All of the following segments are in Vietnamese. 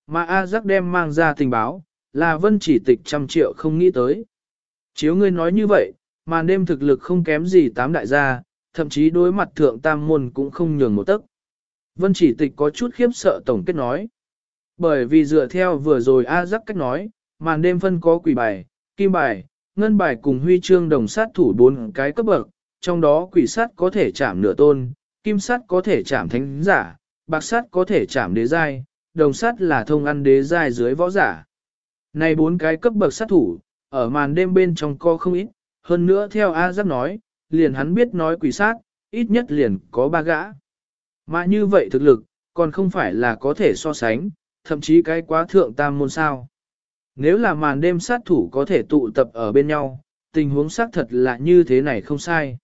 Mà A Giác đem mang ra tình báo, là Vân Chỉ Tịch 100 triệu không nghĩ tới. Chiếu ngươi nói như vậy, màn đêm thực lực không kém gì 8 đại gia, thậm chí đối mặt thượng tam môn cũng không nhường một tấc. Vân Chỉ Tịch có chút khiếp sợ tổng kết nói. Bởi vì dựa theo vừa rồi A Giác cách nói, màn đêm phân có quỷ bài, kim bài, ngân bài cùng huy chương đồng sát thủ 4 cái cấp bậc, trong đó quỷ sát có thể chạm nửa tôn, kim sát có thể chạm thánh giả, bạc sát có thể chạm đế giai, đồng sát là thông ăn đế giai dưới võ giả. Này 4 cái cấp bậc sát thủ, ở màn đêm bên trong co không ít, hơn nữa theo A Giác nói, liền hắn biết nói quỷ sát, ít nhất liền có 3 gã. Mà như vậy thực lực, còn không phải là có thể so sánh, thậm chí cái quá thượng tam môn sao. Nếu là màn đêm sát thủ có thể tụ tập ở bên nhau, tình huống xác thật là như thế này không sai.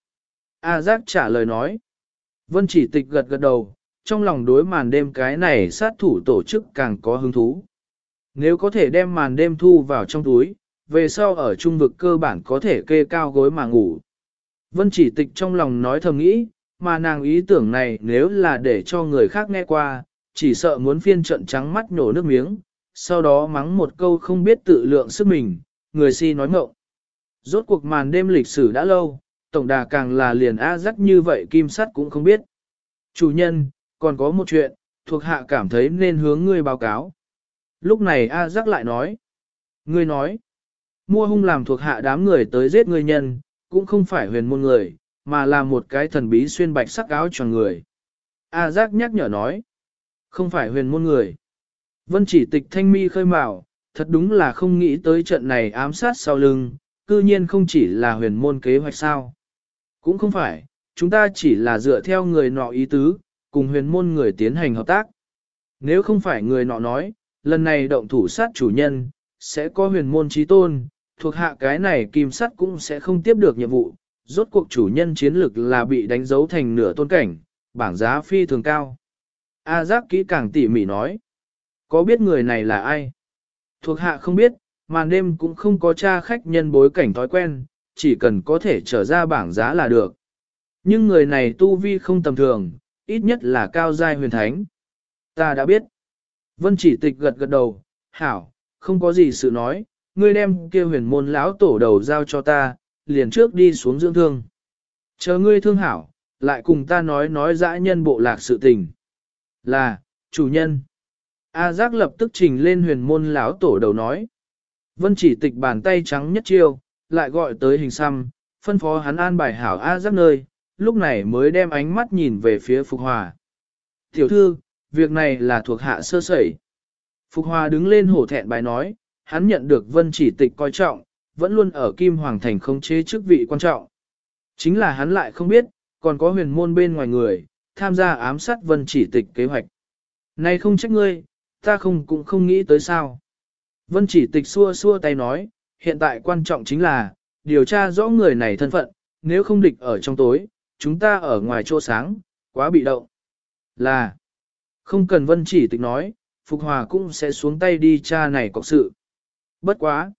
A Giác trả lời nói. Vân Chỉ Tịch gật gật đầu, trong lòng đối màn đêm cái này sát thủ tổ chức càng có hứng thú. Nếu có thể đem màn đêm thu vào trong túi, về sau ở trung vực cơ bản có thể kê cao gối mà ngủ. Vân Chỉ Tịch trong lòng nói thầm nghĩ, mà nàng ý tưởng này nếu là để cho người khác nghe qua, chỉ sợ muốn phiên trận trắng mắt nhổ nước miếng, sau đó mắng một câu không biết tự lượng sức mình, người si nói ngọng. Rốt cuộc màn đêm lịch sử đã lâu, tổng đà càng là liền A Giác như vậy kim sắt cũng không biết. Chủ nhân, còn có một chuyện, thuộc hạ cảm thấy nên hướng ngươi báo cáo. Lúc này A Giác lại nói. Ngươi nói, mua hung làm thuộc hạ đám người tới giết ngươi nhân, cũng không phải huyền môn người, mà là một cái thần bí xuyên bạch sắc áo choàng người. A Giác nhắc nhở nói, không phải huyền môn người. Vân Chỉ Tịch thanh mi khơi mào, thật đúng là không nghĩ tới trận này ám sát sau lưng, cư nhiên không chỉ là huyền môn kế hoạch sao. Cũng không phải, chúng ta chỉ là dựa theo người nọ ý tứ, cùng huyền môn người tiến hành hợp tác. Nếu không phải người nọ nói, lần này động thủ sát chủ nhân, sẽ có huyền môn chí tôn, thuộc hạ cái này kim sắt cũng sẽ không tiếp được nhiệm vụ. Rốt cuộc chủ nhân chiến lực là bị đánh dấu thành nửa tôn cảnh, bảng giá phi thường cao. A Giác kỹ càng tỉ mỉ nói. Có biết người này là ai? Thuộc hạ không biết, màn đêm cũng không có tra khách nhân bối cảnh thói quen, chỉ cần có thể trở ra bảng giá là được. Nhưng người này tu vi không tầm thường, ít nhất là cao giai huyền thánh. Ta đã biết. Vân Chỉ Tịch gật gật đầu, hảo, không có gì sự nói, ngươi đem kia huyền môn lão tổ đầu giao cho ta, liền trước đi xuống dưỡng thương. Chờ ngươi thương hảo, lại cùng ta nói dã nhân bộ lạc sự tình. Là, chủ nhân. A Giác lập tức trình lên huyền môn lão tổ đầu nói. Vân Chỉ Tịch bàn tay trắng nhất chiêu, lại gọi tới hình xăm, phân phó hắn an bài hảo A Giác nơi, lúc này mới đem ánh mắt nhìn về phía Phục Hòa. Tiểu thư, việc này là thuộc hạ sơ sẩy. Phục Hòa đứng lên hổ thẹn bài nói, hắn nhận được Vân Chỉ Tịch coi trọng, vẫn luôn ở Kim Hoàng Thành khống chế chức vị quan trọng. Chính là hắn lại không biết, còn có huyền môn bên ngoài người, tham gia ám sát Vân Chỉ Tịch kế hoạch. Này không trách ngươi, ta cũng không nghĩ tới sao. Vân Chỉ Tịch xua xua tay nói, hiện tại quan trọng chính là, điều tra rõ người này thân phận, nếu không địch ở trong tối, chúng ta ở ngoài chỗ sáng, quá bị động. Là, không cần Vân Chỉ Tịch nói, Phục Hòa cũng sẽ xuống tay đi tra này có sự. Bất quá.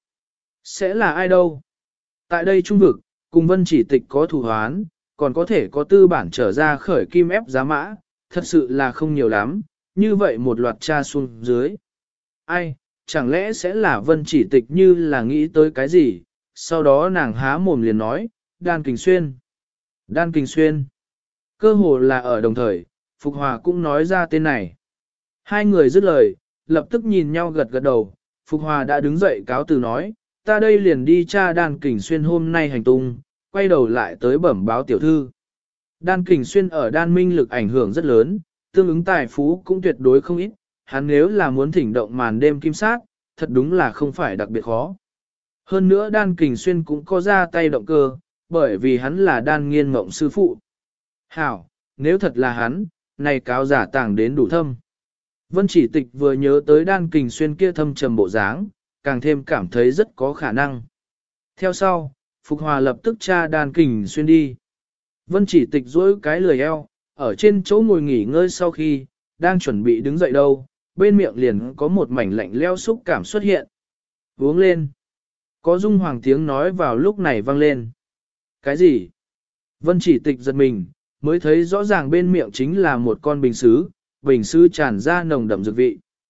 Sẽ là ai đâu? Tại đây trung vực, cùng Vân Chỉ Tịch có thủ hoán, còn có thể có tư bản trở ra khởi kim ép giá mã, thật sự là không nhiều lắm, như vậy một loạt tra xuống dưới. Ai, chẳng lẽ sẽ là Vân Chỉ Tịch như là nghĩ tới cái gì, sau đó nàng há mồm liền nói, Đan Kình Xuyên. Đan Kình Xuyên. Cơ hồ là ở đồng thời, Phục Hòa cũng nói ra tên này. Hai người dứt lời, lập tức nhìn nhau gật gật đầu, Phục Hòa đã đứng dậy cáo từ nói, ta đây liền đi tra Đan Kình Xuyên hôm nay hành tung, quay đầu lại tới bẩm báo tiểu thư. Đan Kình Xuyên ở Đan Minh lực ảnh hưởng rất lớn, tương ứng tài phú cũng tuyệt đối không ít, hắn nếu là muốn thỉnh động màn đêm kim sát, thật đúng là không phải đặc biệt khó. Hơn nữa Đan Kình Xuyên cũng có ra tay động cơ, bởi vì hắn là Đan Nghiên Mộng sư phụ. Hảo, nếu thật là hắn, này cáo giả tàng đến đủ thâm. Vân Chỉ Tịch vừa nhớ tới Đan Kình Xuyên kia thâm trầm bộ dáng, càng thêm cảm thấy rất có khả năng. Theo sau, Phục Hòa lập tức tra Đan Kình Xuyên đi. Vân Chỉ Tịch duỗi cái lười eo, ở trên chỗ ngồi nghỉ ngơi sau khi, đang chuẩn bị đứng dậy đâu, bên miệng liền có một mảnh lạnh leo xúc cảm xuất hiện. Uống lên. Có dung hoàng tiếng nói vào lúc này vang lên. Cái gì? Vân Chỉ Tịch giật mình, mới thấy rõ ràng bên miệng chính là một con bình sứ tràn ra nồng đậm dược vị.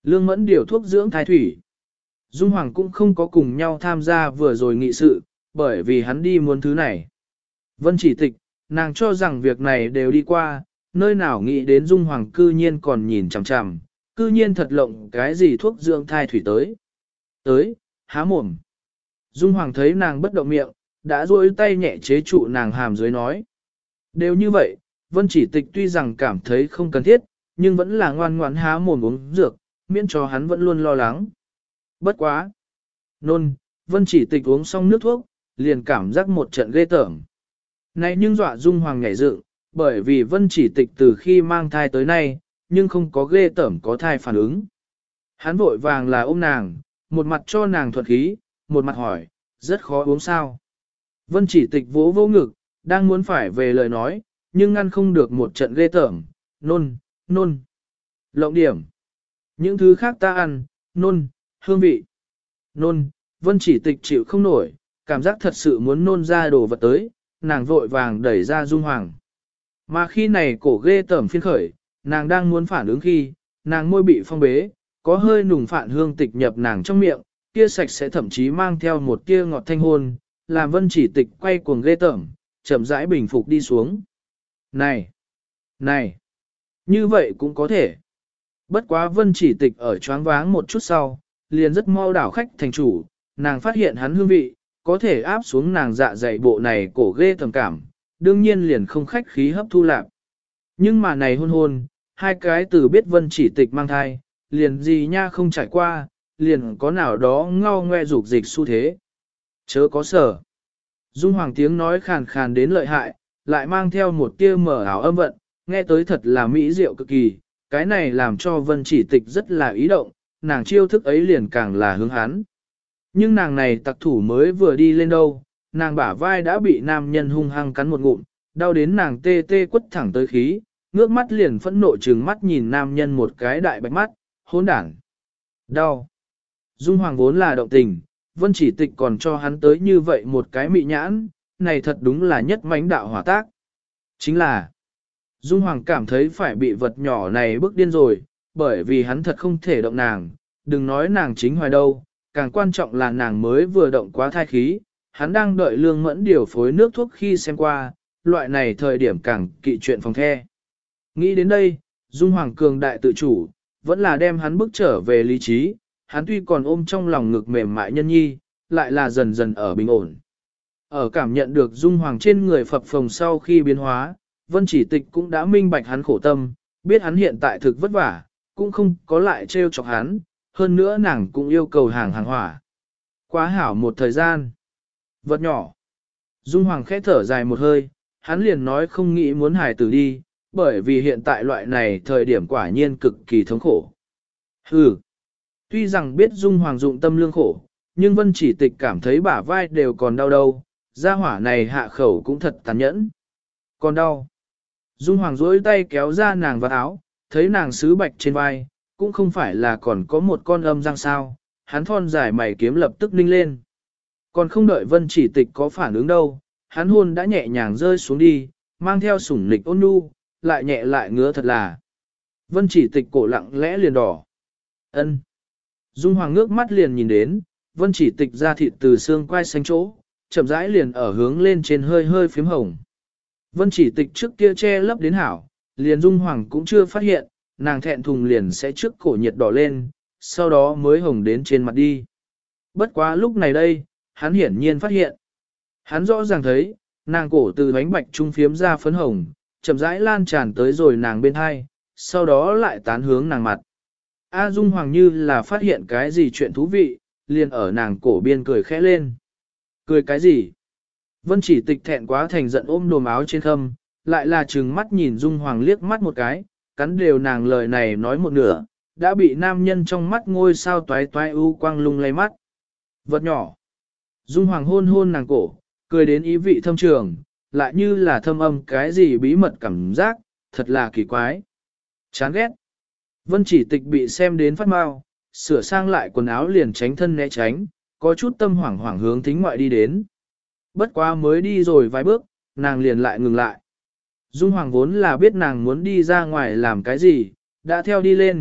Lương Mẫn điều thuốc dưỡng thai thủy. Dung Hoàng cũng không có cùng nhau tham gia vừa rồi nghị sự, bởi vì hắn đi muốn thứ này. Vân Chỉ Tịch, nàng cho rằng việc này đều đi qua, nơi nào nghĩ đến Dung Hoàng cư nhiên còn nhìn chằm chằm, cư nhiên thật lộng cái gì thuốc dưỡng thai thủy tới. Tới, há mồm. Dung Hoàng thấy nàng bất động miệng, đã duỗi tay nhẹ chế trụ nàng hàm dưới nói. Đều như vậy, Vân Chỉ Tịch tuy rằng cảm thấy không cần thiết, nhưng vẫn là ngoan ngoãn há mồm uống dược, miễn cho hắn vẫn luôn lo lắng. Bất quá. Nôn, Vân Chỉ Tịch uống xong nước thuốc, liền cảm giác một trận ghê tởm. Này nhưng dọa Dung Hoàng nhảy dựng, bởi vì Vân Chỉ Tịch từ khi mang thai tới nay, nhưng không có ghê tởm có thai phản ứng. Hắn vội vàng là ôm nàng, một mặt cho nàng thuật khí, một mặt hỏi, rất khó uống sao. Vân Chỉ Tịch vỗ vô ngực, đang muốn phải về lời nói, nhưng ngăn không được một trận ghê tởm, nôn, nôn. Lộng điểm. Những thứ khác ta ăn, nôn, hương vị. Nôn, Vân Chỉ Tịch chịu không nổi, cảm giác thật sự muốn nôn ra đồ vật tới, nàng vội vàng đẩy ra Dung Hoàng. Mà khi này cổ ghê tởm phiên khởi, nàng đang muốn phản ứng khi, nàng môi bị phong bế, có hơi nùng phản hương tịch nhập nàng trong miệng, kia sạch sẽ thậm chí mang theo một tia ngọt thanh hôn, làm Vân Chỉ Tịch quay cuồng ghê tởm, chậm rãi bình phục đi xuống. Này! Này! Như vậy cũng có thể. Bất quá Vân Chỉ Tịch ở choáng váng một chút sau, liền rất mau đảo khách thành chủ, nàng phát hiện hắn hương vị, có thể áp xuống nàng dạ dày bộ này cổ ghê tầm cảm, đương nhiên liền không khách khí hấp thu lạc. Nhưng mà này hôn hôn, hai cái từ biết Vân Chỉ Tịch mang thai, liền gì nha không trải qua, liền có nào đó ngao ngoe dục dịch xu thế. Chớ có sở. Dung Hoàng tiếng nói khàn khàn đến lợi hại, lại mang theo một tia mở ảo âm vận, nghe tới thật là mỹ diệu cực kỳ, cái này làm cho Vân Chỉ Tịch rất là ý động, nàng chiêu thức ấy liền càng là hướng hắn. Nhưng nàng này tặc thủ mới vừa đi lên đâu, nàng bả vai đã bị nam nhân hung hăng cắn một ngụm, đau đến nàng tê tê quất thẳng tới khí, ngước mắt liền phẫn nộ trừng mắt nhìn nam nhân một cái đại bạch mắt, hỗn đảng. Đau. Dung Hoàng vốn là động tình, Vân Chỉ Tịch còn cho hắn tới như vậy một cái mị nhãn, này thật đúng là nhất mãnh đạo hỏa tác. Chính là, Dung Hoàng cảm thấy phải bị vật nhỏ này bức điên rồi, bởi vì hắn thật không thể động nàng, đừng nói nàng chính hoài đâu, càng quan trọng là nàng mới vừa động quá thai khí, hắn đang đợi Lương Mẫn điều phối nước thuốc khi xem qua, loại này thời điểm càng kỵ chuyện phòng the. Nghĩ đến đây, Dung Hoàng cường đại tự chủ, vẫn là đem hắn bức trở về lý trí, hắn tuy còn ôm trong lòng ngực mềm mại nhân nhi, lại là dần dần ở bình ổn. Ở cảm nhận được Dung Hoàng trên người phập phồng sau khi biến hóa, Vân Chỉ Tịch cũng đã minh bạch hắn khổ tâm, biết hắn hiện tại thực vất vả, cũng không có lại trêu chọc hắn, hơn nữa nàng cũng yêu cầu hàng hỏa. Quá hảo một thời gian. Vật nhỏ. Dung Hoàng khẽ thở dài một hơi, hắn liền nói không nghĩ muốn hài tử đi, bởi vì hiện tại loại này thời điểm quả nhiên cực kỳ thống khổ. Hừ. Tuy rằng biết Dung Hoàng dụng tâm lương khổ, nhưng Vân Chỉ Tịch cảm thấy bả vai đều còn đau đâu, gia hỏa này hạ khẩu cũng thật tàn nhẫn. Còn đau. Dung Hoàng duỗi tay kéo ra nàng vào áo, thấy nàng sứ bạch trên vai, cũng không phải là còn có một con âm răng sao, hắn thon dài mày kiếm lập tức ninh lên. Còn không đợi Vân Chỉ Tịch có phản ứng đâu, hắn hôn đã nhẹ nhàng rơi xuống đi, mang theo sủng nịch ôn nhu, lại nhẹ lại ngứa thật là. Vân Chỉ Tịch cổ lặng lẽ liền đỏ. Ân. Dung Hoàng ngước mắt liền nhìn đến, Vân Chỉ Tịch ra thịt từ xương quai xanh chỗ, chậm rãi liền ở hướng lên trên hơi hơi phím hồng. Vân Chỉ Tịch trước kia che lấp đến hảo, liền Dung Hoàng cũng chưa phát hiện, nàng thẹn thùng liền sẽ trước cổ nhiệt đỏ lên, sau đó mới hồng đến trên mặt đi. Bất quá lúc này đây, hắn hiển nhiên phát hiện. Hắn rõ ràng thấy, nàng cổ từ bánh bạch trung phiếm ra phấn hồng, chậm rãi lan tràn tới rồi nàng bên hai, sau đó lại tán hướng nàng mặt. A Dung Hoàng như là phát hiện cái gì chuyện thú vị, liền ở nàng cổ biên cười khẽ lên. Cười cái gì? Vân Chỉ Tịch thẹn quá thành giận ôm đồm áo trên khâm, lại là trừng mắt nhìn Dung Hoàng liếc mắt một cái, cắn đều nàng lời này nói một nửa, đã bị nam nhân trong mắt ngôi sao toái toái u quang lung lay mắt. Vật nhỏ. Dung Hoàng hôn hôn nàng cổ, cười đến ý vị thâm trường, lại như là thâm âm cái gì bí mật cảm giác, thật là kỳ quái. Chán ghét. Vân Chỉ Tịch bị xem đến phát mau, sửa sang lại quần áo liền tránh thân né tránh, có chút tâm hoảng hoảng hướng thính ngoại đi đến. Bất quá mới đi rồi vài bước, nàng liền lại ngừng lại. Dung Hoàng vốn là biết nàng muốn đi ra ngoài làm cái gì, đã theo đi lên,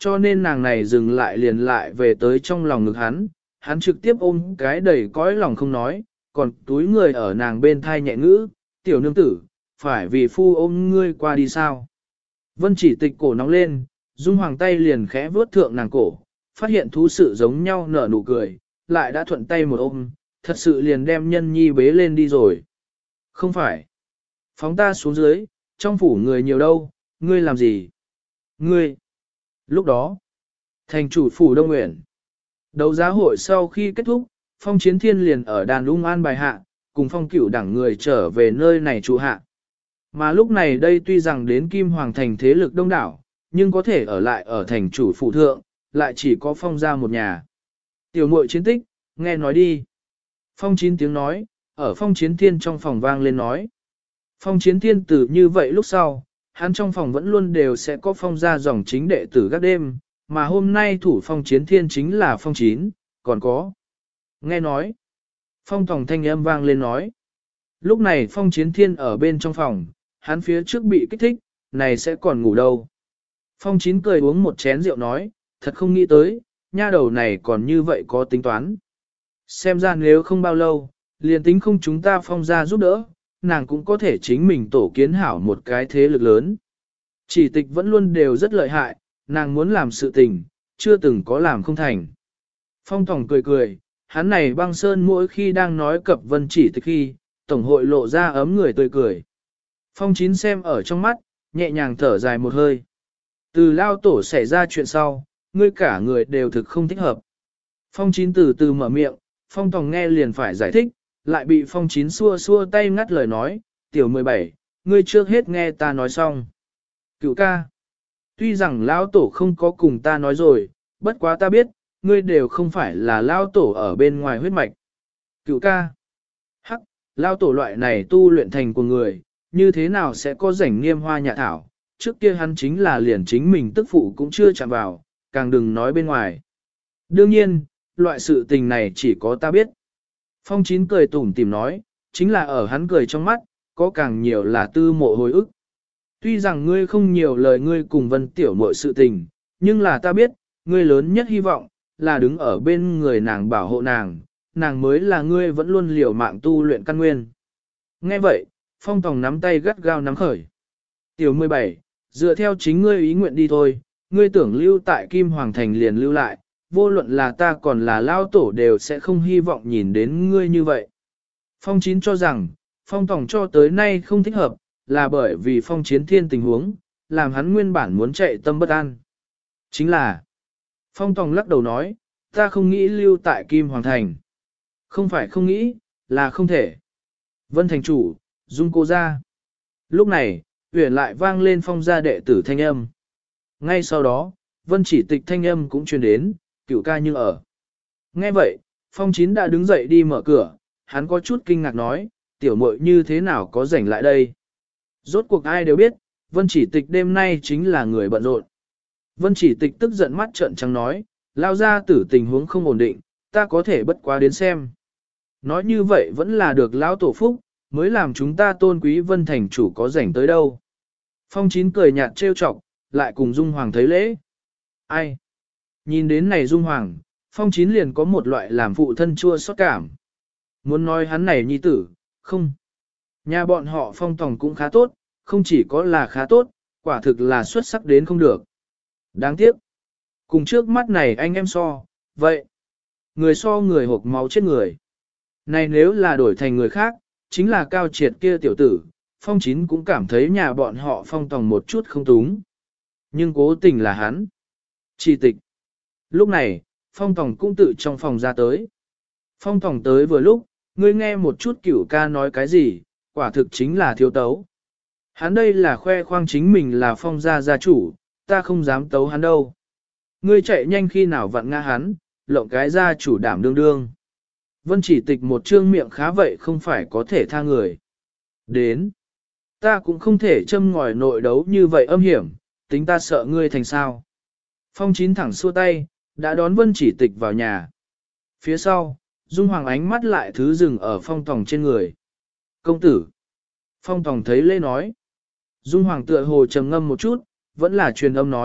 cho nên nàng này dừng lại liền lại về tới trong lòng ngực hắn trực tiếp ôm cái đầy cõi lòng không nói, còn túi người ở nàng bên thai nhẹ ngữ, tiểu nương tử, phải vì phu ôm ngươi qua đi sao. Vân Chỉ Tịch cổ nóng lên, Dung Hoàng tay liền khẽ vuốt thượng nàng cổ, phát hiện thú sự giống nhau nở nụ cười, lại đã thuận tay một ôm, thật sự liền đem nhân nhi bế lên đi rồi. Không phải. Phóng ta xuống dưới, trong phủ người nhiều đâu, ngươi làm gì? Ngươi. Lúc đó, thành chủ phủ Đông Nguyện. Đấu giá hội sau khi kết thúc, Phong Chiến Thiên liền ở đàn ung an bài hạ, cùng Phong Cửu đẳng người trở về nơi này trụ hạ. Mà lúc này đây tuy rằng đến Kim Hoàng thành thế lực đông đảo, nhưng có thể ở lại ở thành chủ phủ thượng, lại chỉ có Phong gia một nhà. Tiểu muội chiến tích, nghe nói đi. Phong Chín tiếng nói, ở Phong Chiến Thiên trong phòng vang lên nói. Phong Chiến Thiên từ như vậy lúc sau, hắn trong phòng vẫn luôn đều sẽ có Phong gia dòng chính đệ tử các đêm, mà hôm nay thủ Phong Chiến Thiên chính là Phong Chín, còn có. Nghe nói. Phong Tòng thanh âm vang lên nói. Lúc này Phong Chiến Thiên ở bên trong phòng, hắn phía trước bị kích thích, này sẽ còn ngủ đâu. Phong Chín cười uống một chén rượu nói, thật không nghĩ tới, nha đầu này còn như vậy có tính toán. Xem ra nếu không bao lâu, liền tính không chúng ta Phong gia giúp đỡ, nàng cũng có thể chính mình tổ kiến hảo một cái thế lực lớn. Chỉ Tịch vẫn luôn đều rất lợi hại, nàng muốn làm sự tình, chưa từng có làm không thành. Phong Tòng cười cười, hắn này băng sơn mỗi khi đang nói cập Vân Chỉ Tịch khi, tổng hội lộ ra ấm người tươi cười. Phong Chín xem ở trong mắt, nhẹ nhàng thở dài một hơi. Từ lao tổ xảy ra chuyện sau, ngươi cả người đều thực không thích hợp. Phong Chín từ từ mở miệng, Phong Tòng nghe liền phải giải thích, lại bị Phong Chín xua xua tay ngắt lời nói, tiểu 17, ngươi trước hết nghe ta nói xong. Cựu ca, tuy rằng lão tổ không có cùng ta nói rồi, bất quá ta biết, ngươi đều không phải là lão tổ ở bên ngoài huyết mạch. Cựu ca, hắc, lão tổ loại này tu luyện thành của người, như thế nào sẽ có rảnh nghiêm hoa nhạ thảo, trước kia hắn chính là liền chính mình tức phụ cũng chưa chạm vào, càng đừng nói bên ngoài. Đương nhiên, loại sự tình này chỉ có ta biết. Phong Chín cười tủm tỉm nói, chính là ở hắn cười trong mắt, có càng nhiều là tư mộ hồi ức. Tuy rằng ngươi không nhiều lời ngươi cùng Vân Tiểu Muội sự tình, nhưng là ta biết, ngươi lớn nhất hy vọng, là đứng ở bên người nàng bảo hộ nàng, nàng mới là ngươi vẫn luôn liều mạng tu luyện căn nguyên. Nghe vậy, Phong Tòng nắm tay gắt gao nắm khởi. Tiểu 17, dựa theo chính ngươi ý nguyện đi thôi, ngươi tưởng lưu tại Kim Hoàng Thành liền lưu lại, vô luận là ta còn là lao tổ đều sẽ không hy vọng nhìn đến ngươi như vậy. Phong Chín cho rằng, Phong Tòng cho tới nay không thích hợp, là bởi vì Phong Chiến Thiên tình huống, làm hắn nguyên bản muốn chạy tâm bất an. Chính là, Phong Tòng lắc đầu nói, ta không nghĩ lưu tại Kim Hoàng Thành. Không phải không nghĩ, là không thể. Vân Thành chủ, Dung cô ra. Lúc này, uyển lại vang lên Phong gia đệ tử thanh âm. Ngay sau đó, Vân Chỉ Tịch thanh âm cũng truyền đến, Cửu ca như ở. Nghe vậy, Phong Chín đã đứng dậy đi mở cửa, hắn có chút kinh ngạc nói, tiểu muội như thế nào có rảnh lại đây. Rốt cuộc ai đều biết, Vân Chỉ Tịch đêm nay chính là người bận rộn. Vân Chỉ Tịch tức giận mắt trợn trắng nói, lao ra tử tình huống không ổn định, ta có thể bất quá đến xem. Nói như vậy vẫn là được lão tổ phúc, mới làm chúng ta tôn quý Vân Thành chủ có rảnh tới đâu. Phong Chín cười nhạt trêu chọc, lại cùng Dung Hoàng thấy lễ. Ai? Nhìn đến này Dung Hoàng, Phong Chín liền có một loại làm phụ thân chua xót cảm. Muốn nói hắn này nhi tử, không. Nhà bọn họ Phong Tòng cũng khá tốt, không chỉ có là khá tốt, quả thực là xuất sắc đến không được. Đáng tiếc. Cùng trước mắt này anh em so, vậy. Người so người hộp máu chết người. Này nếu là đổi thành người khác, chính là Cao Triệt kia tiểu tử, Phong Chín cũng cảm thấy nhà bọn họ Phong Tòng một chút không túng. Nhưng cố tình là hắn. Chỉ Tịch. Lúc này, Phong Tòng cũng tự trong phòng ra tới. Phong Tòng tới vừa lúc, ngươi nghe một chút Cửu ca nói cái gì, quả thực chính là thiếu tấu. Hắn đây là khoe khoang chính mình là Phong gia gia chủ, ta không dám tấu hắn đâu. Ngươi chạy nhanh khi nào vặn ngã hắn, lộng cái gia chủ đảm đương đương. Vân Chỉ Tịch một trương miệng khá vậy không phải có thể tha người. Đến. Ta cũng không thể châm ngòi nội đấu như vậy âm hiểm, tính ta sợ ngươi thành sao. Phong Chín thẳng xua tay, đã đón Vân Chỉ Tịch vào nhà. Phía sau, Dung Hoàng ánh mắt lại thứ dừng ở Phong Tòng trên người. Công tử. Phong Tòng thấy lễ nói. Dung Hoàng tựa hồ trầm ngâm một chút, vẫn là truyền âm nói,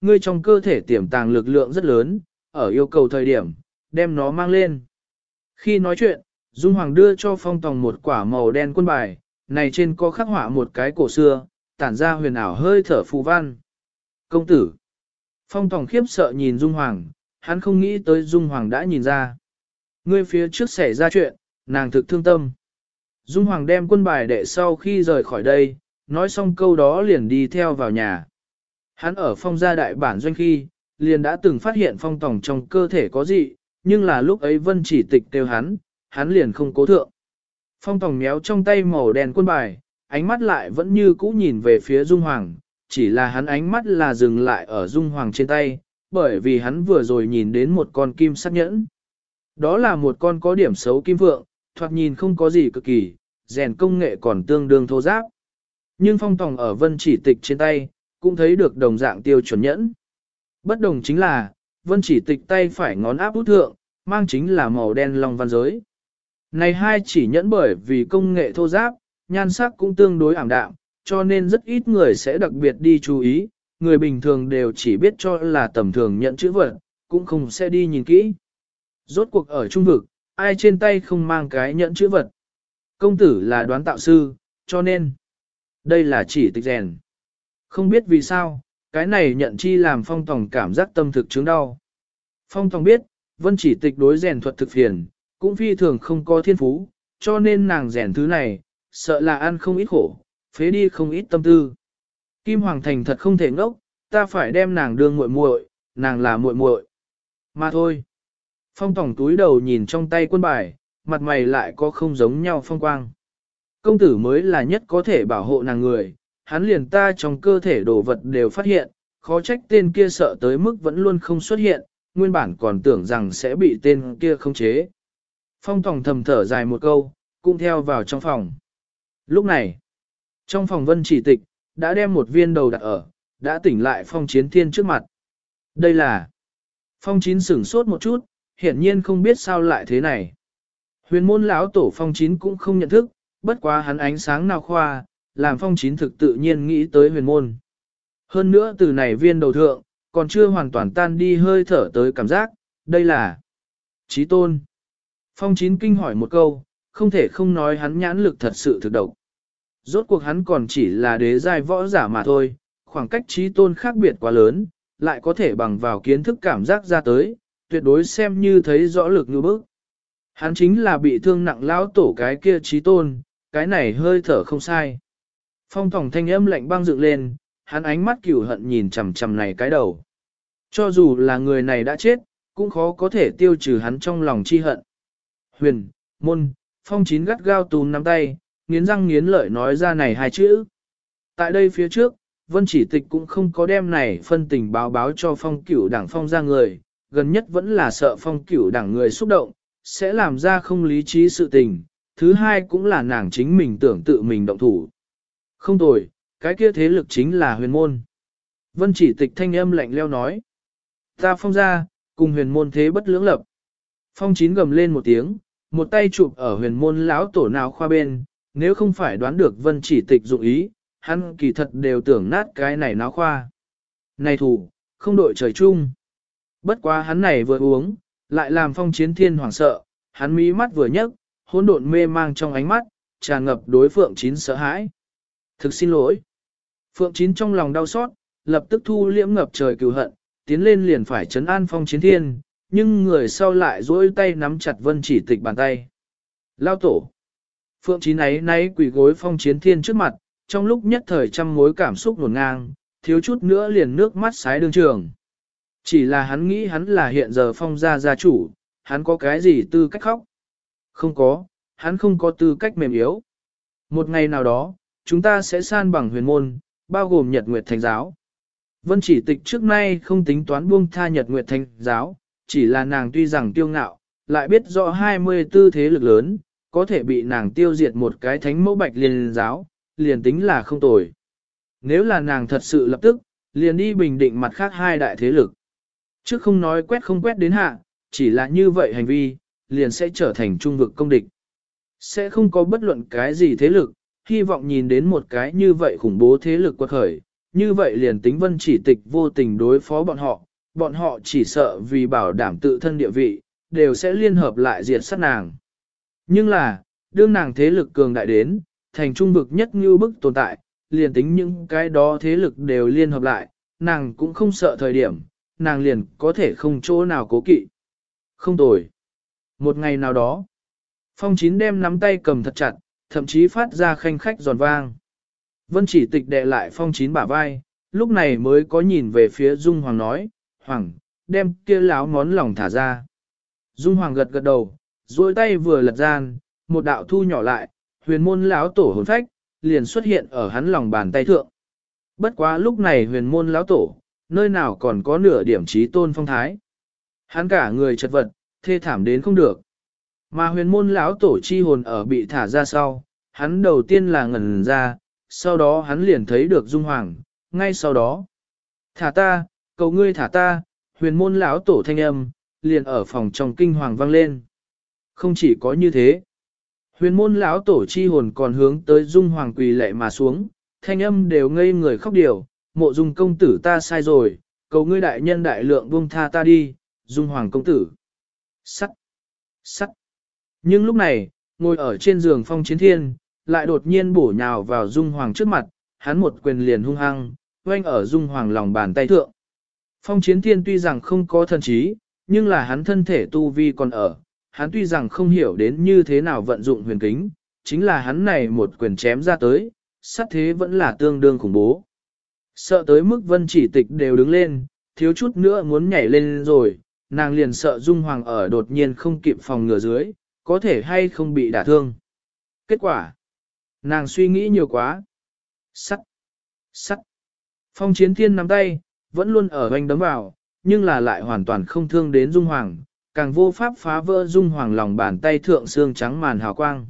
ngươi trong cơ thể tiềm tàng lực lượng rất lớn, ở yêu cầu thời điểm, đem nó mang lên. Khi nói chuyện, Dung Hoàng đưa cho Phong Tòng một quả màu đen quân bài, này trên có khắc họa một cái cổ xưa, tản ra huyền ảo hơi thở phù văn. Công tử. Phong Tòng khiếp sợ nhìn Dung Hoàng, hắn không nghĩ tới Dung Hoàng đã nhìn ra. Ngươi phía trước xảy ra chuyện, nàng thực thương tâm. Dung Hoàng đem quân bài đệ sau khi rời khỏi đây, nói xong câu đó liền đi theo vào nhà. Hắn ở Phong gia đại bản doanh khi, liền đã từng phát hiện Phong Tòng trong cơ thể có dị, nhưng là lúc ấy Vân Chỉ Tịch kêu hắn liền không cố thượng. Phong Tòng méo trong tay màu đen quân bài, ánh mắt lại vẫn như cũ nhìn về phía Dung Hoàng, chỉ là hắn ánh mắt là dừng lại ở Dung Hoàng trên tay, bởi vì hắn vừa rồi nhìn đến một con kim sắc nhẫn. Đó là một con có điểm xấu kim vượng, thoạt nhìn không có gì cực kỳ, rèn công nghệ còn tương đương thô giáp. Nhưng Phong Tòng ở Vân Chỉ Tịch trên tay, cũng thấy được đồng dạng tiêu chuẩn nhẫn. Bất đồng chính là, Vân Chỉ Tịch tay phải ngón áp út thượng, mang chính là màu đen long văn giới. Này hai chỉ nhẫn bởi vì công nghệ thô giáp, nhan sắc cũng tương đối ảm đạm, cho nên rất ít người sẽ đặc biệt đi chú ý, người bình thường đều chỉ biết cho là tầm thường nhẫn chữ vật, cũng không sẽ đi nhìn kỹ. Rốt cuộc ở trung vực, ai trên tay không mang cái nhẫn chữ vật. Công tử là đoán tạo sư, cho nên đây là chỉ tịch rèn. Không biết vì sao, cái này nhận chi làm Phong Tòng cảm giác tâm thực chứng đau. Phong Tòng biết, Vân Chỉ Tịch đối rèn thuật thực phiền, cũng phi thường không có thiên phú, cho nên nàng rèn thứ này, sợ là ăn không ít khổ, phế đi không ít tâm tư. Kim Hoàng Thành thật không thể ngốc, ta phải đem nàng đương muội muội, nàng là muội muội. Mà thôi. Phong Tòng túi đầu nhìn trong tay quân bài, mặt mày lại có không giống nhau phong quang. Công tử mới là nhất có thể bảo hộ nàng người, hắn liền ta trong cơ thể đồ vật đều phát hiện, khó trách tên kia sợ tới mức vẫn luôn không xuất hiện, nguyên bản còn tưởng rằng sẽ bị tên kia khống chế. Phong Tòng thầm thở dài một câu, cũng theo vào trong phòng. Lúc này, trong phòng Vân Chỉ Tịch, đã đem một viên đầu đặt ở, đã tỉnh lại Phong Chiến Thiên trước mặt. Đây là... Phong Chín sửng sốt một chút, hiển nhiên không biết sao lại thế này. Huyền môn lão tổ Phong Chín cũng không nhận thức, bất quá hắn ánh sáng nào khoa, làm Phong Chín thực tự nhiên nghĩ tới huyền môn. Hơn nữa từ này viên đầu thượng, còn chưa hoàn toàn tan đi hơi thở tới cảm giác, đây là Chí Tôn. Phong Chín kinh hỏi một câu, không thể không nói hắn nhãn lực thật sự thực độc. Rốt cuộc hắn còn chỉ là đế giai võ giả mà thôi, khoảng cách Chí Tôn khác biệt quá lớn, lại có thể bằng vào kiến thức cảm giác ra tới, tuyệt đối xem như thấy rõ lực như bức. Hắn chính là bị thương nặng lão tổ cái kia Chí Tôn, cái này hơi thở không sai. Phong Tòng thanh âm lạnh băng dựng lên, hắn ánh mắt cửu hận nhìn chằm chằm này cái đầu. Cho dù là người này đã chết, cũng khó có thể tiêu trừ hắn trong lòng chi hận. Huyền, môn, Phong Chín gắt gao túm nắm tay, nghiến răng nghiến lợi nói ra này hai chữ. Tại đây phía trước, Vân Chỉ Tịch cũng không có đem này phân tình báo cho Phong Cửu đảng Phong ra người, gần nhất vẫn là sợ Phong Cửu đảng người xúc động, sẽ làm ra không lý trí sự tình, thứ hai cũng là nàng chính mình tưởng tự mình động thủ. Không tồi, cái kia thế lực chính là huyền môn. Vân Chỉ Tịch thanh âm lạnh leo nói. Ta Phong ra, cùng huyền môn thế bất lưỡng lập. Phong Chín gầm lên một tiếng, một tay chụp ở huyền môn lão tổ nào khoa bên, nếu không phải đoán được Vân Chỉ Tịch dụng ý, hắn kỳ thật đều tưởng nát cái này náo khoa. Này thủ, không đội trời chung. Bất quá hắn này vừa uống, lại làm Phong Chiến Thiên hoảng sợ, hắn mí mắt vừa nhấc, hỗn độn mê mang trong ánh mắt, tràn ngập đối Phượng Chín sợ hãi. Thực xin lỗi. Phượng Chín trong lòng đau xót, lập tức thu liễm ngập trời cừu hận, tiến lên liền phải trấn an Phong Chiến Thiên, nhưng người sau lại duỗi tay nắm chặt Vân Chỉ Tịch bàn tay. Lao tổ. Phượng Chín ấy nay quỳ gối Phong Chiến Thiên trước mặt, trong lúc nhất thời trăm mối cảm xúc ngổn ngang, thiếu chút nữa liền nước mắt sái đương trường. Chỉ là hắn nghĩ hắn là hiện giờ Phong gia gia chủ, hắn có cái gì tư cách khóc? Không có, hắn không có tư cách mềm yếu. Một ngày nào đó, chúng ta sẽ san bằng huyền môn, bao gồm Nhật Nguyệt Thánh Giáo. Vân Chỉ Tịch trước nay không tính toán buông tha Nhật Nguyệt Thánh Giáo, chỉ là nàng tuy rằng tiêu ngạo, lại biết rõ 24 thế lực lớn, có thể bị nàng tiêu diệt một cái thánh mẫu bạch liên giáo, liền tính là không tồi. Nếu là nàng thật sự lập tức, liền đi bình định mặt khác hai đại thế lực. Chứ không nói quét không quét đến hạ, chỉ là như vậy hành vi, liền sẽ trở thành trung vực công địch. Sẽ không có bất luận cái gì thế lực, hy vọng nhìn đến một cái như vậy khủng bố thế lực quật khởi, như vậy liền tính vân chỉ tịch vô tình đối phó bọn họ chỉ sợ vì bảo đảm tự thân địa vị, đều sẽ liên hợp lại diệt sát nàng. Nhưng là, đương nàng thế lực cường đại đến, thành trung vực nhất như bức tồn tại, liền tính những cái đó thế lực đều liên hợp lại, nàng cũng không sợ thời điểm, nàng liền có thể không chỗ nào cố kỵ. Không tồi. Một ngày nào đó, Phong Chín đem nắm tay cầm thật chặt, thậm chí phát ra khanh khách giòn vang. Vân chỉ tịch đệ lại Phong Chín bả vai, lúc này mới có nhìn về phía Dung Hoàng nói, Hoàng, đem kia láo món lòng thả ra. Dung Hoàng gật gật đầu, duỗi tay vừa lật gian, một đạo thu nhỏ lại, huyền môn lão tổ hồn phách, liền xuất hiện ở hắn lòng bàn tay thượng. Bất quá lúc này huyền môn lão tổ, nơi nào còn có nửa điểm trí tôn phong thái. Hắn cả người chật vật, thê thảm đến không được. Mà huyền môn lão tổ chi hồn ở bị thả ra sau, hắn đầu tiên là ngẩn ra, sau đó hắn liền thấy được Dung Hoàng, ngay sau đó. Thả ta, cầu ngươi thả ta, huyền môn lão tổ thanh âm, liền ở phòng trong kinh hoàng vang lên. Không chỉ có như thế, huyền môn lão tổ chi hồn còn hướng tới Dung Hoàng quỳ lệ mà xuống, thanh âm đều ngây người khóc điều, mộ Dung công tử ta sai rồi, cầu ngươi đại nhân đại lượng buông tha ta đi, Dung Hoàng công tử. Sắt, sắt. Nhưng lúc này, ngồi ở trên giường Phong Chiến Thiên, lại đột nhiên bổ nhào vào Dung Hoàng trước mặt, hắn một quyền liền hung hăng, oanh ở Dung Hoàng lòng bàn tay thượng. Phong Chiến Thiên tuy rằng không có thần trí, nhưng là hắn thân thể tu vi còn ở, hắn tuy rằng không hiểu đến như thế nào vận dụng huyền kính, chính là hắn này một quyền chém ra tới, sát thế vẫn là tương đương khủng bố. Sợ tới mức Vân Chỉ Tịch đều đứng lên, thiếu chút nữa muốn nhảy lên rồi, nàng liền sợ Dung Hoàng ở đột nhiên không kịp phòng ngừa dưới, có thể hay không bị đả thương. Kết quả, nàng suy nghĩ nhiều quá. Sắt, sắt. Phong Chiến Thiên nắm tay, vẫn luôn ở hoành đấm vào, nhưng là lại hoàn toàn không thương đến Dung Hoàng, càng vô pháp phá vỡ Dung Hoàng lòng bàn tay thượng xương trắng màn hào quang.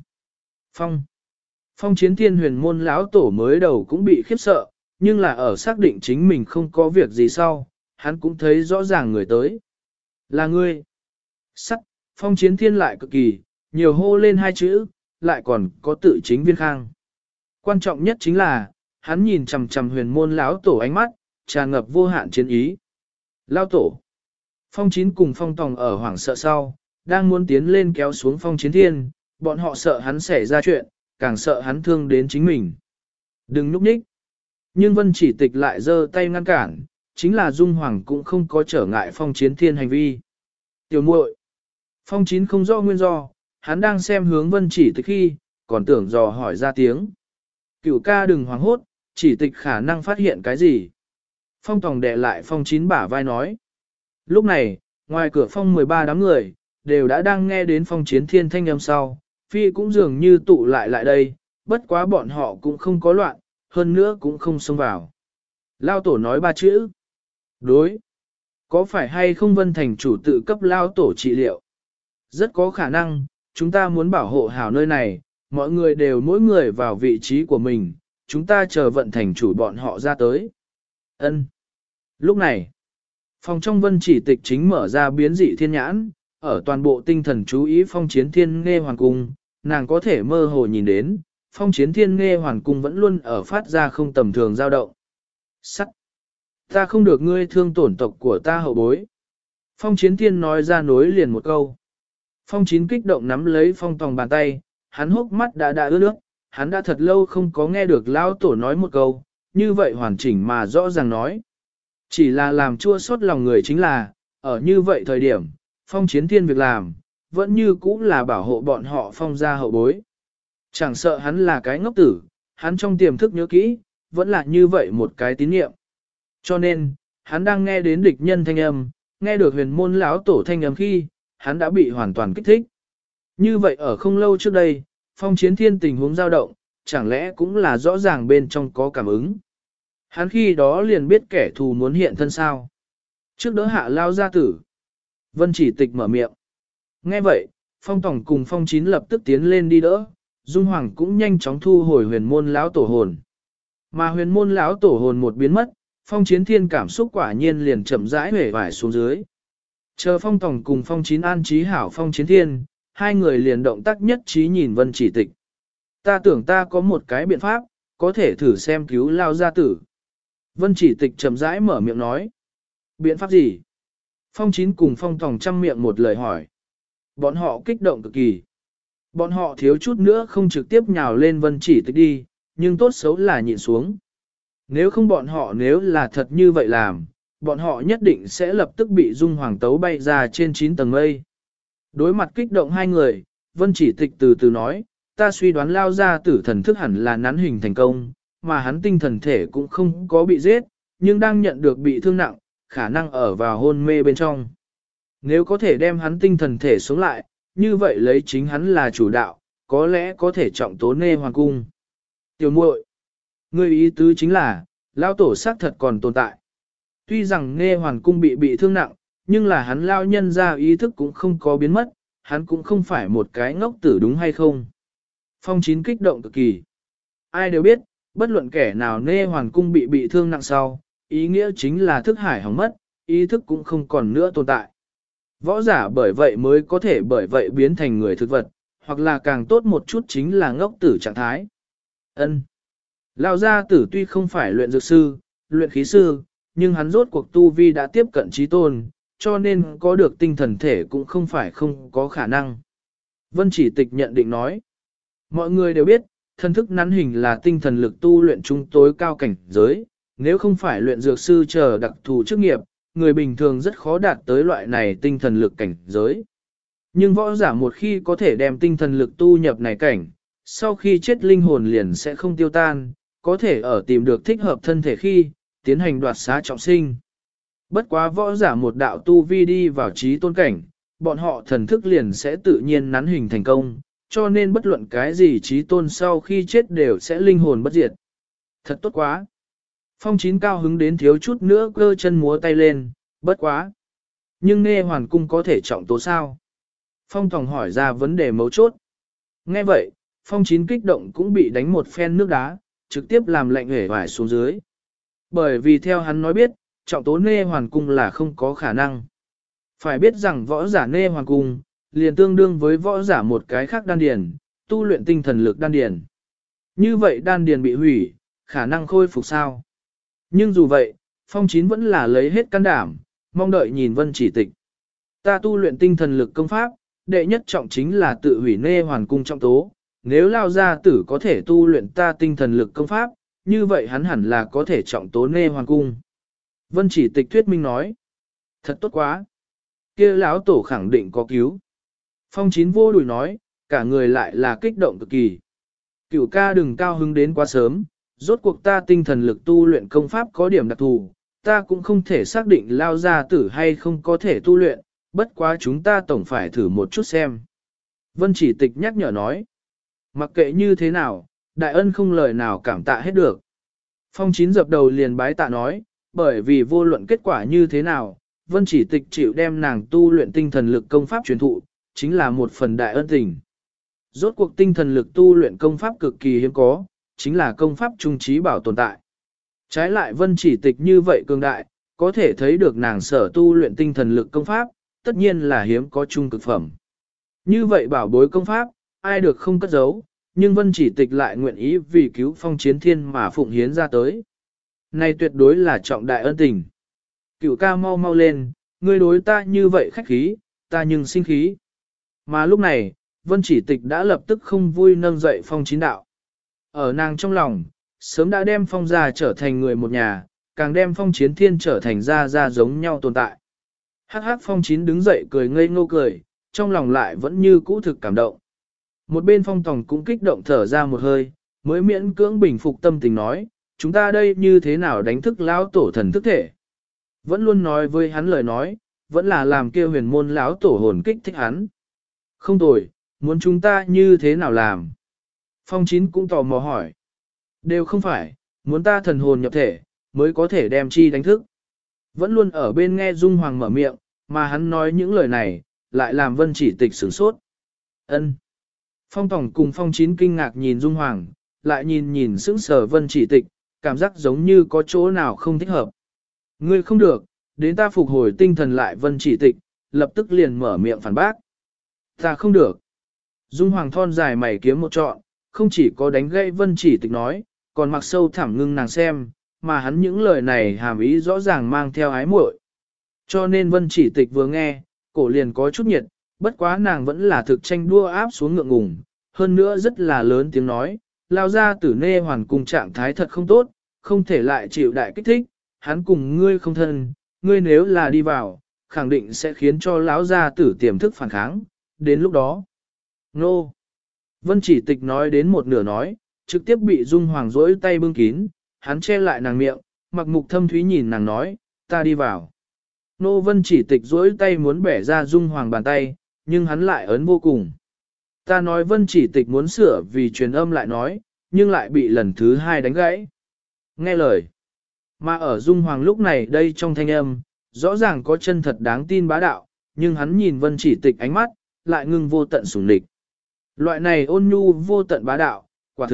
Phong Chiến Thiên huyền môn lão tổ mới đầu cũng bị khiếp sợ, nhưng là ở xác định chính mình không có việc gì sau, hắn cũng thấy rõ ràng người tới. Là ngươi. Sắt, Phong Chiến Thiên lại cực kỳ, nhiều hô lên hai chữ, lại còn có tự chính viên khang. Quan trọng nhất chính là, hắn nhìn chằm chằm huyền môn lão tổ ánh mắt, tràn ngập vô hạn chiến ý. Lão tổ. Phong Chín cùng Phong Tòng ở hoảng sợ sau, đang muốn tiến lên kéo xuống Phong Chiến Thiên, bọn họ sợ hắn xảy ra chuyện, càng sợ hắn thương đến chính mình. Đừng núp nhích. Nhưng Vân Chỉ Tịch lại giơ tay ngăn cản, chính là Dung Hoàng cũng không có trở ngại Phong Chiến Thiên hành vi. Tiểu muội. Phong Chín không rõ nguyên do, hắn đang xem hướng Vân Chỉ Tịch khi, còn tưởng dò hỏi ra tiếng. Cửu ca đừng hoảng hốt, Chỉ Tịch khả năng phát hiện cái gì. Phong Tòng đè lại Phong Chín bả vai nói. Lúc này, ngoài cửa Phong 13 đám người, đều đã đang nghe đến Phong Chiến Thiên thanh âm sau, phi cũng dường như tụ lại đây, bất quá bọn họ cũng không có loạn, hơn nữa cũng không xông vào. Lao tổ nói ba chữ. Đối. Có phải hay không Vân Thành chủ tự cấp Lao tổ trị liệu? Rất có khả năng, chúng ta muốn bảo hộ hảo nơi này, mọi người đều mỗi người vào vị trí của mình, chúng ta chờ Vận Thành chủ bọn họ ra tới. Ân. Lúc này, phòng trong Vân Chỉ Tịch chính mở ra biến dị thiên nhãn, ở toàn bộ tinh thần chú ý Phong Chiến Thiên Nghe Hoàn Cung, nàng có thể mơ hồ nhìn đến, Phong Chiến Thiên Nghe Hoàn Cung vẫn luôn ở phát ra không tầm thường dao động. Sắt! Ta không được ngươi thương tổn tộc của ta hậu bối. Phong Chiến Thiên nói ra nối liền một câu. Phong Chín kích động nắm lấy Phong Tòng bàn tay, hắn hốc mắt đã ướt nước, hắn đã thật lâu không có nghe được Lão tổ nói một câu, như vậy hoàn chỉnh mà rõ ràng nói. Chỉ là làm chua xót lòng người chính là, ở như vậy thời điểm, Phong Chiến Thiên việc làm, vẫn như cũ là bảo hộ bọn họ Phong gia hậu bối. Chẳng sợ hắn là cái ngốc tử, hắn trong tiềm thức nhớ kỹ, vẫn là như vậy một cái tín niệm. Cho nên, hắn đang nghe đến địch nhân thanh âm, nghe được huyền môn lão tổ thanh âm khi, hắn đã bị hoàn toàn kích thích. Như vậy ở không lâu trước đây, Phong Chiến Thiên tình huống dao động, chẳng lẽ cũng là rõ ràng bên trong có cảm ứng. Hắn khi đó liền biết kẻ thù muốn hiện thân sao. Trước đỡ hạ lao gia tử. Vân Chỉ Tịch mở miệng. Nghe vậy, Phong Tòng cùng Phong Chín lập tức tiến lên đi đỡ, Dung Hoàng cũng nhanh chóng thu hồi huyền môn lão tổ hồn. Mà huyền môn lão tổ hồn một biến mất, Phong Chiến Thiên cảm xúc quả nhiên liền chậm rãi hể vải xuống dưới. Chờ Phong Tòng cùng Phong Chín an trí hảo Phong Chiến Thiên, hai người liền động tác nhất trí nhìn Vân Chỉ Tịch. Ta tưởng ta có một cái biện pháp, có thể thử xem cứu lao gia tử. Vân chỉ tịch chậm rãi mở miệng nói. Biện pháp gì? Phong Chín cùng Phong Tòng chăm miệng một lời hỏi. Bọn họ kích động cực kỳ. Bọn họ thiếu chút nữa không trực tiếp nhào lên Vân chỉ tịch đi, nhưng tốt xấu là nhịn xuống. Nếu không bọn họ nếu là thật như vậy làm, bọn họ nhất định sẽ lập tức bị Dung Hoàng tấu bay ra trên 9 tầng mây. Đối mặt kích động hai người, Vân chỉ tịch từ từ nói, ta suy đoán lao ra tử thần thức hẳn là nắn hình thành công, mà hắn tinh thần thể cũng không có bị giết, nhưng đang nhận được bị thương nặng, khả năng ở vào hôn mê bên trong. Nếu có thể đem hắn tinh thần thể xuống lại, như vậy lấy chính hắn là chủ đạo, có lẽ có thể trọng tố Nê Hoàng cung. Tiểu muội, ngươi ý tứ chính là, lao tổ xác thật còn tồn tại. Tuy rằng Nê Hoàng cung bị thương nặng, nhưng là hắn lao nhân ra ý thức cũng không có biến mất, hắn cũng không phải một cái ngốc tử đúng hay không. Phong Chín kích động cực kỳ. Ai đều biết, bất luận kẻ nào Nê Hoàng cung bị thương nặng sau, ý nghĩa chính là thức hải hỏng mất, ý thức cũng không còn nữa tồn tại. Võ giả bởi vậy mới có thể bởi vậy biến thành người thực vật, hoặc là càng tốt một chút chính là ngốc tử trạng thái. Ân. Lão gia tử tuy không phải luyện dược sư, luyện khí sư, nhưng hắn rốt cuộc tu vi đã tiếp cận trí tôn, cho nên có được tinh thần thể cũng không phải không có khả năng. Vân chỉ tịch nhận định nói. Mọi người đều biết, thân thức nắn hình là tinh thần lực tu luyện trung tối cao cảnh giới, nếu không phải luyện dược sư chờ đặc thù chức nghiệp, người bình thường rất khó đạt tới loại này tinh thần lực cảnh giới. Nhưng võ giả một khi có thể đem tinh thần lực tu nhập này cảnh, sau khi chết linh hồn liền sẽ không tiêu tan, có thể ở tìm được thích hợp thân thể khi, tiến hành đoạt xá trọng sinh. Bất quá võ giả một đạo tu vi đi vào trí tôn cảnh, bọn họ thần thức liền sẽ tự nhiên nắn hình thành công, cho nên bất luận cái gì trí tôn sau khi chết đều sẽ linh hồn bất diệt. Thật tốt quá! Phong Chín cao hứng đến thiếu chút nữa cơ chân múa tay lên, bất quá. Nhưng Nê Hoàn cung có thể trọng tố sao? Phong Tòng hỏi ra vấn đề mấu chốt. Nghe vậy, Phong Chín kích động cũng bị đánh một phen nước đá, trực tiếp làm lệnh hể vải xuống dưới. Bởi vì theo hắn nói biết, trọng tố Nê Hoàn cung là không có khả năng. Phải biết rằng võ giả Nê Hoàn cung, liền tương đương với võ giả một cái khác đan điền, tu luyện tinh thần lực đan điền. Như vậy đan điền bị hủy, khả năng khôi phục sao? Nhưng dù vậy, Phong Chín vẫn là lấy hết can đảm, mong đợi nhìn Vân chỉ tịch. Ta tu luyện tinh thần lực công pháp, đệ nhất trọng chính là tự hủy Nê Hoàn cung trọng tố. Nếu lao gia tử có thể tu luyện ta tinh thần lực công pháp, như vậy hắn hẳn là có thể trọng tố Nê Hoàn cung. Vân chỉ tịch thuyết minh nói. Thật tốt quá. Kia lão tổ khẳng định có cứu. Phong Chín vô đùi nói, cả người lại là kích động cực kỳ. Cửu ca đừng cao hứng đến quá sớm, rốt cuộc ta tinh thần lực tu luyện công pháp có điểm đặc thù, ta cũng không thể xác định lao gia tử hay không có thể tu luyện, bất quá chúng ta tổng phải thử một chút xem. Vân chỉ tịch nhắc nhở nói, mặc kệ như thế nào, đại ân không lời nào cảm tạ hết được. Phong Chín dập đầu liền bái tạ nói, bởi vì vô luận kết quả như thế nào, Vân chỉ tịch chịu đem nàng tu luyện tinh thần lực công pháp truyền thụ, chính là một phần đại ân tình. Rốt cuộc tinh thần lực tu luyện công pháp cực kỳ hiếm có, chính là công pháp trung trí bảo tồn tại. Trái lại Vân chỉ tịch như vậy cường đại, có thể thấy được nàng sở tu luyện tinh thần lực công pháp, tất nhiên là hiếm có trung cực phẩm. Như vậy bảo bối công pháp, ai được không cất giấu, nhưng Vân chỉ tịch lại nguyện ý vì cứu Phong Chiến Thiên mà phụng hiến ra tới. Này tuyệt đối là trọng đại ân tình. Cửu ca mau mau lên, ngươi đối ta như vậy khách khí, ta nhưng sinh khí. Mà lúc này, Vân chỉ tịch đã lập tức không vui nâng dậy Phong Chín đạo. Ở nàng trong lòng, sớm đã đem Phong gia trở thành người một nhà, càng đem Phong Chiến Thiên trở thành gia giống nhau tồn tại. Hắc hắc Phong Chín đứng dậy cười ngây ngô cười, trong lòng lại vẫn như cũ thực cảm động. Một bên Phong Tòng cũng kích động thở ra một hơi, mới miễn cưỡng bình phục tâm tình nói, chúng ta đây như thế nào đánh thức lão tổ thần thức thể. Vẫn luôn nói với hắn lời nói, vẫn là làm kêu huyền môn lão tổ hồn kích thích hắn. Không tồi, muốn chúng ta như thế nào làm? Phong Chín cũng tò mò hỏi. Đều không phải, muốn ta thần hồn nhập thể, mới có thể đem chi đánh thức. Vẫn luôn ở bên nghe Dung Hoàng mở miệng, mà hắn nói những lời này, lại làm Vân chỉ tịch sửng sốt. Ân. Phong Tổng cùng Phong Chín kinh ngạc nhìn Dung Hoàng, lại nhìn sững sờ Vân chỉ tịch, cảm giác giống như có chỗ nào không thích hợp. Ngươi không được, đến ta phục hồi tinh thần lại Vân chỉ tịch, lập tức liền mở miệng phản bác. Ta không được. Dung Hoàng thon dài mày kiếm một trọn, không chỉ có đánh gãy Vân chỉ tịch nói, còn mặc sâu thẳm ngưng nàng xem, mà hắn những lời này hàm ý rõ ràng mang theo ái muội. Cho nên Vân Chỉ Tịch vừa nghe, cổ liền có chút nhiệt, bất quá nàng vẫn là thực tranh đua áp xuống ngượng ngùng, hơn nữa rất là lớn tiếng nói, lao ra tử nê hoàn cùng trạng thái thật không tốt, không thể lại chịu đại kích thích, hắn cùng ngươi không thân, ngươi nếu là đi vào, khẳng định sẽ khiến cho lão gia tử tiềm thức phản kháng, đến lúc đó. Nô! Vân Chỉ Tịch nói đến một nửa nói, trực tiếp bị Dung Hoàng rỗi tay bưng kín, hắn che lại nàng miệng, mặc mục thâm thúy nhìn nàng nói, ta đi vào. Nô Vân Chỉ Tịch rỗi tay muốn bẻ ra Dung Hoàng bàn tay, nhưng hắn lại ấn vô cùng. Ta nói Vân Chỉ Tịch muốn sửa vì truyền âm lại nói, nhưng lại bị lần thứ hai đánh gãy. Nghe lời. Mà ở Dung Hoàng lúc này đây trong thanh âm, rõ ràng có chân thật đáng tin bá đạo, nhưng hắn nhìn Vân Chỉ Tịch ánh mắt, lại ngưng vô tận sủng địch. Loại này ôn nhu vô tận bá đạo,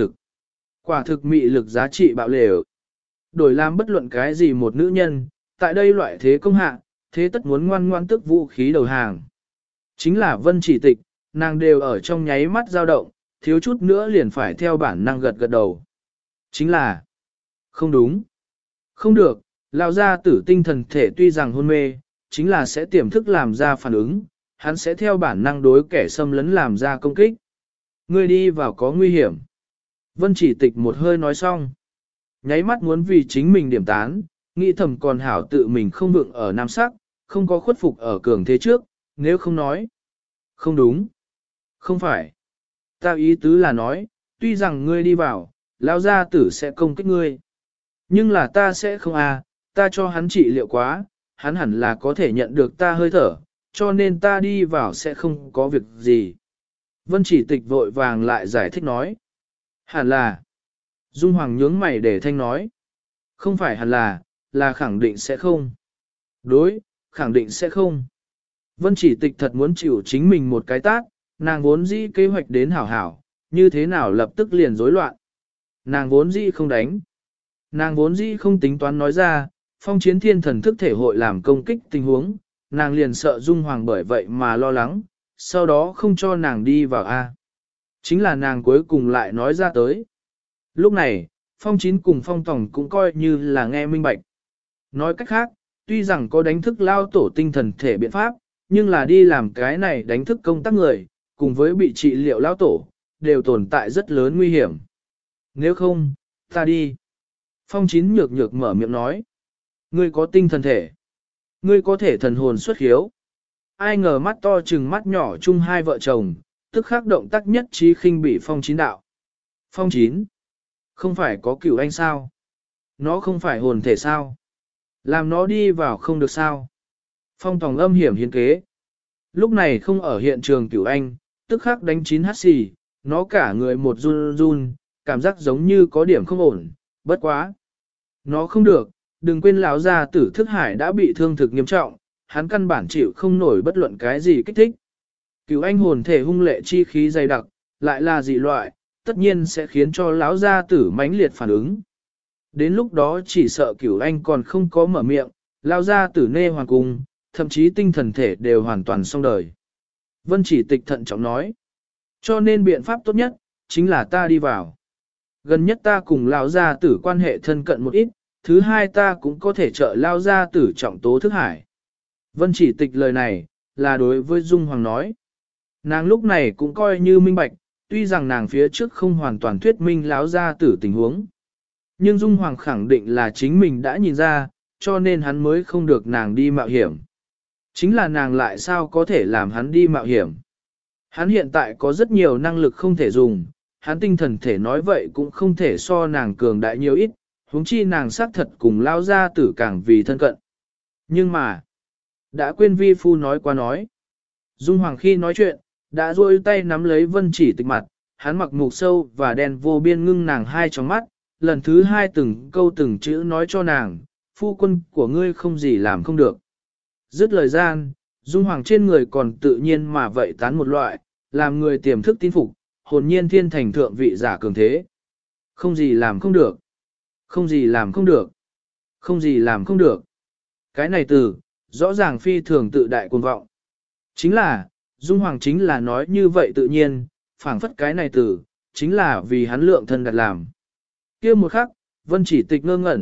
quả thực mị lực giá trị bạo lều. Đổi làm bất luận cái gì một nữ nhân, tại đây loại thế công hạ, thế tất muốn ngoan ngoan tức vũ khí đầu hàng. Chính là Vân Chỉ Tịch, nàng đều ở trong nháy mắt dao động, thiếu chút nữa liền phải theo bản năng gật gật đầu. Chính là, không đúng, không được, lão gia tử tinh thần thể tuy rằng hôn mê, chính là sẽ tiềm thức làm ra phản ứng, hắn sẽ theo bản năng đối kẻ xâm lấn làm ra công kích. Ngươi đi vào có nguy hiểm. Vân Chỉ Tịch một hơi nói xong. Nháy mắt muốn vì chính mình điểm tán, nghĩ thầm còn hảo tự mình không vượng ở nam sắc, không có khuất phục ở cường thế trước, nếu không nói. Không đúng. Không phải. Ta ý tứ là nói, tuy rằng ngươi đi vào, lão gia tử sẽ công kích ngươi. Nhưng là ta sẽ không ta cho hắn trị liệu quá, hắn hẳn là có thể nhận được ta hơi thở, cho nên ta đi vào sẽ không có việc gì. Vân Chỉ Tịch vội vàng lại giải thích nói. Hẳn là. Dung Hoàng nhướng mày để thanh nói. Không phải hẳn là khẳng định sẽ không. Đối, khẳng định sẽ không. Vân Chỉ Tịch thật muốn chịu chính mình một cái tát, nàng vốn dĩ kế hoạch đến hảo hảo, như thế nào lập tức liền rối loạn. Nàng vốn dĩ không đánh. Nàng vốn dĩ không tính toán nói ra, phong chiến thiên thần thức thể hội làm công kích tình huống, nàng liền sợ Dung Hoàng bởi vậy mà lo lắng, sau đó không cho nàng đi vào Chính là nàng cuối cùng lại nói ra tới. Lúc này, phong chín cùng phong tổng cũng coi như là nghe minh bạch. Nói cách khác, tuy rằng có đánh thức lao tổ tinh thần thể biện pháp, nhưng là đi làm cái này đánh thức công tác người, cùng với bị trị liệu lao tổ, đều tồn tại rất lớn nguy hiểm. Nếu không, ta đi. Phong chín nhược nhược mở miệng nói. Ngươi có tinh thần thể. Ngươi có thể thần hồn xuất hiếu. Ai ngờ mắt to chừng mắt nhỏ chung hai vợ chồng, tức khắc động tác nhất trí khinh bị phong chín đạo. Phong chín. Không phải có cửu anh sao? Nó không phải hồn thể sao? Làm nó đi vào không được sao? Phong tòng âm hiểm hiến kế. Lúc này không ở hiện trường cửu anh, tức khắc đánh chín hát xì, nó cả người một run run, cảm giác giống như có điểm không ổn, bất quá. Nó không được, đừng quên lão gia tử thức hải đã bị thương thực nghiêm trọng, hắn căn bản chịu không nổi bất luận cái gì kích thích. Cửu anh hồn thể hung lệ chi khí dày đặc, lại là dị loại, tất nhiên sẽ khiến cho lão gia tử mãnh liệt phản ứng. Đến lúc đó chỉ sợ Cửu anh còn không có mở miệng, lão gia tử nê hoàng cung, thậm chí tinh thần thể đều hoàn toàn xong đời. Vân Chỉ Tịch thận trọng nói, cho nên biện pháp tốt nhất, chính là ta đi vào. Gần nhất ta cùng lão gia tử quan hệ thân cận một ít, thứ hai ta cũng có thể trợ lão gia tử trọng tố thức hải. Vân Chỉ Tịch lời này, là đối với Dung Hoàng nói. Nàng lúc này cũng coi như minh bạch, tuy rằng nàng phía trước không hoàn toàn thuyết minh lão gia tử tình huống. Nhưng Dung Hoàng khẳng định là chính mình đã nhìn ra, cho nên hắn mới không được nàng đi mạo hiểm. Chính là nàng lại sao có thể làm hắn đi mạo hiểm. Hắn hiện tại có rất nhiều năng lực không thể dùng, hắn tinh thần thể nói vậy cũng không thể so nàng cường đại nhiều ít, huống chi nàng xác thật cùng lao gia tử càng vì thân cận. Nhưng mà, đã quên vi phu nói qua nói. Dung Hoàng khi nói chuyện, đã duỗi tay nắm lấy Vân Chỉ Tịch mặt, hắn mặc mục sâu và đen vô biên ngưng nàng hai trong mắt, lần thứ hai từng câu từng chữ nói cho nàng, phu quân của ngươi không gì làm không được. Dứt lời gian, Dung Hoàng trên người còn tự nhiên mà vậy tán một loại, làm người tiềm thức tin phục, hồn nhiên thiên thành thượng vị giả cường thế. Không gì làm không được. Không gì làm không được. Không gì làm không được. Cái này từ, rõ ràng phi thường tự đại cuồng vọng. Chính là, Dung Hoàng chính là nói như vậy tự nhiên, phảng phất cái này từ, chính là vì hắn lượng thân đặt làm. Kia một khắc, Vân Chỉ Tịch ngơ ngẩn,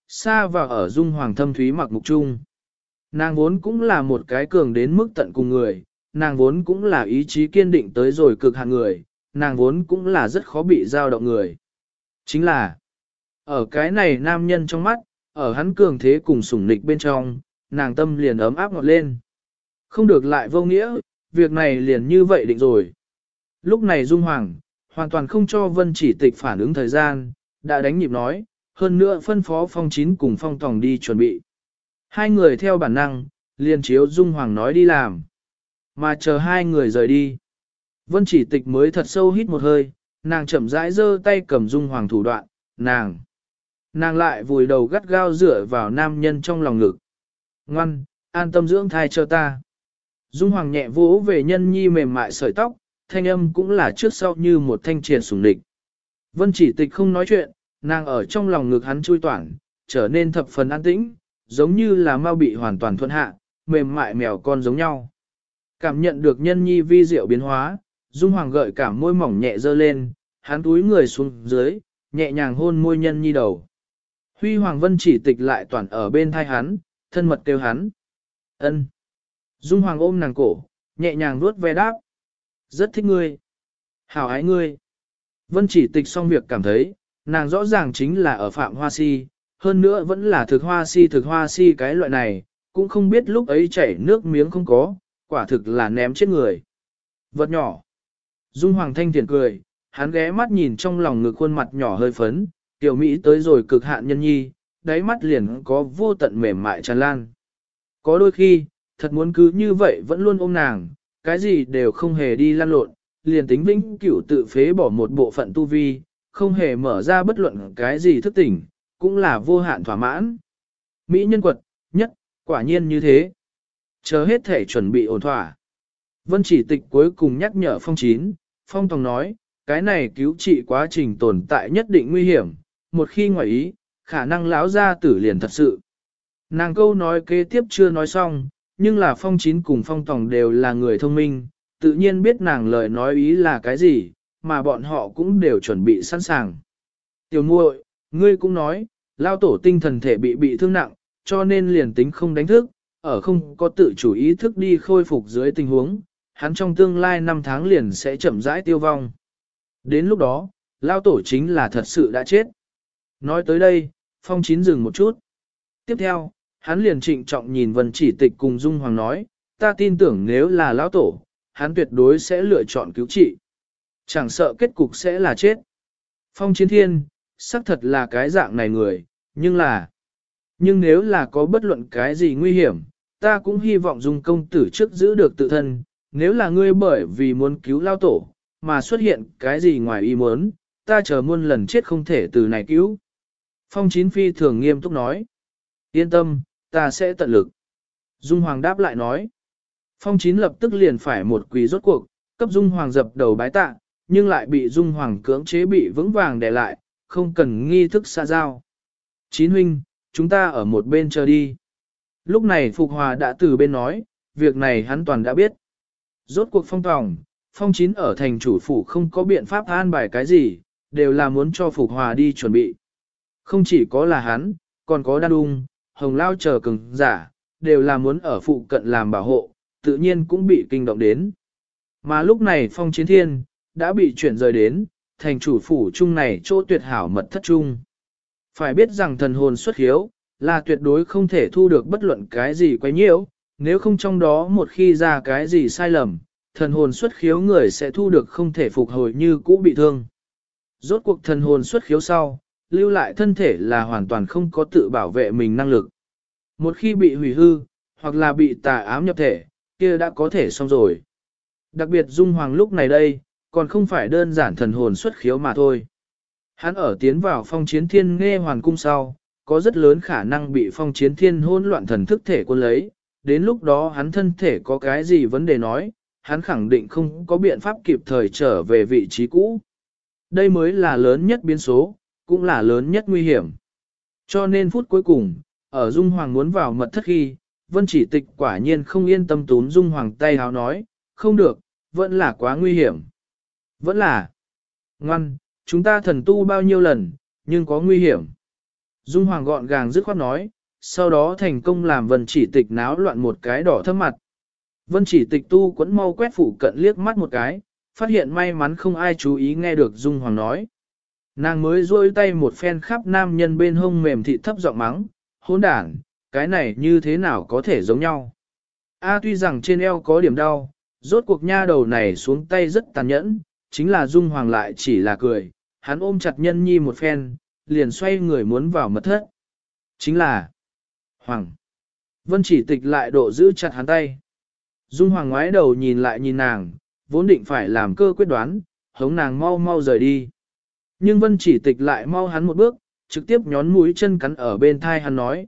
xa vào ở Dung Hoàng thâm thúy mặc mục trung. Nàng vốn cũng là một cái cường đến mức tận cùng người, nàng vốn cũng là ý chí kiên định tới rồi cực hạn người, nàng vốn cũng là rất khó bị dao động người. Chính là, ở cái này nam nhân trong mắt, ở hắn cường thế cùng sủng nịch bên trong, nàng tâm liền ấm áp ngọt lên. Không được lại vô nghĩa, việc này liền như vậy định rồi. Lúc này Dung Hoàng, hoàn toàn không cho Vân Chỉ Tịch phản ứng thời gian, đã đánh nhịp nói, hơn nữa phân phó Phong Chín cùng Phong Tòng đi chuẩn bị. Hai người theo bản năng, liền chiếu Dung Hoàng nói đi làm. Mà chờ hai người rời đi. Vân Chỉ Tịch mới thật sâu hít một hơi, nàng chậm rãi giơ tay cầm Dung Hoàng thủ đoạn, nàng lại vùi đầu gắt gao dựa vào nam nhân trong lòng ngực. Ngoan, an tâm dưỡng thai cho ta. Dung Hoàng nhẹ vỗ về nhân nhi mềm mại sợi tóc, thanh âm cũng là trước sau như một thanh triệt sủng địch. Vân Chỉ Tịch không nói chuyện, nàng ở trong lòng ngực hắn chui toản, trở nên thập phần an tĩnh, giống như là mau bị hoàn toàn thuận hạ, mềm mại mèo con giống nhau. Cảm nhận được nhân nhi vi diệu biến hóa, Dung Hoàng gợi cảm môi mỏng nhẹ dơ lên, hắn túi người xuống dưới, nhẹ nhàng hôn môi nhân nhi đầu. Huy Hoàng Vân Chỉ Tịch lại toàn ở bên thai hắn, thân mật kêu hắn. Ân. Dung Hoàng ôm nàng cổ, nhẹ nhàng vuốt ve đáp. Rất thích ngươi. Hảo ái ngươi. Vân Chỉ Tịch xong việc cảm thấy, nàng rõ ràng chính là ở phạm hoa si, hơn nữa vẫn là thực hoa si cái loại này, cũng không biết lúc ấy chảy nước miếng không có, quả thực là ném chết người. Vật nhỏ. Dung Hoàng thanh thiện cười, hắn ghé mắt nhìn trong lòng ngực khuôn mặt nhỏ hơi phấn, tiểu Mỹ tới rồi cực hạn nhân nhi, đáy mắt liền có vô tận mềm mại tràn lan. Có đôi khi, thật muốn cứ như vậy vẫn luôn ôm nàng, cái gì đều không hề đi lăn lộn, liền tính vĩnh cửu tự phế bỏ một bộ phận tu vi, không hề mở ra bất luận cái gì thức tỉnh, cũng là vô hạn thỏa mãn. Mỹ nhân quật, nhất, quả nhiên như thế. Chờ hết thể chuẩn bị ổn thỏa. Vân Chỉ Tịch cuối cùng nhắc nhở Phong Chín, Phong Tòng nói, cái này cứu trị quá trình tồn tại nhất định nguy hiểm, một khi ngoài ý, khả năng lão ra tử liền thật sự. Nàng câu nói kế tiếp chưa nói xong, nhưng là Phong Chín cùng Phong Tòng đều là người thông minh, tự nhiên biết nàng lời nói ý là cái gì, mà bọn họ cũng đều chuẩn bị sẵn sàng. Tiểu muội, ngươi cũng nói, lao tổ tinh thần thể bị thương nặng, cho nên liền tính không đánh thức, ở không có tự chủ ý thức đi khôi phục dưới tình huống, hắn trong tương lai 5 tháng liền sẽ chậm rãi tiêu vong. Đến lúc đó, lao tổ chính là thật sự đã chết. Nói tới đây, Phong Chín dừng một chút. Tiếp theo, hắn liền trịnh trọng nhìn Vân Chỉ Tịch cùng Dung Hoàng nói, ta tin tưởng nếu là lão tổ, hắn tuyệt đối sẽ lựa chọn cứu trị. Chẳng sợ kết cục sẽ là chết. Phong Chiến Thiên, xác thật là cái dạng này người, nhưng nếu là có bất luận cái gì nguy hiểm, ta cũng hy vọng Dung công tử trước giữ được tự thân, nếu là ngươi bởi vì muốn cứu lao tổ, mà xuất hiện cái gì ngoài ý muốn, ta chờ muôn lần chết không thể từ này cứu. Phong Chín phi thường nghiêm túc nói, yên tâm, ta sẽ tận lực. Dung Hoàng đáp lại nói, Phong Chín lập tức liền phải một quỳ rốt cuộc, cấp Dung Hoàng dập đầu bái tạ, nhưng lại bị Dung Hoàng cưỡng chế bị vững vàng đè lại, không cần nghi thức xa giao. Chín huynh, chúng ta ở một bên chờ đi. Lúc này Phục Hòa đã từ bên nói, việc này hắn toàn đã biết. Rốt cuộc Phong Tòng, Phong Chín ở thành chủ phủ không có biện pháp an bài cái gì, đều là muốn cho Phục Hòa đi chuẩn bị. Không chỉ có là hắn, còn có Đan Đung, Hồng Lao chờ cường giả, đều là muốn ở phụ cận làm bảo hộ, tự nhiên cũng bị kinh động đến. Mà lúc này Phong Chiến Thiên, đã bị chuyển rời đến, thành chủ phủ chung này chỗ tuyệt hảo mật thất chung. Phải biết rằng thần hồn xuất hiếu, là tuyệt đối không thể thu được bất luận cái gì quấy nhiễu, nếu không trong đó một khi ra cái gì sai lầm, thần hồn xuất khiếu người sẽ thu được không thể phục hồi như cũ bị thương. Rốt cuộc thần hồn xuất khiếu sau, lưu lại thân thể là hoàn toàn không có tự bảo vệ mình năng lực. Một khi bị hủy hư, hoặc là bị tà ám nhập thể, kia đã có thể xong rồi. Đặc biệt Dung Hoàng lúc này đây, còn không phải đơn giản thần hồn xuất khiếu mà thôi. Hắn ở tiến vào Phong Chiến Thiên nghe hoàn cung sau, có rất lớn khả năng bị Phong Chiến Thiên hỗn loạn thần thức thể quân lấy, đến lúc đó hắn thân thể có cái gì vấn đề nói, hắn khẳng định không có biện pháp kịp thời trở về vị trí cũ. Đây mới là lớn nhất biến số, cũng là lớn nhất nguy hiểm. Cho nên phút cuối cùng, ở Dung Hoàng muốn vào mật thất khi, Vân Chỉ Tịch quả nhiên không yên tâm túm Dung Hoàng tay háo nói, không được, vẫn là quá nguy hiểm. Vẫn là, ngoan, chúng ta thần tu bao nhiêu lần, nhưng có nguy hiểm. Dung Hoàng gọn gàng dứt khoát nói, sau đó thành công làm Vân Chỉ Tịch náo loạn một cái đỏ thấp mặt. Vân Chỉ Tịch tu quẫn mau quét phụ cận liếc mắt một cái, phát hiện may mắn không ai chú ý nghe được Dung Hoàng nói. Nàng mới duỗi tay một phen khắp nam nhân bên hông mềm thị thấp giọng mắng, hỗn đản, cái này như thế nào có thể giống nhau. Tuy rằng trên eo có điểm đau, rốt cuộc nha đầu này xuống tay rất tàn nhẫn, chính là Dung Hoàng lại chỉ là cười, hắn ôm chặt nhân nhi một phen, liền xoay người muốn vào mật thất. Chính là Hoàng. Vân Chỉ Tịch lại độ giữ chặt hắn tay. Dung Hoàng ngoái đầu nhìn lại nhìn nàng, vốn định phải làm cơ quyết đoán, hống nàng mau mau rời đi. Nhưng Vân Chỉ Tịch lại mau hắn một bước, trực tiếp nhón mũi chân cắn ở bên thai hắn nói,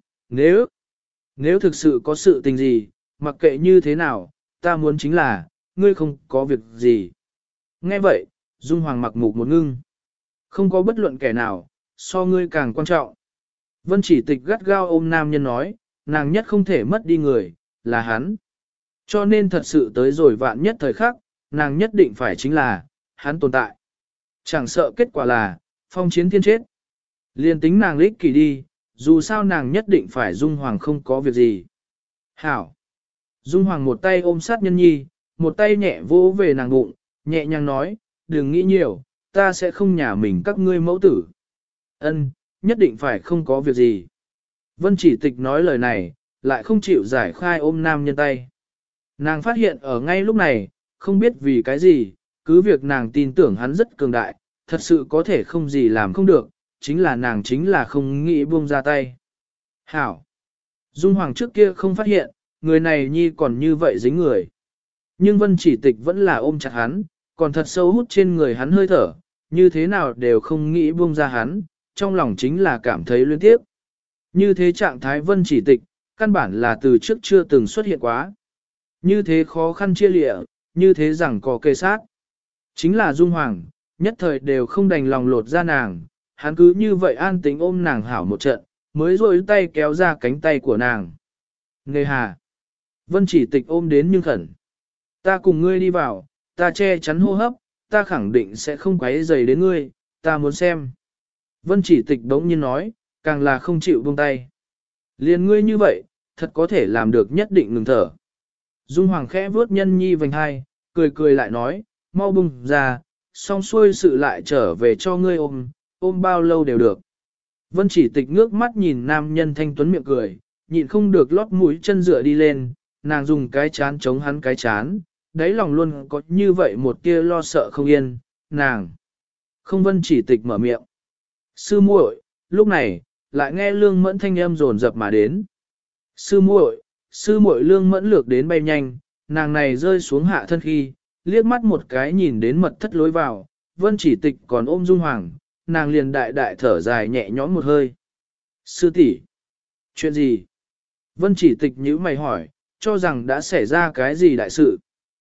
nếu thực sự có sự tình gì, mặc kệ như thế nào, ta muốn chính là, ngươi không có việc gì. Nghe vậy, Dung Hoàng mặc mục một ngưng. Không có bất luận kẻ nào, so ngươi càng quan trọng. Vân Chỉ Tịch gắt gao ôm nam nhân nói, nàng nhất không thể mất đi người, là hắn. Cho nên thật sự tới rồi vạn nhất thời khắc, nàng nhất định phải chính là, hắn tồn tại. Chẳng sợ kết quả là, phong chiến thiên chết. Liên tính nàng ích kỷ đi, dù sao nàng nhất định phải Dung Hoàng không có việc gì. Hảo. Dung Hoàng một tay ôm sát nhân nhi, một tay nhẹ vỗ về nàng bụng, nhẹ nhàng nói, đừng nghĩ nhiều, ta sẽ không nhả mình các ngươi mẫu tử. Ân, nhất định phải không có việc gì. Vân Chỉ Tịch nói lời này, lại không chịu giải khai ôm nam nhân tay. Nàng phát hiện ở ngay lúc này, không biết vì cái gì, cứ việc nàng tin tưởng hắn rất cường đại, thật sự có thể không gì làm không được, chính là nàng chính là không nghĩ buông ra tay. Hảo! Dung Hoàng trước kia không phát hiện, người này nhi còn như vậy dính người. Nhưng Vân Chỉ Tịch vẫn là ôm chặt hắn, còn thật sâu hút trên người hắn hơi thở, như thế nào đều không nghĩ buông ra hắn, trong lòng chính là cảm thấy luyến tiếc. Như thế trạng thái Vân Chỉ Tịch, căn bản là từ trước chưa từng xuất hiện quá. Như thế khó khăn chia lịa, như thế rằng có kê sát. Chính là Dung Hoàng, nhất thời đều không đành lòng lột ra nàng, hắn cứ như vậy an tính ôm nàng hảo một trận, mới rôi tay kéo ra cánh tay của nàng. Nề hà! Vân Chỉ Tịch ôm đến nhưng khẩn. Ta cùng ngươi đi vào, ta che chắn hô hấp, ta khẳng định sẽ không quấy rầy đến ngươi, ta muốn xem. Vân Chỉ Tịch đống nhiên nói, càng là không chịu buông tay. Liên ngươi như vậy, thật có thể làm được nhất định ngừng thở. Dung Hoàng khẽ vuốt nhân nhi vành hai, cười cười lại nói, mau bung ra, xong xuôi sự lại trở về cho ngươi ôm bao lâu đều được. Vân Chỉ Tịch ngước mắt nhìn nam nhân thanh tuấn miệng cười, nhịn không được lót mũi chân dựa đi lên, nàng dùng cái chán chống hắn cái chán, đáy lòng luôn có như vậy một tia lo sợ không yên, nàng. Không. Vân Chỉ Tịch mở miệng. Sư muội, lúc này, lại nghe Lương Mẫn thanh âm dồn dập mà đến. Sư muội Lương Mẫn lược đến bay nhanh, nàng này rơi xuống hạ thân khi, liếc mắt một cái nhìn đến mật thất lối vào, Vân Chỉ Tịch còn ôm Dung Hoàng, nàng liền đại đại thở dài nhẹ nhõm một hơi. Sư tỷ, chuyện gì? Vân Chỉ Tịch nhíu mày hỏi, cho rằng đã xảy ra cái gì đại sự.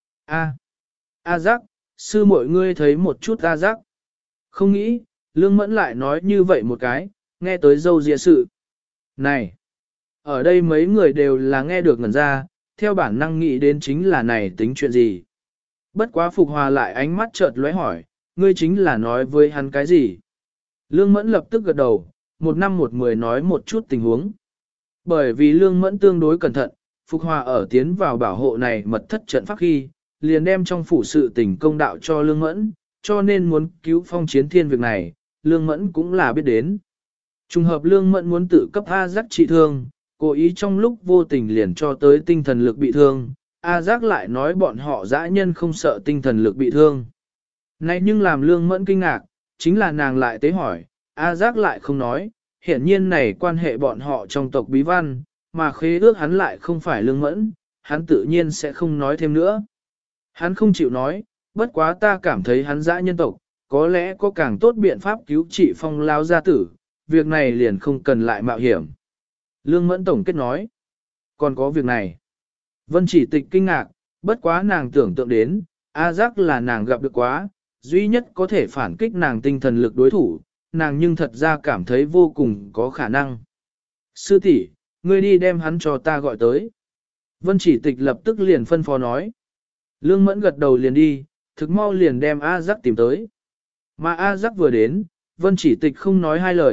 A Giác, sư muội ngươi thấy một chút A Giác. Không nghĩ, Lương Mẫn lại nói như vậy một cái, nghe tới dâu dịa sự. Này, ở đây mấy người đều là nghe được ngẩn ra, theo bản năng nghĩ đến chính là này tính chuyện gì. Bất quá Phục Hòa lại ánh mắt chợt lóe hỏi, ngươi chính là nói với hắn cái gì? Lương Mẫn lập tức gật đầu, một năm một mười nói một chút tình huống. Bởi vì Lương Mẫn tương đối cẩn thận, Phục Hòa ở tiến vào bảo hộ này mật thất trận pháp khi, liền đem trong phủ sự tình công đạo cho Lương Mẫn, cho nên muốn cứu Phong Chiến Thiên việc này, Lương Mẫn cũng là biết đến. Trùng hợp Lương Mẫn muốn tự cấp A Giác trị thương, cố ý trong lúc vô tình liền cho tới tinh thần lực bị thương, A Giác lại nói bọn họ dã nhân không sợ tinh thần lực bị thương. Này nhưng làm Lương Mẫn kinh ngạc, chính là nàng lại tế hỏi, A Giác lại không nói, hiển nhiên này quan hệ bọn họ trong tộc bí văn, mà khế ước hắn lại không phải Lương Mẫn, hắn tự nhiên sẽ không nói thêm nữa. Hắn không chịu nói, bất quá ta cảm thấy hắn dã nhân tộc, có lẽ có càng tốt biện pháp cứu trị Phong lao gia tử, việc này liền không cần lại mạo hiểm. Lương Mẫn tổng kết nói, còn có việc này. Vân Chỉ Tịch kinh ngạc, bất quá nàng tưởng tượng đến, A Giác là nàng gặp được quá, duy nhất có thể phản kích nàng tinh thần lực đối thủ, nàng nhưng thật ra cảm thấy vô cùng có khả năng. Sư tỷ, ngươi đi đem hắn cho ta gọi tới. Vân Chỉ Tịch lập tức liền phân phó nói. Lương Mẫn gật đầu liền đi, thực mau liền đem A Giác tìm tới. Mà A Giác vừa đến, Vân Chỉ Tịch không nói hai lời,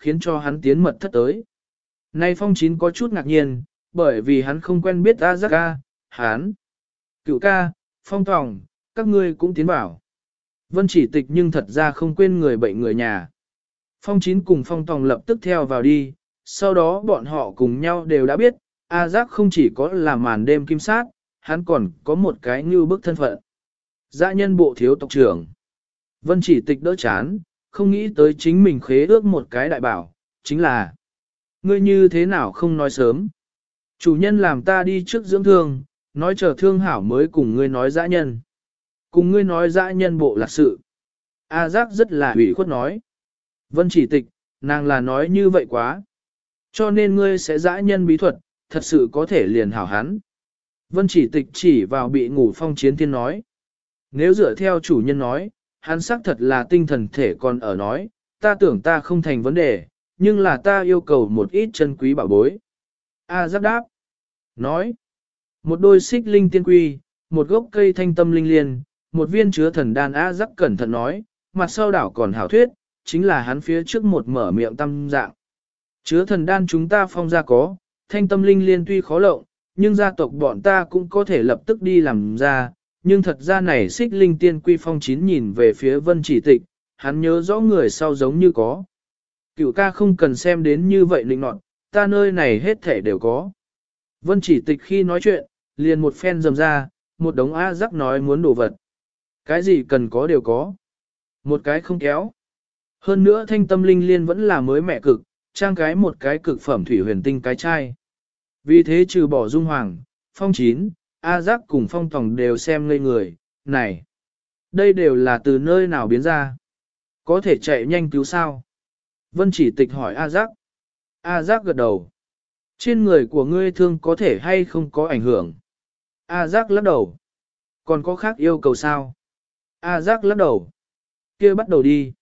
khiến cho hắn tiến mật thất tới. Nay Phong Chín có chút ngạc nhiên, bởi vì hắn không quen biết A Giác ca, hắn. Cửu ca, Phong Tòng, các ngươi cũng tiến vào. Vân Chỉ Tịch nhưng thật ra không quên người bệnh người nhà. Phong Chín cùng Phong Tòng lập tức theo vào đi, sau đó bọn họ cùng nhau đều đã biết, A Giác không chỉ có là màn đêm kim sát, hắn còn có một cái như bức thân phận. Dã nhân bộ thiếu tộc trưởng. Vân Chỉ Tịch đỡ chán, không nghĩ tới chính mình khế ước một cái đại bảo, chính là ngươi như thế nào không nói sớm. Chủ nhân làm ta đi trước dưỡng thương, nói chờ thương hảo mới cùng ngươi nói dã nhân. Cùng ngươi nói dã nhân bộ lạc sự. A Giác rất là ủy khuất nói. Vân Chỉ Tịch, nàng là nói như vậy quá. Cho nên ngươi sẽ dã nhân bí thuật, thật sự có thể liền hảo hắn. Vân Chỉ Tịch chỉ vào bị ngủ Phong Chiến Thiên nói. Nếu dựa theo chủ nhân nói, hắn xác thật là tinh thần thể còn ở nói, ta tưởng ta không thành vấn đề, nhưng là ta yêu cầu một ít chân quý bảo bối. A Giác đáp. Nói. Một đôi xích linh tiên quy, một gốc cây thanh tâm linh liên, một viên chứa thần đan. A Giác cẩn thận nói, mặt sau đảo còn hảo thuyết, chính là hắn phía trước một mở miệng tâm dạng. Chứa thần đan chúng ta Phong gia có, thanh tâm linh liên tuy khó lộng, nhưng gia tộc bọn ta cũng có thể lập tức đi làm ra, nhưng thật ra này xích linh tiên quy. Phong Chín nhìn về phía Vân Chỉ Tịch, hắn nhớ rõ người sau giống như có. Cửu ca không cần xem đến như vậy lịnh nọt, ta nơi này hết thể đều có. Vân Chỉ Tịch khi nói chuyện, liền một phen dầm ra, một đống A Giác nói muốn đồ vật. Cái gì cần có đều có. Một cái không kéo. Hơn nữa thanh tâm linh liên vẫn là mới mẹ cực, trang cái một cái cực phẩm thủy huyền tinh cái chai. Vì thế trừ bỏ Dung Hoàng, Phong Chín, A Giác cùng Phong Tòng đều xem ngây người, này. Đây đều là từ nơi nào biến ra. Có thể chạy nhanh cứu sao? Vân Chỉ Tịch hỏi A Giác. A Giác gật đầu. Trên người của ngươi thương có thể hay không có ảnh hưởng? A Giác lắc đầu. Còn có khác yêu cầu sao? A Giác lắc đầu. Kia bắt đầu đi.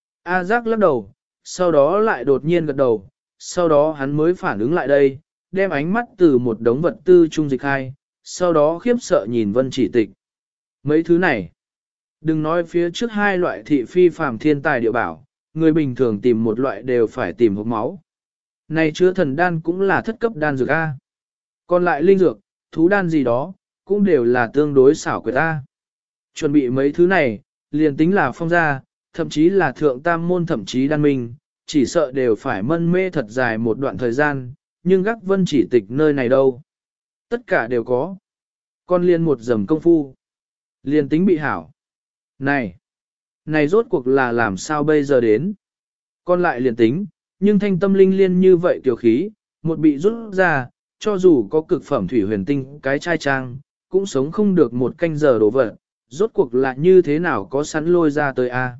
A Giác lắc đầu, sau đó lại đột nhiên gật đầu, sau đó hắn mới phản ứng lại đây, đem ánh mắt từ một đống vật tư trung dịch hai, sau đó khiếp sợ nhìn Vân Chỉ Tịch. Mấy thứ này, đừng nói phía trước hai loại thị phi phàm thiên tài địa bảo, người bình thường tìm một loại đều phải tìm hộp máu. Này chứa thần đan cũng là thất cấp đan dược A. Còn lại linh dược, thú đan gì đó, cũng đều là tương đối xảo quyệt A. Chuẩn bị mấy thứ này, liền tính là Phong gia, thậm chí là thượng tam môn thậm chí đan minh, chỉ sợ đều phải mân mê thật dài một đoạn thời gian, nhưng gác Vân Chỉ Tịch nơi này đâu. Tất cả đều có. Con liền một dầm công phu. Liền tính bị hảo. Này rốt cuộc là làm sao bây giờ đến. Con lại liền tính, nhưng thanh tâm linh liên như vậy tiểu khí, một bị rút ra, cho dù có cực phẩm thủy huyền tinh cái chai trang, cũng sống không được một canh giờ đổ vật, rốt cuộc là như thế nào có sẵn lôi ra tới a?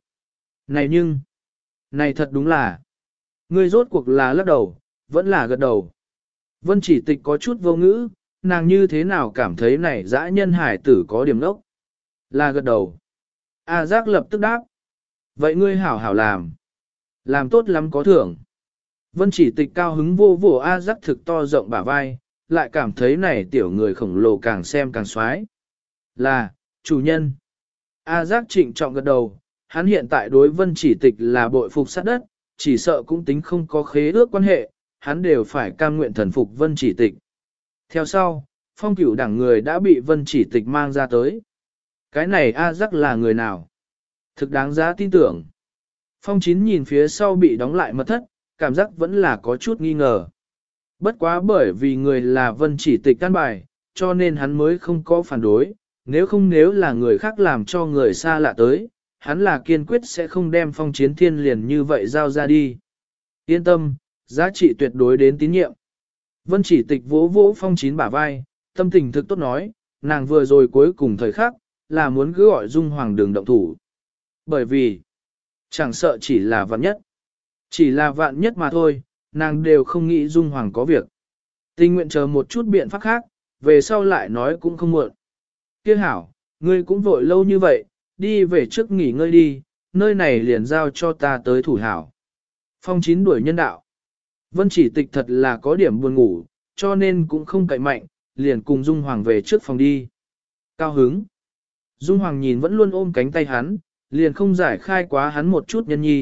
Này thật đúng là, ngươi rốt cuộc là lắc đầu, vẫn là gật đầu. Vân Chỉ Tịch có chút vô ngữ, nàng như thế nào cảm thấy này dã nhân hải tử có điểm đốc. Là gật đầu. A Giác lập tức đáp. Vậy ngươi hảo hảo làm tốt lắm có thưởng. Vân Chỉ Tịch cao hứng vô vỗ A Giác thực to rộng bả vai, lại cảm thấy này tiểu người khổng lồ càng xem càng xoái. Là, chủ nhân. A Giác trịnh trọng gật đầu, hắn hiện tại đối Vân Chỉ Tịch là bội phục sát đất, chỉ sợ cũng tính không có khế ước quan hệ, hắn đều phải cam nguyện thần phục Vân Chỉ Tịch. Theo sau, Phong Cửu đẳng người đã bị Vân Chỉ Tịch mang ra tới. Cái này A Giác là người nào? Thực đáng giá tin tưởng. Phong Chín nhìn phía sau bị đóng lại mật thất, cảm giác vẫn là có chút nghi ngờ. Bất quá bởi vì người là Vân Chỉ Tịch căn bài, cho nên hắn mới không có phản đối, nếu là người khác làm cho người xa lạ tới, hắn là kiên quyết sẽ không đem Phong Chiến Thiên liền như vậy giao ra đi. Yên tâm, giá trị tuyệt đối đến tín nhiệm. Vân Chỉ Tịch vỗ vỗ Phong Chín bả vai, tâm tình thực tốt nói, nàng vừa rồi cuối cùng thời khắc, là muốn cứ gọi Dung Hoàng đường động thủ. Bởi vì, chẳng sợ chỉ là vạn nhất. Chỉ là vạn nhất mà thôi, nàng đều không nghĩ Dung Hoàng có việc. Tình nguyện chờ một chút biện pháp khác, về sau lại nói cũng không muộn. Kia hảo, ngươi cũng vội lâu như vậy, đi về trước nghỉ ngơi đi, nơi này liền giao cho ta tới thủ hảo. Phong Chín đuổi nhân đạo. Vân Chỉ Tịch thật là có điểm buồn ngủ, cho nên cũng không cậy mạnh, liền cùng Dung Hoàng về trước phòng đi. Cao hứng. Dung Hoàng nhìn vẫn luôn ôm cánh tay hắn, liền không giải khai quá hắn một chút nhân nhi,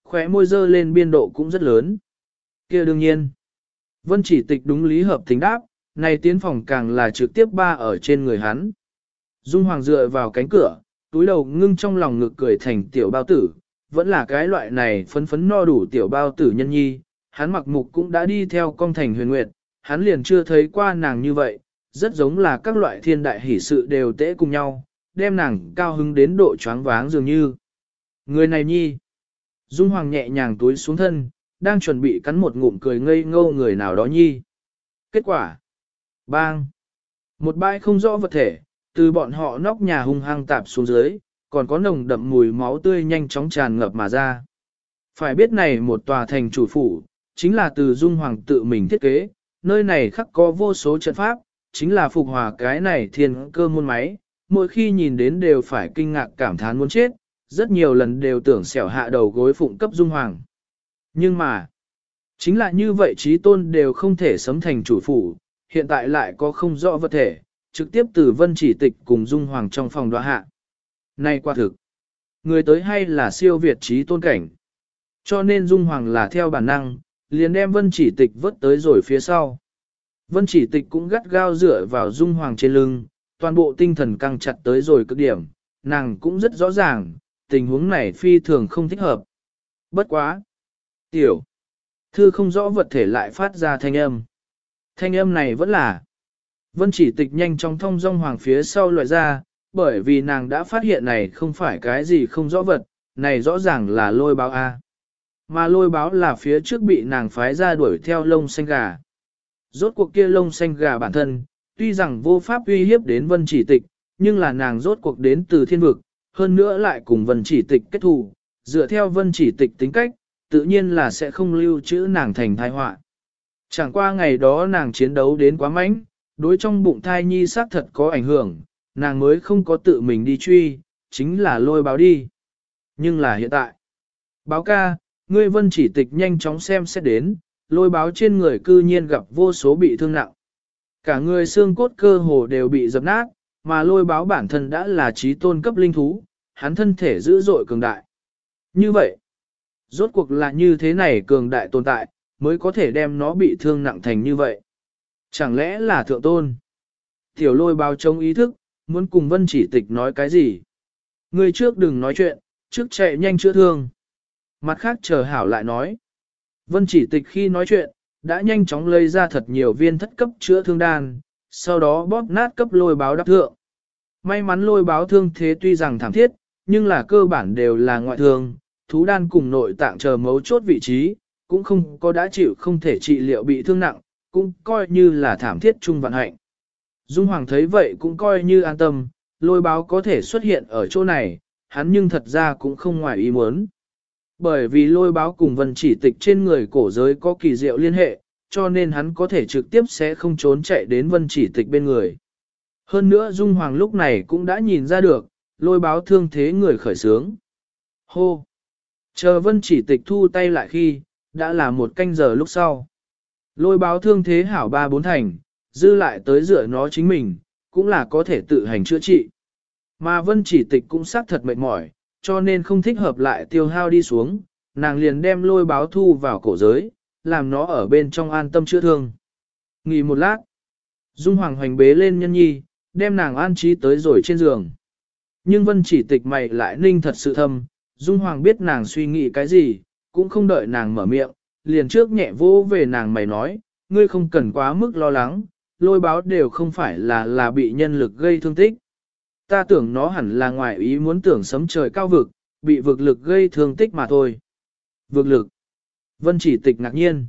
khóe môi dơ lên biên độ cũng rất lớn. Kia đương nhiên. Vân Chỉ Tịch đúng lý hợp tình đáp, này tiến phòng càng là trực tiếp ba ở trên người hắn. Dung Hoàng dựa vào cánh cửa, túi đầu ngưng trong lòng ngực cười thành tiểu bao tử, vẫn là cái loại này phấn phấn no đủ tiểu bao tử nhân nhi, hắn mặc mục cũng đã đi theo công thành huyền nguyệt, hắn liền chưa thấy qua nàng như vậy, rất giống là các loại thiên đại hỷ sự đều tễ cùng nhau, đem nàng cao hứng đến độ choáng váng dường như. Người này nhi, Dung Hoàng nhẹ nhàng túi xuống thân, đang chuẩn bị cắn một ngụm cười ngây ngô người nào đó nhi. Kết quả, bang, một bãi không rõ vật thể, từ bọn họ nóc nhà hung hăng tạp xuống dưới, còn có nồng đậm mùi máu tươi nhanh chóng tràn ngập mà ra. Phải biết này một tòa thành chủ phủ, chính là từ Dung Hoàng tự mình thiết kế, nơi này khắc có vô số trận pháp, chính là phục hòa cái này thiên cơ môn máy, mỗi khi nhìn đến đều phải kinh ngạc cảm thán muốn chết, rất nhiều lần đều tưởng xẻo hạ đầu gối phụng cấp Dung Hoàng. Nhưng mà, chính là như vậy trí tôn đều không thể sấm thành chủ phủ, hiện tại lại có không rõ vật thể, trực tiếp từ Vân Chỉ Tịch cùng Dung Hoàng trong phòng đoạ hạ. Này quả thực, người tới hay là siêu việt trí tôn cảnh. Cho nên Dung Hoàng là theo bản năng, liền đem Vân Chỉ Tịch vớt tới rồi phía sau. Vân Chỉ Tịch cũng gắt gao dựa vào Dung Hoàng trên lưng, toàn bộ tinh thần căng chặt tới rồi cực điểm, nàng cũng rất rõ ràng, tình huống này phi thường không thích hợp. Bất quá. Tiểu. Thư không rõ vật thể lại phát ra thanh âm. Thanh âm này vẫn là. Vân Chỉ Tịch nhanh chóng thông dong Hoàng phía sau loại ra, bởi vì nàng đã phát hiện này không phải cái gì không rõ vật, này rõ ràng là lôi báo A. Mà lôi báo là phía trước bị nàng phái ra đuổi theo lông xanh gà. Rốt cuộc kia lông xanh gà bản thân, tuy rằng vô pháp uy hiếp đến Vân Chỉ Tịch, nhưng là nàng rốt cuộc đến từ thiên vực, hơn nữa lại cùng Vân Chỉ Tịch kết thù, dựa theo Vân Chỉ Tịch tính cách, tự nhiên là sẽ không lưu trữ nàng thành tai họa. Chẳng qua ngày đó nàng chiến đấu đến quá mạnh, đối trong bụng thai nhi xác thật có ảnh hưởng, nàng mới không có tự mình đi truy, chính là lôi báo đi. Nhưng là hiện tại, báo ca, ngươi Vân Chỉ Tịch nhanh chóng xem xét đến, lôi báo trên người cư nhiên gặp vô số bị thương nặng. Cả người xương cốt cơ hồ đều bị dập nát, mà lôi báo bản thân đã là trí tôn cấp linh thú, hắn thân thể dữ dội cường đại. Như vậy, rốt cuộc là như thế này cường đại tồn tại, mới có thể đem nó bị thương nặng thành như vậy. Chẳng lẽ là thượng tôn? Tiểu lôi báo chống ý thức, muốn cùng Vân Chỉ Tịch nói cái gì? Ngươi trước đừng nói chuyện, trước chạy nhanh chữa thương. Mặt khác chờ hảo lại nói. Vân Chỉ Tịch khi nói chuyện, đã nhanh chóng lấy ra thật nhiều viên thất cấp chữa thương đan, sau đó bóp nát cấp lôi báo đắp thượng. May mắn lôi báo thương thế tuy rằng thảm thiết, nhưng là cơ bản đều là ngoại thương, thú đan cùng nội tạng chờ mấu chốt vị trí, cũng không có đã chịu không thể trị liệu bị thương nặng, cũng coi như là thảm thiết trung vạn hạnh. Dung Hoàng thấy vậy cũng coi như an tâm, lôi báo có thể xuất hiện ở chỗ này, hắn nhưng thật ra cũng không ngoài ý muốn. Bởi vì lôi báo cùng Vân Chỉ Tịch trên người cổ giới có kỳ diệu liên hệ, cho nên hắn có thể trực tiếp sẽ không trốn chạy đến Vân Chỉ Tịch bên người. Hơn nữa Dung Hoàng lúc này cũng đã nhìn ra được, lôi báo thương thế người khởi sướng. Hô! Chờ Vân Chỉ Tịch thu tay lại khi, đã là một canh giờ lúc sau. Lôi báo thương thế hảo 3-4 thành, dư lại tới dựa nó chính mình, cũng là có thể tự hành chữa trị. Mà Vân Chỉ Tịch cũng xác thật mệt mỏi, cho nên không thích hợp lại tiêu hao đi xuống, nàng liền đem lôi báo thu vào cổ giới, làm nó ở bên trong an tâm chữa thương. Nghỉ một lát, Dung Hoàng hoành bế lên nhân nhi, đem nàng an trí tới rồi trên giường. Nhưng Vân Chỉ Tịch mày lại ninh thật sự thâm, Dung Hoàng biết nàng suy nghĩ cái gì, cũng không đợi nàng mở miệng, liền trước nhẹ vô về nàng mày nói, ngươi không cần quá mức lo lắng, lôi báo đều không phải là bị nhân lực gây thương tích. Ta tưởng nó hẳn là ngoài ý muốn tưởng sấm trời cao vực, bị vực lực gây thương tích mà thôi. Vực lực. Vân Chỉ Tịch ngạc nhiên.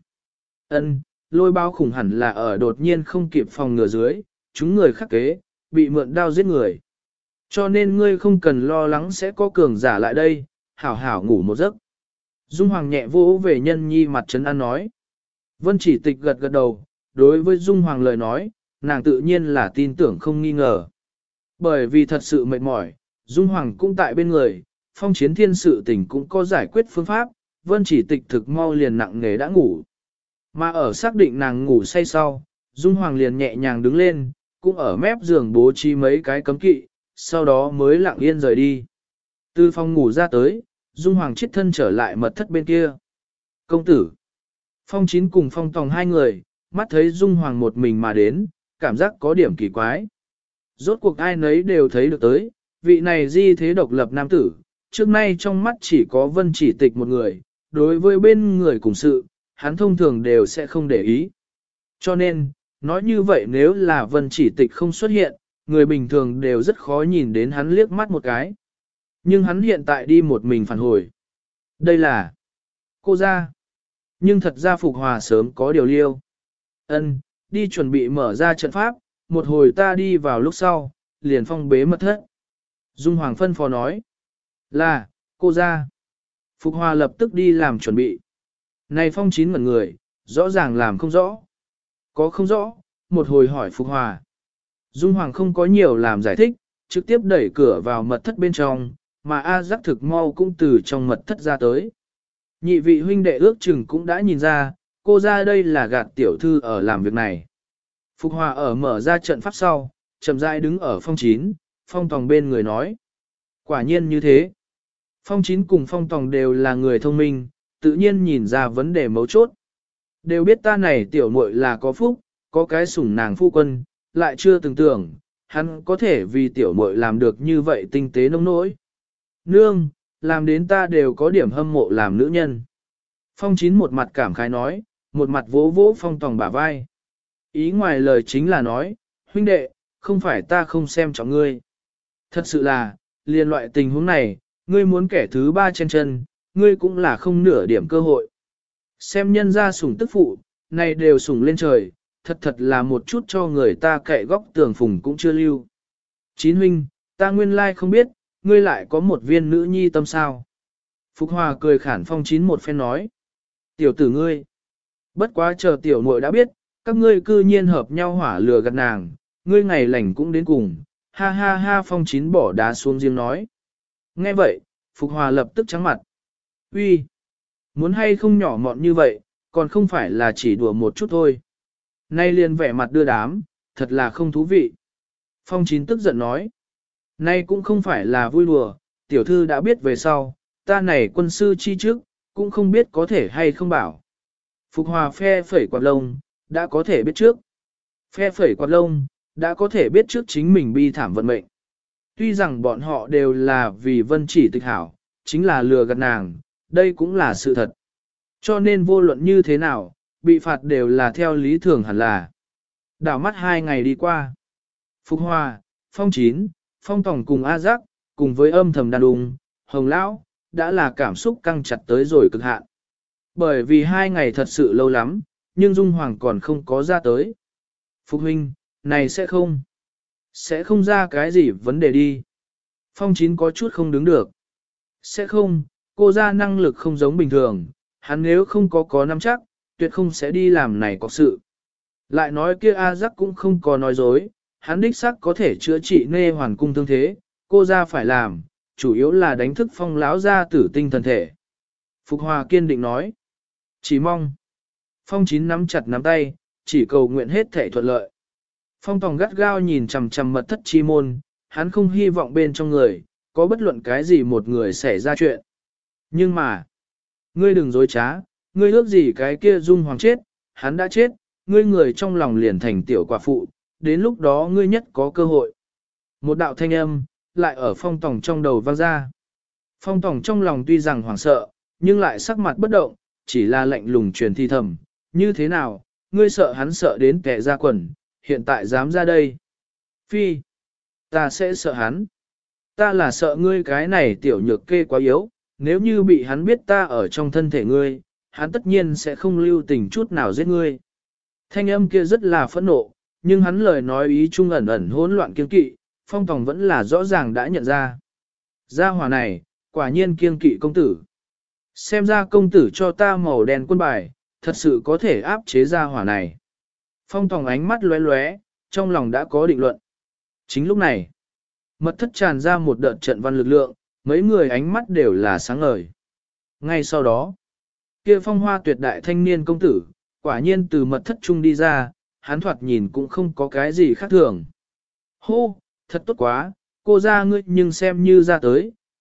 Lôi báo khủng hẳn là ở đột nhiên không kịp phòng ngừa dưới, chúng người khắc kế, bị mượn đao giết người. Cho nên ngươi không cần lo lắng sẽ có cường giả lại đây, hảo hảo ngủ một giấc. Dung Hoàng nhẹ vỗ về nhân nhi mặt trấn an nói. Vân Chỉ Tịch gật gật đầu, đối với Dung Hoàng lời nói, nàng tự nhiên là tin tưởng không nghi ngờ. Bởi vì thật sự mệt mỏi, Dung Hoàng cũng tại bên người, phong chiến thiên sự tình cũng có giải quyết phương pháp, Vân Chỉ Tịch thực mau liền nặng nề đã ngủ. Mà ở xác định nàng ngủ say sau, Dung Hoàng liền nhẹ nhàng đứng lên, cũng ở mép giường bố trí mấy cái cấm kỵ, sau đó mới lặng yên rời đi. Từ phòng ngủ ra tới, Dung Hoàng chết thân trở lại mật thất bên kia. Công tử. Phong Chín cùng Phong Tòng hai người, mắt thấy Dung Hoàng một mình mà đến, cảm giác có điểm kỳ quái. Rốt cuộc ai nấy đều thấy được tới, vị này di thế độc lập nam tử, trước nay trong mắt chỉ có Vân Chỉ Tịch một người, đối với bên người cùng sự, hắn thông thường đều sẽ không để ý. Cho nên, nói như vậy nếu là Vân Chỉ Tịch không xuất hiện, người bình thường đều rất khó nhìn đến hắn liếc mắt một cái. Nhưng hắn hiện tại đi một mình phản hồi. Đây là cô ra. Nhưng thật ra Phục Hòa sớm có điều liêu. Ân, đi chuẩn bị mở ra trận pháp, một hồi ta đi vào lúc sau, liền phong bế mật thất. Dung Hoàng phân phó nói. Là, cô ra. Phục Hòa lập tức đi làm chuẩn bị. Này Phong Chín ngẩn người, rõ ràng làm không rõ. Có không rõ, một hồi hỏi Phục Hòa. Dung Hoàng không có nhiều làm giải thích, trực tiếp đẩy cửa vào mật thất bên trong, mà A Giác thực mau cũng từ trong mật thất ra tới. Nhị vị huynh đệ ước chừng cũng đã nhìn ra, cô ra đây là gạt tiểu thư ở làm việc này. Phục Hòa ở mở ra trận pháp sau, chậm rãi đứng ở Phong Chín, Phong Tòng bên người nói. Quả nhiên như thế. Phong Chín cùng Phong Tòng đều là người thông minh, tự nhiên nhìn ra vấn đề mấu chốt. Đều biết ta này tiểu muội là có phúc, có cái sủng nàng phu quân, lại chưa từng tưởng, hắn có thể vì tiểu muội làm được như vậy tinh tế nông nỗi. Nương, làm đến ta đều có điểm hâm mộ làm nữ nhân. Phong Chín một mặt cảm khái nói, một mặt vỗ vỗ Phong Tòng bả vai. Ý ngoài lời chính là nói, huynh đệ, không phải ta không xem trọng ngươi. Thật sự là, liên loại tình huống này, ngươi muốn kẻ thứ ba trên chân, ngươi cũng là không nửa điểm cơ hội. Xem nhân ra sủng tức phụ, này đều sủng lên trời, thật là một chút cho người ta cậy góc tường phùng cũng chưa lưu. Chín huynh, ta nguyên lai không biết, ngươi lại có một viên nữ nhi tâm sao. Phục Hòa cười khản Phong Chín một phen nói. Tiểu tử ngươi, bất quá chờ tiểu muội đã biết, các ngươi cư nhiên hợp nhau hỏa lừa gạt nàng, ngươi ngày lành cũng đến cùng, ha ha ha. Phong Chín bỏ đá xuống giếng nói. Nghe vậy, Phục Hòa lập tức trắng mặt. Uy, muốn hay không nhỏ mọn như vậy, còn không phải là chỉ đùa một chút thôi. Nay liền vẻ mặt đưa đám, thật là không thú vị. Phong Chín tức giận nói. Nay cũng không phải là vui đùa, tiểu thư đã biết về sau, ta này quân sư chi trước, cũng không biết có thể hay không bảo. Phục Hòa phe phẩy quạt lông, đã có thể biết trước. Phe phẩy quạt lông, đã có thể biết trước chính mình bi thảm vận mệnh. Tuy rằng bọn họ đều là vì Vân Chỉ Tịch hảo, chính là lừa gạt nàng, đây cũng là sự thật. Cho nên vô luận như thế nào, bị phạt đều là theo lý thường hẳn là. Đảo mắt 2 ngày đi qua. Phục Hòa, Phong Chín, Phong Tòng cùng A Giác, cùng với âm thầm đàn đùng, Hồng Lão, đã là cảm xúc căng chặt tới rồi cực hạn. Bởi vì 2 ngày thật sự lâu lắm, nhưng Dung Hoàng còn không có ra tới. Phục huynh, này sẽ không ra cái gì vấn đề đi. Phong Chín có chút không đứng được. Sẽ không, cô ra năng lực không giống bình thường, hắn nếu không có nắm chắc, tuyệt không sẽ đi làm này có sự. Lại nói kia A Giác cũng không có nói dối, hắn đích xác có thể chữa trị nê hoàn cung thương thế, cô ra phải làm, chủ yếu là đánh thức Phong lão gia tử tinh thần thể. Phục Hòa kiên định nói, chỉ mong. Phong Chín nắm chặt nắm tay, chỉ cầu nguyện hết thể thuận lợi. Phong Tòng gắt gao nhìn chằm chằm mật thất chi môn, hắn không hy vọng bên trong người, có bất luận cái gì một người xảy ra chuyện. Nhưng mà, ngươi đừng dối trá, ngươi ước gì cái kia Dung Hoàng chết, hắn đã chết, ngươi người trong lòng liền thành tiểu quả phụ, đến lúc đó ngươi nhất có cơ hội. Một đạo thanh âm, lại ở Phong Tòng trong đầu vang ra. Phong Tòng trong lòng tuy rằng hoảng sợ, nhưng lại sắc mặt bất động, chỉ là lạnh lùng truyền thi thầm, như thế nào, ngươi sợ hắn sợ đến kẻ ra quần, hiện tại dám ra đây. Phi, ta sẽ sợ hắn. Ta là sợ ngươi cái này tiểu nhược kê quá yếu, nếu như bị hắn biết ta ở trong thân thể ngươi, hắn tất nhiên sẽ không lưu tình chút nào giết ngươi. Thanh âm kia rất là phẫn nộ, nhưng hắn lời nói ý trung ẩn ẩn hỗn loạn kiêng kỵ, Phong Tòng vẫn là rõ ràng đã nhận ra. Gia hỏa này, quả nhiên kiêng kỵ công tử. Xem ra công tử cho ta màu đen quân bài, thật sự có thể áp chế gia hỏa này. Phong Tòng ánh mắt lóe lóe, trong lòng đã có định luận. Chính lúc này, mật thất tràn ra một đợt trận văn lực lượng, mấy người ánh mắt đều là sáng ngời. Ngay sau đó, kia phong hoa tuyệt đại thanh niên công tử, quả nhiên từ mật thất trung đi ra, hắn thoạt nhìn cũng không có cái gì khác thường. Hô, thật tốt quá, cô ra ngươi nhưng xem như ra tới,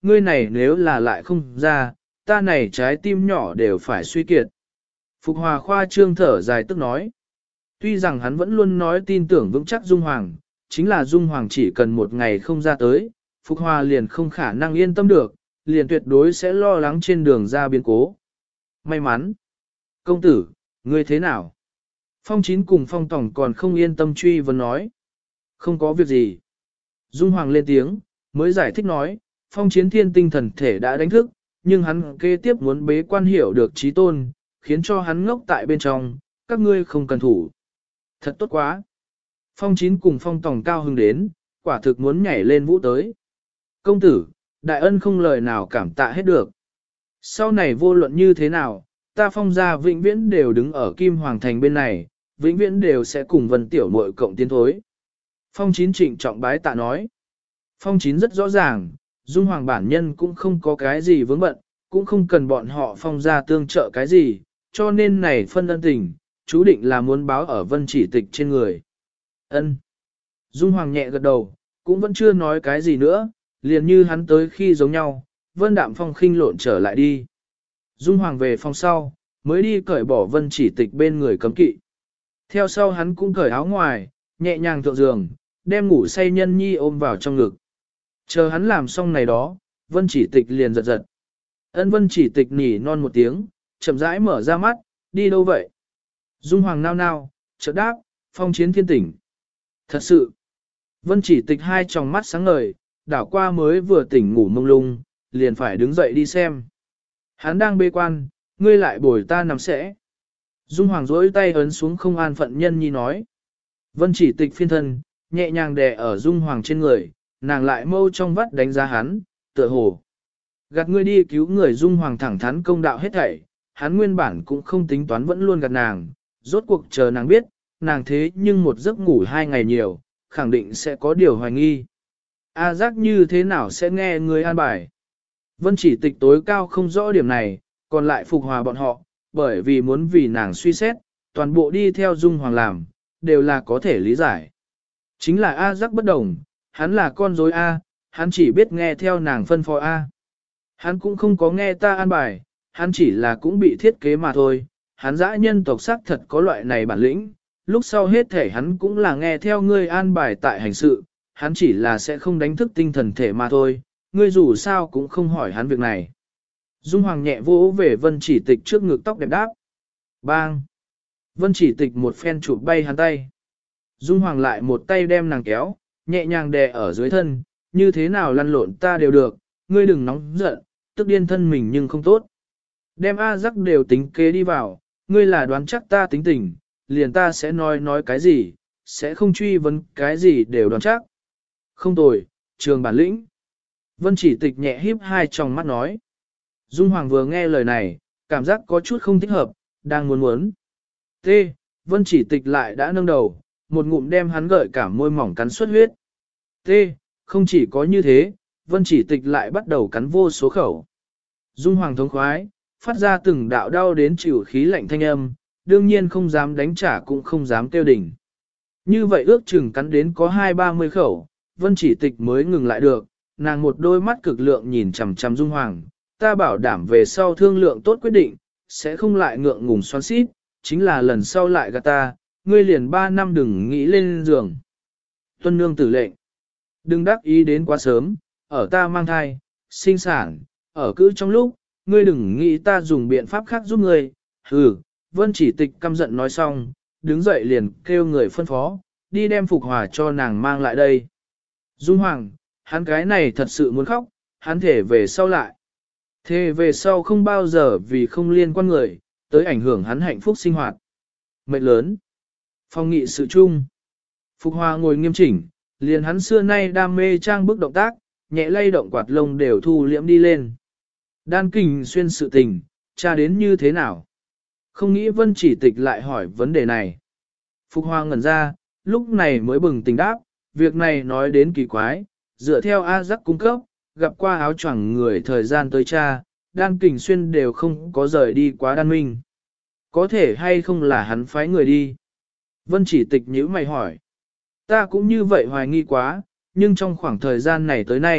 ngươi này nếu là lại không ra, ta này trái tim nhỏ đều phải suy kiệt. Phục Hòa khoa trương thở dài tức nói. Tuy rằng hắn vẫn luôn nói tin tưởng vững chắc Dung Hoàng, chính là Dung Hoàng chỉ cần một ngày không ra tới, Phục Hòa liền không khả năng yên tâm được, liền tuyệt đối sẽ lo lắng trên đường ra biến cố. May mắn. Công tử, ngươi thế nào? Phong Chín cùng Phong Tổng còn không yên tâm truy vấn nói. Không có việc gì. Dung Hoàng lên tiếng, mới giải thích nói, Phong Chiến Thiên tinh thần thể đã đánh thức, nhưng hắn kế tiếp muốn bế quan hiểu được trí tôn, khiến cho hắn ngốc tại bên trong, các ngươi không cần thủ. Thật tốt quá. Phong Chín cùng Phong Tổng cao hứng đến, quả thực muốn nhảy lên vũ tới. Công tử, đại ân không lời nào cảm tạ hết được. Sau này vô luận như thế nào, ta Phong gia vĩnh viễn đều đứng ở Kim Hoàng Thành bên này, vĩnh viễn đều sẽ cùng Vân Tiểu Muội cộng tiến thối. Phong Chín trịnh trọng bái tạ nói. Phong Chín rất rõ ràng, Dung Hoàng bản nhân cũng không có cái gì vướng bận, cũng không cần bọn họ Phong gia tương trợ cái gì, cho nên này phân ân tình, chú định là muốn báo ở Vân Chỉ Tịch trên người. Ân. Dung Hoàng nhẹ gật đầu, cũng vẫn chưa nói cái gì nữa, liền như hắn tới khi giống nhau, Vân Đạm Phong khinh lộn trở lại đi. Dung Hoàng về phòng sau, mới đi cởi bỏ Vân Chỉ Tịch bên người cấm kỵ. Theo sau hắn cũng cởi áo ngoài, nhẹ nhàng thượng giường, đem ngủ say nhân nhi ôm vào trong ngực. Chờ hắn làm xong này đó, Vân Chỉ Tịch liền giật giật. Ân Vân Chỉ Tịch nỉ non một tiếng, chậm rãi mở ra mắt, đi đâu vậy? Dung Hoàng nao nao, chợt đáp, Phong Chiến Thiên tỉnh. Thật sự, Vân Chỉ Tịch hai tròng mắt sáng ngời, đảo qua mới vừa tỉnh ngủ mông lung, liền phải đứng dậy đi xem. Hắn đang bế quan, ngươi lại bồi ta nằm sẽ. Dung Hoàng dối tay ấn xuống không an phận nhân nhi nói. Vân Chỉ Tịch phiên thân, nhẹ nhàng đè ở Dung Hoàng trên người, nàng lại mâu trong vắt đánh giá hắn, tựa hồ. Gạt ngươi đi cứu người. Dung Hoàng thẳng thắn công đạo hết thảy, hắn nguyên bản cũng không tính toán vẫn luôn gạt nàng, rốt cuộc chờ nàng biết, nàng thế nhưng một giấc ngủ 2 ngày nhiều, khẳng định sẽ có điều hoài nghi. A giác như thế nào sẽ nghe người an bài? Vân Chỉ Tịch tối cao không rõ điểm này, còn lại Phục Hòa bọn họ, bởi vì muốn vì nàng suy xét, toàn bộ đi theo Dung Hoàng làm, đều là có thể lý giải. Chính là A giác bất đồng, hắn là con rối A, hắn chỉ biết nghe theo nàng phân phó A. Hắn cũng không có nghe ta an bài, hắn chỉ là cũng bị thiết kế mà thôi, hắn dã nhân tộc sắc thật có loại này bản lĩnh, lúc sau hết thể hắn cũng là nghe theo ngươi an bài tại hành sự, hắn chỉ là sẽ không đánh thức tinh thần thể mà thôi, ngươi dù sao cũng không hỏi hắn việc này. Dung Hoàng nhẹ vỗ về Vân Chỉ Tịch trước ngực tóc đẹp đáp. Bang! Vân Chỉ Tịch một phen chụp bay hắn tay. Dung Hoàng lại một tay đem nàng kéo, nhẹ nhàng đè ở dưới thân, như thế nào lăn lộn ta đều được, ngươi đừng nóng giận, tức điên thân mình nhưng không tốt. Đem A Giác đều tính kế đi vào, ngươi là đoán chắc ta tính tình, liền ta sẽ nói cái gì, sẽ không truy vấn cái gì đều đoán chắc. Không tồi, trường bản lĩnh. Vân Chỉ Tịch nhẹ híp hai tròng mắt nói. Dung Hoàng vừa nghe lời này, cảm giác có chút không thích hợp, đang muốn. T. Vân Chỉ Tịch lại đã nâng đầu, một ngụm đem hắn gợi cả môi mỏng cắn xuất huyết. T. Không chỉ có như thế, Vân Chỉ Tịch lại bắt đầu cắn vô số khẩu. Dung Hoàng thống khoái, phát ra từng đạo đau đến chịu khí lạnh thanh âm, đương nhiên không dám đánh trả cũng không dám kêu đỉnh. Như vậy ước chừng cắn đến có 20-30 khẩu, Vân Chỉ Tịch mới ngừng lại được, nàng một đôi mắt cực lượng nhìn chằm chằm Dung Hoàng, ta bảo đảm về sau thương lượng tốt quyết định, sẽ không lại ngượng ngùng xoắn xít, chính là lần sau lại gạt ta, ngươi liền 3 năm đừng nghĩ lên giường. Tuân nương tử lệnh, đừng đắc ý đến quá sớm, ở ta mang thai, sinh sản, ở cữ trong lúc, ngươi đừng nghĩ ta dùng biện pháp khác giúp ngươi, hừ. Vân Chỉ Tịch căm giận nói xong, đứng dậy liền kêu người phân phó, đi đem Phục Hòa cho nàng mang lại đây. Dung Hoàng, hắn cái này thật sự muốn khóc, hắn thể về sau lại. Thề về sau không bao giờ vì không liên quan người, tới ảnh hưởng hắn hạnh phúc sinh hoạt. Mệnh lớn. Phong nghị sự chung. Phục Hòa ngồi nghiêm chỉnh, liền hắn xưa nay đam mê trang bức động tác, nhẹ lay động quạt lông đều thu liễm đi lên. Đan Kình Xuyên sự tình, tra đến như thế nào? Không nghĩ Vân Chỉ Tịch lại hỏi vấn đề này. Phục Hoa ngẩn ra, lúc này mới bừng tỉnh đáp, việc này nói đến kỳ quái, dựa theo A Giác cung cấp, gặp qua áo choàng người thời gian tới cha, Đan Kình Xuyên đều không có rời đi quá Đan Minh. Có thể hay không là hắn phái người đi? Vân Chỉ Tịch nhíu mày hỏi. Ta cũng như vậy hoài nghi quá, nhưng trong khoảng thời gian này tới nay,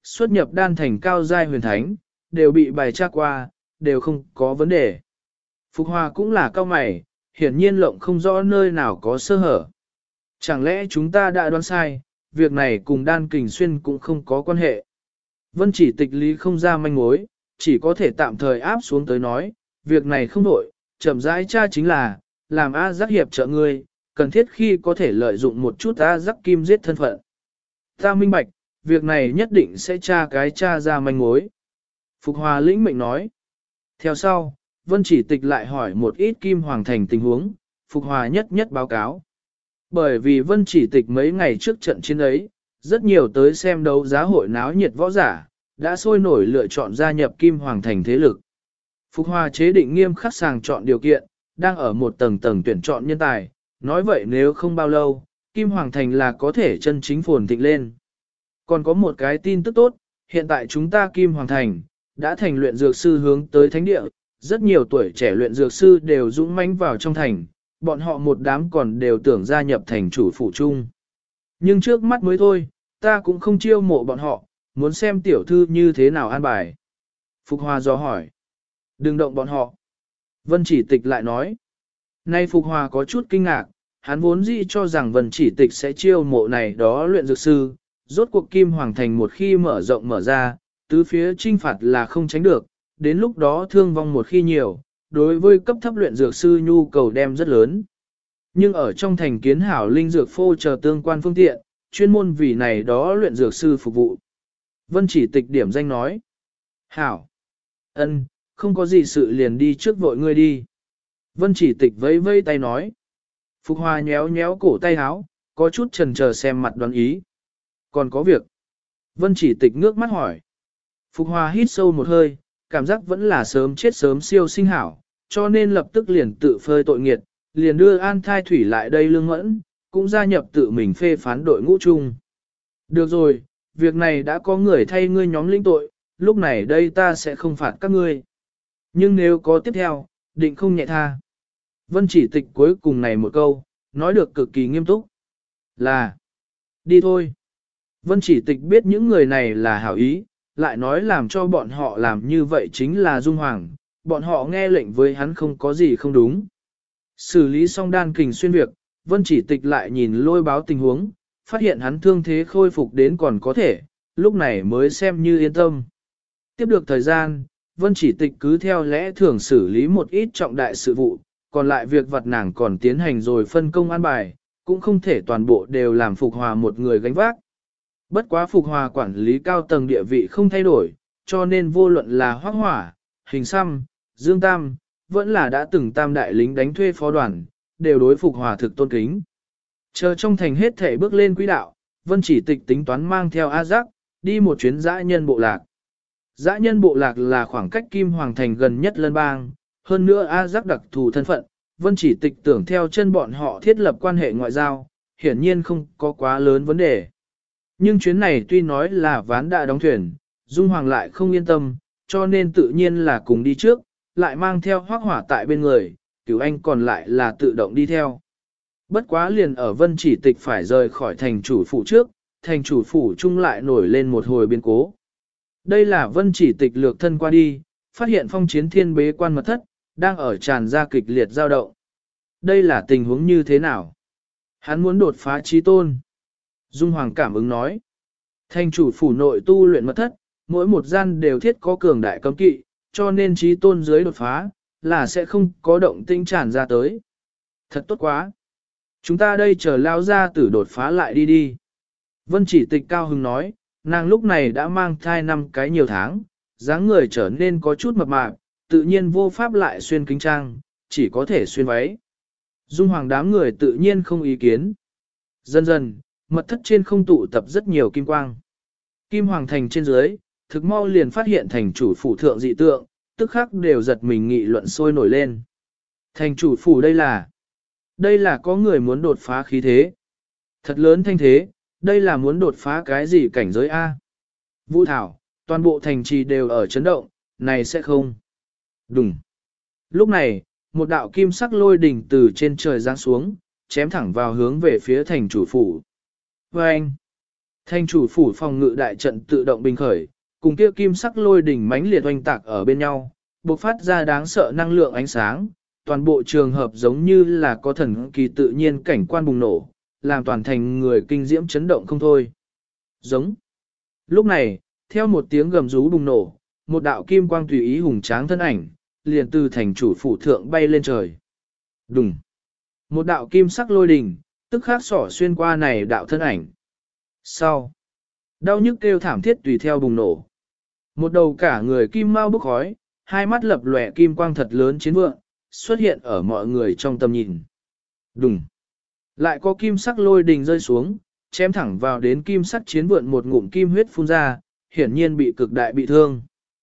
xuất nhập đan thành cao giai huyền thánh, đều bị bài tra qua, đều không có vấn đề. Phục Hòa cũng là cao mày, hiển nhiên lộng không rõ nơi nào có sơ hở. Chẳng lẽ chúng ta đã đoán sai, việc này cùng đan kình xuyên cũng không có quan hệ. Vân chỉ tịch lý không ra manh mối, chỉ có thể tạm thời áp xuống tới nói, việc này không đổi, chậm rãi tra chính là, làm A giác hiệp trợ ngươi, cần thiết khi có thể lợi dụng một chút A giác kim giết thân phận. Ta minh bạch, việc này nhất định sẽ tra ra manh mối. Phục Hòa lĩnh mệnh nói. Theo sau, Vân chỉ tịch lại hỏi một ít Kim Hoàng Thành tình huống, Phục Hòa nhất nhất báo cáo. Bởi vì Vân chỉ tịch mấy ngày trước trận chiến ấy, rất nhiều tới xem đấu giá hội náo nhiệt võ giả, đã sôi nổi lựa chọn gia nhập Kim Hoàng Thành thế lực. Phục Hòa chế định nghiêm khắc sàng chọn điều kiện, đang ở một tầng tầng tuyển chọn nhân tài, nói vậy nếu không bao lâu, Kim Hoàng Thành là có thể chân chính phồn thịnh lên. Còn có một cái tin tức tốt, hiện tại chúng ta Kim Hoàng Thành, đã thành luyện dược sư hướng tới thánh địa, rất nhiều tuổi trẻ luyện dược sư đều dũng mãnh vào trong thành, bọn họ một đám còn đều tưởng gia nhập thành chủ phủ chung. Nhưng trước mắt mới thôi, ta cũng không chiêu mộ bọn họ, muốn xem tiểu thư như thế nào an bài. Phục Hòa dò hỏi. Đừng động bọn họ. Vân chỉ tịch lại nói. Nay Phục Hòa có chút kinh ngạc, hắn vốn dĩ cho rằng Vân chỉ tịch sẽ chiêu mộ này đó luyện dược sư, rốt cuộc Kim Hoàng Thành một khi mở rộng mở ra, tứ phía trinh phạt là không tránh được, đến lúc đó thương vong một khi nhiều, đối với cấp thấp luyện dược sư nhu cầu đem rất lớn. Nhưng ở trong thành kiến hảo linh dược phô chờ tương quan phương tiện, chuyên môn vì này đó luyện dược sư phục vụ. Vân chỉ tịch điểm danh nói. Hảo. Ân, không có gì sự liền đi trước vội ngươi đi. Vân chỉ tịch vẫy vẫy tay nói. Phục Hòa nhéo nhéo cổ tay áo, có chút chần chờ xem mặt đoán ý. Còn có việc. Vân chỉ tịch ngước mắt hỏi. Phục Hòa hít sâu một hơi, cảm giác vẫn là sớm chết sớm siêu sinh hảo, cho nên lập tức liền tự phơi tội nghiệt, liền đưa An Thai Thủy lại đây lương mẫn, cũng gia nhập tự mình phê phán đội ngũ chung. Được rồi, việc này đã có người thay ngươi nhóm lĩnh tội, lúc này đây ta sẽ không phạt các ngươi. Nhưng nếu có tiếp theo, định không nhẹ tha. Vân chỉ tịch cuối cùng này một câu, nói được cực kỳ nghiêm túc. Là, đi thôi. Vân chỉ tịch biết những người này là hảo ý, lại nói làm cho bọn họ làm như vậy chính là dung hoàng, bọn họ nghe lệnh với hắn không có gì không đúng. Xử lý xong đan kình xuyên việc, Vân chỉ tịch lại nhìn lôi báo tình huống, phát hiện hắn thương thế khôi phục đến còn có thể, lúc này mới xem như yên tâm. Tiếp được thời gian, Vân chỉ tịch cứ theo lẽ thường xử lý một ít trọng đại sự vụ, còn lại việc vặt nàng còn tiến hành rồi phân công an bài, cũng không thể toàn bộ đều làm Phục Hòa một người gánh vác. Bất quá Phục Hòa quản lý cao tầng địa vị không thay đổi, cho nên vô luận là Hoắc Hỏa, Hình Xăm, Dương Tam, vẫn là đã từng tam đại lính đánh thuê phó đoàn, đều đối Phục Hòa thực tôn kính. Chờ trong thành hết thể bước lên quỹ đạo, Vân chỉ tịch tính toán mang theo A Giác, đi một chuyến dã nhân bộ lạc. Dã nhân bộ lạc là khoảng cách Kim Hoàng Thành gần nhất lân bang, hơn nữa A Giác đặc thù thân phận, Vân chỉ tịch tưởng theo chân bọn họ thiết lập quan hệ ngoại giao, hiển nhiên không có quá lớn vấn đề. Nhưng chuyến này tuy nói là ván đã đóng thuyền, Dung Hoàng lại không yên tâm, cho nên tự nhiên là cùng đi trước, lại mang theo Hoắc Hỏa tại bên người, Cửu Anh còn lại là tự động đi theo. Bất quá liền ở Vân chỉ tịch phải rời khỏi thành chủ phủ trước, thành chủ phủ chung lại nổi lên một hồi biến cố. Đây là Vân chỉ tịch lược thân qua đi, phát hiện Phong Chiến Thiên bế quan mật thất, đang ở tràn ra kịch liệt dao động. Đây là tình huống như thế nào? Hắn muốn đột phá chí tôn. Dung Hoàng cảm ứng nói. Thành chủ phủ nội tu luyện mật thất, mỗi một gian đều thiết có cường đại cấm kỵ, cho nên chí tôn dưới đột phá, là sẽ không có động tĩnh tràn ra tới. Thật tốt quá. Chúng ta đây chờ lao ra tử đột phá lại đi đi. Vân chỉ tịch cao hứng nói, nàng lúc này đã mang thai 5 cái nhiều tháng, dáng người trở nên có chút mập mạp, tự nhiên vô pháp lại xuyên kính trang, chỉ có thể xuyên váy. Dung Hoàng đám người tự nhiên không ý kiến. Dần dần, mật thất trên không tụ tập rất nhiều kim quang. Kim Hoàng Thành trên dưới, thực mau liền phát hiện thành chủ phủ thượng dị tượng, tức khắc đều giật mình nghị luận sôi nổi lên. Thành chủ phủ đây là có người muốn đột phá khí thế. Thật lớn thanh thế, đây là muốn đột phá cái gì cảnh giới A. Vũ Thảo, toàn bộ thành trì đều ở chấn động, này sẽ không. Đùng. Lúc này, một đạo kim sắc lôi đỉnh từ trên trời giáng xuống, chém thẳng vào hướng về phía thành chủ phủ. Và anh, Thành chủ phủ phòng ngự đại trận tự động bình khởi, cùng kia kim sắc lôi đỉnh mãnh liệt oanh tạc ở bên nhau, bộc phát ra đáng sợ năng lượng ánh sáng, toàn bộ trường hợp giống như là có thần kỳ tự nhiên cảnh quan bùng nổ, làm toàn thành người kinh diễm chấn động không thôi. Giống. Lúc này, theo một tiếng gầm rú bùng nổ, một đạo kim quang tùy ý hùng tráng thân ảnh, liền từ thành chủ phủ thượng bay lên trời. Đùng. Một đạo kim sắc lôi đỉnh, tức khắc xỏ xuyên qua này đạo thân ảnh. Sau. Đau nhức kêu thảm thiết tùy theo bùng nổ. Một đầu cả người kim mau bốc khói, hai mắt lập lòe kim quang thật lớn chiến vượng, xuất hiện ở mọi người trong tầm nhìn. Đùng. Lại có kim sắc lôi đình rơi xuống, chém thẳng vào đến kim sắc chiến vượn một ngụm kim huyết phun ra, hiển nhiên bị cực đại bị thương.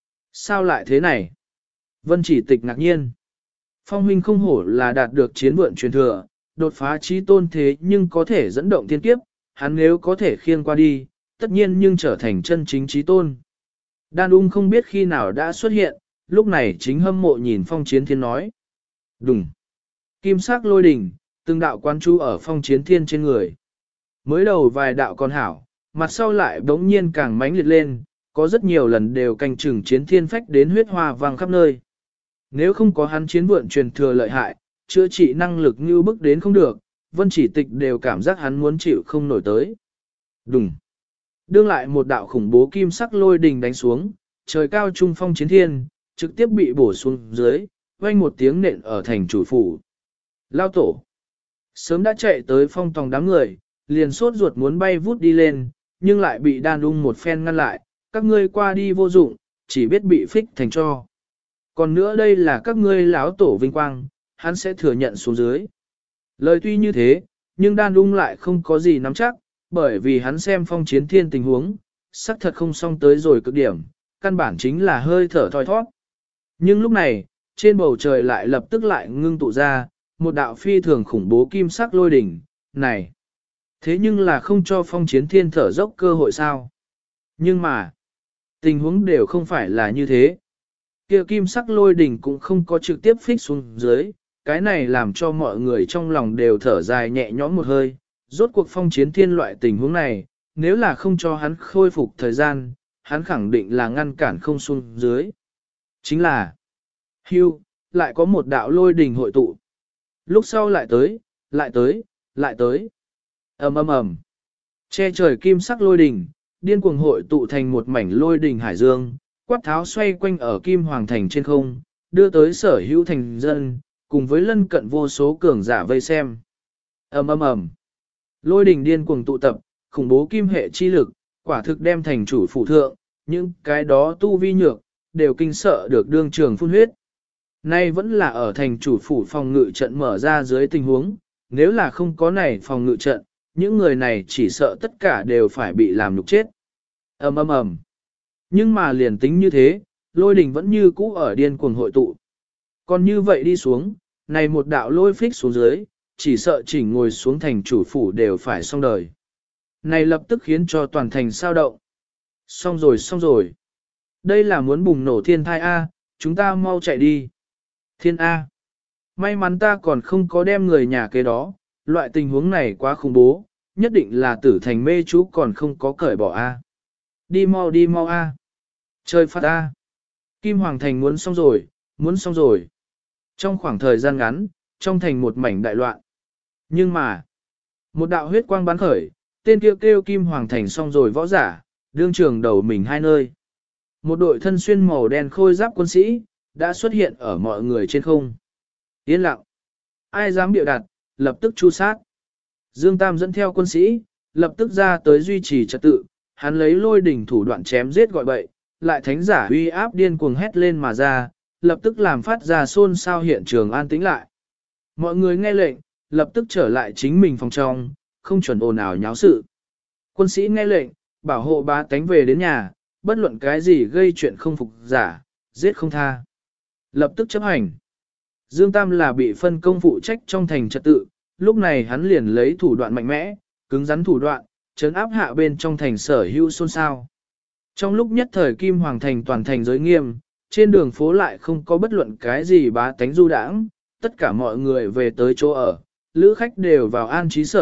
Sao lại thế này? Vân Chỉ Tịch ngạc nhiên. Phong huynh không hổ là đạt được chiến vượn truyền thừa, đột phá chí tôn thế nhưng có thể dẫn động thiên kiếp, hắn nếu có thể khiêng qua đi, tất nhiên nhưng trở thành chân chính chí tôn. Đan ung không biết khi nào đã xuất hiện, lúc này chính hâm mộ nhìn Phong Chiến Thiên nói. Đùng. Kim sắc lôi đỉnh, từng đạo quan chú ở Phong Chiến Thiên trên người. Mới đầu vài đạo còn hảo, mặt sau lại bỗng nhiên càng mãnh liệt lên, có rất nhiều lần đều canh chừng Chiến Thiên phách đến huyết hoa vang khắp nơi. Nếu không có hắn chiến vượn truyền thừa lợi hại, chữa trị năng lực như bức đến không được, Vân Chỉ Tịch đều cảm giác hắn muốn chịu không nổi tới. Đùng. Đương lại một đạo khủng bố kim sắc lôi đình đánh xuống, trời cao trung Phong Chiến Thiên, trực tiếp bị bổ xuống dưới, vang một tiếng nện ở thành chủ phủ. Lao tổ. Sớm đã chạy tới Phong tòng đám người, liền sốt ruột muốn bay vút đi lên, nhưng lại bị Đan ung một phen ngăn lại, các ngươi qua đi vô dụng, chỉ biết bị phích thành tro. Còn nữa đây là các ngươi lão tổ vinh quang, hắn sẽ thừa nhận xuống dưới. Lời tuy như thế, nhưng Đan ung lại không có gì nắm chắc, bởi vì hắn xem Phong Chiến Thiên tình huống, sắc thật không xong tới rồi cực điểm, căn bản chính là hơi thở thoi thoát. Nhưng lúc này, trên bầu trời lại lập tức lại ngưng tụ ra, một đạo phi thường khủng bố kim sắc lôi đỉnh, này. Thế nhưng là không cho Phong Chiến Thiên thở dốc cơ hội sao? Nhưng mà, tình huống đều không phải là như thế. Kia kim sắc lôi đỉnh cũng không có trực tiếp phích xuống dưới, cái này làm cho mọi người trong lòng đều thở dài nhẹ nhõm một hơi. Rốt cuộc Phong Chiến Thiên loại tình huống này, nếu là không cho hắn khôi phục thời gian, hắn khẳng định là ngăn cản không xuống dưới. Chính là, hưu, lại có một đạo lôi đỉnh hội tụ. Lúc sau lại tới, lại tới, lại tới. Ầm ầm ầm. Che trời kim sắc lôi đỉnh, điên cuồng hội tụ thành một mảnh lôi đỉnh hải dương, quát tháo xoay quanh ở Kim Hoàng Thành trên không, đưa tới sở hữu thành dân, cùng với lân cận vô số cường giả vây xem. Ầm ầm ầm. Lôi đỉnh điên cuồng tụ tập, khủng bố kim hệ chi lực, quả thực đem thành chủ phủ thượng, những cái đó tu vi nhược, đều kinh sợ được đương trường phun huyết. Nay vẫn là ở thành chủ phủ phòng ngự trận mở ra dưới tình huống, nếu là không có này phòng ngự trận, những người này chỉ sợ tất cả đều phải bị làm nhục chết. Ầm ầm ầm. Nhưng mà liền tính như thế, lôi đỉnh vẫn như cũ ở điên cuồng hội tụ. Còn như vậy đi xuống, này một đạo lôi phích xuống dưới, chỉ sợ chỉnh ngồi xuống thành chủ phủ đều phải xong đời. Này lập tức khiến cho toàn thành sao động. Xong rồi xong rồi. Đây là muốn bùng nổ thiên thai A, chúng ta mau chạy đi. Thiên A. May mắn ta còn không có đem người nhà kế đó, loại tình huống này quá khủng bố, nhất định là tử thành mê chú còn không có cởi bỏ A. Đi mau A. Chơi phát A. Kim Hoàng Thành muốn xong rồi, muốn xong rồi. Trong khoảng thời gian ngắn, trong thành một mảnh đại loạn. Nhưng mà, một đạo huyết quang bắn khởi, tên kêu kêu Kim Hoàng Thành xong rồi võ giả, đương trường đầu mình hai nơi. Một đội thân xuyên màu đen khôi giáp quân sĩ, đã xuất hiện ở mọi người trên không. Yên lặng. Ai dám biểu đặt, lập tức chu sát. Dương Tam dẫn theo quân sĩ, lập tức ra tới duy trì trật tự, hắn lấy lôi đỉnh thủ đoạn chém giết gọi bậy, lại thánh giả uy áp điên cuồng hét lên mà ra, lập tức làm phát ra xôn xao hiện trường an tĩnh lại. Mọi người nghe lệnh, lập tức trở lại chính mình phòng trong, không chuẩn ồn ào nháo sự. Quân sĩ nghe lệnh, bảo hộ bá tánh về đến nhà, bất luận cái gì gây chuyện không phục giả, giết không tha. Lập tức chấp hành. Dương Tam là bị phân công phụ trách trong thành trật tự, lúc này hắn liền lấy thủ đoạn mạnh mẽ, cứng rắn thủ đoạn, trấn áp hạ bên trong thành sở hữu xôn xao. Trong lúc nhất thời Kim Hoàng Thành toàn thành giới nghiêm, trên đường phố lại không có bất luận cái gì bá tánh du đãng, tất cả mọi người về tới chỗ ở, lữ khách đều vào an trí sở,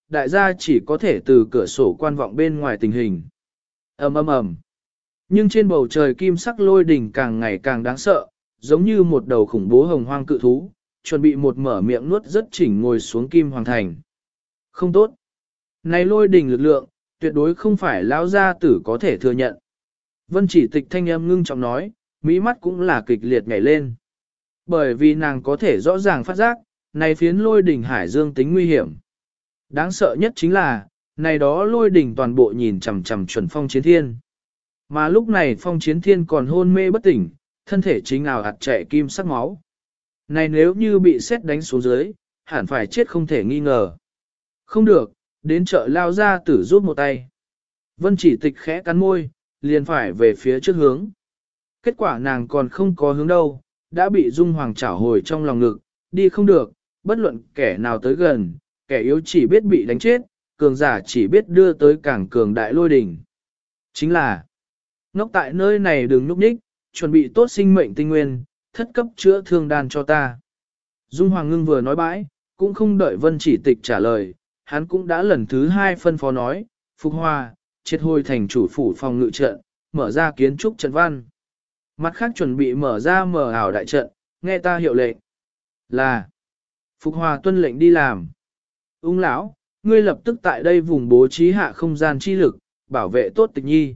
đại gia chỉ có thể từ cửa sổ quan vọng bên ngoài tình hình. Ầm ầm ầm. Nhưng trên bầu trời kim sắc lôi đỉnh càng ngày càng đáng sợ, giống như một đầu khủng bố hồng hoang cự thú, chuẩn bị một mở miệng nuốt rất chỉnh ngồi xuống kim hoàng thành. Không tốt. Này lôi đỉnh lực lượng, tuyệt đối không phải lão gia tử có thể thừa nhận. Vân Chỉ Tịch thanh âm ngưng trọng nói, mỹ mắt cũng là kịch liệt nhảy lên. Bởi vì nàng có thể rõ ràng phát giác, này phiến lôi đỉnh hải dương tính nguy hiểm. Đáng sợ nhất chính là, này đó lôi đỉnh toàn bộ nhìn chằm chằm chuẩn Phong Chiến Thiên. Mà lúc này Phong Chiến Thiên còn hôn mê bất tỉnh, thân thể chính ảo ạt chạy kim sắc máu. Này nếu như bị sét đánh xuống dưới, hẳn phải chết không thể nghi ngờ. Không được, đến chợ lao ra tử giúp một tay. Vân Chỉ Tịch khẽ cắn môi, liền phải về phía trước hướng. Kết quả nàng còn không có hướng đâu, đã bị Dung Hoàng chảo hồi trong lòng ngực, đi không được, bất luận kẻ nào tới gần, kẻ yếu chỉ biết bị đánh chết, cường giả chỉ biết đưa tới càng cường đại lôi đỉnh. Chính là, ngốc tại nơi này đừng núp nhích, chuẩn bị tốt sinh mệnh tinh nguyên, thất cấp chữa thương đan cho ta. Dung Hoàng ngưng vừa nói bãi, cũng không đợi Vân Chỉ Tịch trả lời, hắn cũng đã lần thứ 2 phân phó nói, Phục Hoa, triệt hồi thành chủ phủ phòng ngự trận, mở ra kiến trúc trận văn. Mặt khác chuẩn bị mở ra mở ảo đại trận, nghe ta hiệu lệnh. Là, Phục Hòa tuân lệnh đi làm. Ung lão, ngươi lập tức tại đây vùng bố trí hạ không gian chi lực, bảo vệ tốt Tịch Nhi.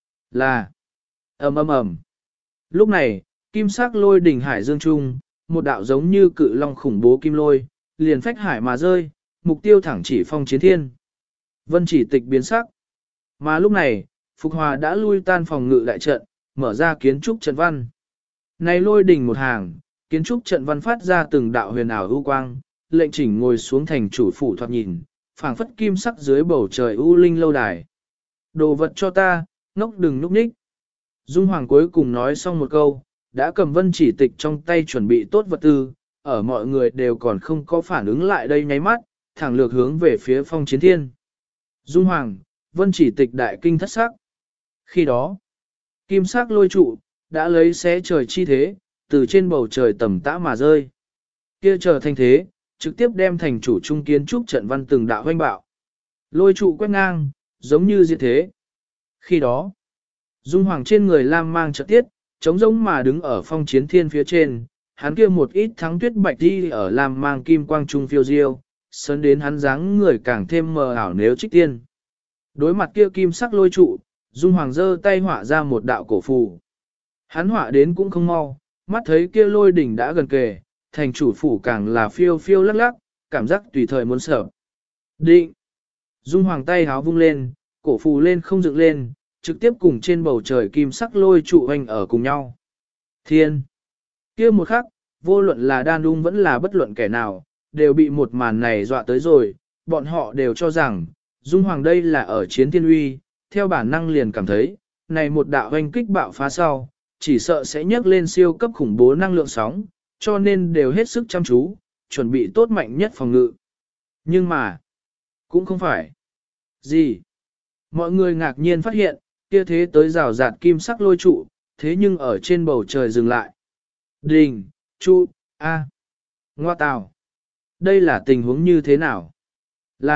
Là, ầm ầm ầm. Lúc này, kim sắc lôi đỉnh hải dương trung, một đạo giống như cự long khủng bố kim lôi, liền phách hải mà rơi, mục tiêu thẳng chỉ Phong Chiến Thiên. Vân Chỉ Tịch biến sắc. Mà lúc này, Phục Hòa đã lui tan phòng ngự đại trận, mở ra kiến trúc trận văn. Này lôi đỉnh một hàng, kiến trúc trận văn phát ra từng đạo huyền ảo ưu quang, lệnh chỉnh ngồi xuống thành chủ phủ thoạt nhìn, phảng phất kim sắc dưới bầu trời u linh lâu đài. Đồ vật cho ta, ngốc đừng núp nhích. Dung Hoàng cuối cùng nói xong một câu, đã cầm Vân Chỉ Tịch trong tay chuẩn bị tốt vật tư, ở mọi người đều còn không có phản ứng lại đây nháy mắt, thẳng lược hướng về phía Phong Chiến Thiên. Dung Hoàng, Vân Chỉ Tịch đại kinh thất sắc. Khi đó, kim sắc lôi trụ, đã lấy xé trời chi thế, từ trên bầu trời tầm tã mà rơi. Kia trở thành thế, trực tiếp đem thành chủ trung kiến trúc trận văn từng đạo hoanh bạo. Lôi trụ quét ngang, giống như diệt thế. Khi đó, Dung Hoàng trên người lam mang trợ tiết, trống rỗng mà đứng ở Phong Chiến Thiên phía trên, hắn kia một ít thắng tuyết bạch đi ở lam mang kim quang trung phiêu diêu, sơn đến hắn dáng người càng thêm mờ ảo nếu trích tiên. Đối mặt kia kim sắc lôi trụ, Dung Hoàng giơ tay họa ra một đạo cổ phù. Hắn họa đến cũng không mau, mắt thấy kia lôi đỉnh đã gần kề, thành chủ phủ càng là phiêu phiêu lắc lắc, cảm giác tùy thời muốn sợ. Định! Dung Hoàng tay háo vung lên, cổ phù lên không dựng lên, trực tiếp cùng trên bầu trời kim sắc lôi trụ hoành ở cùng nhau. Thiên! Kia một khắc, vô luận là đan đung vẫn là bất luận kẻ nào, đều bị một màn này dọa tới rồi, bọn họ đều cho rằng, Dung Hoàng đây là ở chiến thiên uy, theo bản năng liền cảm thấy, này một đạo hoành kích bạo phá sau, chỉ sợ sẽ nhấc lên siêu cấp khủng bố năng lượng sóng, cho nên đều hết sức chăm chú, chuẩn bị tốt mạnh nhất phòng ngự. Nhưng mà, cũng không phải. Gì? Mọi người ngạc nhiên phát hiện, kia thế tới rào rạt kim sắc lôi trụ, thế nhưng ở trên bầu trời dừng lại. Đình, trụ, a, ngoa tào. Đây là tình huống như thế nào? Là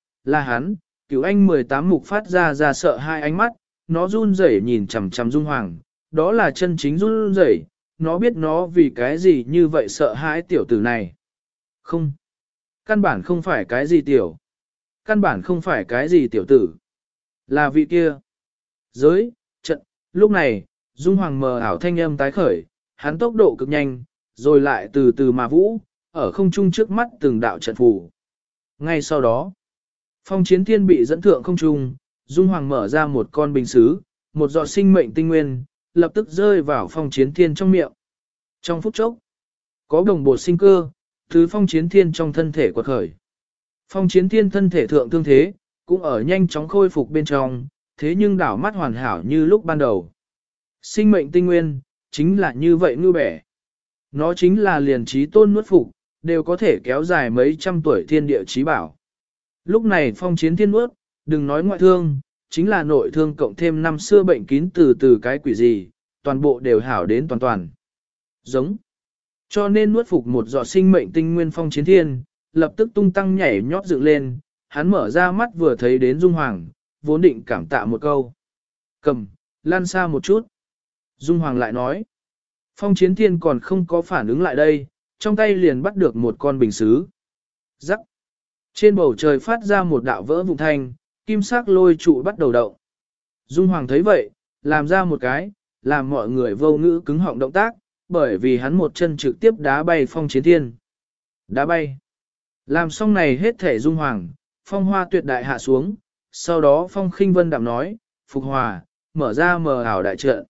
hắn, Cửu Anh 18 mục phát ra sợ hai ánh mắt, nó run rẩy nhìn chằm chằm Dung Hoàng, đó là chân chính run rẩy, nó biết nó vì cái gì như vậy sợ hãi tiểu tử này. Không, căn bản không phải cái gì tiểu, căn bản không phải cái gì tiểu tử, là vị kia. Giới, trận, lúc này, Dung Hoàng mờ ảo thanh âm tái khởi, hắn tốc độ cực nhanh, rồi lại từ từ mà vũ, ở không trung trước mắt từng đạo trận phù. Ngay sau đó, Phong Chiến Thiên bị dẫn thượng không trung, Dung Hoàng mở ra một con bình sứ, một giọt sinh mệnh tinh nguyên, lập tức rơi vào Phong Chiến Thiên trong miệng. Trong phút chốc, có đồng bột sinh cơ, từ Phong Chiến Thiên trong thân thể quật khởi. Phong Chiến Thiên thân thể thượng thương thế, cũng ở nhanh chóng khôi phục bên trong, thế nhưng đảo mắt hoàn hảo như lúc ban đầu. Sinh mệnh tinh nguyên, chính là như vậy ngư bẻ. Nó chính là liền trí tôn nuốt phục, đều có thể kéo dài mấy trăm tuổi thiên địa trí bảo. Lúc này Phong Chiến Thiên nuốt, đừng nói ngoại thương, chính là nội thương cộng thêm năm xưa bệnh kín từ từ cái quỷ gì, toàn bộ đều hảo đến toàn toàn. Giống. Cho nên nuốt phục một giọt sinh mệnh tinh nguyên Phong Chiến Thiên, lập tức tung tăng nhảy nhót dựng lên, hắn mở ra mắt vừa thấy đến Dung Hoàng, vốn định cảm tạ một câu. Cầm, lan xa một chút. Dung Hoàng lại nói. Phong Chiến Thiên còn không có phản ứng lại đây, trong tay liền bắt được một con bình sứ. Rắc. Trên bầu trời phát ra một đạo vỡ vụn thanh, kim sắc lôi trụ bắt đầu động. Dung Hoàng thấy vậy, làm ra một cái, làm mọi người vô ngữ cứng họng động tác, bởi vì hắn một chân trực tiếp đá bay Phong Chiến Thiên. Đá bay. Làm xong này hết thể Dung Hoàng, phong hoa tuyệt đại hạ xuống, sau đó Phong Khinh Vân đạm nói, Phục Hòa, mở ra mờ ảo đại trận.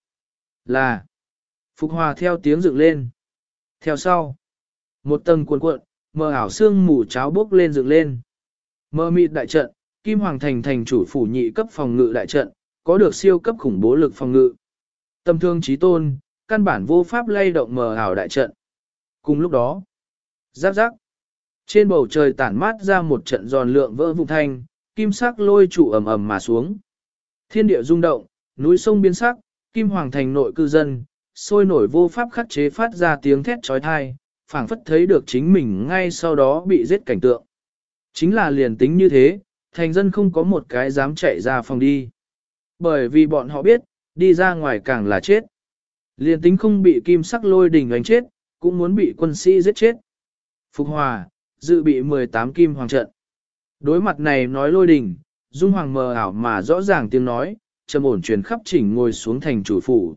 Là. Phục Hòa theo tiếng dựng lên. Theo sau. Một tầng cuộn cuộn, mờ ảo xương mù cháo bốc lên dựng lên. Mờ mịt đại trận, Kim Hoàng thành thành chủ phủ nhị cấp phòng ngự đại trận, có được siêu cấp khủng bố lực phòng ngự. Tâm thương chí tôn, căn bản vô pháp lay động mờ ảo đại trận. Cùng lúc đó, giáp giáp, trên bầu trời tản mát ra một trận giòn lượng vỡ vụn thanh, kim sắc lôi trụ ầm ầm mà xuống. Thiên địa rung động, núi sông biến sắc, Kim Hoàng thành nội cư dân, sôi nổi vô pháp khắc chế phát ra tiếng thét trói thai, phảng phất thấy được chính mình ngay sau đó bị giết cảnh tượng. Chính là liền tính như thế, thành dân không có một cái dám chạy ra phòng đi. Bởi vì bọn họ biết, đi ra ngoài càng là chết. Liền tính không bị kim sắc lôi đình đánh chết, cũng muốn bị quân sĩ giết chết. Phục Hòa, dự bị 18 kim hoàng trận. Đối mặt này nói lôi đình, Dung Hoàng mờ ảo mà rõ ràng tiếng nói, trầm ổn truyền khắp chỉnh ngồi xuống thành chủ phủ.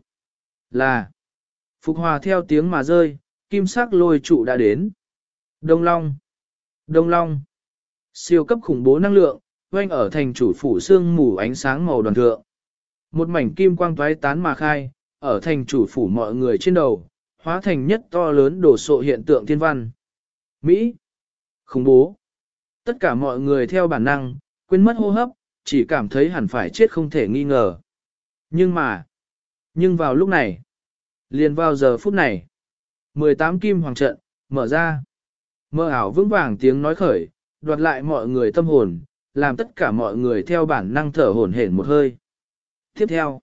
Là, Phục Hòa theo tiếng mà rơi, kim sắc lôi trụ đã đến. Đông Long, Đông Long, siêu cấp khủng bố năng lượng, quanh ở thành chủ phủ sương mù ánh sáng màu đoàn thượng. Một mảnh kim quang toái tán mà khai, ở thành chủ phủ mọi người trên đầu, hóa thành nhất to lớn đổ sộ hiện tượng thiên văn. Mỹ, khủng bố. Tất cả mọi người theo bản năng, quên mất hô hấp, chỉ cảm thấy hẳn phải chết không thể nghi ngờ. Nhưng vào lúc này, liền vào giờ phút này, 18 kim hoàng trận, mở ra. Mơ ảo vững vàng tiếng nói khởi, đoạt lại mọi người tâm hồn, làm tất cả mọi người theo bản năng thở hổn hển một hơi. Tiếp theo,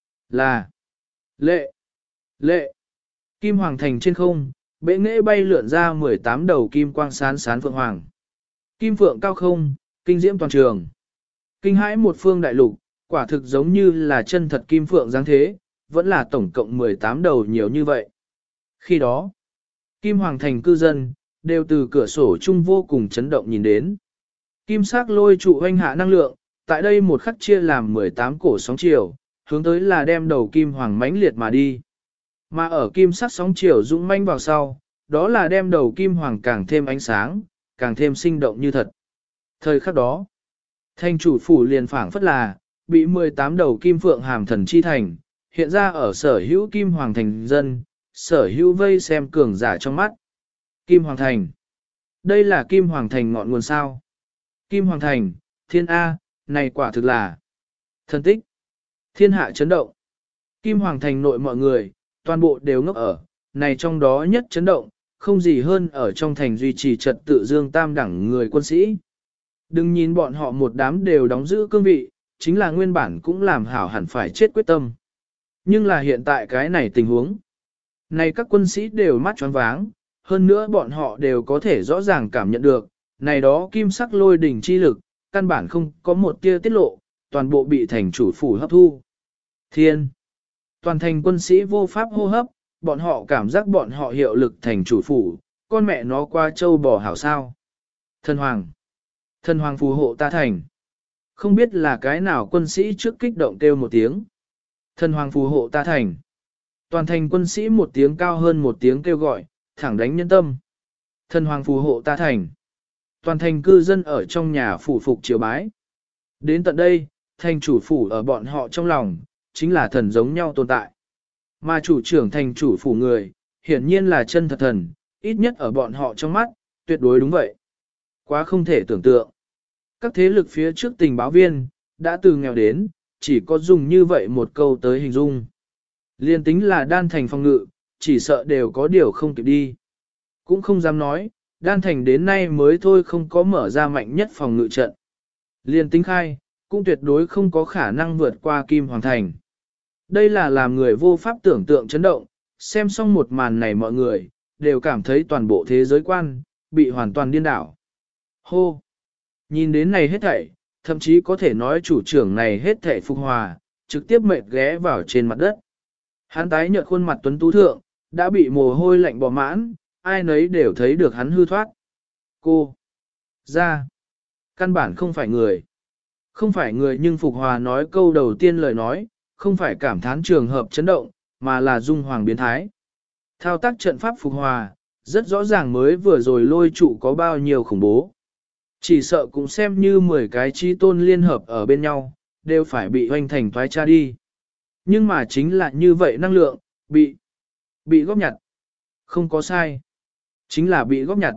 là lệ, lệ, kim hoàng thành trên không, bệ nghệ bay lượn ra 18 đầu kim quang sán sán phượng hoàng. Kim phượng cao không, kinh diễm toàn trường. Kinh hãi một phương đại lục, quả thực giống như là chân thật kim phượng dáng thế, vẫn là tổng cộng 18 đầu nhiều như vậy. Khi đó, Kim Hoàng thành cư dân, đều từ cửa sổ chung vô cùng chấn động nhìn đến. Kim sắc lôi trụ hoanh hạ năng lượng, tại đây một khắc chia làm 18 cổ sóng chiều, hướng tới là đem đầu Kim Hoàng mãnh liệt mà đi. Mà ở kim sắc sóng chiều dũng manh vào sau, đó là đem đầu Kim Hoàng càng thêm ánh sáng, càng thêm sinh động như thật. Thời khắc đó, thành chủ phủ liền phảng phất là, bị 18 đầu Kim Phượng hàm thần chi thành, hiện ra ở sở hữu Kim Hoàng thành dân, sở hữu vây xem cường giả trong mắt. Kim Hoàng thành. Đây là Kim Hoàng thành ngọn nguồn sao. Kim Hoàng thành, thiên A, này quả thực là thần tích. Thiên hạ chấn động. Kim Hoàng thành nội mọi người, toàn bộ đều ngốc ở, này trong đó nhất chấn động, không gì hơn ở trong thành duy trì trật tự dương tam đẳng người quân sĩ. Đừng nhìn bọn họ một đám đều đóng giữ cương vị, chính là nguyên bản cũng làm hảo hẳn phải chết quyết tâm. Nhưng là hiện tại cái này tình huống. Này các quân sĩ đều mắt choáng váng, hơn nữa bọn họ đều có thể rõ ràng cảm nhận được, này đó kim sắc lôi đỉnh chi lực, căn bản không có một tia tiết lộ, toàn bộ bị thành chủ phủ hấp thu. Thiên! Toàn thành quân sĩ vô pháp hô hấp, bọn họ cảm giác bọn họ hiệu lực thành chủ phủ, con mẹ nó qua châu bò hảo sao. Thần Hoàng! Thần Hoàng phù hộ ta thành! Không biết là cái nào quân sĩ trước kích động kêu một tiếng. Thần Hoàng phù hộ ta thành! Toàn thành quân sĩ một tiếng cao hơn một tiếng kêu gọi, thẳng đánh nhân tâm. Thần Hoàng phù hộ ta thành! Toàn thành cư dân ở trong nhà phủ phục triều bái. Đến tận đây, thành chủ phủ ở bọn họ trong lòng, chính là thần giống nhau tồn tại. Mà chủ trưởng thành chủ phủ người, hiển nhiên là chân thật thần, ít nhất ở bọn họ trong mắt, tuyệt đối đúng vậy. Quá không thể tưởng tượng. Các thế lực phía trước tình báo viên, đã từ nghèo đến, chỉ có dùng như vậy một câu tới hình dung. Liên tính là đan thành phòng ngự, chỉ sợ đều có điều không kịp đi. Cũng không dám nói, đan thành đến nay mới thôi không có mở ra mạnh nhất phòng ngự trận. Liên tính khai, cũng tuyệt đối không có khả năng vượt qua Kim Hoàng thành. Đây là làm người vô pháp tưởng tượng chấn động, xem xong một màn này mọi người, đều cảm thấy toàn bộ thế giới quan, bị hoàn toàn điên đảo. Hô! Nhìn đến này hết thảy, thậm chí có thể nói chủ trưởng này hết thảy Phục Hòa, trực tiếp mệt ghé vào trên mặt đất. Hắn tái nhợt khuôn mặt tuấn tú thượng, đã bị mồ hôi lạnh bỏ mãn, ai nấy đều thấy được hắn hư thoát. Cô, ra, căn bản không phải người. Không phải người nhưng Phục Hòa nói câu đầu tiên lời nói, không phải cảm thán trường hợp chấn động, mà là dung hoàng biến thái. Thao tác trận pháp Phục Hòa, rất rõ ràng mới vừa rồi lôi trụ có bao nhiêu khủng bố. Chỉ sợ cũng xem như 10 cái chi tôn liên hợp ở bên nhau, đều phải bị hoành thành toái cha đi. Nhưng mà chính là như vậy năng lượng, bị góp nhặt. Không có sai. Chính là bị góp nhặt.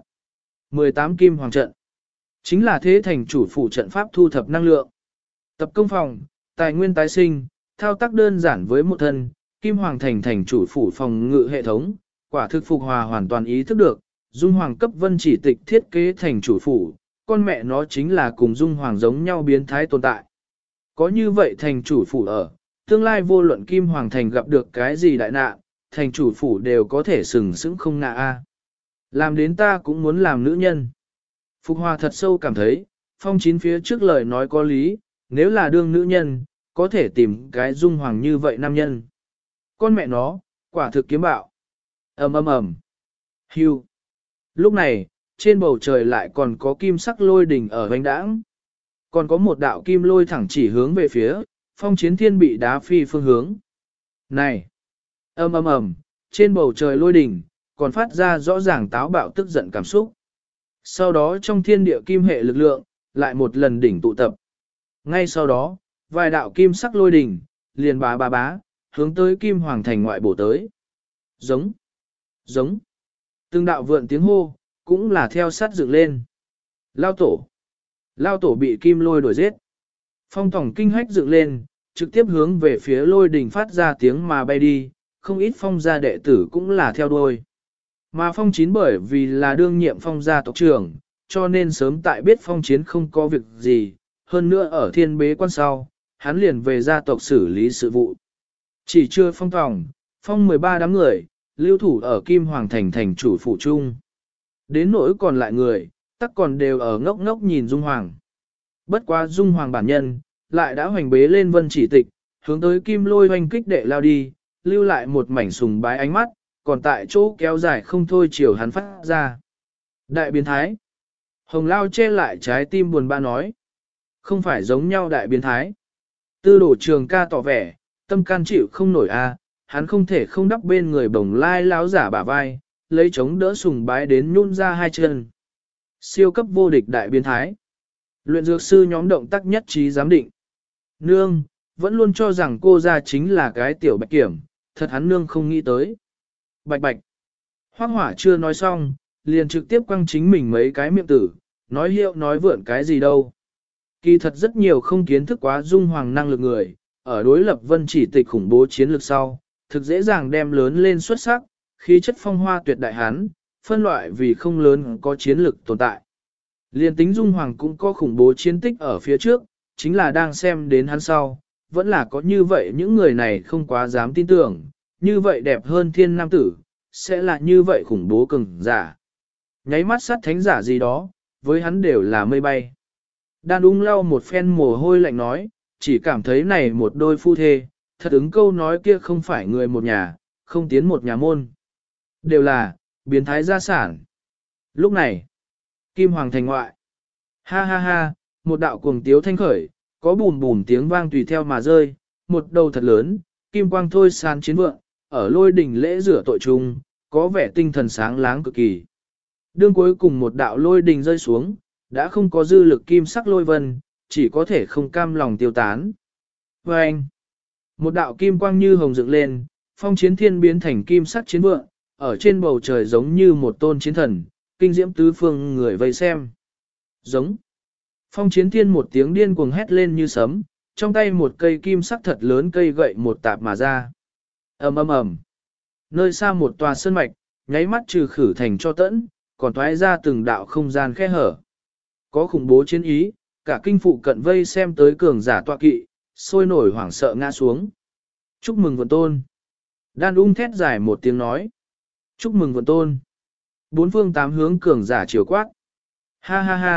18 kim hoàng trận. Chính là thế thành chủ phủ trận pháp thu thập năng lượng. Tập công phòng, tài nguyên tái sinh, thao tác đơn giản với một thân, kim hoàng thành chủ phủ phòng ngự hệ thống, quả thực Phục Hòa hoàn toàn ý thức được, dung hoàng cấp vân chỉ tịch thiết kế thành chủ phủ, con mẹ nó chính là cùng dung hoàng giống nhau biến thái tồn tại. Có như vậy thành chủ phủ ở, tương lai vô luận kim hoàng thành gặp được cái gì đại nạn, thành chủ phủ đều có thể sừng sững không ngã a. Làm đến ta cũng muốn làm nữ nhân. Phục Hòa thật sâu cảm thấy, phong chín phía trước lời nói có lý, nếu là đương nữ nhân, có thể tìm cái dung hoàng như vậy nam nhân. Con mẹ nó, quả thực kiếm bạo. Ầm ầm ầm. Hưu. Lúc này, trên bầu trời lại còn có kim sắc lôi đỉnh ở hoành đãng. Còn có một đạo kim lôi thẳng chỉ hướng về phía, phong chiến thiên bị đá phi phương hướng. Này! Ầm ầm ầm, trên bầu trời lôi đỉnh, còn phát ra rõ ràng táo bạo tức giận cảm xúc. Sau đó trong thiên địa kim hệ lực lượng, lại một lần đỉnh tụ tập. Ngay sau đó, vài đạo kim sắc lôi đỉnh, liền bá, hướng tới kim hoàng thành ngoại bổ tới. Giống! Giống! Từng đạo vượn tiếng hô, cũng là theo sát dựng lên. Lao tổ! Lao tổ bị kim lôi đuổi giết. Phong tổng kinh hách dựng lên, trực tiếp hướng về phía lôi đỉnh phát ra tiếng mà bay đi, không ít phong gia đệ tử cũng là theo đuôi. Mà phong chín bởi vì là đương nhiệm phong gia tộc trưởng, cho nên sớm tại biết phong chiến không có việc gì, hơn nữa ở thiên bế quan sau, hắn liền về gia tộc xử lý sự vụ. Chỉ chưa phong tòng, phong 13 đám người, lưu thủ ở Kim Hoàng Thành thành chủ phủ trung. Đến nỗi còn lại người, tất còn đều ở ngốc ngốc nhìn Dung Hoàng. Bất quá Dung Hoàng bản nhân, lại đã hoành bế lên vân chỉ tịch, hướng tới kim lôi hoành kích đệ lao đi, lưu lại một mảnh sùng bái ánh mắt, còn tại chỗ kéo dài không thôi chiều hắn phát ra. Đại biến thái. Hồng Lao che lại trái tim buồn bã nói. Không phải giống nhau đại biến thái. Tư đổ trường ca tỏ vẻ, tâm can chịu không nổi a, hắn không thể không đắp bên người bồng lai láo giả bả vai, lấy chống đỡ sùng bái đến nhún ra hai chân. Siêu cấp vô địch đại biến thái. Luyện dược sư nhóm động tác nhất trí giám định. Nương, vẫn luôn cho rằng cô ra chính là cái tiểu bạch kiểm, thật hắn nương không nghĩ tới. Bạch bạch. Hoác hỏa chưa nói xong, liền trực tiếp quăng chính mình mấy cái miệng tử, nói hiệu nói vượn cái gì đâu. Kỳ thật rất nhiều không kiến thức quá Dung Hoàng năng lực người, ở đối lập vân chỉ tịch khủng bố chiến lược sau, thực dễ dàng đem lớn lên xuất sắc, khí chất phong hoa tuyệt đại hán, phân loại vì không lớn có chiến lược tồn tại. Liên tính Dung Hoàng cũng có khủng bố chiến tích ở phía trước, chính là đang xem đến hắn sau, vẫn là có như vậy những người này không quá dám tin tưởng, như vậy đẹp hơn thiên nam tử, sẽ là như vậy khủng bố cường giả. Nháy mắt sát thánh giả gì đó, với hắn đều là mây bay. Đan ung lau một phen mồ hôi lạnh nói, chỉ cảm thấy này một đôi phu thê, thật ứng câu nói kia không phải người một nhà, không tiến một nhà môn. Đều là, biến thái gia sản. Lúc này, Kim Hoàng thành ngoại. Ha ha ha, một đạo cuồng tiếu thanh khởi, có bùm bùm tiếng vang tùy theo mà rơi, một đầu thật lớn, kim quang thôi san chiến vượng, ở lôi đỉnh lễ rửa tội chung, có vẻ tinh thần sáng láng cực kỳ. Đương cuối cùng một đạo lôi đỉnh rơi xuống, đã không có dư lực kim sắc lôi vân, chỉ có thể không cam lòng tiêu tán. Và anh, một đạo kim quang như hồng dựng lên, phong chiến thiên biến thành kim sắc chiến vượng, ở trên bầu trời giống như một tôn chiến thần, kinh diễm tứ phương người vây xem. Giống. Phong chiến thiên một tiếng điên cuồng hét lên như sấm, trong tay một cây kim sắc thật lớn cây gậy một tạp mà ra. Ầm ầm ầm. Nơi xa một tòa sơn mạch, nháy mắt trừ khử thành cho tẫn, còn thoái ra từng đạo không gian khe hở. Có khủng bố chiến ý, cả kinh phụ cận vây xem tới cường giả tọa kỵ, sôi nổi hoảng sợ ngã xuống. Chúc mừng vượn tôn. Đan ung thét dài một tiếng nói. Chúc mừng vượn tôn. Bốn phương tám hướng cường giả chiều quát. Ha ha ha,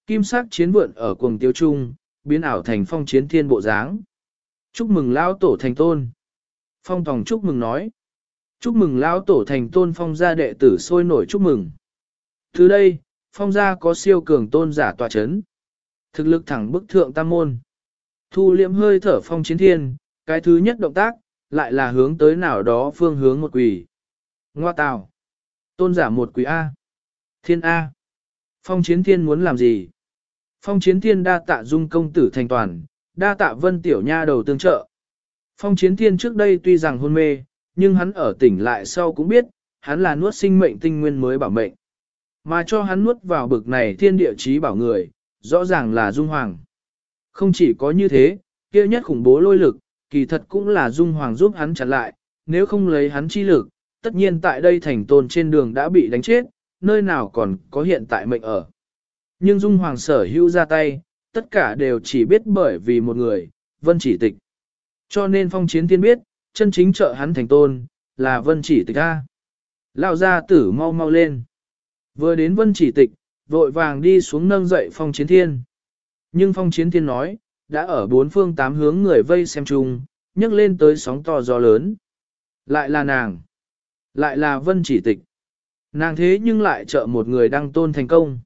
Kim sắc chiến vượn ở cuồng tiêu trung, biến ảo thành Phong Chiến Thiên bộ dáng. Chúc mừng lão tổ thành tôn. Phong Tòng chúc mừng nói. Chúc mừng lão tổ thành tôn, Phong gia đệ tử sôi nổi chúc mừng. Từ đây, Phong gia có siêu cường tôn giả tọa chấn. Thực lực thẳng bức thượng tam môn. Thu liễm hơi thở Phong Chiến Thiên, cái thứ nhất động tác, lại là hướng tới nào đó phương hướng một quỷ. Ngoa tào. Tôn giả một quỷ A. Thiên A. Phong Chiến Thiên muốn làm gì? Phong Chiến Thiên đa tạ Dung công tử thành toàn, đa tạ Vân tiểu nha đầu tương trợ. Phong Chiến Thiên trước đây tuy rằng hôn mê, nhưng hắn ở tỉnh lại sau cũng biết, hắn là nuốt sinh mệnh tinh nguyên mới bảo mệnh. Mà cho hắn nuốt vào bực này thiên địa chí bảo người, rõ ràng là Dung Hoàng. Không chỉ có như thế, kia nhất khủng bố lôi lực, kỳ thật cũng là Dung Hoàng giúp hắn chặn lại, nếu không lấy hắn chi lực, tất nhiên tại đây thành tôn trên đường đã bị đánh chết, nơi nào còn có hiện tại mệnh ở. Nhưng Dung Hoàng sở hữu ra tay, tất cả đều chỉ biết bởi vì một người, Vân Chỉ Tịch. Cho nên Phong Chiến Thiên biết, chân chính trợ hắn thành tôn, là Vân Chỉ Tịch A. Lão gia tử mau mau lên. Vừa đến Vân Chỉ Tịch, vội vàng đi xuống nâng dậy Phong Chiến Thiên. Nhưng Phong Chiến Thiên nói, đã ở bốn phương tám hướng người vây xem chung, nhấc lên tới sóng to gió lớn. Lại là nàng. Lại là Vân Chỉ Tịch. Nàng thế nhưng lại trợ một người đăng tôn thành công.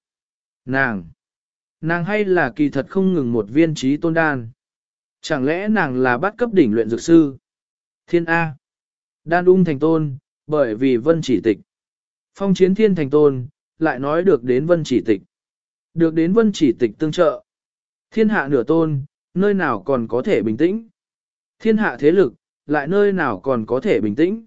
Nàng hay là kỳ thật không ngừng một viên trí tôn đan. Chẳng lẽ nàng là bắt cấp đỉnh luyện dược sư? Thiên A. Đan ung thành tôn, bởi vì Vân Chỉ Tịch. Phong Chiến Thiên thành tôn, lại nói được đến Vân Chỉ Tịch. Được đến Vân Chỉ Tịch tương trợ. Thiên hạ nửa tôn, nơi nào còn có thể bình tĩnh? Thiên hạ thế lực, lại nơi nào còn có thể bình tĩnh?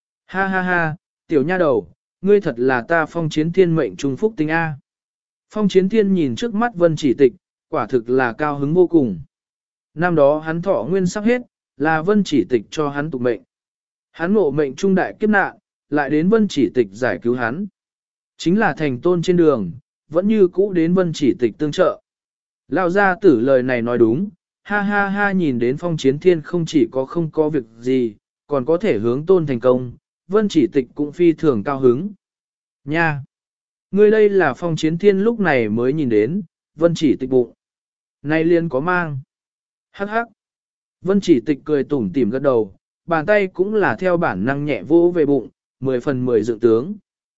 Ha ha ha, tiểu nha đầu, ngươi thật là ta Phong Chiến Thiên mệnh trung phúc tinh A. Phong Chiến Thiên nhìn trước mắt Vân Chỉ Tịch, quả thực là cao hứng vô cùng. Năm đó hắn thọ nguyên sắp hết, là Vân Chỉ Tịch cho hắn tục mệnh. Hắn ngộ mệnh trung đại kiếp nạn, lại đến Vân Chỉ Tịch giải cứu hắn. Chính là thành tôn trên đường, vẫn như cũ đến Vân Chỉ Tịch tương trợ. Lão gia tử lời này nói đúng, ha ha ha, nhìn đến Phong Chiến Thiên không chỉ có không có việc gì, còn có thể hướng tôn thành công, Vân Chỉ Tịch cũng phi thường cao hứng. Nha! Ngươi đây là Phong Chiến Thiên lúc này mới nhìn đến, Vân Chỉ Tịch bụng. Này liền có mang. Hắc hắc. Vân Chỉ Tịch cười tủm tỉm gật đầu, bàn tay cũng là theo bản năng nhẹ vỗ về bụng, 10 phần 10 dựng tướng.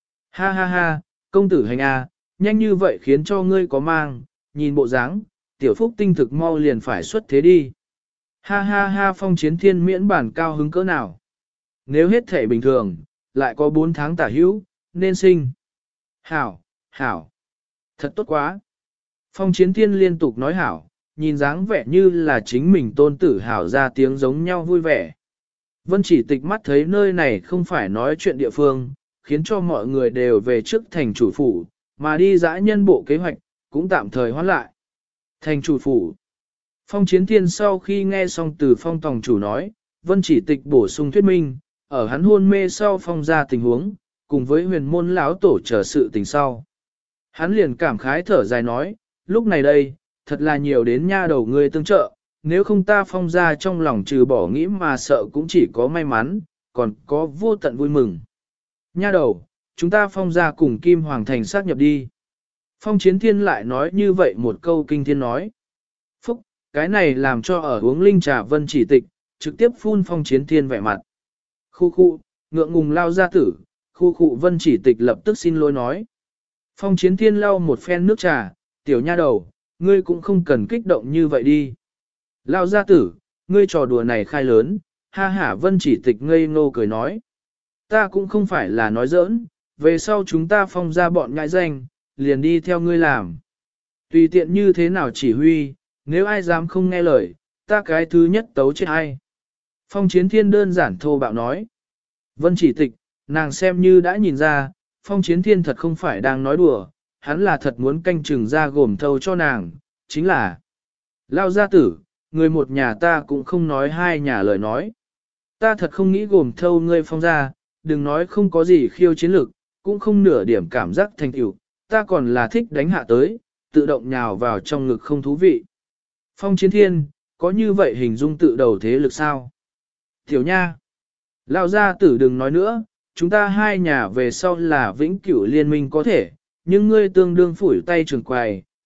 Ha ha ha, công tử hành a, nhanh như vậy khiến cho ngươi có mang, nhìn bộ dáng, tiểu phúc tinh thực mau liền phải xuất thế đi. Ha ha ha, Phong Chiến Thiên miễn bản cao hứng cỡ nào. Nếu hết thể bình thường, lại có 4 tháng tả hữu, nên sinh. Hảo, hảo, thật tốt quá. Phong Chiến Thiên liên tục nói hảo, nhìn dáng vẻ như là chính mình tôn tử hảo ra tiếng giống nhau vui vẻ. Vân Chỉ Tịch mắt thấy nơi này không phải nói chuyện địa phương, khiến cho mọi người đều về trước thành chủ phủ, mà đi dã nhân bộ kế hoạch, cũng tạm thời hoãn lại. Thành chủ phủ. Phong Chiến Thiên sau khi nghe xong từ Phong Tòng chủ nói, Vân Chỉ Tịch bổ sung thuyết minh, ở hắn hôn mê sau Phong ra tình huống, cùng với huyền môn lão tổ trở sự tình sau. Hắn liền cảm khái thở dài nói, lúc này đây, thật là nhiều đến nha đầu ngươi tương trợ, nếu không ta Phong ra trong lòng trừ bỏ nghĩ mà sợ cũng chỉ có may mắn, còn có vô tận vui mừng. Nha đầu, chúng ta Phong ra cùng Kim Hoàng Thành xác nhập đi. Phong Chiến Thiên lại nói như vậy một câu kinh thiên nói. Phúc, cái này làm cho ở uống linh trà Vân Chỉ Tịch, trực tiếp phun Phong Chiến Thiên vẻ mặt. Khu khu, ngượng ngùng lao ra tử, khu khu Vân Chỉ Tịch lập tức xin lỗi nói. Phong Chiến Thiên lau một phen nước trà, tiểu nha đầu, ngươi cũng không cần kích động như vậy đi. Lao gia tử, ngươi trò đùa này khai lớn, ha hả Vân Chỉ Tịch ngây ngô cười nói. Ta cũng không phải là nói giỡn, về sau chúng ta Phong ra bọn ngại danh, liền đi theo ngươi làm. Tùy tiện như thế nào chỉ huy, nếu ai dám không nghe lời, ta cái thứ nhất tấu chết ai. Phong Chiến Thiên đơn giản thô bạo nói. Vân Chỉ Tịch, nàng xem như đã nhìn ra, Phong Chiến Thiên thật không phải đang nói đùa, hắn là thật muốn canh chừng ra gồm thâu cho nàng, chính là Lao gia tử, người một nhà ta cũng không nói hai nhà lời nói. Ta thật không nghĩ gồm thâu ngươi Phong ra, đừng nói không có gì khiêu chiến lực, cũng không nửa điểm cảm giác thành tựu, ta còn là thích đánh hạ tới, tự động nhào vào trong ngực không thú vị. Phong Chiến Thiên, có như vậy hình dung tự đầu thế lực sao? Tiểu nha, Lao gia tử đừng nói nữa, chúng ta hai nhà về sau là vĩnh cửu liên minh có thể, nhưng ngươi tương đương phủi tay trường quài,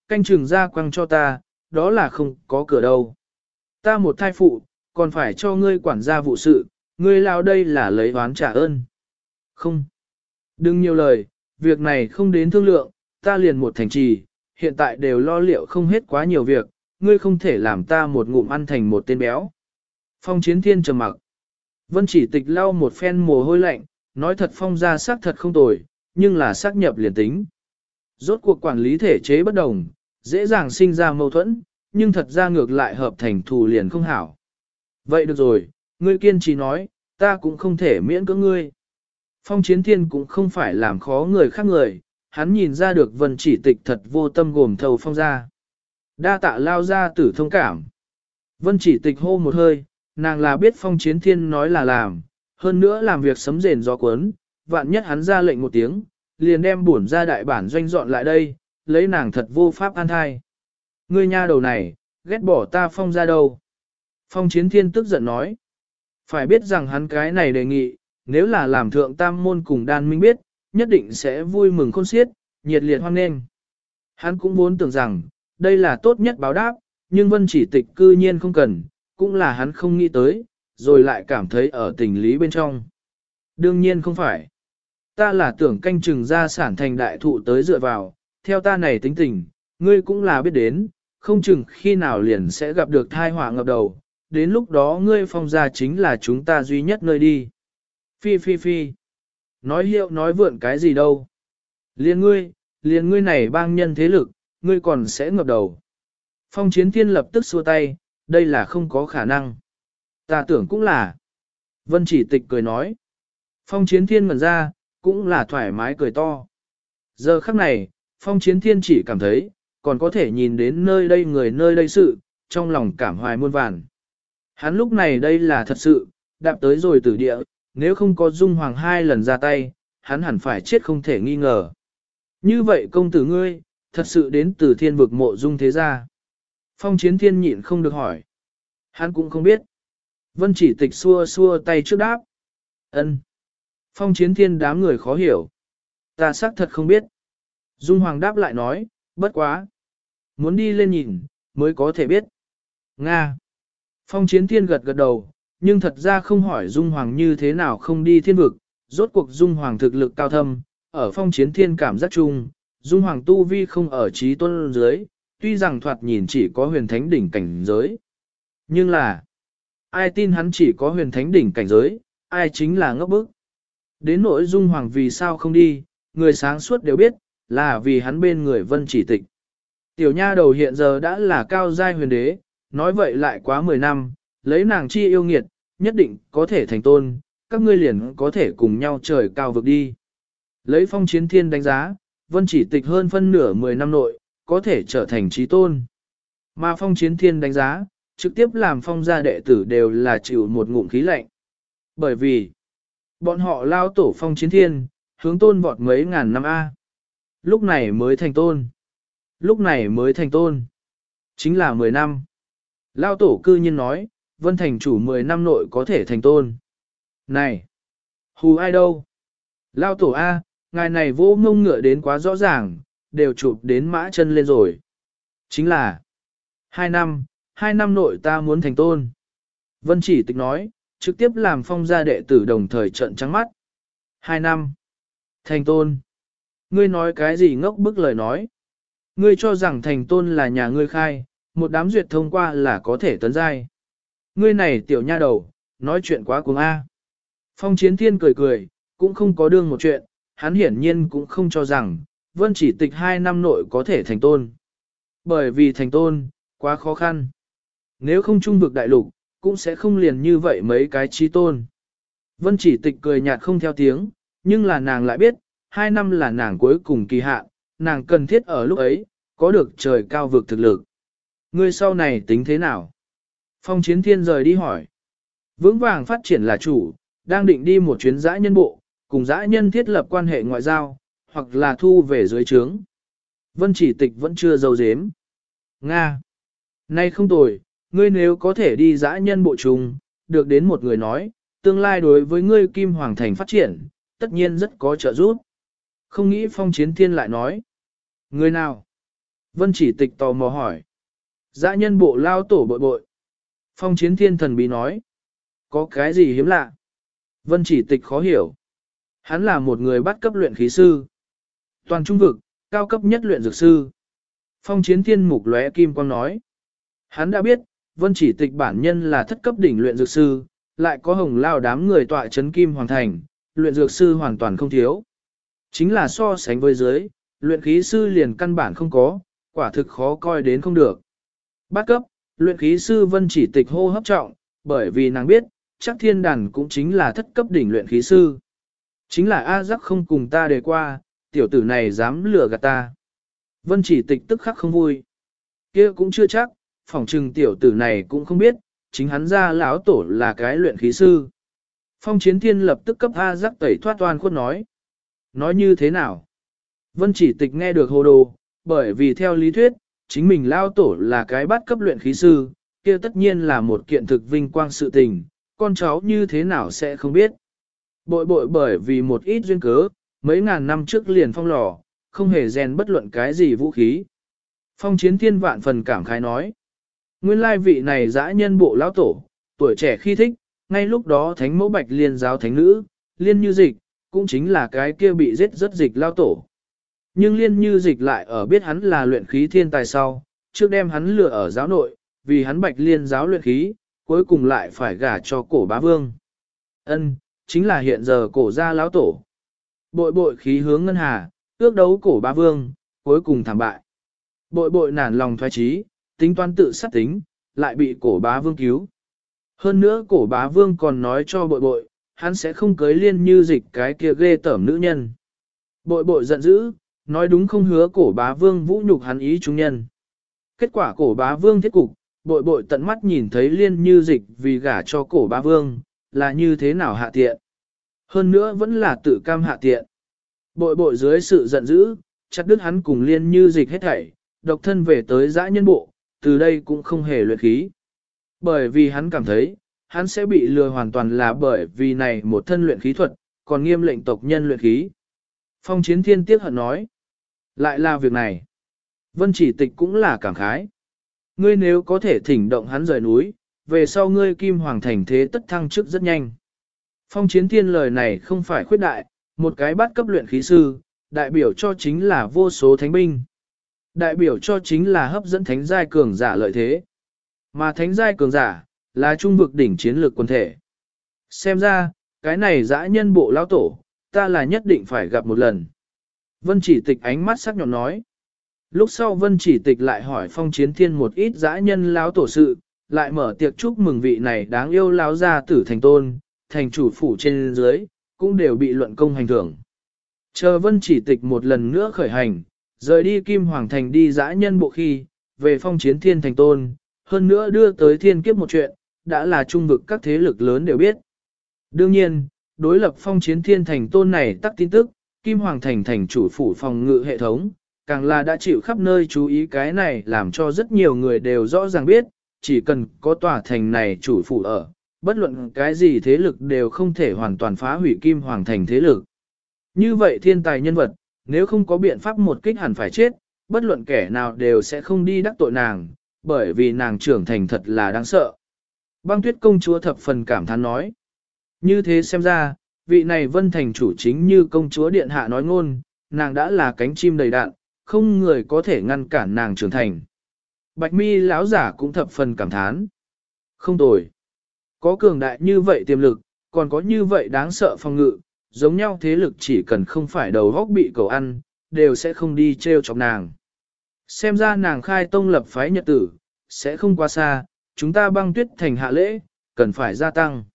canh chừng ra quăng cho ta, đó là không có cửa đâu. Ta một thai phụ, còn phải cho ngươi quản gia vụ sự, ngươi lao đây là lấy oán trả ơn. Không. Đừng nhiều lời, việc này không đến thương lượng, ta liền một thành trì, hiện tại đều lo liệu không hết quá nhiều việc, ngươi không thể làm ta một ngụm ăn thành một tên béo. Phong Chiến Thiên trầm mặc. Vân Chỉ Tịch lau một phen mồ hôi lạnh, nói thật Phong gia xác thật không tồi, nhưng là xác nhập liền tính. Rốt cuộc quản lý thể chế bất đồng, dễ dàng sinh ra mâu thuẫn, nhưng thật ra ngược lại hợp thành thù liền không hảo. Vậy được rồi, ngươi kiên trì nói, ta cũng không thể miễn cưỡng ngươi. Phong Chiến Thiên cũng không phải làm khó người khác người, hắn nhìn ra được Vân Chỉ Tịch thật vô tâm gồm thầu Phong gia. Đa tạ lao ra tử thông cảm. Vân Chỉ Tịch hô một hơi, nàng là biết Phong Chiến Thiên nói là làm, hơn nữa làm việc sấm rền gió cuốn, vạn nhất hắn ra lệnh một tiếng, liền đem bổn ra đại bản doanh dọn lại đây, lấy nàng thật vô pháp an thai. Ngươi nha đầu này, ghét bỏ ta Phong ra đâu. Phong Chiến Thiên tức giận nói. Phải biết rằng hắn cái này đề nghị, nếu là làm thượng tam môn cùng đan minh biết, nhất định sẽ vui mừng khôn xiết, nhiệt liệt hoan nghênh. Hắn cũng vốn tưởng rằng, đây là tốt nhất báo đáp, nhưng Vân Chỉ Tịch cư nhiên không cần, cũng là hắn không nghĩ tới, rồi lại cảm thấy ở tình lý bên trong. Đương nhiên không phải. Ta là tưởng canh chừng gia sản thành đại thụ tới dựa vào, theo ta này tính tình, ngươi cũng là biết đến, không chừng khi nào liền sẽ gặp được thai họa ngập đầu, đến lúc đó ngươi Phong gia chính là chúng ta duy nhất nơi đi. Phi phi phi. Nói hiệu nói vượn cái gì đâu. Liền ngươi này bang nhân thế lực, ngươi còn sẽ ngập đầu. Phong Chiến Thiên lập tức xua tay, đây là không có khả năng. Ta tưởng cũng là. Vân Chỉ Tịch cười nói. Phong Chiến Thiên ngẩn ra, cũng là thoải mái cười to. Giờ khắc này, Phong Chiến Thiên chỉ cảm thấy, còn có thể nhìn đến nơi đây người nơi đây sự, trong lòng cảm hoài muôn vàn. Hắn lúc này đây là thật sự, đạp tới rồi tử địa, nếu không có Dung Hoàng hai lần ra tay, hắn hẳn phải chết không thể nghi ngờ. Như vậy công tử ngươi, thật sự đến từ thiên vực mộ Dung thế gia. Phong Chiến Thiên nhịn không được hỏi. Hắn cũng không biết. Vân Chỉ Tịch xua xua tay trước đáp. Ân. Phong Chiến Thiên đám người khó hiểu. Ta xác thật không biết. Dung Hoàng đáp lại nói, bất quá. Muốn đi lên nhìn, mới có thể biết. Nga. Phong Chiến Thiên gật gật đầu, nhưng thật ra không hỏi Dung Hoàng như thế nào không đi thiên vực. Rốt cuộc Dung Hoàng thực lực cao thâm, ở Phong Chiến Thiên cảm giác chung, Dung Hoàng tu vi không ở trí tôn dưới, tuy rằng thoạt nhìn chỉ có huyền thánh đỉnh cảnh giới. Nhưng là, ai tin hắn chỉ có huyền thánh đỉnh cảnh giới, ai chính là ngốc bức. Đến nỗi Dung Hoàng vì sao không đi, người sáng suốt đều biết, là vì hắn bên người Vân Chỉ Tịch. Tiểu nha đầu hiện giờ đã là cao giai huyền đế, nói vậy lại quá 10 năm, lấy nàng chi yêu nghiệt, nhất định có thể thành tôn, các ngươi liền có thể cùng nhau trời cao vực đi. Lấy Phong Chiến Thiên đánh giá, Vân Chỉ Tịch hơn phân nửa 10 năm nội, có thể trở thành trí tôn. Mà Phong Chiến Thiên đánh giá, trực tiếp làm Phong gia đệ tử đều là chịu một ngụm khí lạnh. Bởi vì, bọn họ lao tổ Phong Chiến Thiên, hướng tôn vọt mấy ngàn năm A. Lúc này mới thành tôn. Lúc này mới thành tôn. Chính là 10 năm. Lao tổ cư nhiên nói, Vân thành chủ 10 năm nội có thể thành tôn. Này! Hù ai đâu? Lao tổ A, ngài này vô ngông ngựa đến quá rõ ràng, đều chụp đến mã chân lên rồi. Chính là 2 năm nội ta muốn thành tôn. Vân Chỉ Tịch nói, trực tiếp làm Phong gia đệ tử đồng thời trợn trắng mắt. 2 năm. Thành tôn. Ngươi nói cái gì ngốc bức lời nói. Ngươi cho rằng thành tôn là nhà ngươi khai, một đám duyệt thông qua là có thể tấn giai. Ngươi này tiểu nha đầu, nói chuyện quá cuồng A. Phong Chiến Thiên cười cười, cũng không có đương một chuyện, hắn hiển nhiên cũng không cho rằng, Vân Chỉ Tịch 2 năm nội có thể thành tôn. Bởi vì thành tôn, quá khó khăn. Nếu không trung vực đại lục, cũng sẽ không liền như vậy mấy cái chi tôn. Vân Chỉ Tịch cười nhạt không theo tiếng, nhưng là nàng lại biết, 2 năm là nàng cuối cùng kỳ hạn, nàng cần thiết ở lúc ấy, có được trời cao vực thực lực. Ngươi sau này tính thế nào? Phong Chiến Thiên rời đi hỏi. Vững vàng phát triển là chủ, đang định đi một chuyến dã nhân bộ, cùng dã nhân thiết lập quan hệ ngoại giao, hoặc là thu về dưới trướng. Vân Chỉ Tịch vẫn chưa giấu giếm. Nga! Nay không tồi, ngươi nếu có thể đi dã nhân bộ trùng, được đến một người nói, tương lai đối với ngươi Kim Hoàng Thành phát triển, tất nhiên rất có trợ giúp. Không nghĩ Phong Chiến Thiên lại nói. Người nào? Vân chỉ tịch tò mò hỏi. Dã nhân bộ lao tổ bội bội. Phong chiến thiên thần bí nói. Có cái gì hiếm lạ? Vân chỉ tịch khó hiểu. Hắn là một người bắt cấp luyện khí sư. Toàn trung vực, cao cấp nhất luyện dược sư. Phong chiến thiên mục lóe kim quang nói. Hắn đã biết, vân chỉ tịch bản nhân là thất cấp đỉnh luyện dược sư, lại có hồng lao đám người tọa chấn kim hoàng thành, luyện dược sư hoàn toàn không thiếu. Chính là so sánh với dưới, luyện khí sư liền căn bản không có, quả thực khó coi đến không được. Bát cấp, luyện khí sư vân chỉ tịch hô hấp trọng, bởi vì nàng biết, chắc thiên đàn cũng chính là thất cấp đỉnh luyện khí sư. Chính là A Giác không cùng ta đề qua, tiểu tử này dám lừa gạt ta. Vân chỉ tịch tức khắc không vui. Kia cũng chưa chắc, phỏng trừng tiểu tử này cũng không biết, chính hắn ra lão tổ là cái luyện khí sư. Phong chiến thiên lập tức cấp A Giác tẩy thoát oan khuất nói. Nói như thế nào? Vân chỉ tịch nghe được hồ đồ, bởi vì theo lý thuyết, chính mình lao tổ là cái bát cấp luyện khí sư, kia tất nhiên là một kiện thực vinh quang sự tình, con cháu như thế nào sẽ không biết. Bội bội bởi vì một ít duyên cớ, mấy ngàn năm trước liền phong lò, không hề rèn bất luận cái gì vũ khí. Phong chiến thiên vạn phần cảm khái nói. Nguyên lai vị này dã nhân bộ lão tổ, tuổi trẻ khi thích, ngay lúc đó thánh mẫu bạch liên giáo thánh nữ, liên như dịch, cũng chính là cái kia bị giết rất dịch lao tổ. Nhưng liên như dịch lại ở biết hắn là luyện khí thiên tài sau, trước đem hắn lừa ở giáo nội, vì hắn bạch liên giáo luyện khí, cuối cùng lại phải gả cho cổ bá vương. Ân, chính là hiện giờ cổ gia lão tổ. Bội bội khí hướng ngân hà, ước đấu cổ bá vương, cuối cùng thảm bại. Bội bội nản lòng thoái trí, tính toán tự sát tính, lại bị cổ bá vương cứu. Hơn nữa cổ bá vương còn nói cho bội bội, hắn sẽ không cưới liên như dịch cái kia ghê tởm nữ nhân. Bội bội giận dữ, nói đúng không hứa cổ bá vương vũ nhục hắn ý chúng nhân. Kết quả cổ bá vương thiết cục, bội bội tận mắt nhìn thấy liên như dịch vì gả cho cổ bá vương, là như thế nào hạ tiện. Hơn nữa vẫn là tự cam hạ tiện. Bội bội dưới sự giận dữ, chặt đứt hắn cùng liên như dịch hết thảy, độc thân về tới dã nhân bộ, từ đây cũng không hề luyện khí. Bởi vì hắn cảm thấy, hắn sẽ bị lừa hoàn toàn là bởi vì này một thân luyện khí thuật, còn nghiêm lệnh tộc nhân luyện khí. Phong chiến thiên tiếc hận nói. Lại là việc này. Vân chỉ tịch cũng là cảm khái. Ngươi nếu có thể thỉnh động hắn rời núi, về sau ngươi kim hoàng thành thế tất thăng chức rất nhanh. Phong chiến thiên lời này không phải khuyết đại, một cái bát cấp luyện khí sư, đại biểu cho chính là vô số thánh binh. Đại biểu cho chính là hấp dẫn thánh giai cường giả lợi thế. Mà thánh giai cường giả, là trung vực đỉnh chiến lược quân thể. Xem ra, cái này dã nhân bộ lão tổ, ta là nhất định phải gặp một lần. Vân chỉ tịch ánh mắt sắc nhọn nói. Lúc sau Vân chỉ tịch lại hỏi phong chiến thiên một ít dã nhân lão tổ sự, lại mở tiệc chúc mừng vị này đáng yêu lão gia tử thành tôn, thành chủ phủ trên dưới, cũng đều bị luận công hành thưởng. Chờ Vân chỉ tịch một lần nữa khởi hành, rời đi Kim Hoàng Thành đi dã nhân bộ khi, về phong chiến thiên thành tôn, hơn nữa đưa tới thiên kiếp một chuyện, đã là trung vực các thế lực lớn đều biết. Đương nhiên, đối lập phong chiến thiên thành tôn này tắc tin tức, Kim Hoàng Thành thành chủ phủ phòng ngự hệ thống, càng là đã chịu khắp nơi chú ý cái này làm cho rất nhiều người đều rõ ràng biết, chỉ cần có tòa thành này chủ phủ ở, bất luận cái gì thế lực đều không thể hoàn toàn phá hủy Kim Hoàng Thành thế lực. Như vậy thiên tài nhân vật, nếu không có biện pháp một kích hẳn phải chết, bất luận kẻ nào đều sẽ không đi đắc tội nàng, bởi vì nàng trưởng thành thật là đáng sợ. Băng tuyết công chúa thập phần cảm thán nói. Như thế xem ra, vị này vân thành chủ chính như công chúa điện hạ nói ngôn, nàng đã là cánh chim đầy đạn, không người có thể ngăn cản nàng trưởng thành. Bạch mi lão giả cũng thập phần cảm thán. Không tồi. Có cường đại như vậy tiềm lực, còn có như vậy đáng sợ phòng ngự, giống nhau thế lực chỉ cần không phải đầu góc bị cầu ăn, đều sẽ không đi treo chọc nàng. Xem ra nàng khai tông lập phái nhật tử, sẽ không quá xa, chúng ta băng tuyết thành hạ lễ, cần phải gia tăng.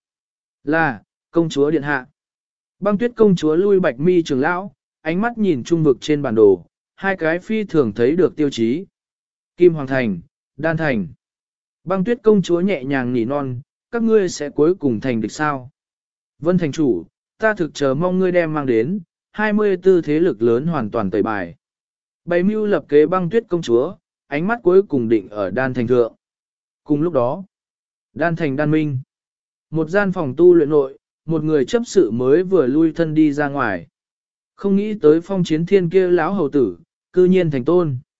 Là, công chúa điện hạ. Băng tuyết công chúa lui bạch mi trường lão, ánh mắt nhìn trung vực trên bản đồ, hai cái phi thường thấy được tiêu chí. Kim Hoàng Thành, Đan Thành. Băng tuyết công chúa nhẹ nhàng nỉ non, các ngươi sẽ cuối cùng thành địch sao. Vân thành chủ, ta thực chờ mong ngươi đem mang đến, 24 thế lực lớn hoàn toàn tẩy bài. Bày mưu lập kế băng tuyết công chúa, ánh mắt cuối cùng định ở Đan Thành thượng. Cùng lúc đó, Đan Thành Đan Minh. Một gian phòng tu luyện nội, một người chấp sự mới vừa lui thân đi ra ngoài. Không nghĩ tới phong chiến thiên kia lão hầu tử, cư nhiên thành tôn.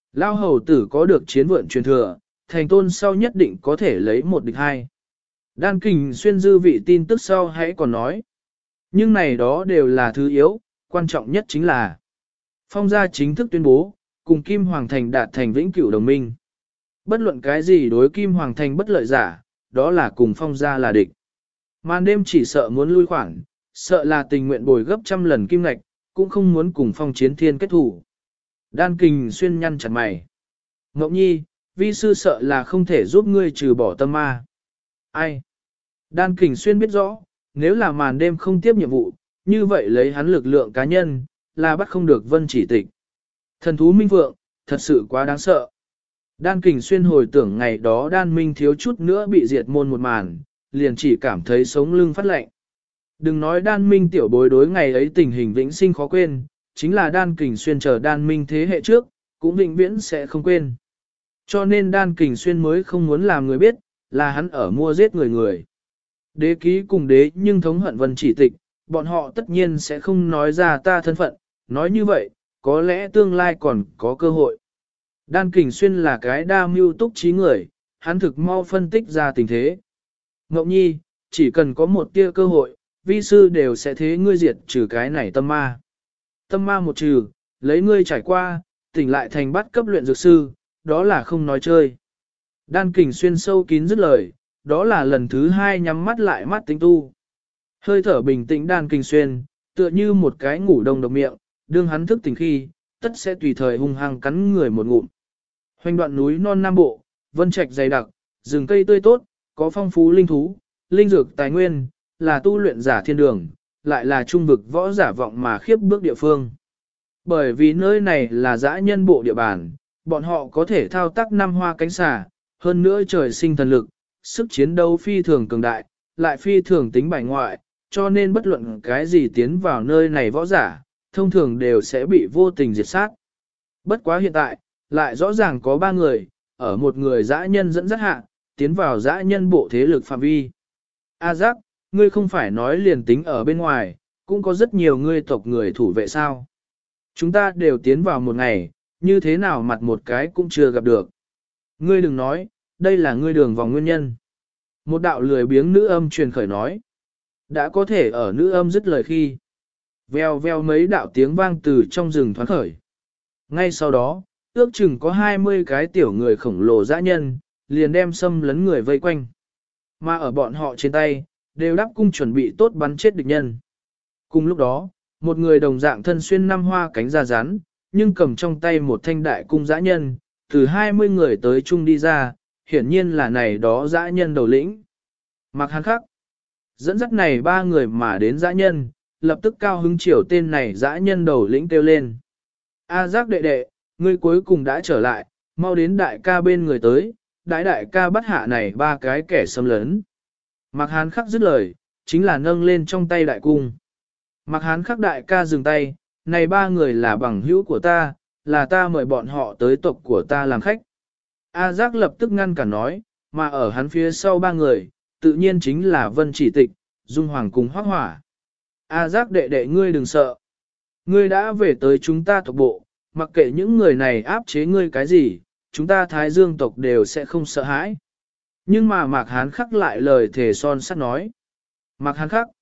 Lao hầu tử có được chiến vượn truyền thừa, thành tôn sau nhất định có thể lấy một địch hai. Đan Kình Xuyên dư vị tin tức sau hãy còn nói. Nhưng này đó đều là thứ yếu, quan trọng nhất chính là Phong gia chính thức tuyên bố, cùng Kim Hoàng Thành đạt thành vĩnh cửu đồng minh. Bất luận cái gì đối Kim Hoàng Thành bất lợi giả, đó là cùng Phong gia là địch. Màn đêm chỉ sợ muốn lui khoản, sợ là tình nguyện bồi gấp trăm lần kim ngạch, cũng không muốn cùng Phong Chiến Thiên kết thủ. Đan Kình Xuyên nhăn chặt mày. Ngọc Nhi, vi sư sợ là không thể giúp ngươi trừ bỏ tâm ma. Ai? Đan Kình Xuyên biết rõ, nếu là màn đêm không tiếp nhiệm vụ, như vậy lấy hắn lực lượng cá nhân, là bắt không được Vân Chỉ Tịch. Thần thú minh vượng, thật sự quá đáng sợ. Đan Kình Xuyên hồi tưởng ngày đó Đan Minh thiếu chút nữa bị diệt môn một màn, liền chỉ cảm thấy sống lưng phát lạnh. Đừng nói Đan Minh tiểu bối đối ngày ấy tình hình vĩnh sinh khó quên, chính là Đan Kình Xuyên chờ Đan Minh thế hệ trước, cũng vĩnh viễn sẽ không quên. Cho nên Đan Kình Xuyên mới không muốn làm người biết, là hắn ở mua giết người. Đế ký cùng đế nhưng thống hận Vân Chỉ Tịch, bọn họ tất nhiên sẽ không nói ra ta thân phận, nói như vậy, có lẽ tương lai còn có cơ hội. Đan Kình Xuyên là cái đa mưu túc trí người, hắn thực mau phân tích ra tình thế. Ngọc Nhi, chỉ cần có một tia cơ hội, vi sư đều sẽ thế ngươi diệt trừ cái này tâm ma. Tâm ma một trừ, lấy ngươi trải qua, tỉnh lại thành bắt cấp luyện dược sư, đó là không nói chơi. Đan Kình Xuyên sâu kín dứt lời, đó là lần thứ hai nhắm mắt lại mắt tính tu. Hơi thở bình tĩnh Đan Kình Xuyên, tựa như một cái ngủ đông độc miệng, đương hắn thức tỉnh khi, tất sẽ tùy thời hung hăng cắn người một ngụm. Hoành đoạn núi non Nam Bộ, vân trạch dày đặc, rừng cây tươi tốt, có phong phú linh thú, linh dược tài nguyên, là tu luyện giả thiên đường, lại là trung vực võ giả vọng mà khiếp bước địa phương. Bởi vì nơi này là dã nhân bộ địa bàn, bọn họ có thể thao tác năm hoa cánh xà, hơn nữa trời sinh thần lực, sức chiến đấu phi thường cường đại, lại phi thường tính bài ngoại, cho nên bất luận cái gì tiến vào nơi này võ giả, thông thường đều sẽ bị vô tình diệt sát. Bất quá hiện tại, lại rõ ràng có 3 người, ở một người dã nhân dẫn dắt hạ, tiến vào dã nhân bộ thế lực phạm vi. A Giác, ngươi không phải nói liền tính ở bên ngoài, cũng có rất nhiều ngươi tộc người thủ vệ sao. Chúng ta đều tiến vào một ngày, như thế nào mặt một cái cũng chưa gặp được. Ngươi đừng nói, đây là ngươi đường vòng nguyên nhân. Một đạo lười biếng nữ âm truyền khởi nói. Đã có thể ở nữ âm dứt lời khi. Veo veo mấy đạo tiếng vang từ trong rừng thoáng khởi. Ngay sau đó, ước chừng có 20 cái tiểu người khổng lồ dã nhân, liền đem xâm lấn người vây quanh. Mà ở bọn họ trên tay, đều đắp cung chuẩn bị tốt bắn chết địch nhân. Cùng lúc đó, một người đồng dạng thân xuyên năm hoa cánh da rắn, nhưng cầm trong tay một thanh đại cung dã nhân, từ 20 người tới chung đi ra, hiển nhiên là này đó dã nhân đầu lĩnh. Mạc Hàn Khắc dẫn dắt này 3 người mà đến dã nhân, lập tức cao hứng chiều tên này dã nhân đầu lĩnh kêu lên. A Giác đệ đệ, ngươi cuối cùng đã trở lại, mau đến đại ca bên người tới, đại ca bắt hạ này 3 cái kẻ xâm lấn. Mạc Hàn Khắc dứt lời, chính là nâng lên trong tay đại cung. Mạc Hàn Khắc đại ca dừng tay, này 3 người là bằng hữu của ta, là ta mời bọn họ tới tộc của ta làm khách. A Giác lập tức ngăn cản nói, mà ở hắn phía sau 3 người, tự nhiên chính là Vân Chỉ Tịch, Dung Hoàng cùng Hoác Hỏa. A Giác đệ đệ ngươi đừng sợ. Ngươi đã về tới chúng ta tộc bộ, mặc kệ những người này áp chế ngươi cái gì, chúng ta Thái Dương tộc đều sẽ không sợ hãi. Nhưng mà Mạc Hán Khắc lại lời thề son sắt nói. Mạc Hán Khắc,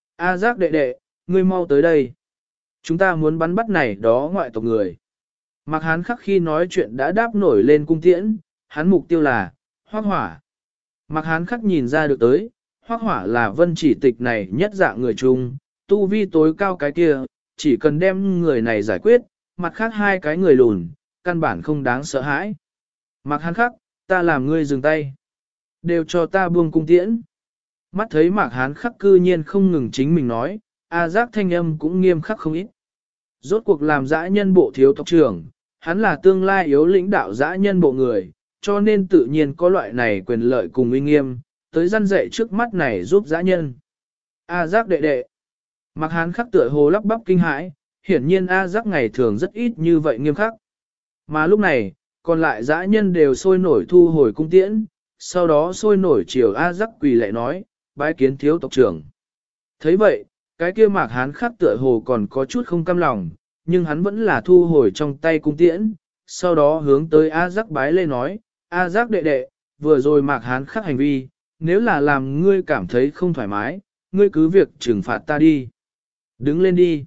A Giác đệ đệ, ngươi mau tới đây. Chúng ta muốn bắn bắt này đó ngoại tộc người. Mạc Hán Khắc khi nói chuyện đã đáp nổi lên cung tiễn, hắn mục tiêu là Hoác Hỏa. Mạc Hán Khắc nhìn ra được tới, Hoác Hỏa là Vân Chỉ Tịch này nhất dạng người chung, tu vi tối cao cái kia, chỉ cần đem người này giải quyết, mặt khác 2 cái người lùn, căn bản không đáng sợ hãi. Mạc Hán Khắc, ta làm ngươi dừng tay. Đều cho ta buông cung tiễn. Mắt thấy Mạc Hán Khắc cư nhiên không ngừng chính mình nói, A Giác thanh âm cũng nghiêm khắc không ít. Rốt cuộc làm dã nhân bộ thiếu tộc trưởng, hắn là tương lai yếu lĩnh đạo dã nhân bộ người, cho nên tự nhiên có loại này quyền lợi cùng uy nghiêm, tới răn dạy trước mắt này giúp dã nhân. A Giác đệ đệ. Mạc Hán Khắc tựa hồ lắp bắp kinh hãi, hiển nhiên A Giác ngày thường rất ít như vậy nghiêm khắc. Mà lúc này, còn lại dã nhân đều sôi nổi thu hồi cung tiễn, sau đó sôi nổi chiều A Giác quỳ lạy nói, bái kiến thiếu tộc trưởng. Thấy vậy, cái kia Mạc Hán Khắc tựa hồ còn có chút không cam lòng, nhưng hắn vẫn là thu hồi trong tay cung tiễn, sau đó hướng tới A Giác bái lê nói, A Giác đệ đệ, vừa rồi Mạc Hán khắc hành vi, nếu là làm ngươi cảm thấy không thoải mái, ngươi cứ việc trừng phạt ta đi. Đứng lên đi.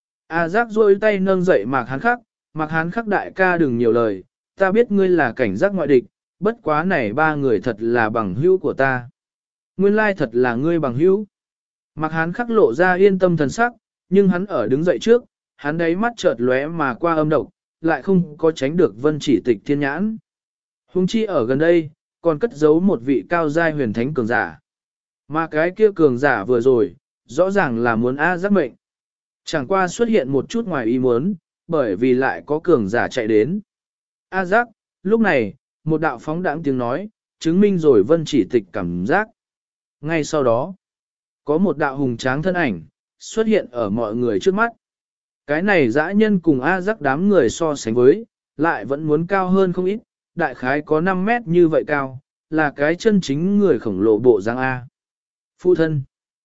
A Giác rôi tay nâng dậy Mạc Hán khắc đại ca đừng nhiều lời, ta biết ngươi là cảnh giác ngoại địch, bất quá này ba người thật là bằng hữu của ta. Nguyên lai thật là ngươi bằng hữu. Mạc Hán khắc lộ ra yên tâm thần sắc, nhưng hắn ở đứng dậy trước, hắn đáy mắt chợt lóe mà qua âm độc, lại không có tránh được Vân Chỉ Tịch thiên nhãn. Hùng chi ở gần đây, còn cất giấu một vị cao giai huyền thánh cường giả. Mà cái kia cường giả vừa rồi, rõ ràng là muốn A Giác mệnh. Chẳng qua xuất hiện một chút ngoài ý muốn, bởi vì lại có cường giả chạy đến. A Giác, lúc này, một đạo phóng đãng tiếng nói, chứng minh rồi Vân Chỉ Tịch cảm giác. Ngay sau đó, có một đạo hùng tráng thân ảnh, xuất hiện ở mọi người trước mắt. Cái này dã nhân cùng A Giác đám người so sánh với, lại vẫn muốn cao hơn không ít, đại khái có 5 mét như vậy cao, là cái chân chính người khổng lồ bộ dáng A. Phụ thân.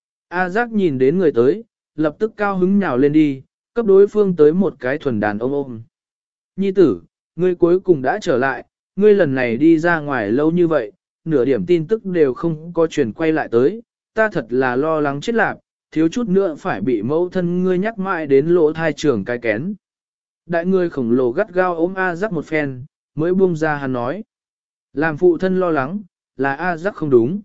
A Giác nhìn đến người tới, lập tức cao hứng nhào lên đi, cấp đối phương tới một cái thuần đàn ôm. Nhi tử, ngươi cuối cùng đã trở lại, ngươi lần này đi ra ngoài lâu như vậy, nửa điểm tin tức đều không có truyền quay lại tới, ta thật là lo lắng chết lạc, thiếu chút nữa phải bị mẫu thân ngươi nhắc mãi đến lỗ thai trường cái kén. Đại người khổng lồ gắt gao ôm A Giác một phen, mới buông ra hắn nói. Làm phụ thân lo lắng, là A Giác không đúng.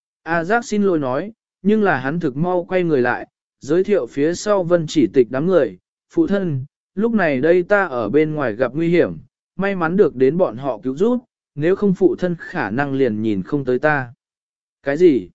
A Giác xin lỗi nói, nhưng là hắn thực mau quay người lại, giới thiệu phía sau Vân Chỉ Tịch đám người. Phụ thân, lúc này đây ta ở bên ngoài gặp nguy hiểm, may mắn được đến bọn họ cứu giúp, nếu không phụ thân khả năng liền nhìn không tới ta. Cái gì?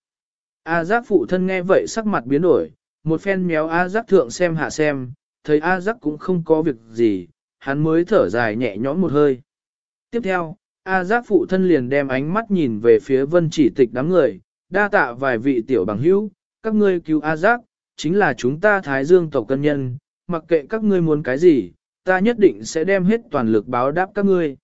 A Giác phụ thân nghe vậy sắc mặt biến đổi, một phen méo A Giác thượng xem hạ xem, thấy A Giác cũng không có việc gì, hắn mới thở dài nhẹ nhõm một hơi. Tiếp theo, A Giác phụ thân liền đem ánh mắt nhìn về phía Vân Chỉ Tịch đám người, đa tạ vài vị tiểu bằng hữu, các ngươi cứu A Giác, chính là chúng ta Thái Dương tộc cân nhân, mặc kệ các ngươi muốn cái gì, ta nhất định sẽ đem hết toàn lực báo đáp các ngươi.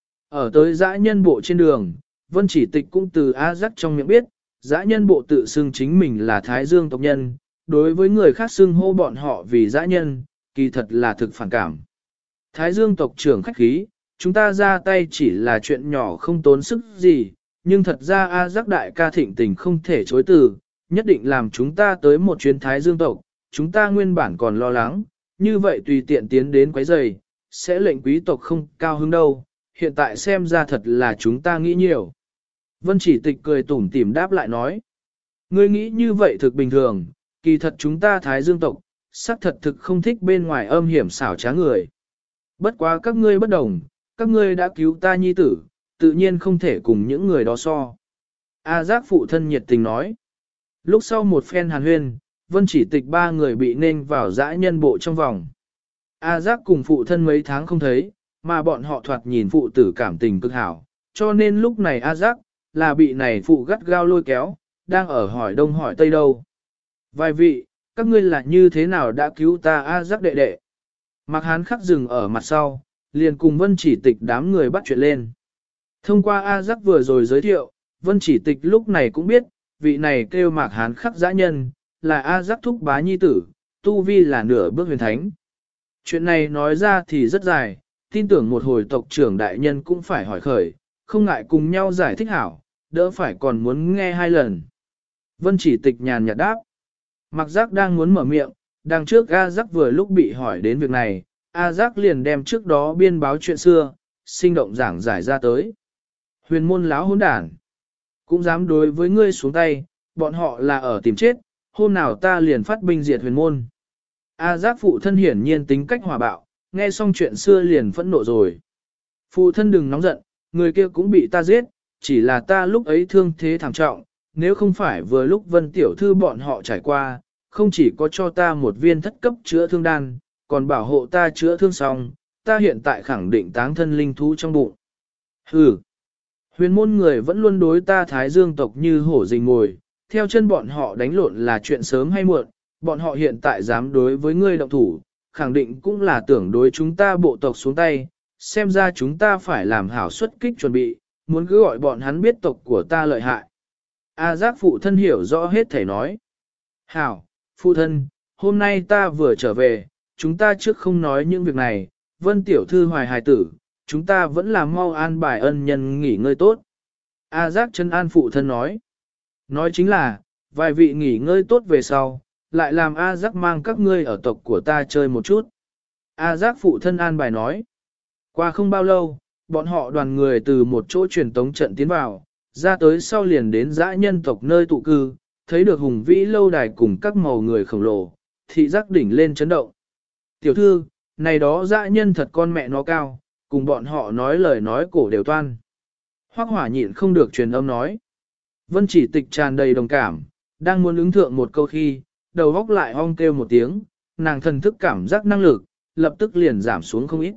Ở tới dã nhân bộ trên đường, Vân Chỉ Tịch cũng từ A Giác trong miệng biết, dã nhân bộ tự xưng chính mình là Thái Dương tộc nhân, đối với người khác xưng hô bọn họ vì dã nhân, kỳ thật là thực phản cảm. Thái Dương tộc trưởng khách khí, chúng ta ra tay chỉ là chuyện nhỏ không tốn sức gì, nhưng thật ra A Giác đại ca thịnh tình không thể chối từ, nhất định làm chúng ta tới một chuyến Thái Dương tộc, chúng ta nguyên bản còn lo lắng, như vậy tùy tiện tiến đến quấy rầy, sẽ lệnh quý tộc không cao hứng đâu, hiện tại xem ra thật là chúng ta nghĩ nhiều. Vân Chỉ Tịch cười tủm tỉm đáp lại nói, ngươi nghĩ như vậy thực bình thường, kỳ thật chúng ta Thái Dương tộc, xác thật thực không thích bên ngoài âm hiểm xảo trá người. Bất quá các ngươi bất đồng, các ngươi đã cứu ta nhi tử, tự nhiên không thể cùng những người đó so. A Giác phụ thân nhiệt tình nói. Lúc sau một phen hàn huyên, Vân Chỉ Tịch ba người bị nên vào dã nhân bộ trong vòng. A Giác cùng phụ thân mấy tháng không thấy, mà bọn họ thoạt nhìn phụ tử cảm tình cực hảo, cho nên lúc này A Giác là bị này phụ gắt gao lôi kéo, đang ở hỏi đông hỏi tây đâu. Vài vị, các ngươi là như thế nào đã cứu ta A Giác đệ đệ? Mạc Hán khắc dừng ở mặt sau, liền cùng Vân Chỉ Tịch đám người bắt chuyện lên. Thông qua A Giác vừa rồi giới thiệu, Vân Chỉ Tịch lúc này cũng biết, vị này kêu Mạc Hán khắc dã nhân, là A Giác thúc bá nhi tử, tu vi là nửa bước huyền thánh. Chuyện này nói ra thì rất dài, tin tưởng một hồi tộc trưởng đại nhân cũng phải hỏi khởi, không ngại cùng nhau giải thích hảo, đỡ phải còn muốn nghe hai lần. Vân Chỉ Tịch nhàn nhạt đáp. Mạc Giác đang muốn mở miệng, đằng trước A Giác vừa lúc bị hỏi đến việc này, A Giác liền đem trước đó biên báo chuyện xưa, sinh động giảng giải ra tới. Huyền môn láo hỗn đản, cũng dám đối với ngươi xuống tay, bọn họ là ở tìm chết, hôm nào ta liền phát binh diệt huyền môn. A Giác phụ thân hiển nhiên tính cách hòa bạo, nghe xong chuyện xưa liền phẫn nộ rồi. Phụ thân đừng nóng giận, người kia cũng bị ta giết, chỉ là ta lúc ấy thương thế thảm trọng, nếu không phải vừa lúc Vân tiểu thư bọn họ trải qua, không chỉ có cho ta một viên thất cấp chữa thương đan, còn bảo hộ ta chữa thương xong, ta hiện tại khẳng định táng thân linh thú trong bụng. Hừ, huyền môn người vẫn luôn đối ta Thái Dương tộc như hổ rình mồi, theo chân bọn họ đánh lộn là chuyện sớm hay muộn, bọn họ hiện tại dám đối với ngươi động thủ, khẳng định cũng là tưởng đối chúng ta bộ tộc xuống tay, xem ra chúng ta phải làm hảo xuất kích chuẩn bị, muốn cứ gọi bọn hắn biết tộc của ta lợi hại. A Giác phụ thân hiểu rõ hết thảy nói. Hảo, phụ thân, hôm nay ta vừa trở về, chúng ta trước không nói những việc này, Vân tiểu thư hoài hài tử, chúng ta vẫn là mau an bài ân nhân nghỉ ngơi tốt. A giác chân an phụ thân nói. Nói chính là, vài vị nghỉ ngơi tốt về sau, lại làm A giác mang các ngươi ở tộc của ta chơi một chút. A giác phụ thân an bài nói. Qua không bao lâu, bọn họ đoàn người từ một chỗ truyền tống trận tiến vào, ra tới sau liền đến dã nhân tộc nơi tụ cư, thấy được hùng vĩ lâu đài cùng các màu người khổng lồ, thị giác đỉnh lên chấn động. Tiểu thư, này đó dã nhân thật con mẹ nó cao, cùng bọn họ nói lời nói cổ đều toan. Hoắc hỏa nhịn không được truyền âm nói. Vân chỉ tịch tràn đầy đồng cảm, đang muốn ứng thượng một câu khi, đầu góc lại ong kêu một tiếng, nàng thần thức cảm giác năng lực, lập tức liền giảm xuống không ít.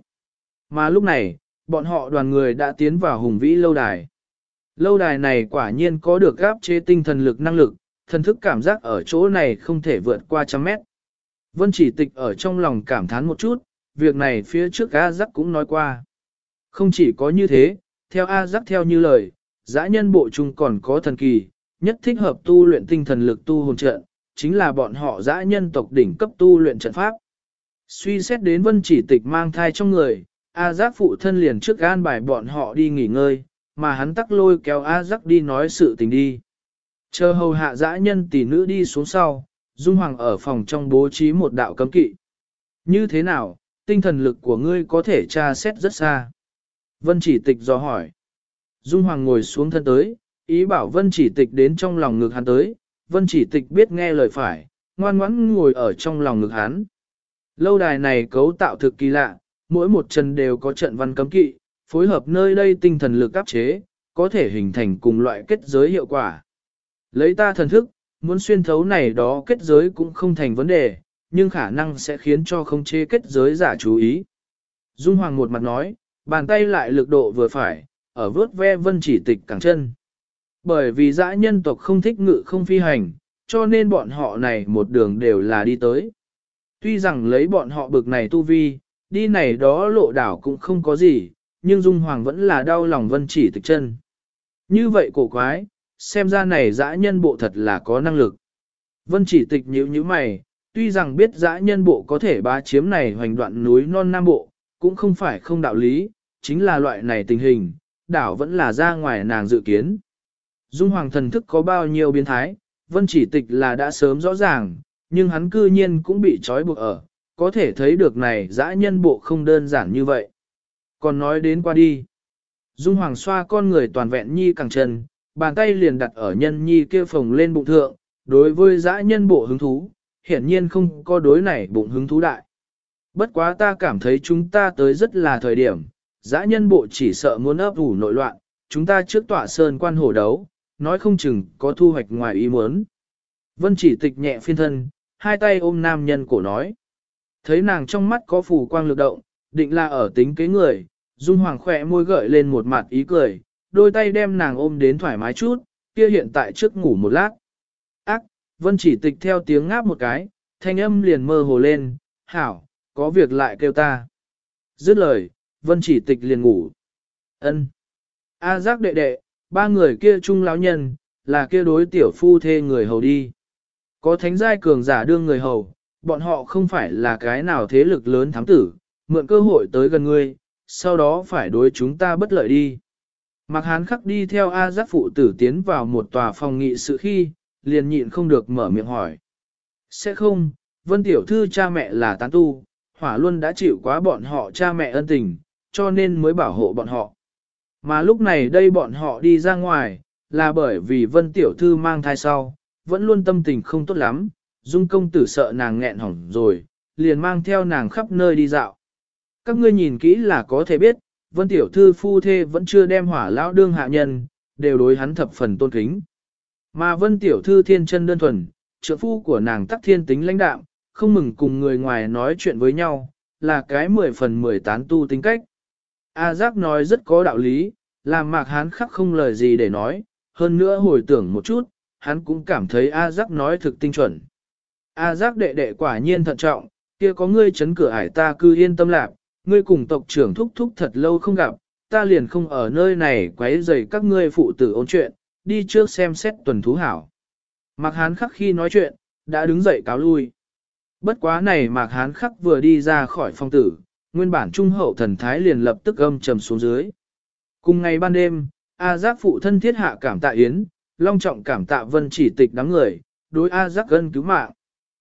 Mà lúc này, bọn họ đoàn người đã tiến vào hùng vĩ lâu đài. Lâu đài này quả nhiên có được áp chế tinh thần lực năng lực, thần thức cảm giác ở chỗ này không thể vượt qua 100 mét. Vân chỉ tịch ở trong lòng cảm thán một chút, việc này phía trước A Giác cũng nói qua. Không chỉ có như thế, theo A Giác theo như lời, dã nhân bộ chung còn có thần kỳ, nhất thích hợp tu luyện tinh thần lực tu hồn trận, chính là bọn họ dã nhân tộc đỉnh cấp tu luyện trận pháp. Suy xét đến Vân chỉ tịch mang thai trong người, A Giác phụ thân liền trước an bài bọn họ đi nghỉ ngơi, mà hắn tắc lôi kéo A Giác đi nói sự tình đi. Chờ hầu hạ dã nhân tỷ nữ đi xuống sau, Dung Hoàng ở phòng trong bố trí một đạo cấm kỵ. Như thế nào, tinh thần lực của ngươi có thể tra xét rất xa. Vân chỉ tịch dò hỏi. Dung Hoàng ngồi xuống thân tới, ý bảo Vân chỉ tịch đến trong lòng ngực hắn tới. Vân chỉ tịch biết nghe lời phải, ngoan ngoãn ngồi ở trong lòng ngực hắn. Lâu đài này cấu tạo thực kỳ lạ, mỗi một chân đều có trận văn cấm kỵ, phối hợp nơi đây tinh thần lực áp chế, có thể hình thành cùng loại kết giới hiệu quả. Lấy ta thần thức, muốn xuyên thấu này đó kết giới cũng không thành vấn đề, nhưng khả năng sẽ khiến cho không chế kết giới giả chú ý. Dung Hoàng một mặt nói, bàn tay lại lực độ vừa phải, ở vớt ve Vân chỉ tịch cẳng chân. Bởi vì dã nhân tộc không thích ngự không phi hành, cho nên bọn họ này một đường đều là đi tới. Tuy rằng lấy bọn họ bực này tu vi, đi này đó lộ đảo cũng không có gì, nhưng Dung Hoàng vẫn là đau lòng Vân chỉ tịch chân. Như vậy cổ quái, xem ra này dã nhân bộ thật là có năng lực. Vân chỉ tịch nhíu nhíu mày, tuy rằng biết dã nhân bộ có thể bá chiếm này hoành đoạn núi non Nam Bộ, cũng không phải không đạo lý, chính là loại này tình hình, đảo vẫn là ra ngoài nàng dự kiến. Dung Hoàng thần thức có bao nhiêu biến thái, Vân chỉ tịch là đã sớm rõ ràng, nhưng hắn cư nhiên cũng bị trói buộc ở, có thể thấy được này dã nhân bộ không đơn giản như vậy. Còn nói đến qua đi. Dung Hoàng xoa con người toàn vẹn nhi cẳng chân, bàn tay liền đặt ở nhân nhi kia phồng lên bụng thượng, đối với dã nhân bộ hứng thú, hiển nhiên không có đối này bụng hứng thú đại. Bất quá ta cảm thấy chúng ta tới rất là thời điểm, dã nhân bộ chỉ sợ muốn ấp ủ nội loạn, chúng ta trước tọa sơn quan hổ đấu, nói không chừng có thu hoạch ngoài ý muốn. Vân chỉ tịch nhẹ phiên thân, hai tay ôm nam nhân cổ nói. Thấy nàng trong mắt có phù quang lực động, định là ở tính kế người, Dung Hoàng khỏe môi gợi lên một mặt ý cười, đôi tay đem nàng ôm đến thoải mái chút, kia hiện tại trước ngủ một lát. Ác, Vân chỉ tịch theo tiếng ngáp một cái, thanh âm liền mơ hồ lên, hảo, có việc lại kêu ta. Dứt lời, Vân chỉ tịch liền ngủ. Ân. A Giác đệ đệ, ba người kia chung lão nhân, là kia đối tiểu phu thê người hầu đi. Có thánh giai cường giả đương người hầu, bọn họ không phải là cái nào thế lực lớn thám tử, mượn cơ hội tới gần ngươi, sau đó phải đối chúng ta bất lợi đi. Mạc Hán khắc đi theo A Giác phụ tử tiến vào một tòa phòng nghị sự khi, liền nhịn không được mở miệng hỏi. Sẽ không, Vân tiểu thư cha mẹ là tán tu, Hỏa Luân đã chịu quá bọn họ cha mẹ ân tình, cho nên mới bảo hộ bọn họ. Mà lúc này đây bọn họ đi ra ngoài, là bởi vì Vân tiểu thư mang thai sau, vẫn luôn tâm tình không tốt lắm, Dung công tử sợ nàng nghẹn hỏng rồi, liền mang theo nàng khắp nơi đi dạo. Các ngươi nhìn kỹ là có thể biết, Vân tiểu thư phu thê vẫn chưa đem Hỏa lão đương hạ nhân, đều đối hắn thập phần tôn kính. Mà Vân tiểu thư thiên chân đơn thuần, trượng phu của nàng tắc thiên tính lãnh đạm, không mừng cùng người ngoài nói chuyện với nhau, là cái 10 phần 10 tán tu tính cách. A Giác nói rất có đạo lý, làm Mạc Hán khắc không lời gì để nói, hơn nữa hồi tưởng một chút, hắn cũng cảm thấy A Giác nói thực tinh chuẩn. A Giác đệ đệ quả nhiên thận trọng, kia có ngươi chấn cửa ải ta cứ yên tâm lạc, ngươi cùng tộc trưởng thúc thúc thật lâu không gặp, ta liền không ở nơi này quấy rầy các ngươi phụ tử ôn chuyện, đi trước xem xét tuần thú hảo. Mạc Hán khắc khi nói chuyện, đã đứng dậy cáo lui. Bất quá này Mạc Hán khắc vừa đi ra khỏi phòng tử, nguyên bản trung hậu thần thái liền lập tức âm trầm xuống dưới. Cùng ngày ban đêm, A Giác phụ thân thiết hạ cảm tạ yến, long trọng cảm tạ Vân Chỉ Tịch đám người, đối A Giác ân cứu mạng.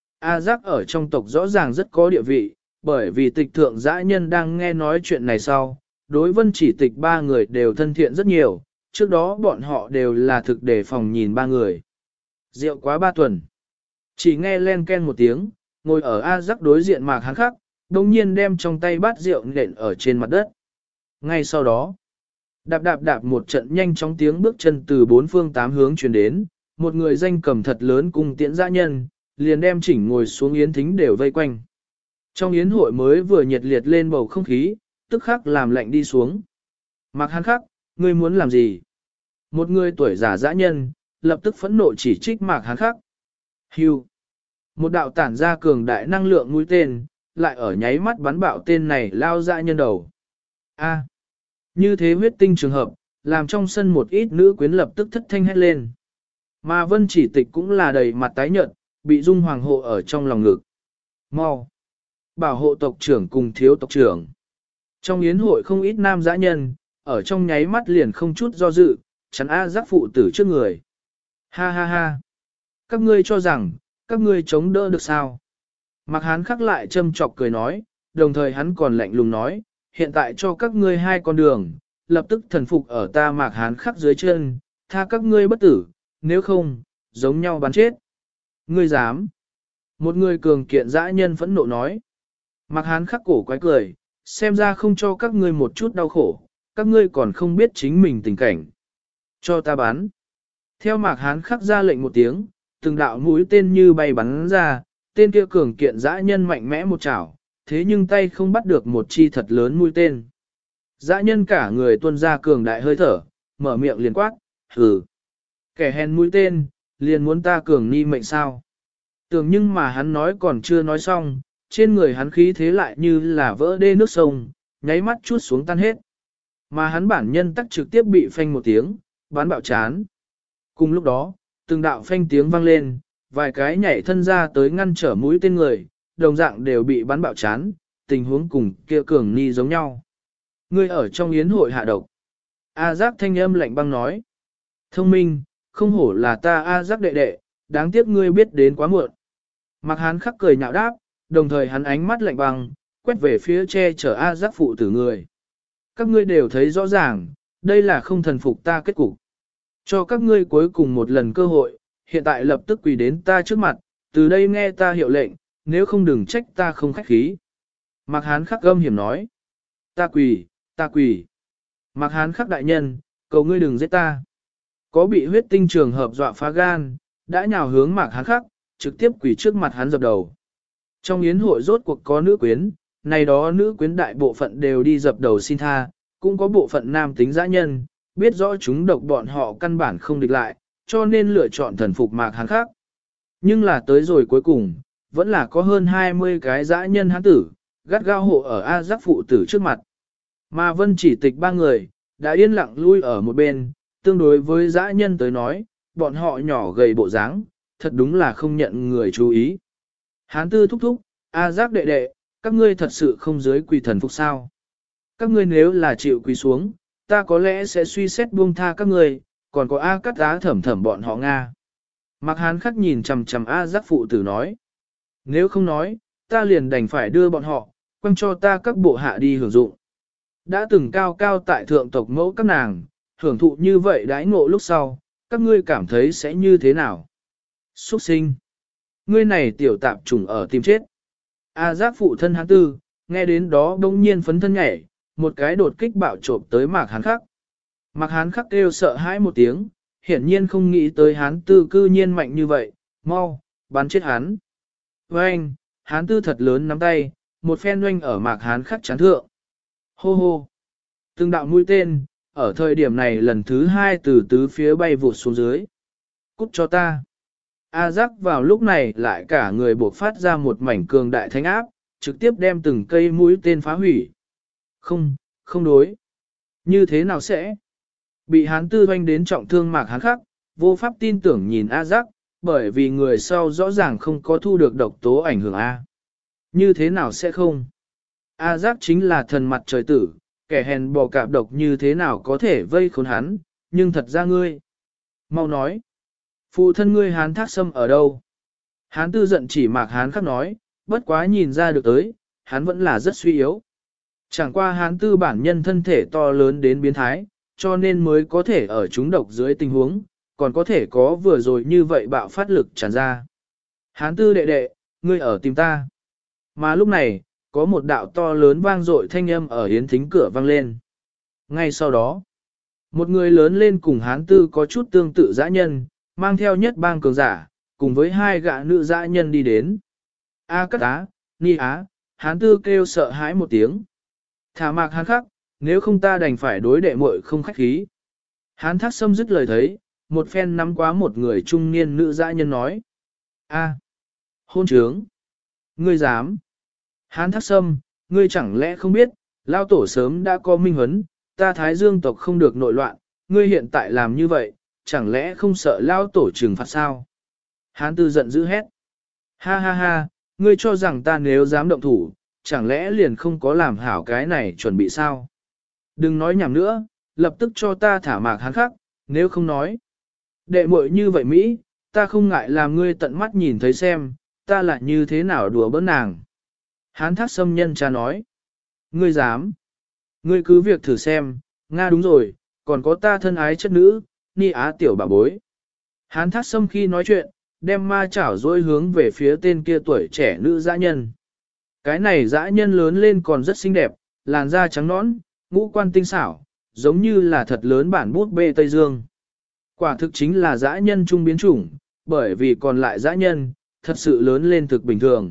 A Giác ở trong tộc rõ ràng rất có địa vị, bởi vì tịch thượng dã nhân đang nghe nói chuyện này sau, đối Vân Chỉ Tịch ba người đều thân thiện rất nhiều, trước đó bọn họ đều là thực đề phòng nhìn ba người. Rượu quá 3 tuần. Chỉ nghe len ken một tiếng, ngồi ở A Giác đối diện Mạc Hán Khắc, đồng nhiên đem trong tay bát rượu nện ở trên mặt đất. Ngay sau đó, đạp đạp đạp một trận nhanh chóng tiếng bước chân từ bốn phương tám hướng truyền đến, một người danh cầm thật lớn cùng tiễn dã nhân, liền đem chỉnh ngồi xuống yến thính đều vây quanh. Trong yến hội mới vừa nhiệt liệt lên bầu không khí, tức khắc làm lạnh đi xuống. Mạc Hán Khắc, ngươi muốn làm gì? Một người tuổi già dã nhân, lập tức phẫn nộ chỉ trích Mạc Hán Khắc. Hưu. Một đạo tản ra cường đại năng lượng mũi tên, lại ở nháy mắt bắn bạo tên này lao dã nhân đầu. A. Như thế huyết tinh trường hợp, làm trong sân một ít nữ quyến lập tức thất thanh hét lên. Mà Vân Chỉ Tịch cũng là đầy mặt tái nhợt, bị Dung Hoàng hộ ở trong lòng ngực. Mau! Bảo hộ tộc trưởng cùng thiếu tộc trưởng. Trong yến hội không ít nam dã nhân, ở trong nháy mắt liền không chút do dự, chắn A Giác phụ tử trước người. Ha ha ha! Các ngươi cho rằng, các ngươi chống đỡ được sao? Mạc Hán Khắc lại châm chọc cười nói, đồng thời hắn còn lạnh lùng nói, hiện tại cho các ngươi 2 con đường, lập tức thần phục ở ta Mạc Hán Khắc dưới chân, tha các ngươi bất tử, nếu không, giống nhau bắn chết. Ngươi dám? Một người cường kiện dã nhân phẫn nộ nói. Mạc Hán Khắc cổ quái cười, xem ra không cho các ngươi một chút đau khổ, các ngươi còn không biết chính mình tình cảnh. Cho ta bắn. Theo Mạc Hán Khắc ra lệnh một tiếng, từng đạo mũi tên như bay bắn ra, tên kia cường kiện dã nhân mạnh mẽ một chảo, thế nhưng tay không bắt được một chi thật lớn mũi tên. Dã nhân cả người tuôn ra cường đại hơi thở, mở miệng liền quát, hừ. Kẻ hèn mũi tên, liền muốn ta cường ni mệnh sao. Tưởng nhưng mà hắn nói còn chưa nói xong, trên người hắn khí thế lại như là vỡ đê nước sông, nháy mắt chút xuống tan hết. Mà hắn bản nhân tắc trực tiếp bị phanh một tiếng, bắn bạo chán. Cùng lúc đó, từng đạo phanh tiếng vang lên, vài cái nhảy thân ra tới ngăn trở mũi tên người, đồng dạng đều bị bắn bạo chán, tình huống cùng kia cường ni giống nhau. Ngươi ở trong yến hội hạ độc. A Giác thanh âm lạnh băng nói. Thông minh, không hổ là ta A Giác đệ đệ, đáng tiếc ngươi biết đến quá muộn. Mạc Hán Khắc cười nhạo đáp, đồng thời hắn ánh mắt lạnh băng, quét về phía che chở A Giác phụ tử người. Các ngươi đều thấy rõ ràng, đây là không thần phục ta kết cục. Cho các ngươi cuối cùng một lần cơ hội, hiện tại lập tức quỳ đến ta trước mặt, từ đây nghe ta hiệu lệnh, nếu không đừng trách ta không khách khí. Mạc Hán Khắc gâm hiểm nói. Ta quỳ, ta quỳ. Mạc Hán Khắc đại nhân, cầu ngươi đừng giết ta. Có bị huyết tinh trường hợp dọa phá gan, đã nhào hướng Mạc Hán Khắc, trực tiếp quỳ trước mặt hắn dập đầu. Trong yến hội rốt cuộc có nữ quyến, này đó nữ quyến đại bộ phận đều đi dập đầu xin tha, cũng có bộ phận nam tính dã nhân, biết rõ chúng độc bọn họ căn bản không địch lại, cho nên lựa chọn thần phục Mạc Hán Khắc. Nhưng là tới rồi cuối cùng, vẫn là có hơn 20 cái dã nhân hán tử, gắt gao hộ ở A Giác phụ tử trước mặt. Mà Vân Chỉ Tịch ba người, đã yên lặng lui ở một bên, tương đối với dã nhân tới nói, bọn họ nhỏ gầy bộ dáng, thật đúng là không nhận người chú ý. Hán tư thúc thúc, A Giác đệ đệ, các ngươi thật sự không dưới quỳ thần phục sao. Các ngươi nếu là chịu quỳ xuống, ta có lẽ sẽ suy xét buông tha các ngươi, còn có A Cắt Á thẩm thẩm bọn họ Nga. Mạc Hán Khắc nhìn chằm chằm A Giác phụ tử nói. Nếu không nói, ta liền đành phải đưa bọn họ, quăng cho ta các bộ hạ đi hưởng dụng. Đã từng cao cao tại thượng tộc mẫu các nàng, hưởng thụ như vậy đãi ngộ lúc sau, các ngươi cảm thấy sẽ như thế nào? Xuất sinh! Ngươi này tiểu tạp trùng ở tìm chết. A Giác phụ thân hán tư, nghe đến đó đông nhiên phấn thân nhảy, một cái đột kích bạo trộm tới Mạc Hán Khắc. Mạc Hán Khắc kêu sợ hãi một tiếng, hiển nhiên không nghĩ tới hán tư cư nhiên mạnh như vậy, mau, bắn chết hắn. Với anh, hán tư thật lớn nắm tay, một phen oanh ở Mạc Hán Khắc chán thượng. Hô hô! Từng đạo mũi tên, ở thời điểm này lần thứ 2 từ tứ phía bay vụt xuống dưới. Cút cho ta! A Giác vào lúc này lại cả người buộc phát ra một mảnh cường đại thánh áp, trực tiếp đem từng cây mũi tên phá hủy. Không, không đối. Như thế nào sẽ? Bị hán tư hoanh đến trọng thương Mạc Hán Khắc, vô pháp tin tưởng nhìn A Giác, bởi vì người sau rõ ràng không có thu được độc tố ảnh hưởng A. Như thế nào sẽ không? A giác chính là thần mặt trời tử, kẻ hèn bò cạp độc như thế nào có thể vây khốn hắn, nhưng thật ra ngươi. Mau nói, phụ thân ngươi Hán Thác Sâm ở đâu? Hán Tư giận chỉ Mạc Hán Khắc nói, bất quá nhìn ra được tới, hắn vẫn là rất suy yếu. Chẳng qua Hán Tư bản nhân thân thể to lớn đến biến thái, cho nên mới có thể ở chúng độc dưới tình huống, còn có thể có vừa rồi như vậy bạo phát lực tràn ra. Hán Tư đệ đệ, ngươi ở tìm ta. Mà lúc này, có một đạo to lớn vang dội thanh âm ở yến thính cửa vang lên. Ngay sau đó, một người lớn lên cùng Hán Tư có chút tương tự dã nhân, mang theo nhất bang cường giả, cùng với hai gã nữ dã nhân đi đến. A Cát Á, Ni Á, Hán Tư kêu sợ hãi một tiếng. Thả Mạc Hán Khắc, nếu không ta đành phải đối đệ muội không khách khí. Hán Thác Sâm dứt lời thấy, một phen nắm quá một người trung niên nữ dã nhân nói. A, hôn trướng, ngươi dám. Hán Thác Sâm, ngươi chẳng lẽ không biết, lao tổ sớm đã có minh huấn, ta Thái Dương tộc không được nội loạn, ngươi hiện tại làm như vậy, chẳng lẽ không sợ lao tổ trừng phạt sao? Hán Tư giận dữ hét. Ha ha ha, ngươi cho rằng ta nếu dám động thủ, chẳng lẽ liền không có làm hảo cái này chuẩn bị sao? Đừng nói nhảm nữa, lập tức cho ta thả Mạc Hán Khắc, nếu không nói. Đệ muội như vậy Mỹ, ta không ngại làm ngươi tận mắt nhìn thấy xem, ta lại như thế nào đùa bỡn nàng. Hán Thác Sâm nhân cha nói. Ngươi dám. Ngươi cứ việc thử xem, Nga đúng rồi, còn có ta thân ái chất nữ, Ni Á tiểu bà bối. Hán Thác Sâm khi nói chuyện, đem ma chảo dối hướng về phía tên kia tuổi trẻ nữ dã nhân. Cái này dã nhân lớn lên còn rất xinh đẹp, làn da trắng nõn, ngũ quan tinh xảo, giống như là thật lớn bản bút bê Tây Dương. Quả thực chính là dã nhân trung biến chủng, bởi vì còn lại dã nhân, thật sự lớn lên thực bình thường.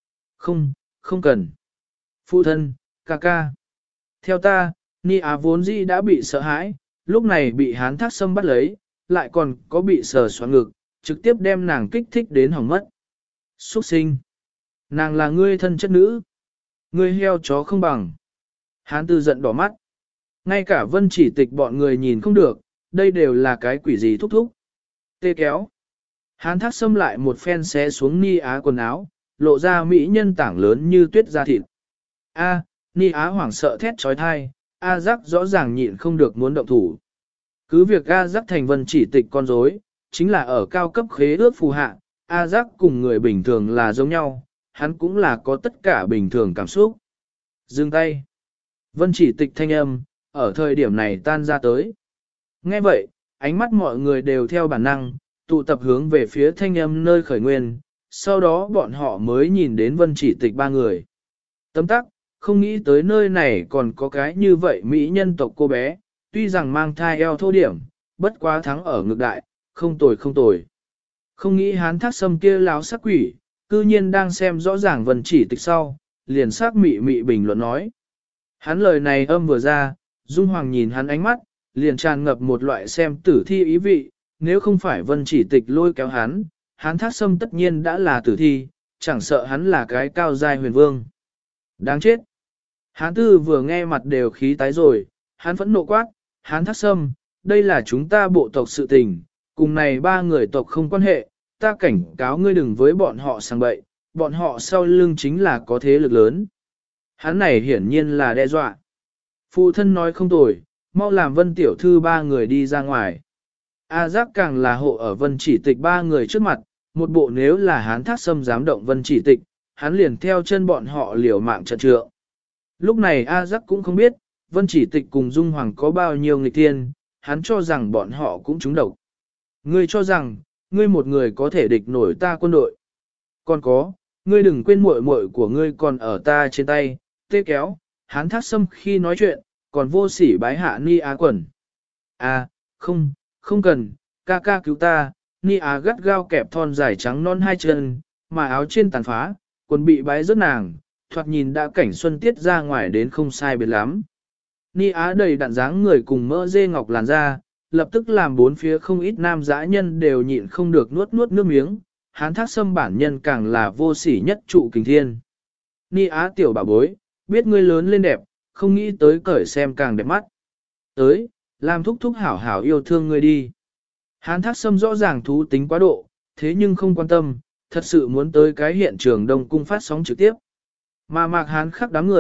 Không cần. Phụ thân, ca ca. Theo ta, Ni Á vốn dĩ đã bị sợ hãi, lúc này bị Hán Thác Sâm bắt lấy, lại còn có bị sờ xoa ngực, trực tiếp đem nàng kích thích đến hỏng mất. Xuất sinh. Nàng là ngươi thân chất nữ. Ngươi heo chó không bằng. Hán Tư giận đỏ mắt. Ngay cả Vân Chỉ Tịch bọn người nhìn không được, đây đều là cái quỷ gì thúc thúc. Tê kéo. Hán Thác Sâm lại một phen xé xuống Ni Á quần áo, lộ ra mỹ nhân tảng lớn như tuyết da thịt. A, Ni Á hoảng sợ thét trói thai, A Giác rõ ràng nhịn không được muốn động thủ. Cứ việc A Giác thành Vân Chỉ Tịch con rối, chính là ở cao cấp khế ước phù hạ, A Giác cùng người bình thường là giống nhau, hắn cũng là có tất cả bình thường cảm xúc. Dừng tay. Vân Chỉ Tịch thanh âm, ở thời điểm này tan ra tới. Nghe vậy, ánh mắt mọi người đều theo bản năng, tụ tập hướng về phía thanh âm nơi khởi nguyên, sau đó bọn họ mới nhìn đến Vân Chỉ Tịch ba người. Tấm tắc, không nghĩ tới nơi này còn có cái như vậy mỹ nhân tộc cô bé, tuy rằng mang thai eo thô điểm, bất quá thắng ở ngực đại, không tồi không tồi. Không nghĩ Hán Thác Sâm kia láo sắc quỷ, cư nhiên đang xem rõ ràng Vân Chỉ Tịch sau, liền sắc mị mị bình luận nói. Hắn lời này âm vừa ra, Dung Hoàng nhìn hắn ánh mắt, liền tràn ngập một loại xem tử thi ý vị, nếu không phải Vân Chỉ Tịch lôi kéo hắn, Hán Thác Sâm tất nhiên đã là tử thi, chẳng sợ hắn là cái cao giai huyền vương. Đáng chết! Hán Tư vừa nghe mặt đều khí tái rồi, hắn phẫn nộ quát, Hán Thác Sâm, đây là chúng ta bộ tộc sự tình, cùng này ba người tộc không quan hệ, ta cảnh cáo ngươi đừng với bọn họ sang bậy, bọn họ sau lưng chính là có thế lực lớn. Hắn này hiển nhiên là đe dọa. Phụ thân nói không tồi, mau làm Vân tiểu thư ba người đi ra ngoài. A Giác càng là hộ ở Vân Chỉ Tịch ba người trước mặt, một bộ nếu là Hán Thác Sâm dám động Vân Chỉ Tịch, hắn liền theo chân bọn họ liều mạng trận trượng. Lúc này A Giác cũng không biết, Vân Chỉ Tịch cùng Dung Hoàng có bao nhiêu nghịch thiên, hắn cho rằng bọn họ cũng trúng độc. Ngươi cho rằng, ngươi một người có thể địch nổi ta quân đội. Còn có, ngươi đừng quên muội muội của ngươi còn ở ta trên tay, tê kéo, Hán Thác Sâm khi nói chuyện, còn vô sỉ bái hạ Ni Á quần. À, không cần, ca ca cứu ta, Ni Á gắt gao kẹp thon dài trắng non hai chân, mà áo trên tàn phá, quần bị bái rớt nàng, thoạt nhìn đã cảnh xuân tiết ra ngoài đến không sai biệt lắm. Ni Á đầy đặn dáng người cùng mỡ dê ngọc làn da, lập tức làm bốn phía không ít nam dã nhân đều nhịn không được nuốt nước miếng, Hán Thác Sâm bản nhân càng là vô sỉ nhất trụ kình thiên. Ni Á tiểu bảo bối, biết ngươi lớn lên đẹp, không nghĩ tới cởi xem càng đẹp mắt. Tới, làm thúc thúc hảo hảo yêu thương ngươi đi. Hán Thác Sâm rõ ràng thú tính quá độ, thế nhưng không quan tâm, thật sự muốn tới cái hiện trường Đông Cung phát sóng trực tiếp. Mà Mạc Hán Khắc đám người,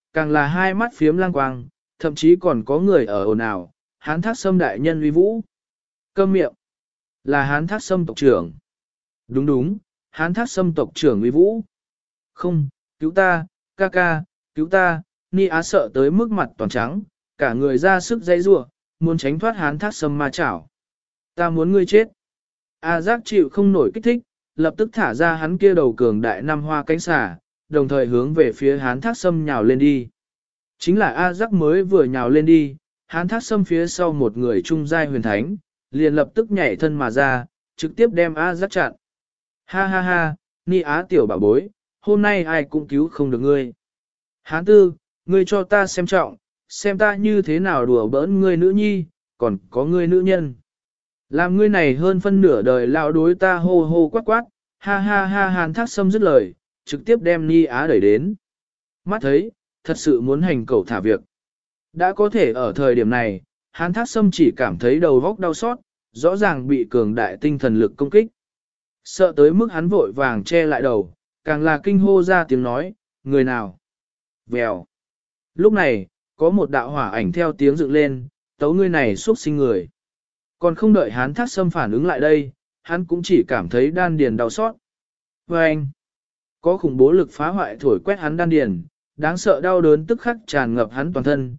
càng là hai mắt phiếm lang quang, thậm chí còn có người ở ồn ào, Hán Thác Sâm đại nhân uy vũ. Câm miệng, là Hán Thác Sâm tộc trưởng. Đúng đúng, Hán Thác Sâm tộc trưởng uy vũ. Không, cứu ta, ca ca, cứu ta, Ni Á sợ tới mức mặt toàn trắng, cả người ra sức dây rủa, muốn tránh thoát Hán Thác Sâm ma chảo. Ta muốn ngươi chết. A Giác chịu không nổi kích thích, lập tức thả ra hắn kia đầu cường đại năm hoa cánh xà, đồng thời hướng về phía Hán Thác Sâm nhào lên đi. Chính là A Giác mới vừa nhào lên đi, Hán Thác Sâm phía sau một người trung giai huyền thánh, liền lập tức nhảy thân mà ra, trực tiếp đem A Giác chặn. Ha ha ha, Ni Á tiểu bảo bối, hôm nay ai cũng cứu không được ngươi. Hán Tư, ngươi cho ta xem trọng, xem ta như thế nào đùa bỡn ngươi nữ nhi, còn có ngươi nữ nhân. Làm ngươi này hơn phân nửa đời lão đối ta hô hô quát quát, ha ha ha. Hán Thác Sâm dứt lời, trực tiếp đem Ni Á đẩy đến. Mắt thấy, thật sự muốn hành cẩu thả việc. Đã có thể ở thời điểm này, Hán Thác Sâm chỉ cảm thấy đầu vóc đau xót, rõ ràng bị cường đại tinh thần lực công kích. Sợ tới mức hắn vội vàng che lại đầu, càng là kinh hô ra tiếng nói, người nào? Vèo. Lúc này, có một đạo hỏa ảnh theo tiếng dựng lên, tấu ngươi này xuất sinh người. Còn không đợi Hán Thác Sâm phản ứng lại đây, hắn cũng chỉ cảm thấy đan điền đau xót. Và anh, có khủng bố lực phá hoại thổi quét hắn đan điền, đáng sợ đau đớn tức khắc tràn ngập hắn toàn thân.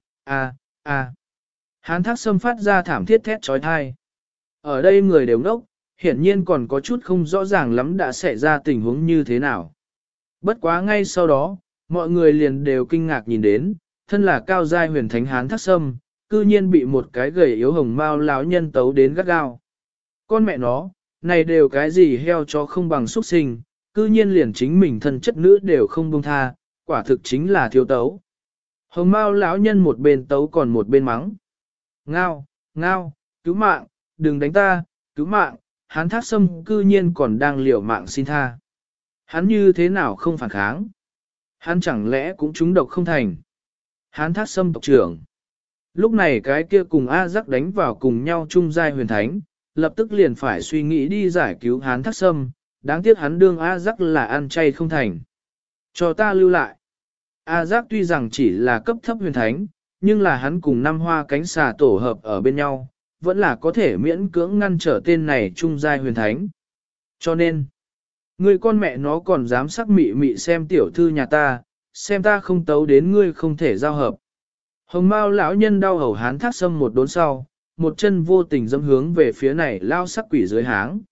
Hán Thác Sâm phát ra thảm thiết thét trói thai. Ở đây người đều ngốc, hiển nhiên còn có chút không rõ ràng lắm đã xảy ra tình huống như thế nào. Bất quá ngay sau đó, mọi người liền đều kinh ngạc nhìn đến, thân là cao giai huyền thánh Hán Thác Sâm, cư nhiên bị một cái gầy yếu hồng mao lão nhân tấu đến gắt gao. Con mẹ nó, này đều cái gì heo cho không bằng xuất sinh, cư nhiên liền chính mình thân chất nữ đều không buông tha, quả thực chính là thiếu tấu. Hồng mao lão nhân một bên tấu còn một bên mắng. Ngao, ngao, cứu mạng, đừng đánh ta, cứu mạng, Hán Thác Sâm cư nhiên còn đang liều mạng xin tha. Hắn như thế nào không phản kháng? Hắn chẳng lẽ cũng trúng độc không thành? Hán Thác Sâm tộc trưởng. Lúc này cái kia cùng A Giác đánh vào cùng nhau chung giai huyền thánh, lập tức liền phải suy nghĩ đi giải cứu Hán Thác Sâm, đáng tiếc hắn đương A Giác là ăn chay không thành. Cho ta lưu lại. A Giác tuy rằng chỉ là cấp thấp huyền thánh, nhưng là hắn cùng năm hoa cánh xà tổ hợp ở bên nhau, vẫn là có thể miễn cưỡng ngăn trở tên này trung giai huyền thánh. Cho nên, người con mẹ nó còn dám sắc mị mị xem tiểu thư nhà ta, xem ta không tấu đến ngươi không thể giao hợp. Hồng Mao lão nhân đau hầu Hán Thác Sâm một đốn sau, một chân vô tình dẫm hướng về phía này lao sắc quỷ dưới háng.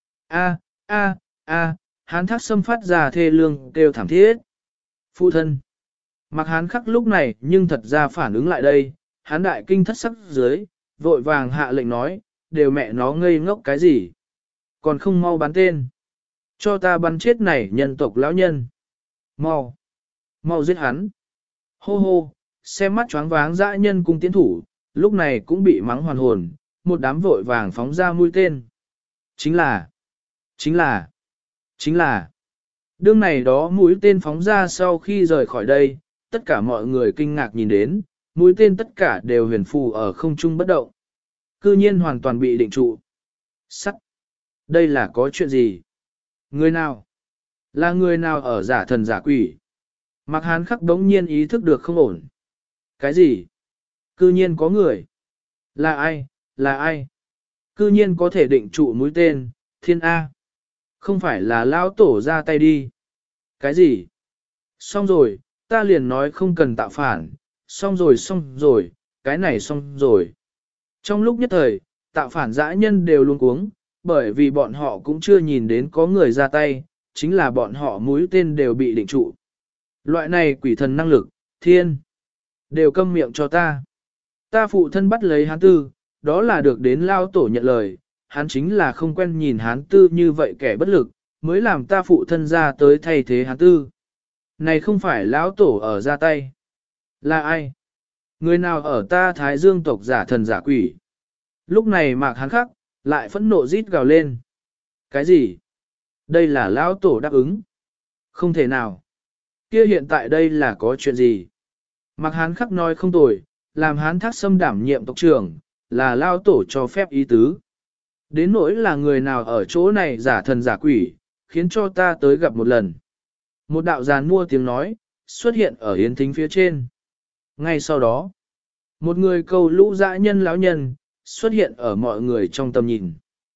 Hán Thác Sâm phát ra thê lương kêu thảm thiết. Phụ thân. Mặc Hán Khắc lúc này nhưng thật ra phản ứng lại đây, Hán đại kinh thất sắc dưới, vội vàng hạ lệnh nói, đều mẹ nó ngây ngốc cái gì. Còn không mau bắn tên. Cho ta bắn chết này nhân tộc lão nhân. Mau. Mau giết hắn. Hô hô, xem mắt choáng váng dã nhân cung tiến thủ, lúc này cũng bị mắng hoàn hồn, một đám vội vàng phóng ra mũi tên. Chính là, đương này đó mũi tên phóng ra sau khi rời khỏi đây, tất cả mọi người kinh ngạc nhìn đến, mũi tên tất cả đều huyền phù ở không trung bất động. Cư nhiên hoàn toàn bị định trụ. Sắt. Đây là có chuyện gì? Người nào? Là người nào ở giả thần giả quỷ? Mạc Hán Khắc đống nhiên ý thức được không ổn. Cái gì? Cư nhiên có người. Là ai? Là ai? Cư nhiên có thể định trụ mũi tên, thiên A. Không phải là lão tổ ra tay đi. Cái gì? Xong rồi, ta liền nói không cần tạo phản. Xong rồi, cái này xong rồi. Trong lúc nhất thời, tạo phản dã nhân đều luôn cuống, bởi vì bọn họ cũng chưa nhìn đến có người ra tay, chính là bọn họ mũi tên đều bị định trụ. Loại này quỷ thần năng lực, thiên, đều câm miệng cho ta. Ta phụ thân bắt lấy Hán Tư, đó là được đến lao tổ nhận lời, hắn chính là không quen nhìn Hán Tư như vậy kẻ bất lực, mới làm ta phụ thân ra tới thay thế Hán Tư. Này không phải lão tổ ở ra tay. Là ai? Người nào ở ta Thái Dương tộc giả thần giả quỷ? Lúc này Mạc Hán Khắc, lại phẫn nộ rít gào lên. Cái gì? Đây là lão tổ đáp ứng. Không thể nào. Kia hiện tại đây là có chuyện gì? Mạc Hán Khắc nói không tồi, làm Hán Thác Sâm đảm nhiệm tộc trưởng, là lão tổ cho phép ý tứ. Đến nỗi là người nào ở chỗ này giả thần giả quỷ, khiến cho ta tới gặp một lần. Một đạo giàn mua tiếng nói, xuất hiện ở yến thính phía trên. Ngay sau đó, một người cầu lũ dã nhân lão nhân, xuất hiện ở mọi người trong tầm nhìn.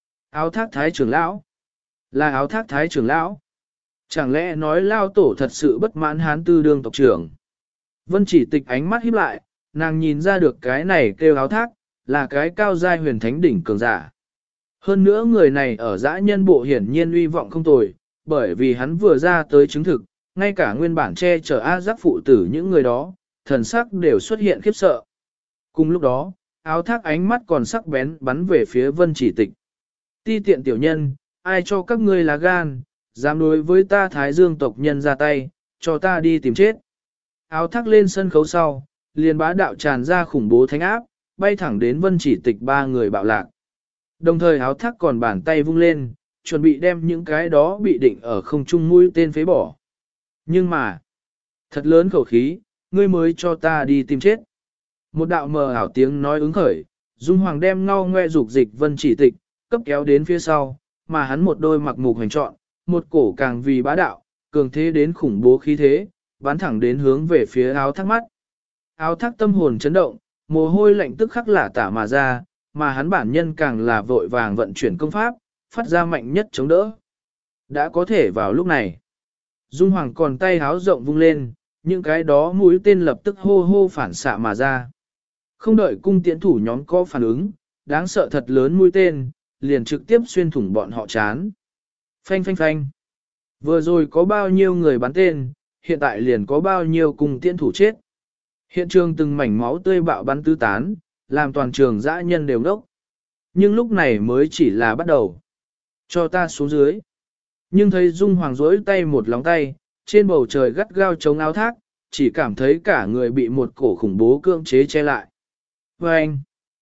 Áo thác thái trưởng lão. Là áo thác thái trưởng lão. Chẳng lẽ nói lao tổ thật sự bất mãn hán tư đương tộc trưởng. Vân chỉ tịch ánh mắt híp lại, nàng nhìn ra được cái này kêu áo thác, là cái cao giai huyền thánh đỉnh cường giả. Hơn nữa người này ở dã nhân bộ hiển nhiên uy vọng không tồi, bởi vì hắn vừa ra tới chứng thực, ngay cả nguyên bản che chở A giác phụ tử những người đó, thần sắc đều xuất hiện khiếp sợ. Cùng lúc đó, áo thác ánh mắt còn sắc bén bắn về phía vân chỉ tịch. Ti tiện tiểu nhân, ai cho các ngươi là gan, dám đối với ta thái dương tộc nhân ra tay, cho ta đi tìm chết. Áo thác lên sân khấu sau, liền bá đạo tràn ra khủng bố thánh áp, bay thẳng đến vân chỉ tịch ba người bạo lạc. Đồng thời áo thác còn bàn tay vung lên, chuẩn bị đem những cái đó bị định ở không trung mũi tên phế bỏ. Nhưng mà, thật lớn khẩu khí, ngươi mới cho ta đi tìm chết. Một đạo mờ ảo tiếng nói ứng khởi, Dung Hoàng đem ngao ngoe dục dịch vân chỉ tịch, cấp kéo đến phía sau, mà hắn một đôi mặc mục hành trọn, một cổ càng vì bá đạo, cường thế đến khủng bố khí thế, bắn thẳng đến hướng về phía áo thác mắt. Áo thác tâm hồn chấn động, mồ hôi lạnh tức khắc lả tả mà ra, mà hắn bản nhân càng là vội vàng vận chuyển công pháp, phát ra mạnh nhất chống đỡ. Đã có thể vào lúc này. Dung Hoàng còn tay háo rộng vung lên, những cái đó mũi tên lập tức hô hô phản xạ mà ra. Không đợi cung tiễn thủ nhóm có phản ứng, đáng sợ thật lớn mũi tên, liền trực tiếp xuyên thủng bọn họ chán. Phanh phanh phanh. Vừa rồi có bao nhiêu người bắn tên, hiện tại liền có bao nhiêu cung tiễn thủ chết. Hiện trường từng mảnh máu tươi bạo bắn tứ tán, làm toàn trường dã nhân đều ngốc. Nhưng lúc này mới chỉ là bắt đầu. Cho ta xuống dưới. Nhưng thấy Dung Hoàng rỗi tay một lóng tay, trên bầu trời gắt gao chống áo thác, chỉ cảm thấy cả người bị một cổ khủng bố cưỡng chế che lại. Và anh,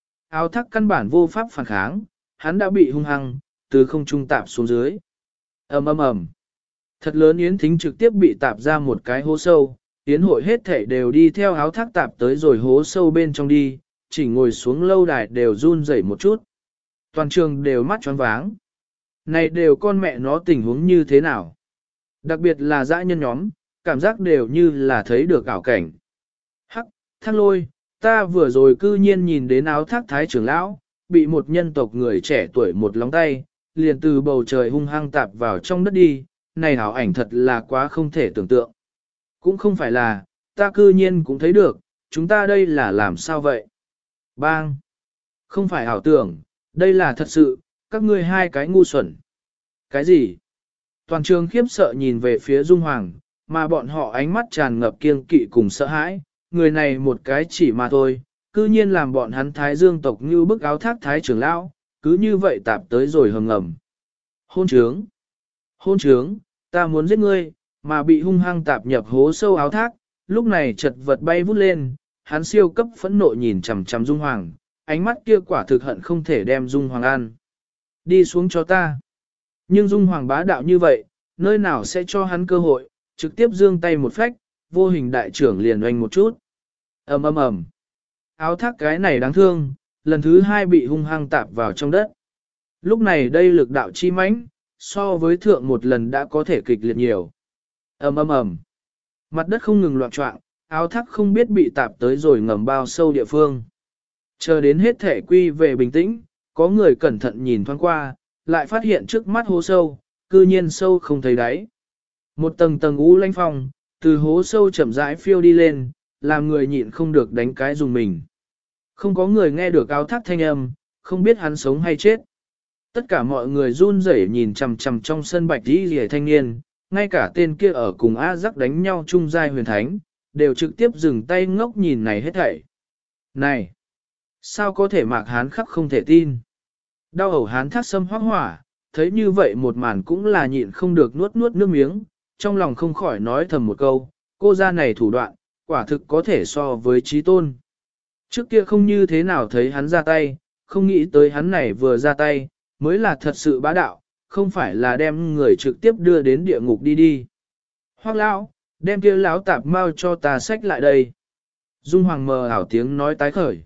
áo thác căn bản vô pháp phản kháng, hắn đã bị hung hăng, từ không trung tạp xuống dưới. ầm ầm ầm. Thật lớn yến thính trực tiếp bị tạp ra một cái hố sâu, yến hội hết thể đều đi theo áo thác tạp tới rồi hố sâu bên trong đi, chỉ ngồi xuống lâu đài đều run rẩy một chút. Toàn trường đều mắt choáng váng. Này đều con mẹ nó tình huống như thế nào? Đặc biệt là dã nhân nhóm, cảm giác đều như là thấy được ảo cảnh. Hắc, thác lôi, ta vừa rồi cư nhiên nhìn đến áo thác thái trưởng lão, bị một nhân tộc người trẻ tuổi một lóng tay, liền từ bầu trời hung hăng tạp vào trong đất đi, này ảo ảnh thật là quá không thể tưởng tượng. Cũng không phải là, ta cư nhiên cũng thấy được, chúng ta đây là làm sao vậy? Bang! Không phải ảo tưởng, đây là thật sự, các ngươi hai cái ngu xuẩn. Cái gì? Toàn trường khiếp sợ nhìn về phía Dung Hoàng, mà bọn họ ánh mắt tràn ngập kiêng kỵ cùng sợ hãi, người này một cái chỉ mà thôi, cư nhiên làm bọn hắn thái dương tộc như bức áo thác thái trưởng lão, cứ như vậy tạp tới rồi hầm ngầm. Hôn trướng! Hôn trướng! Ta muốn giết ngươi, mà bị hung hăng tạp nhập hố sâu áo thác, lúc này chật vật bay vút lên, hắn siêu cấp phẫn nộ nhìn chằm chằm Dung Hoàng, ánh mắt kia quả thực hận không thể đem Dung Hoàng ăn. Đi xuống cho ta. Nhưng Dung Hoàng bá đạo như vậy, nơi nào sẽ cho hắn cơ hội, trực tiếp giương tay một phách, vô hình đại trưởng liền oanh một chút. ầm ầm ầm. Áo thác cái này đáng thương, lần thứ hai bị hung hăng tạp vào trong đất. Lúc này đây lực đạo chi mãnh, so với thượng một lần đã có thể kịch liệt nhiều. ầm ầm ầm. Mặt đất không ngừng loạn choạng, áo thác không biết bị tạp tới rồi ngầm bao sâu địa phương. Chờ đến hết thể quy về bình tĩnh, có người cẩn thận nhìn thoáng qua, lại phát hiện trước mắt hố sâu, cư nhiên sâu không thấy đáy. Một tầng tầng u lanh phong, từ hố sâu chậm rãi phiêu đi lên, làm người nhịn không được đánh cái dùng mình. Không có người nghe được áo thác thanh âm, không biết hắn sống hay chết. Tất cả mọi người run rẩy nhìn chằm chằm trong sân bạch đi rìa thanh niên, ngay cả tên kia ở cùng A Giác đánh nhau chung giai huyền thánh, đều trực tiếp dừng tay ngốc nhìn này hết thảy. Này! Sao có thể mạc hán khắc không thể tin? Đau hầu hán thác sâm hoác hỏa, thấy như vậy một màn cũng là nhịn không được nuốt nuốt nước miếng, trong lòng không khỏi nói thầm một câu, cô ra này thủ đoạn, quả thực có thể so với trí tôn. Trước kia không như thế nào thấy hắn ra tay, không nghĩ tới hắn này vừa ra tay, mới là thật sự bá đạo, không phải là đem người trực tiếp đưa đến địa ngục đi đi. Hoác lão, đem kia lão tạp mau cho ta xách lại đây. Dung Hoàng mờ ảo tiếng nói tái khởi.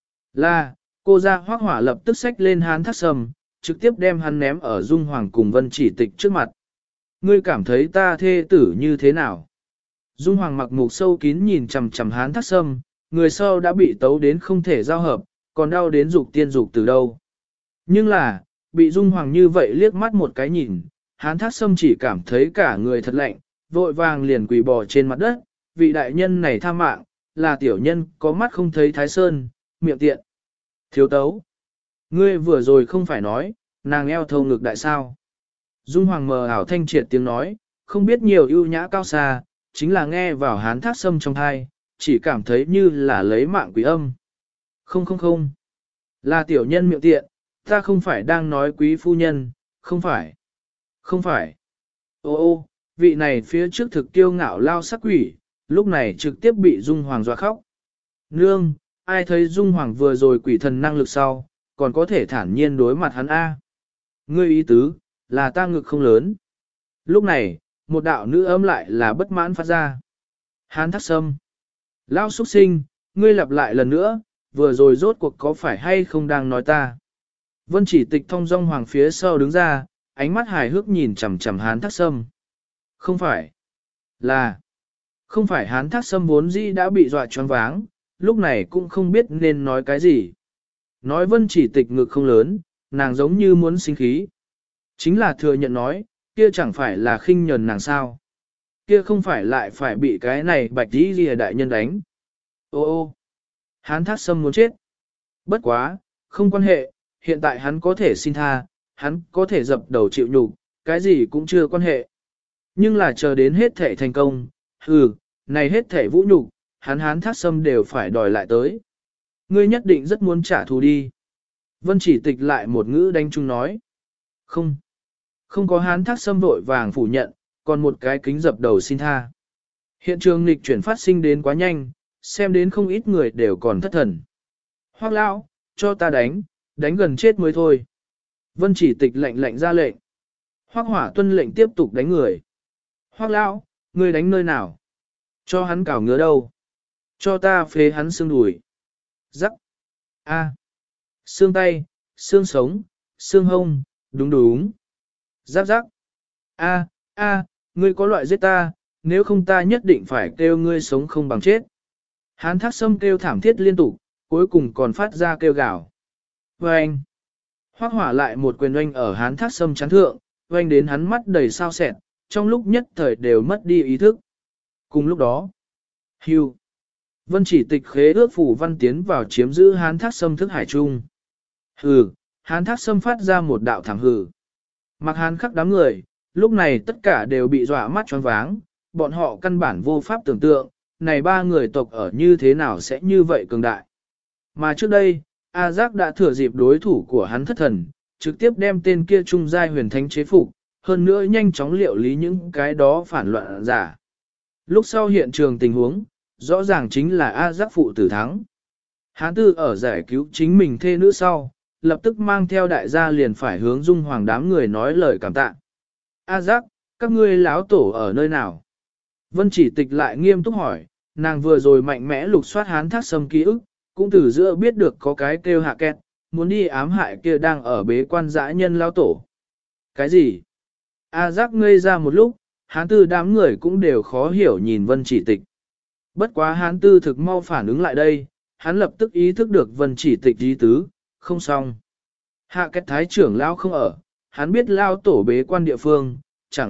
Là, cô ra hoác hỏa lập tức xách lên hán thác sầm, trực tiếp đem hắn ném ở Dung Hoàng cùng Vân Chỉ Tịch trước mặt. Ngươi cảm thấy ta thê tử như thế nào? Dung Hoàng mặc mục sâu kín nhìn chằm chằm hán thác sâm, người sau đã bị tấu đến không thể giao hợp, còn đau đến dục tiên dục từ đâu. Nhưng là, bị Dung Hoàng như vậy liếc mắt một cái nhìn, Hán Thác Sâm chỉ cảm thấy cả người thật lạnh, vội vàng liền quỳ bò trên mặt đất, vị đại nhân này tha mạng, là tiểu nhân có mắt không thấy Thái Sơn, miệng tiện. Thiếu tấu, ngươi vừa rồi không phải nói, nàng eo thâu ngực đại sao. Dung Hoàng mờ ảo thanh triệt tiếng nói, không biết nhiều ưu nhã cao xa, chính là nghe vào Hán Thác Sâm trong thai, chỉ cảm thấy như là lấy mạng quý âm. Không không không, là tiểu nhân miệng tiện, ta không phải đang nói quý phu nhân, không phải, không phải. Ô ô, vị này phía trước thực kiêu ngạo lao sắc quỷ, lúc này trực tiếp bị Dung Hoàng dọa khóc. Nương, ai thấy Dung Hoàng vừa rồi quỷ thần năng lực sau, còn có thể thản nhiên đối mặt hắn A. Ngươi ý tứ, là ta ngực không lớn. Lúc này, một đạo nữ ấm lại là bất mãn phát ra. Hán Thác Sâm. Lao xuất sinh, ngươi lặp lại lần nữa, vừa rồi rốt cuộc có phải hay không đang nói ta. Vân Chỉ Tịch thong dong hoàng phía sau đứng ra, ánh mắt hài hước nhìn chằm chằm Hán Thác Sâm. Không phải, là, không phải Hán Thác Sâm vốn dĩ đã bị dọa choáng váng, lúc này cũng không biết nên nói cái gì. Nói Vân Chỉ Tịch ngực không lớn, nàng giống như muốn sinh khí. Chính là thừa nhận nói, kia chẳng phải là khinh nhờn nàng sao. Kia không phải lại phải bị cái này bạch tí ghi đại nhân đánh. Ô ô, Hán Thác Sâm muốn chết. Bất quá, không quan hệ, hiện tại hắn có thể xin tha, hắn có thể dập đầu chịu nhục, cái gì cũng chưa quan hệ. Nhưng là chờ đến hết thể thành công, này hết thể vũ nhục, Hán Thác Sâm đều phải đòi lại tới. Ngươi nhất định rất muốn trả thù đi. Vân Chỉ Tịch lại một ngữ đánh chung nói. Không, không có Hán Thác Sâm vội vàng phủ nhận, còn một cái kính dập đầu xin tha. Hiện trường nghịch chuyển phát sinh đến quá nhanh, xem đến không ít người đều còn thất thần. Hoác lão, cho ta đánh gần chết mới thôi. Vân Chỉ Tịch lệnh ra lệnh. Hoác Hỏa tuân lệnh tiếp tục đánh người. Hoác lão, ngươi đánh nơi nào? Cho hắn cào ngứa đâu? Cho ta phế hắn xương đùi. Rắc. A. Xương tay, xương sống, xương hông, đúng đúng. Rắc rắc. A, ngươi có loại giết ta, nếu không ta nhất định phải kêu ngươi sống không bằng chết. Hán Thác Sâm kêu thảm thiết liên tục, cuối cùng còn phát ra kêu gào. Vâng! Hoác Hỏa lại một quyền oanh ở Hán Thác Sâm chán thượng, oanh đến hắn mắt đầy sao sẹn, trong lúc nhất thời đều mất đi ý thức. Cùng lúc đó, hưu! Vân Chỉ Tịch khế ước phủ văn tiến vào chiếm giữ Hán Thác Sâm thức hải trung. Hừ! Hán Thác Sâm phát ra một đạo thảm hừ. Mặc Hán khắc đám người, lúc này tất cả đều bị dọa mắt choáng váng, bọn họ căn bản vô pháp tưởng tượng, này ba người tộc ở như thế nào sẽ như vậy cường đại. Mà trước đây, A Giác đã thừa dịp đối thủ của hắn thất thần, trực tiếp đem tên kia trung giai huyền thánh chế phục, hơn nữa nhanh chóng liệu lý những cái đó phản loạn giả. Lúc sau hiện trường tình huống, rõ ràng chính là A Giác phụ tử thắng. Hán Tư ở giải cứu chính mình thê nữ sau, lập tức mang theo đại gia liền phải hướng Dung Hoàng đám người nói lời cảm tạ. A Giác, các ngươi láo tổ ở nơi nào? Vân Chỉ Tịch lại nghiêm túc hỏi, nàng vừa rồi mạnh mẽ lục soát Hán Thác Sâm ký ức, cũng từ giữa biết được có cái kêu hạ kẹt, muốn đi ám hại kia đang ở bế quan dã nhân lao tổ. Cái gì? A Giác ngây ra một lúc, Hán Tư đám người cũng đều khó hiểu nhìn Vân Chỉ Tịch. Bất quá Hán Tư thực mau phản ứng lại đây, hắn lập tức ý thức được Vân Chỉ Tịch ý tứ, không xong. Hạ kẹt thái trưởng lao không ở, hắn biết lao tổ bế quan địa phương, chẳng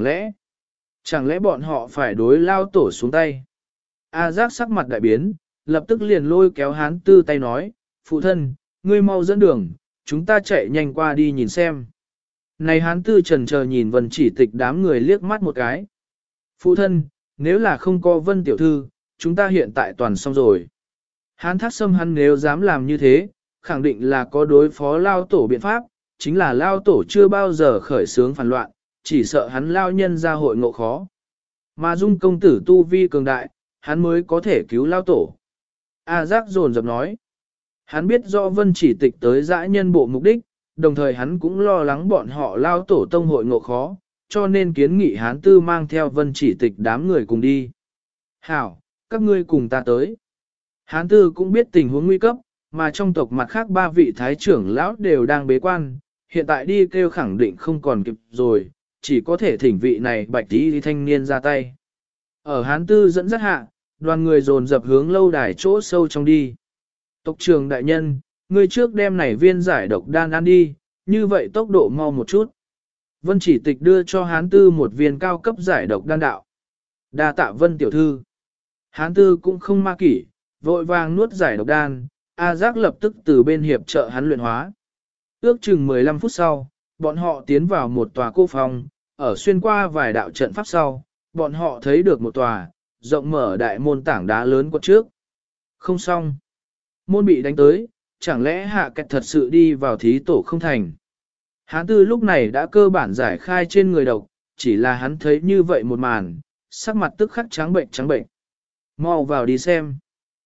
lẽ bọn họ phải đối lao tổ xuống tay. A Giác sắc mặt đại biến, lập tức liền lôi kéo Hán Tư tay nói, phụ thân, ngươi mau dẫn đường, chúng ta chạy nhanh qua đi nhìn xem. Này Hán Tư trần chờ nhìn Vân Chỉ Tịch đám người liếc mắt một cái. Phụ thân, nếu là không có Vân tiểu thư, chúng ta hiện tại toàn xong rồi. Hán Thác Sâm hắn nếu dám làm như thế, khẳng định là có đối phó lao tổ biện pháp, chính là lao tổ chưa bao giờ khởi xướng phản loạn, chỉ sợ hắn lao nhân ra hội ngộ khó. Mà Dung công tử tu vi cường đại, hắn mới có thể cứu lao tổ. A Giác dồn dập nói. Hắn biết rõ Vân Chỉ Tịch tới dã nhân bộ mục đích, đồng thời hắn cũng lo lắng bọn họ lao tổ tông hội ngộ khó, cho nên kiến nghị Hán Tư mang theo Vân Chỉ Tịch đám người cùng đi. Hảo, các ngươi cùng ta tới. Hán Tư cũng biết tình huống nguy cấp, mà trong tộc mặt khác ba vị thái trưởng lão đều đang bế quan, hiện tại đi kêu khẳng định không còn kịp rồi, chỉ có thể thỉnh vị này bạch tí thanh niên ra tay. Ở Hán Tư dẫn dắt hạ, đoàn người dồn dập hướng lâu đài chỗ sâu trong đi. Tộc trưởng đại nhân, ngươi trước đem này viên giải độc đan ăn đi, như vậy tốc độ mau một chút. Vân Chỉ Tịch đưa cho Hán Tư một viên cao cấp giải độc đan đạo. Đa tạ Vân tiểu thư. Hán Tư cũng không ma kỷ, vội vàng nuốt giải độc đan, A Giác lập tức từ bên hiệp trợ hắn luyện hóa. Ước chừng 15 phút sau, bọn họ tiến vào một tòa cô phòng, ở xuyên qua vài đạo trận pháp sau, bọn họ thấy được một tòa, rộng mở đại môn tảng đá lớn quật trước. Không xong. Môn bị đánh tới, chẳng lẽ Hạ Kẹt thật sự đi vào thí tổ không thành. Hán Tư lúc này đã cơ bản giải khai trên người độc, chỉ là hắn thấy như vậy một màn, sắc mặt tức khắc trắng bệnh trắng bệnh. Mau vào đi xem.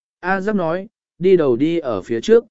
A Giác nói, đi đầu đi ở phía trước.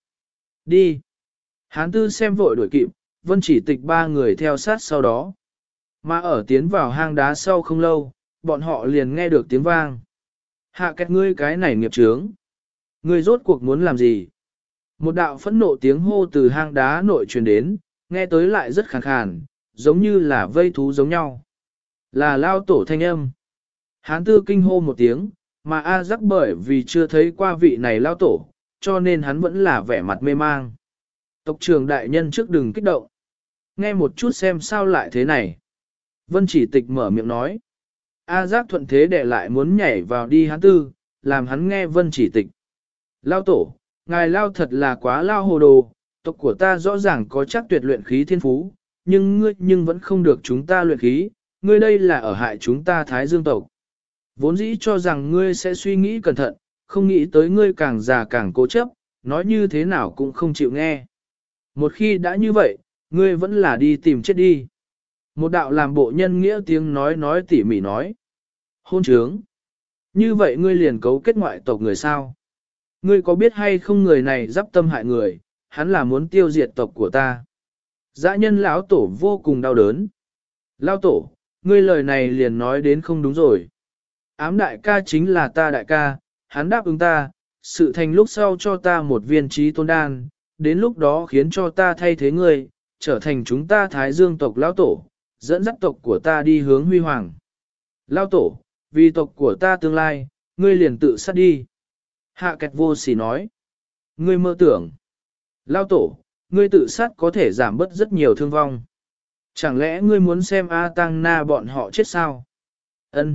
Đi. Hán Tư xem vội đuổi kịp, Vân Chỉ Tịch ba người theo sát sau đó. Mà ở tiến vào hang đá sau không lâu, bọn họ liền nghe được tiếng vang. Hạ Kẹt ngươi cái này nghiệp chướng. Ngươi rốt cuộc muốn làm gì? Một đạo phẫn nộ tiếng hô từ hang đá nội truyền đến, nghe tới lại rất khàn khàn, giống như là vây thú giống nhau. Là lao tổ thanh âm. Hán Tư kinh hô một tiếng, mà A Giác bởi vì chưa thấy qua vị này lao tổ, cho nên hắn vẫn là vẻ mặt mê mang. Tộc trưởng đại nhân trước đừng kích động. Nghe một chút xem sao lại thế này. Vân Chỉ Tịch mở miệng nói. A Giác thuận thế để lại muốn nhảy vào đi Hán Tư, làm hắn nghe Vân Chỉ Tịch. Lao tổ, ngài lao thật là quá lao hồ đồ, tộc của ta rõ ràng có chắc tuyệt luyện khí thiên phú, nhưng ngươi vẫn không được chúng ta luyện khí, ngươi đây là ở hại chúng ta Thái Dương tộc. Vốn dĩ cho rằng ngươi sẽ suy nghĩ cẩn thận, không nghĩ tới ngươi càng già càng cố chấp, nói như thế nào cũng không chịu nghe. Một khi đã như vậy, ngươi vẫn là đi tìm chết đi. Một đạo làm bộ nhân nghĩa tiếng nói tỉ mỉ nói. Hôn trướng. Như vậy ngươi liền cấu kết ngoại tộc người sao? Ngươi có biết hay không người này giáp tâm hại người, hắn là muốn tiêu diệt tộc của ta. Dã nhân lão tổ vô cùng đau đớn. Lão tổ, ngươi lời này liền nói đến không đúng rồi. Ám đại ca chính là ta đại ca, hắn đáp ứng ta, sự thành lúc sau cho ta một viên trí tôn đan, đến lúc đó khiến cho ta thay thế ngươi, trở thành chúng ta Thái Dương tộc lão tổ, dẫn dắt tộc của ta đi hướng huy hoàng. Lão tổ, vì tộc của ta tương lai, ngươi liền tự sát đi. Hạ Kẹt vô sỉ nói. Ngươi mơ tưởng. Lão tổ, ngươi tự sát có thể giảm bớt rất nhiều thương vong. Chẳng lẽ ngươi muốn xem A Tăng Na bọn họ chết sao? Ân.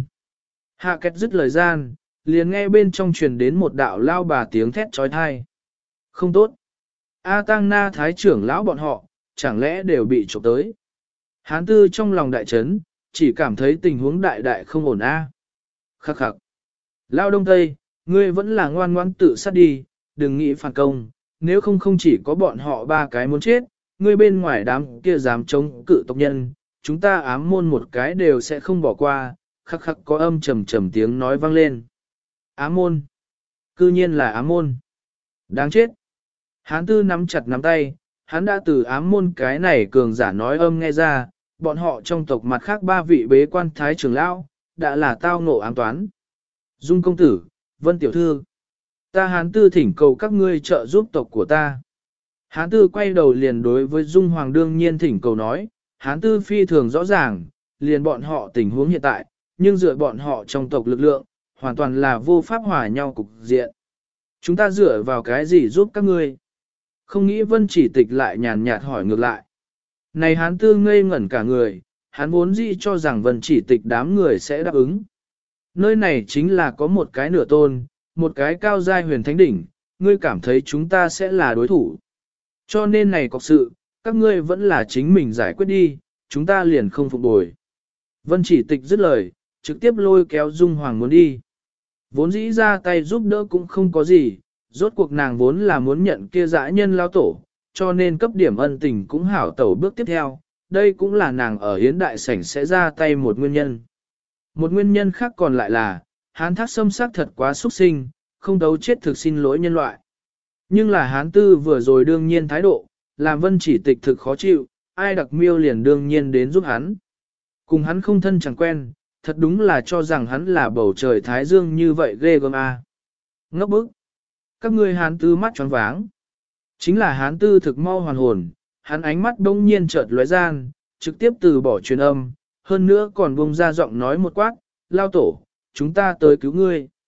Hạ Kẹt dứt lời gian, liền nghe bên trong truyền đến một đạo lao bà tiếng thét trói thai. Không tốt. A Tăng Na thái trưởng lão bọn họ, chẳng lẽ đều bị trộm tới. Hán Tư trong lòng đại chấn, chỉ cảm thấy tình huống đại đại không ổn a. Khắc khắc. Lao Đông Tây, ngươi vẫn là ngoan ngoãn tự sát đi, đừng nghĩ phản công, nếu không không chỉ có bọn họ ba cái muốn chết, ngươi bên ngoài đám kia dám chống cự tộc nhân, chúng ta ám môn một cái đều sẽ không bỏ qua, khắc khắc có âm trầm trầm tiếng nói vang lên. Ám môn. Cư nhiên là ám môn. Đáng chết. Hán Tư nắm chặt nắm tay, hắn đã từ ám môn cái này cường giả nói âm nghe ra, bọn họ trong tộc mặt khác ba vị bế quan thái trưởng lão, đã là tao ngộ ám toán. Dung công tử, Vân tiểu thư, ta Hán Tư thỉnh cầu các ngươi trợ giúp tộc của ta. Hán Tư quay đầu liền đối với Dung Hoàng đương nhiên thỉnh cầu nói, Hán Tư phi thường rõ ràng, liền bọn họ tình huống hiện tại, nhưng dựa bọn họ trong tộc lực lượng, hoàn toàn là vô pháp hòa nhau cục diện. Chúng ta dựa vào cái gì giúp các ngươi? Không nghĩ Vân Chỉ Tịch lại nhàn nhạt hỏi ngược lại. Này Hán Tư ngây ngẩn cả người, hắn vốn dĩ cho rằng Vân Chỉ Tịch đám người sẽ đáp ứng. Nơi này chính là có một cái nửa tôn, một cái cao giai huyền thánh đỉnh, ngươi cảm thấy chúng ta sẽ là đối thủ. Cho nên này có sự, các ngươi vẫn là chính mình giải quyết đi, chúng ta liền không phục bồi. Vân Chỉ Tịch dứt lời, trực tiếp lôi kéo Dung Hoàng muốn đi. Vốn dĩ ra tay giúp đỡ cũng không có gì, rốt cuộc nàng vốn là muốn nhận kia dã nhân lao tổ, cho nên cấp điểm ân tình cũng hảo tẩu bước tiếp theo, đây cũng là nàng ở hiến đại sảnh sẽ ra tay một nguyên nhân. Một nguyên nhân khác còn lại là, Hán Thác Sâm sắc thật quá xuất sinh, không đấu chết thực xin lỗi nhân loại. Nhưng là Hán Tư vừa rồi đương nhiên thái độ, làm Vân Chỉ Tịch thực khó chịu, ai đặc miêu liền đương nhiên đến giúp hắn. Cùng hắn không thân chẳng quen, thật đúng là cho rằng hắn là bầu trời thái dương như vậy ghê gớm a. Ngốc bức. Các ngươi Hán Tư mắt choáng váng. Chính là Hán Tư thực mau hoàn hồn, hắn ánh mắt đông nhiên chợt lóe gian, trực tiếp từ bỏ truyền âm, hơn nữa còn bông ra giọng nói một quát, lao tổ, chúng ta tới cứu ngươi.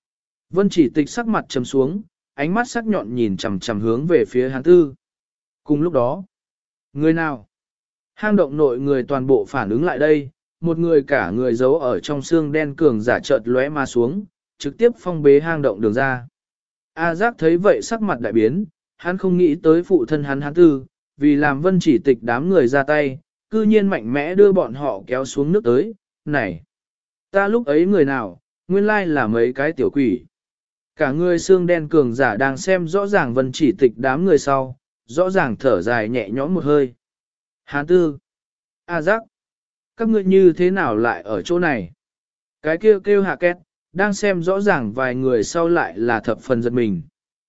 Vân chỉ tịch sắc mặt trầm xuống, ánh mắt sắc nhọn nhìn chằm chằm hướng về phía Hán Tư. Cùng lúc đó, người nào? Hang động nội người toàn bộ phản ứng lại đây, một người cả người giấu ở trong xương đen cường giả chợt lóe mà xuống, trực tiếp phong bế hang động đường ra. A Giác thấy vậy sắc mặt đại biến, hắn không nghĩ tới phụ thân hắn Hán Tư, vì làm Vân chỉ tịch đám người ra tay, cư nhiên mạnh mẽ đưa bọn họ kéo xuống nước tới. Này, ta lúc ấy người nào, nguyên lai là mấy cái tiểu quỷ. Cả người xương đen cường giả đang xem rõ ràng Vân chỉ tịch đám người sau, rõ ràng thở dài nhẹ nhõm một hơi. Hán Tư, A Giác, các ngươi như thế nào lại ở chỗ này? Cái kêu Hạ Kết, đang xem rõ ràng vài người sau lại là thập phần giật mình.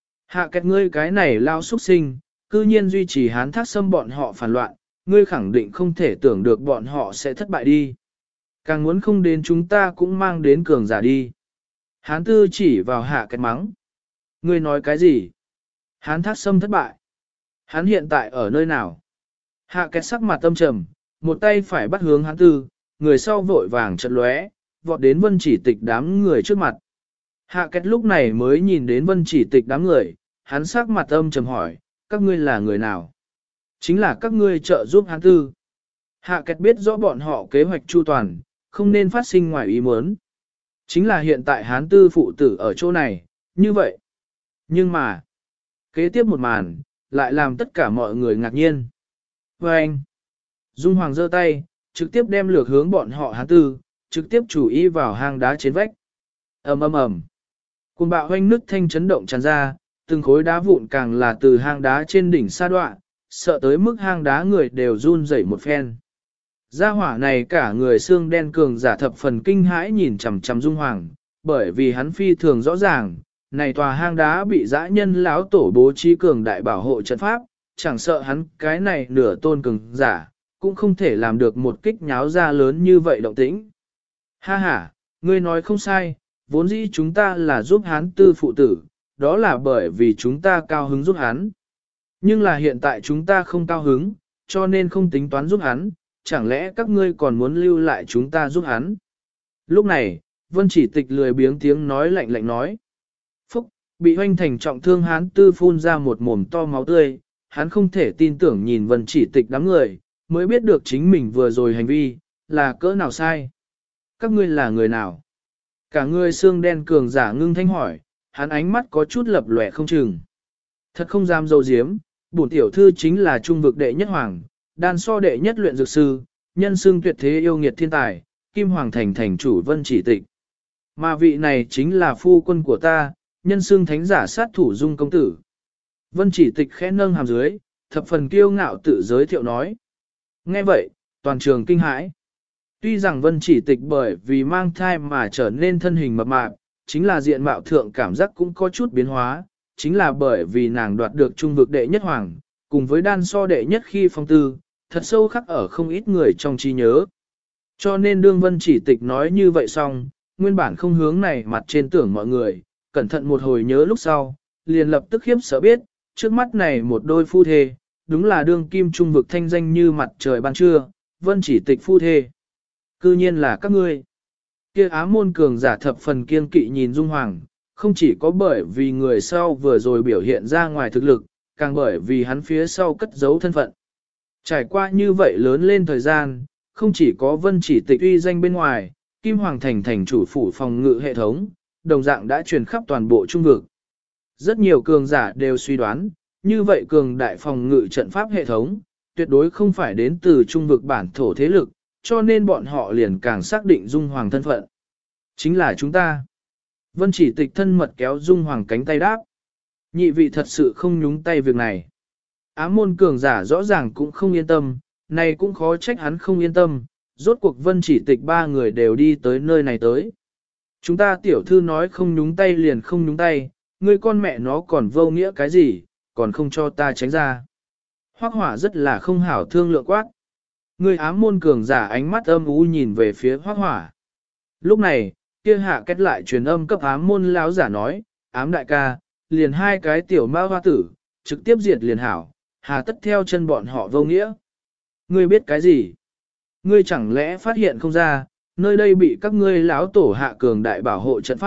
Hạ Kết ngươi cái này lao xuất sinh, cư nhiên duy trì Hán Thác Sâm bọn họ phản loạn, ngươi khẳng định không thể tưởng được bọn họ sẽ thất bại đi. Càng muốn không đến chúng ta cũng mang đến cường giả đi. Hán Tư chỉ vào Hạ Kết mắng. Ngươi nói cái gì? Hán Thác Sâm thất bại. Hắn hiện tại ở nơi nào? Hạ Kết sắc mặt tâm trầm, một tay phải bắt hướng Hán Tư, người sau vội vàng chật lóe, vọt đến Vân chỉ tịch đám người trước mặt. Hạ Kết lúc này mới nhìn đến Vân chỉ tịch đám người, hắn sắc mặt âm trầm hỏi, các ngươi là người nào? Chính là các ngươi trợ giúp Hán Tư. Hạ Kết biết rõ bọn họ kế hoạch chu toàn, không nên phát sinh ngoài ý muốn. Chính là hiện tại Hán Tư phụ tử ở chỗ này, như vậy. Nhưng mà, kế tiếp một màn, lại làm tất cả mọi người ngạc nhiên. Và anh, Dung Hoàng giơ tay, trực tiếp đem lược hướng bọn họ Hán Tư, trực tiếp chủ ý vào hang đá trên vách. ầm ầm ầm, cuồng bạo hoanh nứt thanh chấn động tràn ra, từng khối đá vụn càng là từ hang đá trên đỉnh sa đoạn, sợ tới mức hang đá người đều run rẩy một phen. Gia hỏa này cả người xương đen cường giả thập phần kinh hãi nhìn chằm chằm Dung Hoàng, bởi vì hắn phi thường rõ ràng, này tòa hang đá bị dã nhân lão tổ bố trí cường đại bảo hộ trận pháp, chẳng sợ hắn cái này nửa tôn cường giả, cũng không thể làm được một kích nháo ra lớn như vậy động tĩnh. Ha ha, ngươi nói không sai, vốn dĩ chúng ta là giúp hắn tư phụ tử, đó là bởi vì chúng ta cao hứng giúp hắn. Nhưng là hiện tại chúng ta không cao hứng, cho nên không tính toán giúp hắn, chẳng lẽ các ngươi còn muốn lưu lại chúng ta giúp hắn? Lúc này, Vân chỉ tịch lười biếng tiếng nói lạnh lạnh nói. Phúc, bị hoanh thành trọng thương hắn tư phun ra một mồm to máu tươi, hắn không thể tin tưởng nhìn Vân chỉ tịch đám người, mới biết được chính mình vừa rồi hành vi, là cỡ nào sai. Các ngươi là người nào? Cả người xương đen cường giả ngưng thanh hỏi, hắn ánh mắt có chút lập lòe không chừng. Thật không dám dâu diếm, bổn tiểu thư chính là trung vực đệ nhất hoàng, đan so đệ nhất luyện dược sư, nhân xương tuyệt thế yêu nghiệt thiên tài, kim hoàng thành thành chủ Vân chỉ tịch. Mà vị này chính là phu quân của ta, nhân xương thánh giả sát thủ Dung công tử. Vân chỉ tịch khẽ nâng hàm dưới, thập phần kiêu ngạo tự giới thiệu nói. Nghe vậy, toàn trường kinh hãi. Tuy rằng Vân chỉ tịch bởi vì mang thai mà trở nên thân hình mập mạp, chính là diện mạo thượng cảm giác cũng có chút biến hóa, chính là bởi vì nàng đoạt được trung vực đệ nhất hoàng, cùng với đan so đệ nhất khi phong tư, thật sâu khắc ở không ít người trong trí nhớ. Cho nên đương Vân chỉ tịch nói như vậy xong, nguyên bản không hướng này mặt trên tưởng mọi người, cẩn thận một hồi nhớ lúc sau, liền lập tức khiếp sợ biết, trước mắt này một đôi phu thê, đúng là đương kim trung vực thanh danh như mặt trời ban trưa, Vân chỉ tịch phu thê. Cư nhiên là các ngươi. Kia Á môn cường giả thập phần kiên kỵ nhìn Dung Hoàng, không chỉ có bởi vì người sau vừa rồi biểu hiện ra ngoài thực lực, càng bởi vì hắn phía sau cất giấu thân phận. Trải qua như vậy lớn lên thời gian, không chỉ có Vân chỉ tịch uy danh bên ngoài, Kim Hoàng thành thành chủ phủ phòng ngự hệ thống, đồng dạng đã truyền khắp toàn bộ trung vực. Rất nhiều cường giả đều suy đoán, như vậy cường đại phòng ngự trận pháp hệ thống, tuyệt đối không phải đến từ trung vực bản thổ thế lực, cho nên bọn họ liền càng xác định Dung Hoàng thân phận. Chính là chúng ta. Vân chỉ tịch thân mật kéo Dung Hoàng cánh tay đáp. Nhị vị thật sự không nhúng tay việc này. Ám môn cường giả rõ ràng cũng không yên tâm, này cũng khó trách hắn không yên tâm, rốt cuộc Vân chỉ tịch ba người đều đi tới nơi này tới. Chúng ta tiểu thư nói không nhúng tay liền không nhúng tay, ngươi con mẹ nó còn vô nghĩa cái gì, còn không cho ta tránh ra. Hoắc Hỏa rất là không hảo thương lượng quát. Người ám môn cường giả ánh mắt âm u nhìn về phía Hoắc Hỏa. Lúc này, kia Hạ Kết lại truyền âm cấp ám môn lão giả nói, ám đại ca, liền hai cái tiểu ma hoa tử, trực tiếp diệt liền hảo, hà tất theo chân bọn họ vô nghĩa. Ngươi biết cái gì? Ngươi chẳng lẽ phát hiện không ra, nơi đây bị các ngươi lão tổ hạ cường đại bảo hộ trận pháp,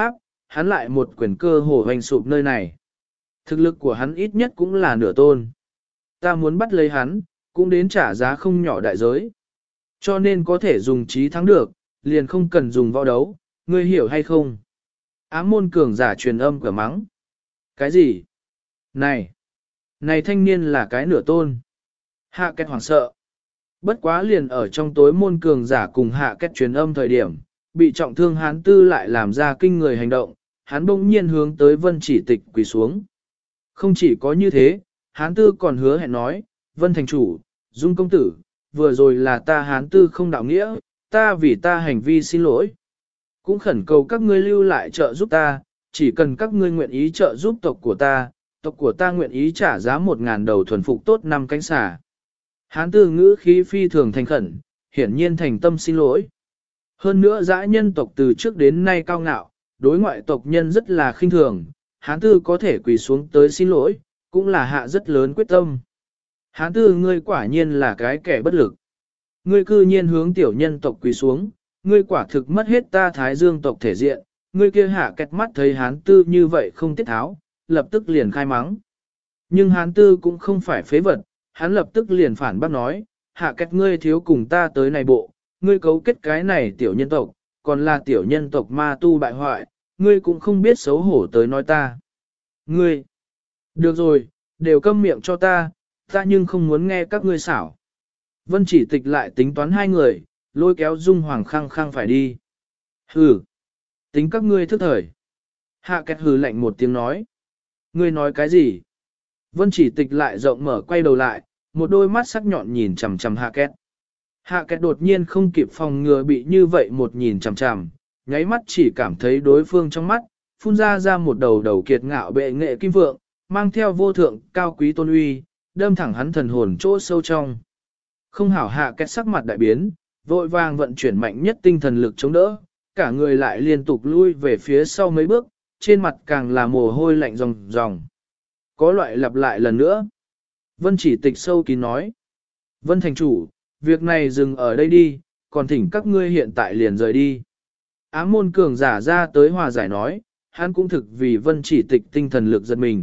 hắn lại một quyền cơ hồ hoành sụp nơi này. Thực lực của hắn ít nhất cũng là nửa tôn. Ta muốn bắt lấy hắn, cũng đến trả giá không nhỏ đại giới. Cho nên có thể dùng trí thắng được, liền không cần dùng võ đấu, ngươi hiểu hay không? Ám môn cường giả truyền âm cửa mắng. Cái gì? Này! Này thanh niên là cái nửa tôn. Hạ kết hoảng sợ. Bất quá liền ở trong tối môn cường giả cùng hạ kết truyền âm thời điểm, bị trọng thương hán tư lại làm ra kinh người hành động, hắn bỗng nhiên hướng tới vân chỉ tịch quỳ xuống. Không chỉ có như thế, hán tư còn hứa hẹn nói, vân thành chủ, dung công tử, vừa rồi là ta hán tư không đạo nghĩa, ta vì ta hành vi xin lỗi. Cũng khẩn cầu các ngươi lưu lại trợ giúp ta, chỉ cần các ngươi nguyện ý trợ giúp tộc của ta nguyện ý trả giá 1.000 đầu thuần phục tốt 5 cánh xà. Hán tư ngữ khí phi thường thành khẩn, hiển nhiên thành tâm xin lỗi. Hơn nữa dã nhân tộc từ trước đến nay cao ngạo, đối ngoại tộc nhân rất là khinh thường, hán tư có thể quỳ xuống tới xin lỗi, cũng là hạ rất lớn quyết tâm. Hán tư ngươi quả nhiên là cái kẻ bất lực. Ngươi cư nhiên hướng tiểu nhân tộc quỳ xuống, ngươi quả thực mất hết ta thái dương tộc thể diện, ngươi kia hạ kẹt mắt thấy hán tư như vậy không tiết tháo, lập tức liền khai mắng. Nhưng hán tư cũng không phải phế vật, hắn lập tức liền phản bác nói, hạ kẹt ngươi thiếu cùng ta tới này bộ, ngươi cấu kết cái này tiểu nhân tộc, còn là tiểu nhân tộc ma tu bại hoại, ngươi cũng không biết xấu hổ tới nói ta. Ngươi, được rồi, đều câm miệng cho ta nhưng không muốn nghe các ngươi xảo. Vân chỉ tịch lại tính toán hai người, lôi kéo Dung Hoàng khăng khăng phải đi. Hừ, tính các ngươi thức thời. Hạ kẹt hừ lạnh một tiếng nói. Ngươi nói cái gì? Vân chỉ tịch lại rộng mở quay đầu lại, một đôi mắt sắc nhọn nhìn chằm chằm hạ kẹt. Hạ kẹt đột nhiên không kịp phòng ngừa bị như vậy một nhìn chằm chằm, nháy mắt chỉ cảm thấy đối phương trong mắt, phun ra một đầu kiệt ngạo bệ nghệ kim vượng, mang theo vô thượng cao quý tôn uy, đâm thẳng hắn thần hồn chỗ sâu trong. Không hảo hạ kẹt sắc mặt đại biến, vội vàng vận chuyển mạnh nhất tinh thần lực chống đỡ, cả người lại liên tục lui về phía sau mấy bước, trên mặt càng là mồ hôi lạnh ròng ròng. Có loại lặp lại lần nữa. Vân chỉ tịch sâu kín nói. Vân thành chủ, việc này dừng ở đây đi, còn thỉnh các ngươi hiện tại liền rời đi. Ám môn cường giả ra tới hòa giải nói, hắn cũng thực vì vân chỉ tịch tinh thần lực giật mình.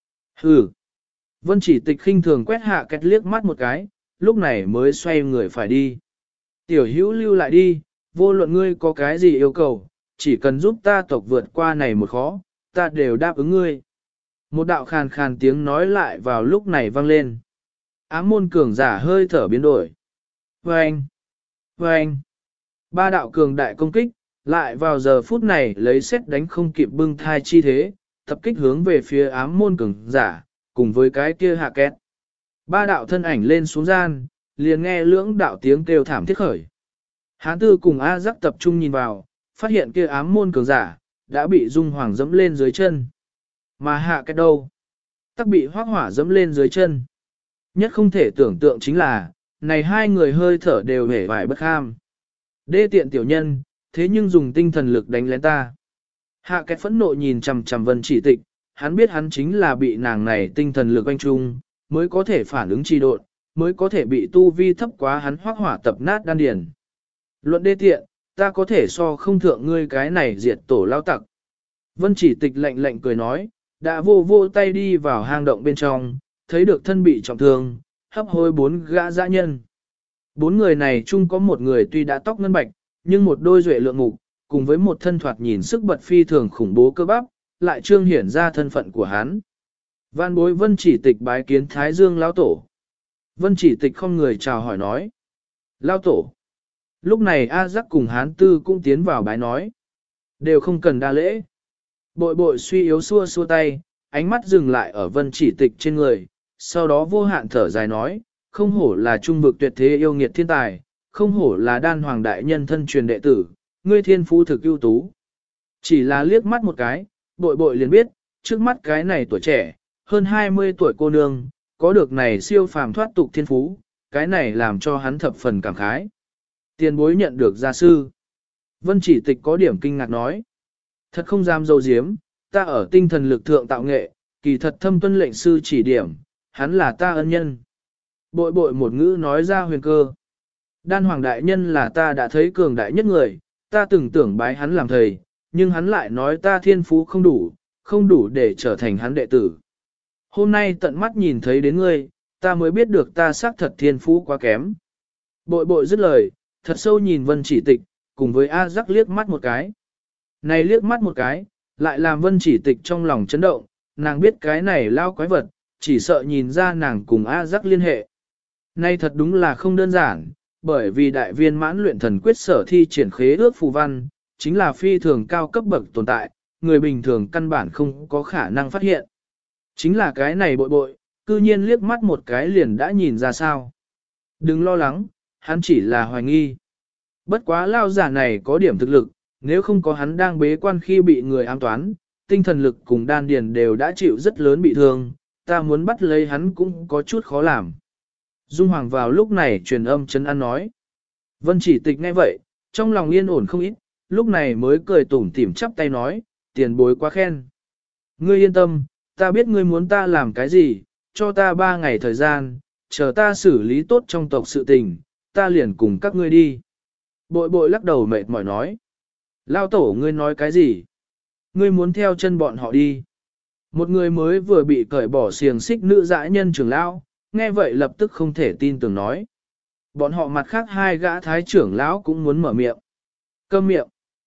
Hừ. Vân chỉ tịch khinh thường quét hạ kẹt liếc mắt một cái, lúc này mới xoay người phải đi. Tiểu hữu lưu lại đi, vô luận ngươi có cái gì yêu cầu, chỉ cần giúp ta tộc vượt qua này một khó, ta đều đáp ứng ngươi. Một đạo khàn khàn tiếng nói lại vào lúc này vang lên. Ám môn cường giả hơi thở biến đổi. Vâng! Vâng! Ba đạo cường đại công kích, lại vào giờ phút này lấy xét đánh không kịp bưng thai chi thế, tập kích hướng về phía ám môn cường giả, cùng với cái kia hạ kẹt. Ba đạo thân ảnh lên xuống gian, liền nghe lưỡng đạo tiếng kêu thảm thiết khởi. Hán tư cùng A giác tập trung nhìn vào, phát hiện kia ám môn cường giả, đã bị Dung Hoàng dẫm lên dưới chân. Mà hạ kẹt đâu? Tắc bị hoác hỏa dẫm lên dưới chân. Nhất không thể tưởng tượng chính là, này hai người hơi thở đều hể vải bất kham. Đê tiện tiểu nhân, thế nhưng dùng tinh thần lực đánh lén ta. Hạ kẹt phẫn nộ nhìn chằm chằm Vân chỉ tịch, hắn biết hắn chính là bị nàng này tinh thần lực oanh trung, mới có thể phản ứng trì độn, mới có thể bị tu vi thấp quá hắn hoác hỏa tập nát đan điền. Luận đê tiện, ta có thể so không thượng ngươi cái này diệt tổ lao tặc. Vân chỉ tịch lạnh lạnh cười nói, đã vô tay đi vào hang động bên trong, thấy được thân bị trọng thương, hấp hối 4 gã dã nhân. 4 người này chung có một người tuy đã tóc ngân bạch, nhưng một đôi duệ lượng mục, cùng với một thân thoạt nhìn sức bật phi thường khủng bố cơ bắp, lại trương hiển ra thân phận của hắn. Văn bối Vân chỉ tịch bái kiến Thái Dương lão tổ. Vân chỉ tịch không người chào hỏi nói. Lão tổ. Lúc này A Giác cùng Hán Tư cũng tiến vào bái nói. Đều không cần đa lễ. Bội bội suy yếu xua xua tay, ánh mắt dừng lại ở Vân chỉ tịch trên người, sau đó vô hạn thở dài nói, không hổ là trung vực tuyệt thế yêu nghiệt thiên tài, không hổ là đan hoàng đại nhân thân truyền đệ tử, ngươi thiên phú thực ưu tú. Chỉ là liếc mắt một cái, bội bội liền biết, trước mắt cái này tuổi trẻ, hơn 20 tuổi cô nương, có được này siêu phàm thoát tục thiên phú, cái này làm cho hắn thập phần cảm khái. Tiền bối nhận được gia sư. Vân chỉ tịch có điểm kinh ngạc nói. Thật không dám dâu diếm, ta ở tinh thần lực thượng tạo nghệ, kỳ thật thâm tuân lệnh sư chỉ điểm, hắn là ta ân nhân. Bội bội một ngữ nói ra huyền cơ. Đan hoàng đại nhân là ta đã thấy cường đại nhất người, ta từng tưởng bái hắn làm thầy, nhưng hắn lại nói ta thiên phú không đủ, không đủ để trở thành hắn đệ tử. Hôm nay tận mắt nhìn thấy đến ngươi, ta mới biết được ta xác thật thiên phú quá kém. Bội bội dứt lời, thật sâu nhìn Vân Chỉ Tịch, cùng với A Giác liếc mắt một cái. Này liếc mắt một cái, lại làm Vân Chỉ Tịch trong lòng chấn động, nàng biết cái này lao quái vật, chỉ sợ nhìn ra nàng cùng A Giác liên hệ. Nay thật đúng là không đơn giản, bởi vì đại viên mãn luyện thần quyết sở thi triển khế ước phù văn, chính là phi thường cao cấp bậc tồn tại, người bình thường căn bản không có khả năng phát hiện. Chính là cái này bội bội, cư nhiên liếc mắt một cái liền đã nhìn ra sao. Đừng lo lắng, hắn chỉ là hoài nghi. Bất quá lao giả này có điểm thực lực, nếu không có hắn đang bế quan khi bị người ám toán, tinh thần lực cùng đan điền đều đã chịu rất lớn bị thương, ta muốn bắt lấy hắn cũng có chút khó làm. Dung Hoàng vào lúc này truyền âm chấn an nói. Vân Chỉ Tịch nghe vậy, trong lòng yên ổn không ít, lúc này mới cười tủm tỉm chắp tay nói, tiền bối quá khen. Ngươi yên tâm, ta biết ngươi muốn ta làm cái gì, cho ta 3 ngày thời gian, chờ ta xử lý tốt trong tộc sự tình, ta liền cùng các ngươi đi. Bội bội lắc đầu mệt mỏi nói. Lao tổ ngươi nói cái gì? Ngươi muốn theo chân bọn họ đi. Một người mới vừa bị cởi bỏ xiềng xích nữ dã nhân trưởng lão, nghe vậy lập tức không thể tin tưởng nói. Bọn họ mặt khác 2 gã thái trưởng lão cũng muốn mở miệng. Câm miệng.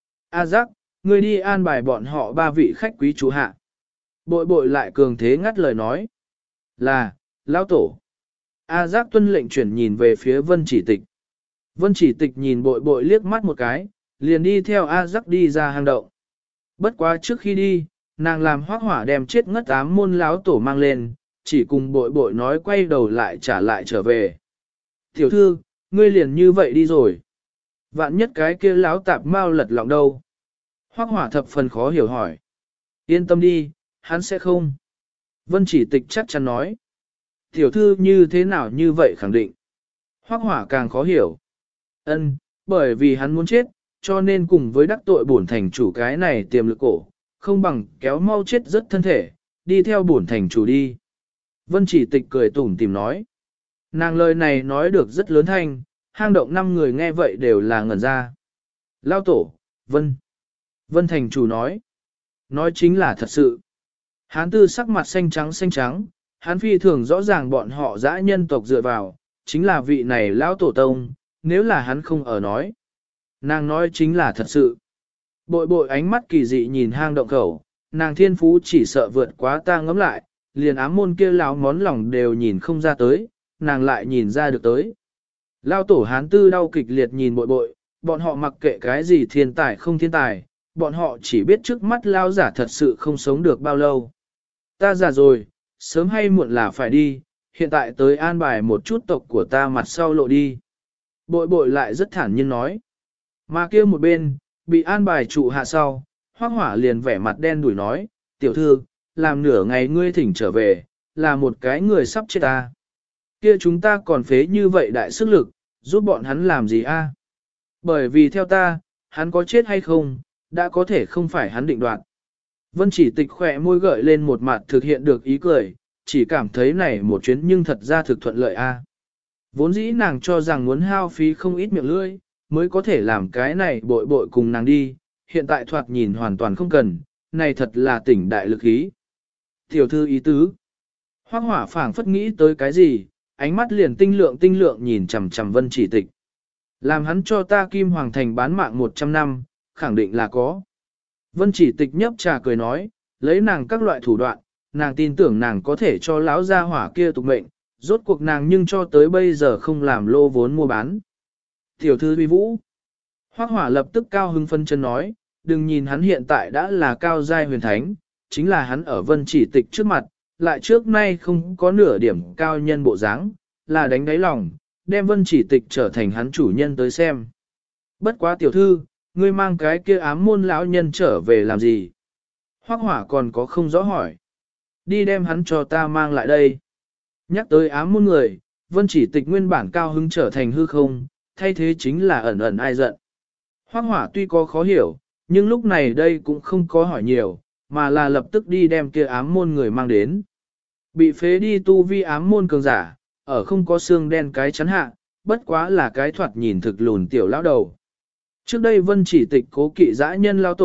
A Giác, ngươi đi an bài bọn họ 3 vị khách quý chủ hạ. Bội bội lại cường thế ngắt lời nói. Là, lão tổ. A Giác tuân lệnh chuyển nhìn về phía Vân Chỉ Tịch. Vân Chỉ Tịch nhìn bội bội liếc mắt một cái, liền đi theo A Giác đi ra hang động. Bất quá trước khi đi, nàng làm Hoác Hỏa đem chết ngất ám môn lão tổ mang lên, chỉ cùng bội bội nói quay đầu lại trả lại trở về. Tiểu thư, ngươi liền như vậy đi rồi. Vạn nhất cái kia lão tạp mau lật lọng đâu. Hoác Hỏa thập phần khó hiểu hỏi. Yên tâm đi, hắn sẽ không. Vân Chỉ Tịch chắc chắn nói. Tiểu thư như thế nào như vậy khẳng định. Hoác Hỏa càng khó hiểu. Bởi vì hắn muốn chết, cho nên cùng với đắc tội bổn thành chủ cái này tiềm lực cổ, không bằng kéo mau chết rất thân thể, đi theo bổn thành chủ đi. Vân Chỉ Tịch cười tủm tỉm nói. Nàng lời này nói được rất lớn thanh, hang động 5 người nghe vậy đều là ngẩn ra. Lao tổ, Vân thành chủ nói chính là thật sự. Hán tư sắc mặt xanh trắng, hán phi thường rõ ràng bọn họ dã nhân tộc dựa vào, chính là vị này lão tổ tông, nếu là hắn không ở nói. Nàng nói chính là thật sự. Bội bội ánh mắt kỳ dị nhìn hang động khẩu, nàng thiên phú chỉ sợ vượt quá ta ngẫm lại, liền ám môn kia láo món lòng đều nhìn không ra tới, nàng lại nhìn ra được tới. Lao tổ hán tư đau kịch liệt nhìn bội bội, bọn họ mặc kệ cái gì thiên tài không thiên tài, bọn họ chỉ biết trước mắt lao giả thật sự không sống được bao lâu. Ta già rồi, sớm hay muộn là phải đi, hiện tại tới an bài một chút tộc của ta mặt sau lộ đi. Bội bội lại rất thản nhiên nói. Mà kia một bên, bị an bài trụ hạ sau, Hoác Hỏa liền vẻ mặt đen đuổi nói, tiểu thư, làm nửa ngày ngươi thỉnh trở về, là một cái người sắp chết ta. Kia chúng ta còn phế như vậy đại sức lực, giúp bọn hắn làm gì a? Bởi vì theo ta, hắn có chết hay không, đã có thể không phải hắn định đoạt. Vân Chỉ Tịch khỏe môi gợi lên một mặt thực hiện được ý cười, chỉ cảm thấy này một chuyến nhưng thật ra thực thuận lợi a. Vốn dĩ nàng cho rằng muốn hao phí không ít miệng lưỡi, mới có thể làm cái này bội bội cùng nàng đi, hiện tại thoạt nhìn hoàn toàn không cần, này thật là tỉnh đại lực ý. Tiểu thư ý tứ. Hoác Hỏa phảng phất nghĩ tới cái gì, ánh mắt liền tinh lượng nhìn chằm chằm Vân Chỉ Tịch. Làm hắn cho ta Kim Hoàng Thành bán mạng 100 năm, khẳng định là có. Vân Chỉ Tịch nhấp trà cười nói, lấy nàng các loại thủ đoạn, nàng tin tưởng nàng có thể cho lão gia hỏa kia tục mệnh, rốt cuộc nàng nhưng cho tới bây giờ không làm lô vốn mua bán. Tiểu thư uy vũ. Hoác Hỏa lập tức cao hưng phân chân nói, đừng nhìn hắn hiện tại đã là cao giai huyền thánh, chính là hắn ở Vân Chỉ Tịch trước mặt, lại trước nay không có nửa điểm cao nhân bộ dáng, là đánh đáy lòng, đem Vân Chỉ Tịch trở thành hắn chủ nhân tới xem. Bất quá tiểu thư, ngươi mang cái kia ám môn lão nhân trở về làm gì? Hoác Hỏa còn có không rõ hỏi. Đi đem hắn cho ta mang lại đây. Nhắc tới ám môn người, Vân Chỉ Tịch nguyên bản cao hứng trở thành hư không, thay thế chính là ẩn ẩn ai giận. Hoác Hỏa tuy có khó hiểu, nhưng lúc này đây cũng không có hỏi nhiều, mà là lập tức đi đem kia ám môn người mang đến. Bị phế đi tu vi ám môn cường giả, ở không có xương đen cái chắn hạ, bất quá là cái thoạt nhìn thực lùn tiểu lão đầu. Trước đây Vân Chỉ Tịch cố kỵ dã nhân lao tổ,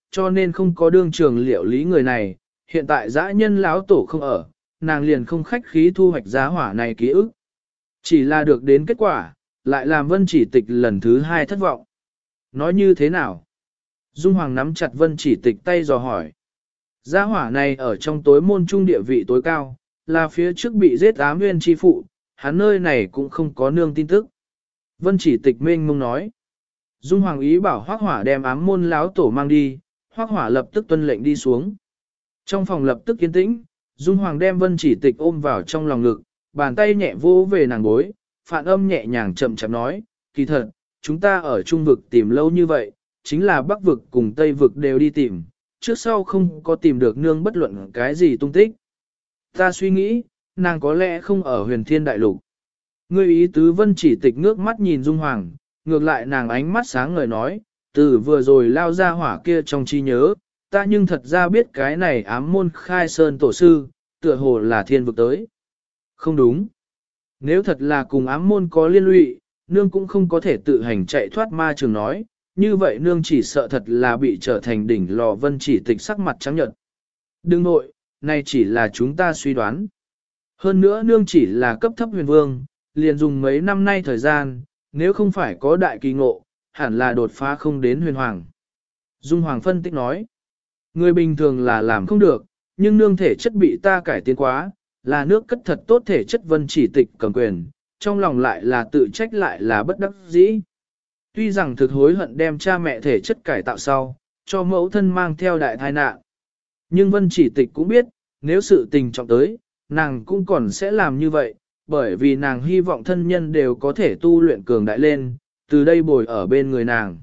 cho nên không có đương trường liệu lý người này, hiện tại dã nhân lão tổ không ở, nàng liền không khách khí thu hoạch giá hỏa này ký ức. Chỉ là được đến kết quả, lại làm Vân Chỉ Tịch lần thứ hai thất vọng. Nói như thế nào? Dung Hoàng nắm chặt Vân Chỉ Tịch tay dò hỏi. Giá hỏa này ở trong tối môn trung địa vị tối cao, là phía trước bị giết ám nguyên chi phụ, hắn nơi này cũng không có nương tin tức. Vân Chỉ Tịch mênh mông nói. Dung Hoàng ý bảo Hoắc Hỏa đem ám môn lão tổ mang đi, Hoắc Hỏa lập tức tuân lệnh đi xuống. Trong phòng lập tức yên tĩnh, Dung Hoàng đem Vân Chỉ Tịch ôm vào trong lòng ngực, bàn tay nhẹ vô về nàng gối, phản âm nhẹ nhàng chậm chậm nói, kỳ thật, chúng ta ở Trung vực tìm lâu như vậy, chính là Bắc vực cùng Tây vực đều đi tìm, trước sau không có tìm được nương bất luận cái gì tung tích. Ta suy nghĩ, nàng có lẽ không ở huyền thiên đại lục. Ngươi ý tứ Vân Chỉ Tịch ngước mắt nhìn Dung Hoàng, ngược lại nàng ánh mắt sáng ngời nói, từ vừa rồi lao ra hỏa kia trong trí nhớ, ta nhưng thật ra biết cái này ám môn khai sơn tổ sư, tựa hồ là thiên vực tới. Không đúng. Nếu thật là cùng ám môn có liên lụy, nương cũng không có thể tự hành chạy thoát ma trường nói, như vậy nương chỉ sợ thật là bị trở thành đỉnh lò. Vân Chỉ Tịch sắc mặt trắng nhợt. Đừng nội, này chỉ là chúng ta suy đoán. Hơn nữa nương chỉ là cấp thấp huyền vương, liền dùng mấy năm nay thời gian, nếu không phải có đại kỳ ngộ, hẳn là đột phá không đến huyền hoàng. Dung Hoàng phân tích nói, người bình thường là làm không được, nhưng nương thể chất bị ta cải tiến quá, là nước cất thật tốt thể chất. Vân Chỉ Tịch cầm quyền, trong lòng lại là tự trách lại là bất đắc dĩ. Tuy rằng thực hối hận đem cha mẹ thể chất cải tạo sau, cho mẫu thân mang theo đại tai nạn. Nhưng Vân Chỉ Tịch cũng biết, nếu sự tình trọng tới, nàng cũng còn sẽ làm như vậy, bởi vì nàng hy vọng thân nhân đều có thể tu luyện cường đại lên, từ đây bồi ở bên người nàng.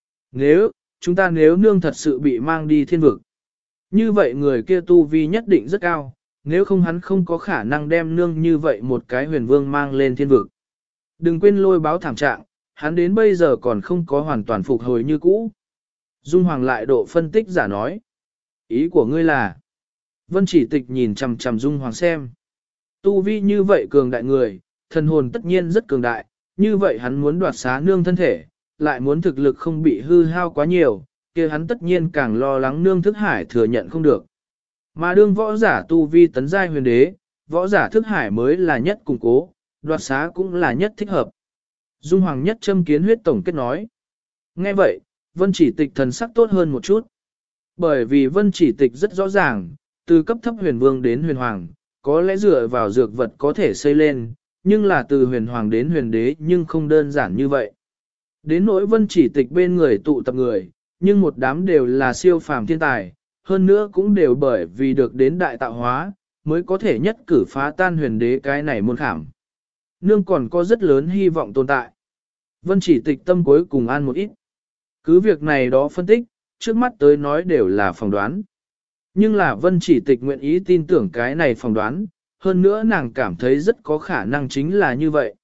Nếu nương thật sự bị mang đi thiên vực, như vậy người kia tu vi nhất định rất cao, nếu không hắn không có khả năng đem nương như vậy một cái huyền vương mang lên thiên vực. Đừng quên Lôi Báo thảm trạng, hắn đến bây giờ còn không có hoàn toàn phục hồi như cũ. Dung Hoàng lại độ phân tích giả nói. Ý của ngươi là, Vân Chỉ Tịch nhìn chằm chằm Dung Hoàng xem. Tu vi như vậy cường đại người, thần hồn tất nhiên rất cường đại, như vậy hắn muốn đoạt xá nương thân thể, lại muốn thực lực không bị hư hao quá nhiều, kia hắn tất nhiên càng lo lắng nương thức hải thừa nhận không được. Mà đương võ giả tu vi tấn giai huyền đế, võ giả thức hải mới là nhất củng cố, đoạt xá cũng là nhất thích hợp. Dung Hoàng nhất châm kiến huyết tổng kết nói. Nghe vậy, Vân Chỉ Tịch thần sắc tốt hơn một chút. Bởi vì Vân Chỉ Tịch rất rõ ràng, từ cấp thấp huyền vương đến huyền hoàng, có lẽ dựa vào dược vật có thể xây lên, nhưng là từ huyền hoàng đến huyền đế nhưng không đơn giản như vậy. Đến nỗi Vân Chỉ Tịch bên người tụ tập người, nhưng một đám đều là siêu phàm thiên tài, hơn nữa cũng đều bởi vì được đến đại tạo hóa, mới có thể nhất cử phá tan huyền đế cái này môn khảm. Nương còn có rất lớn hy vọng tồn tại. Vân Chỉ Tịch tâm cuối cùng an một ít. Cứ việc này đó phân tích, trước mắt tới nói đều là phỏng đoán. Nhưng là Vân Chỉ Tịch nguyện ý tin tưởng cái này phỏng đoán, hơn nữa nàng cảm thấy rất có khả năng chính là như vậy.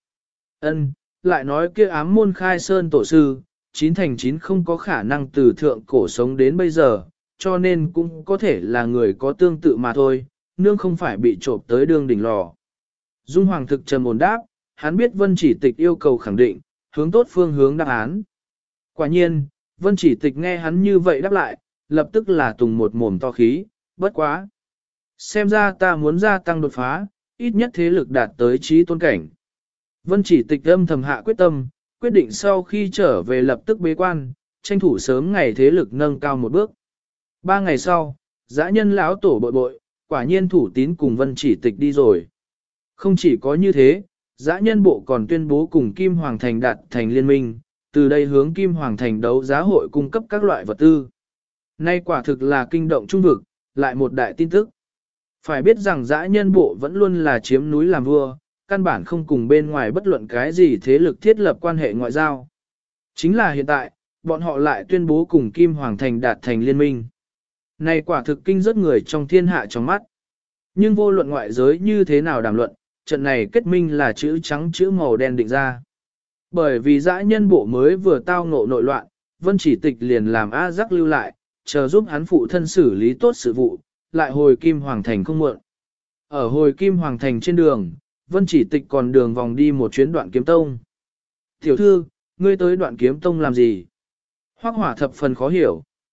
Lại nói kia ám môn khai sơn tổ sư, 9/9 không có khả năng từ thượng cổ sống đến bây giờ, cho nên cũng có thể là người có tương tự mà thôi, nương không phải bị trộm tới đường đỉnh lò. Dung Hoàng thực trầm ổn đáp, hắn biết Vân Chỉ Tịch yêu cầu khẳng định, hướng tốt phương hướng đáp án. Quả nhiên, Vân Chỉ Tịch nghe hắn như vậy đáp lại, lập tức là tùng một mồm to khí, bất quá. Xem ra ta muốn gia tăng đột phá, ít nhất thế lực đạt tới trí tôn cảnh. Vân Chỉ Tịch âm thầm hạ quyết tâm, quyết định sau khi trở về lập tức bế quan, tranh thủ sớm ngày thế lực nâng cao một bước. 3 ngày sau, dã nhân lão tổ bội bội, quả nhiên thủ tín cùng Vân Chỉ Tịch đi rồi. Không chỉ có như thế, dã nhân bộ còn tuyên bố cùng Kim Hoàng Thành đạt thành liên minh, từ đây hướng Kim Hoàng Thành đấu giá hội cung cấp các loại vật tư. Nay quả thực là kinh động trung vực, lại một đại tin tức. Phải biết rằng dã nhân bộ vẫn luôn là chiếm núi làm vua, căn bản không cùng bên ngoài bất luận cái gì thế lực thiết lập quan hệ ngoại giao. Chính là hiện tại, bọn họ lại tuyên bố cùng Kim Hoàng Thành đạt thành liên minh. Này quả thực kinh rất người trong thiên hạ trong mắt. Nhưng vô luận ngoại giới như thế nào đàm luận, trận này kết minh là chữ trắng chữ màu đen định ra. Bởi vì dã nhân bộ mới vừa tao ngộ nội loạn, Vân Chỉ Tịch liền làm A Giác lưu lại, chờ giúp hắn phụ thân xử lý tốt sự vụ, lại hồi Kim Hoàng Thành không muộn. Ở hồi Kim Hoàng Thành trên đường, Vân Chỉ Tịch còn đường vòng đi một chuyến Đoạn Kiếm Tông. Tiểu thư, ngươi tới Đoạn Kiếm Tông làm gì? Hoắc Hỏa thập phần khó hiểu.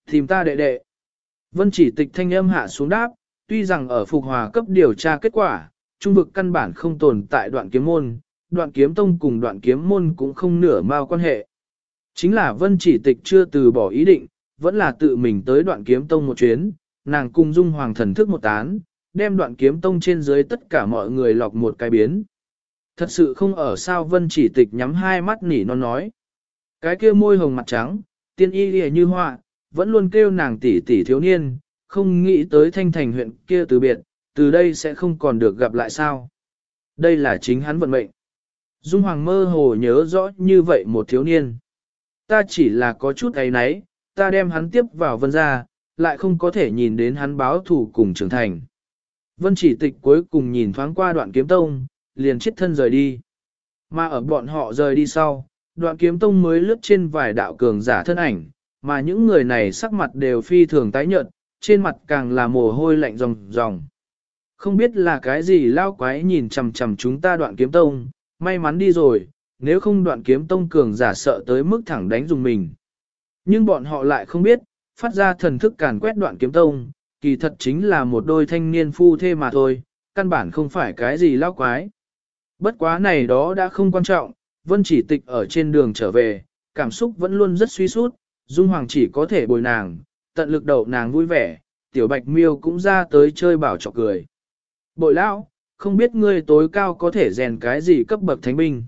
Tìm ta đệ đệ. Vân chỉ tịch thanh âm hạ xuống đáp, tuy rằng ở phục hòa cấp điều tra kết quả, trung vực căn bản không tồn tại đoạn kiếm môn, đoạn kiếm tông cùng đoạn kiếm môn cũng không nửa mao quan hệ. Chính là vân chỉ tịch chưa từ bỏ ý định, vẫn là tự mình tới đoạn kiếm tông một chuyến, nàng cùng dung hoàng thần thức một tán, đem đoạn kiếm tông trên dưới tất cả mọi người lọc một cái biến. Thật sự không ở sao vân chỉ tịch nhắm hai mắt nỉ non nói. Cái kia môi hồng mặt trắng, tiên y lìa như họa, vẫn luôn kêu nàng tỷ tỷ thiếu niên, không nghĩ tới thanh thành huyện kia từ biệt, từ đây sẽ không còn được gặp lại sao. Đây là chính hắn vận mệnh. Dung Hoàng mơ hồ nhớ rõ như vậy một thiếu niên. Ta chỉ là có chút ấy nấy, ta đem hắn tiếp vào vân gia, lại không có thể nhìn đến hắn báo thủ cùng trưởng thành. Vân chỉ tịch cuối cùng nhìn thoáng qua đoạn kiếm tông, liền chết thân rời đi. Mà ở bọn họ rời đi sau, đoạn kiếm tông mới lướt trên vài đạo cường giả thân ảnh, mà những người này sắc mặt đều phi thường tái nhợt, trên mặt càng là mồ hôi lạnh ròng ròng. Không biết là cái gì lao quái nhìn chằm chằm chúng ta đoạn kiếm tông, may mắn đi rồi, nếu không đoạn kiếm tông cường giả sợ tới mức thẳng đánh dùng mình. Nhưng bọn họ lại không biết, phát ra thần thức càn quét đoạn kiếm tông, kỳ thật chính là một đôi thanh niên phu thê mà thôi, căn bản không phải cái gì lao quái. Bất quá này đó đã không quan trọng, Vân chỉ tịch ở trên đường trở về, cảm xúc vẫn luôn rất suy sút, Dung Hoàng chỉ có thể bồi nàng, tận lực đậu nàng vui vẻ, tiểu bạch miêu cũng ra tới chơi bảo trò cười. Bội lão, không biết ngươi tối cao có thể rèn cái gì cấp bậc thánh binh.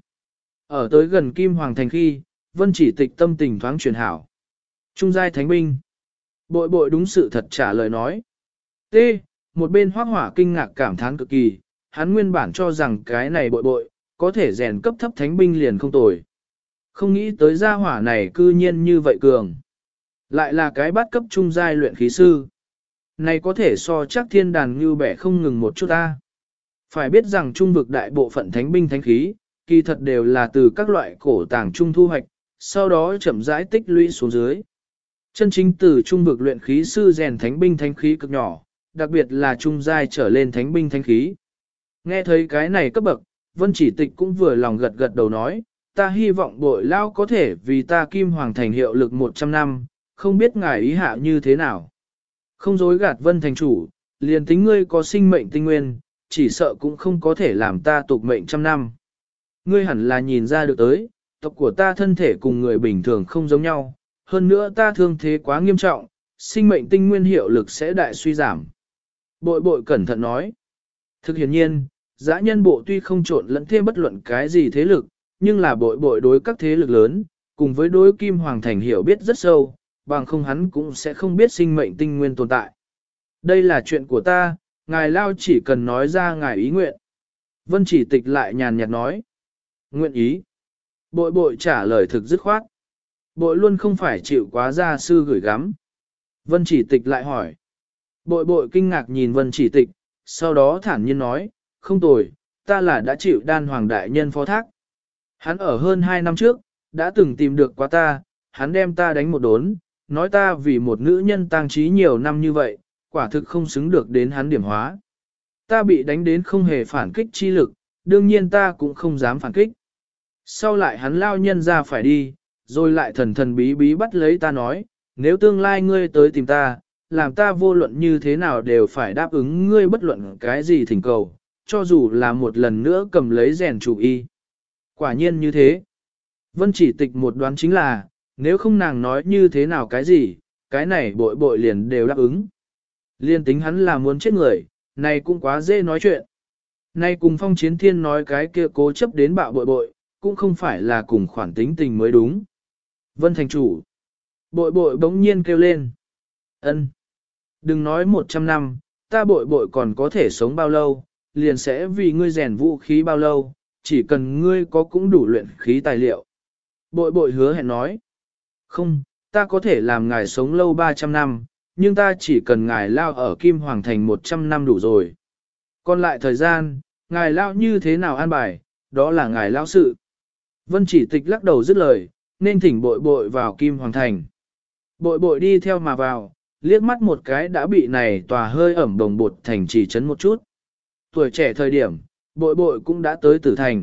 Ở tới gần Kim Hoàng Thành khi, Vân chỉ tịch tâm tình thoáng chuyển hảo. Trung giai thánh binh. Bội bội đúng sự thật trả lời nói. T. Một bên hoác hỏa kinh ngạc cảm thán cực kỳ, hắn nguyên bản cho rằng cái này bội bội, có thể rèn cấp thấp thánh binh liền không tồi. Không nghĩ tới gia hỏa này cư nhiên như vậy cường. Lại là cái bát cấp trung giai luyện khí sư. Này có thể so chắc thiên đàn như bẻ không ngừng một chút ta. Phải biết rằng trung vực đại bộ phận thánh binh thánh khí, kỳ thật đều là từ các loại cổ tàng trung thu hoạch, sau đó chậm rãi tích lũy xuống dưới. Chân chính từ trung vực luyện khí sư rèn thánh binh thánh khí cực nhỏ, đặc biệt là trung giai trở lên thánh binh thánh khí. Nghe thấy cái này cấp bậc, Vân chỉ tịch cũng vừa lòng gật gật đầu nói, ta hy vọng bội lao có thể vì ta Kim Hoàng Thành hiệu lực 100 năm, không biết ngài ý hạ như thế nào. Không dối gạt Vân thành chủ, liền tính ngươi có sinh mệnh tinh nguyên, chỉ sợ cũng không có thể làm ta tục mệnh trăm năm. Ngươi hẳn là nhìn ra được tới, tộc của ta thân thể cùng người bình thường không giống nhau, hơn nữa ta thương thế quá nghiêm trọng, sinh mệnh tinh nguyên hiệu lực sẽ đại suy giảm. Bội bội cẩn thận nói. Thực hiện nhiên, dã nhân bộ tuy không trộn lẫn thêm bất luận cái gì thế lực, nhưng là bội bội đối các thế lực lớn, cùng với đối Kim Hoàng Thành hiểu biết rất sâu, bằng không hắn cũng sẽ không biết sinh mệnh tinh nguyên tồn tại. Đây là chuyện của ta, ngài lao chỉ cần nói ra ngài ý nguyện. Vân chỉ tịch lại nhàn nhạt nói. Nguyện ý. Bội bội trả lời thực dứt khoát. Bội luôn không phải chịu quá gia sư gửi gắm. Vân chỉ tịch lại hỏi. Bội bội kinh ngạc nhìn vân chỉ tịch, sau đó thản nhiên nói, không tồi, ta là đã chịu đan hoàng đại nhân phó thác. Hắn ở hơn 2 năm trước, đã từng tìm được quá ta, hắn đem ta đánh một đốn, nói ta vì một nữ nhân tang trí nhiều năm như vậy, quả thực không xứng được đến hắn điểm hóa. Ta bị đánh đến không hề phản kích chi lực, đương nhiên ta cũng không dám phản kích. Sau lại hắn lao nhân ra phải đi, rồi lại thần thần bí bí bắt lấy ta nói, nếu tương lai ngươi tới tìm ta, làm ta vô luận như thế nào đều phải đáp ứng ngươi bất luận cái gì thỉnh cầu, cho dù là một lần nữa cầm lấy rèn chủ y. Quả nhiên như thế. Vân chỉ tịch một đoán chính là, nếu không nàng nói như thế nào cái gì, cái này bội bội liền đều đáp ứng. Liên tính hắn là muốn chết người, này cũng quá dễ nói chuyện. Nay cùng phong chiến thiên nói cái kia cố chấp đến bạo bội bội, cũng không phải là cùng khoản tính tình mới đúng. Vân thành chủ. Bội bội bỗng nhiên kêu lên. Ân. Đừng nói 100 năm, ta bội bội còn có thể sống bao lâu, liền sẽ vì ngươi rèn vũ khí bao lâu, chỉ cần ngươi có cũng đủ luyện khí tài liệu. Bội bội hứa hẹn nói. Không, ta có thể làm ngài sống lâu 300 năm, nhưng ta chỉ cần ngài lao ở Kim Hoàng Thành 100 năm đủ rồi. Còn lại thời gian, ngài lao như thế nào an bài, đó là ngài lao sự. Vân chỉ tịch lắc đầu dứt lời, nên thỉnh bội bội vào Kim Hoàng Thành. Bội bội đi theo mà vào, liếc mắt một cái đã bị này tòa hơi ẩm đồng bột thành chỉ chấn một chút. Tuổi trẻ thời điểm, bội bội cũng đã tới Tử Thành.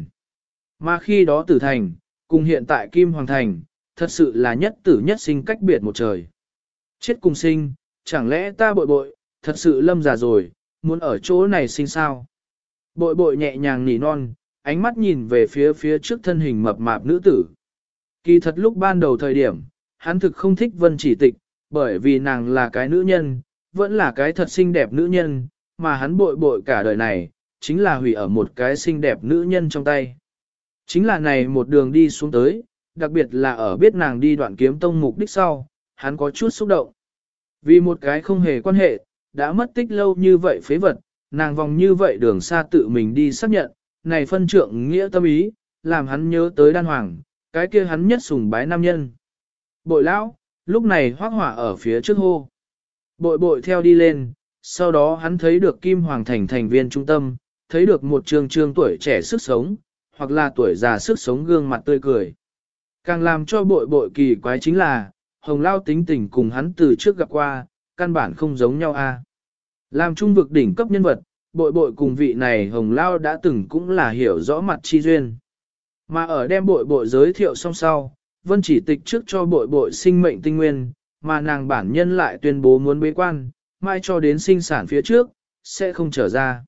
Mà khi đó Tử Thành, cùng hiện tại Kim Hoàng Thành, thật sự là nhất tử nhất sinh cách biệt một trời. Chết cùng sinh, chẳng lẽ ta bội bội, thật sự lâm già rồi, muốn ở chỗ này sinh sao? Bội bội nhẹ nhàng nỉ non, ánh mắt nhìn về phía trước thân hình mập mạp nữ tử. Kỳ thật lúc ban đầu thời điểm, hắn thực không thích Vân Chỉ Tịch, bởi vì nàng là cái nữ nhân, vẫn là cái thật xinh đẹp nữ nhân, mà hắn bội bội cả đời này, chính là hủy ở một cái xinh đẹp nữ nhân trong tay. Chính là này một đường đi xuống tới, đặc biệt là ở biết nàng đi đoạn kiếm tông mục đích sau, hắn có chút xúc động. Vì một cái không hề quan hệ, đã mất tích lâu như vậy phế vật, nàng vòng như vậy đường xa tự mình đi xác nhận, này phân trượng nghĩa tâm ý, làm hắn nhớ tới đan hoàng, cái kia hắn nhất sùng bái nam nhân. Bội lão, lúc này hoác hỏa ở phía trước hô. Bội bội theo đi lên, sau đó hắn thấy được Kim Hoàng Thành thành viên trung tâm, thấy được một trường trường tuổi trẻ sức sống, hoặc là tuổi già sức sống gương mặt tươi cười. Càng làm cho bội bội kỳ quái chính là, Hồng Lao tính tình cùng hắn từ trước gặp qua, căn bản không giống nhau a. Làm trung vực đỉnh cấp nhân vật, bội bội cùng vị này Hồng Lao đã từng cũng là hiểu rõ mặt chi duyên. Mà ở đem bội bội giới thiệu xong sau, Vân Chỉ Tịch trước cho bội bội sinh mệnh tinh nguyên, mà nàng bản nhân lại tuyên bố muốn bế quan, mai cho đến sinh sản phía trước, sẽ không trở ra.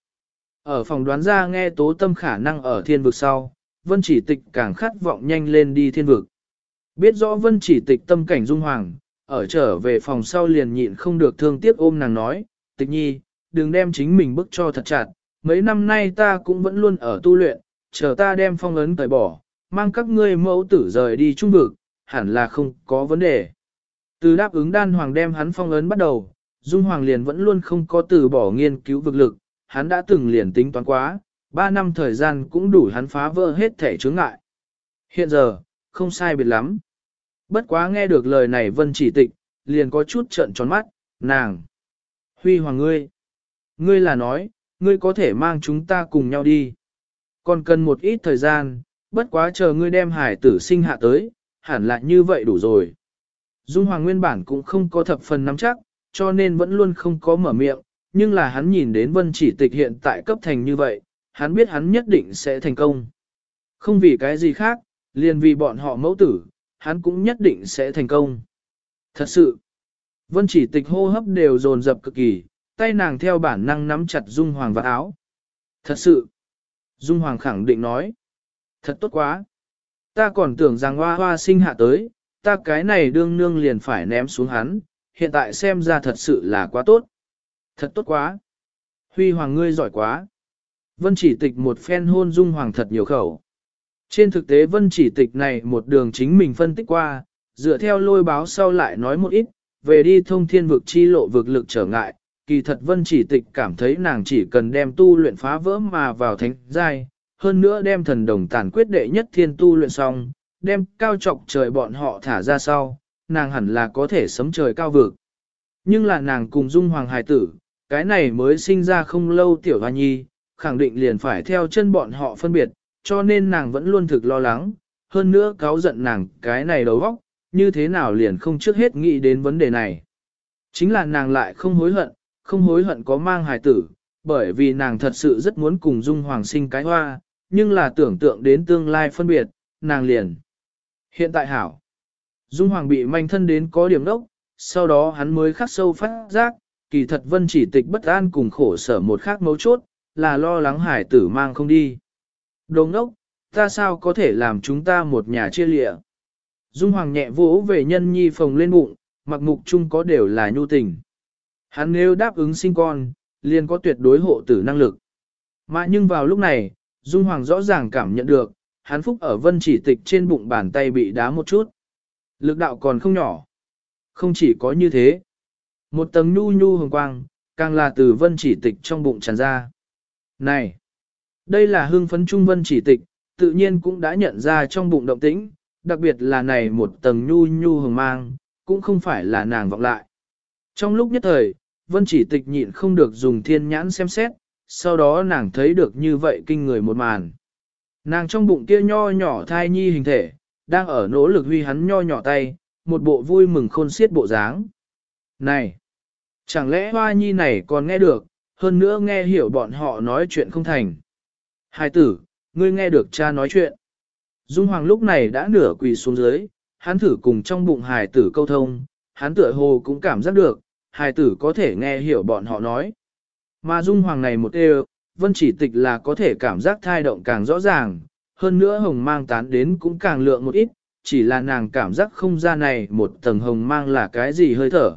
Ở phòng đoán ra nghe Tố Tâm khả năng ở thiên vực sau, Vân Chỉ Tịch càng khát vọng nhanh lên đi thiên vực. Biết rõ Vân Chỉ Tịch tâm cảnh dung hoàng, ở trở về phòng sau liền nhịn không được thương tiếc ôm nàng nói, Tịch nhi, đừng đem chính mình bức cho thật chặt, mấy năm nay ta cũng vẫn luôn ở tu luyện, chờ ta đem phong ấn tẩy bỏ, mang các ngươi mẫu tử rời đi trung vực, hẳn là không có vấn đề. Từ đáp ứng đan hoàng đem hắn phong ấn bắt đầu, Dung Hoàng liền vẫn luôn không có từ bỏ nghiên cứu vực lực, hắn đã từng liền tính toán quá, 3 năm thời gian cũng đủ hắn phá vỡ hết thể chướng ngại. Hiện giờ, không sai biệt lắm. Bất quá nghe được lời này Vân Chỉ Tịch, liền có chút trợn tròn mắt, nàng. Huy Hoàng ngươi là nói, ngươi có thể mang chúng ta cùng nhau đi. Còn cần một ít thời gian, bất quá chờ ngươi đem hải tử sinh hạ tới, hẳn là như vậy đủ rồi. Dung Hoàng nguyên bản cũng không có thập phần nắm chắc, cho nên vẫn luôn không có mở miệng, nhưng là hắn nhìn đến Vân Chỉ Tịch hiện tại cấp thành như vậy, hắn biết hắn nhất định sẽ thành công. Không vì cái gì khác, liền vì bọn họ mẫu tử, hắn cũng nhất định sẽ thành công. Thật sự, Vân Chỉ Tịch hô hấp đều dồn dập cực kỳ, tay nàng theo bản năng nắm chặt Dung Hoàng vào áo. Thật sự, Dung Hoàng khẳng định nói, thật tốt quá. Ta còn tưởng rằng hoa hoa sinh hạ tới, ta cái này đương nương liền phải ném xuống hắn, hiện tại xem ra thật sự là quá tốt. Thật tốt quá. Huy Hoàng ngươi giỏi quá. Vân Chỉ Tịch một phen hôn Dung Hoàng thật nhiều khẩu. Trên thực tế Vân Chỉ Tịch này một đường chính mình phân tích qua, dựa theo lôi báo sau lại nói một ít, về đi thông thiên vực chi lộ vực lực trở ngại, kỳ thật Vân Chỉ Tịch cảm thấy nàng chỉ cần đem tu luyện phá vỡ mà vào thánh giai, hơn nữa đem thần đồng tàn quyết đệ nhất thiên tu luyện xong, đem cao trọc trời bọn họ thả ra sau, nàng hẳn là có thể sấm trời cao vực. Nhưng là nàng cùng Dung Hoàng hài tử, cái này mới sinh ra không lâu tiểu hoa nhi, khẳng định liền phải theo chân bọn họ phân biệt, cho nên nàng vẫn luôn thực lo lắng, hơn nữa cáu giận nàng cái này đầu óc, như thế nào liền không trước hết nghĩ đến vấn đề này. Chính là nàng lại không hối hận có mang hài tử, bởi vì nàng thật sự rất muốn cùng Dung Hoàng sinh cái hoa, nhưng là tưởng tượng đến tương lai phân biệt, nàng liền. Hiện tại hảo, Dung Hoàng bị manh thân đến có điểm đốc, sau đó hắn mới khắc sâu phát giác, kỳ thật Vân Chỉ Tịch bất an cùng khổ sở một khác mấu chốt, là lo lắng hải tử mang không đi. Đồ ngốc, ta sao có thể làm chúng ta một nhà chia lịa. Dung Hoàng nhẹ vỗ về nhân nhi phồng lên bụng, mặc mục chung có đều là nhu tình. Hắn nếu đáp ứng sinh con, liền có tuyệt đối hộ tử năng lực. Mà nhưng vào lúc này, Dung Hoàng rõ ràng cảm nhận được, hắn phúc ở Vân Chỉ Tịch trên bụng bàn tay bị đá một chút. Lực đạo còn không nhỏ. Không chỉ có như thế. Một tầng nhu nhu hồng quang, càng là từ Vân Chỉ Tịch trong bụng tràn ra. Này! Đây là hưng phấn trung Vân Chỉ Tịch, tự nhiên cũng đã nhận ra trong bụng động tĩnh, đặc biệt là này một tầng nhu nhu hồng mang, cũng không phải là nàng vọng lại. Trong lúc nhất thời, Vân Chỉ Tịch nhịn không được dùng thiên nhãn xem xét, sau đó nàng thấy được như vậy kinh người một màn. Nàng trong bụng kia nho nhỏ thai nhi hình thể, đang ở nỗ lực huy hắn nho nhỏ tay, một bộ vui mừng khôn xiết bộ dáng. Này! Chẳng lẽ hoa nhi này còn nghe được, hơn nữa nghe hiểu bọn họ nói chuyện không thành. Hài tử, ngươi nghe được cha nói chuyện. Dung Hoàng lúc này đã nửa quỳ xuống dưới, hắn thử cùng trong bụng hài tử câu thông, hắn tựa hồ cũng cảm giác được, hài tử có thể nghe hiểu bọn họ nói. Mà Dung Hoàng này một đều, Vân Chỉ Tịch là có thể cảm giác thai động càng rõ ràng, hơn nữa hồng mang tán đến cũng càng lượng một ít, chỉ là nàng cảm giác không ra này một tầng hồng mang là cái gì hơi thở.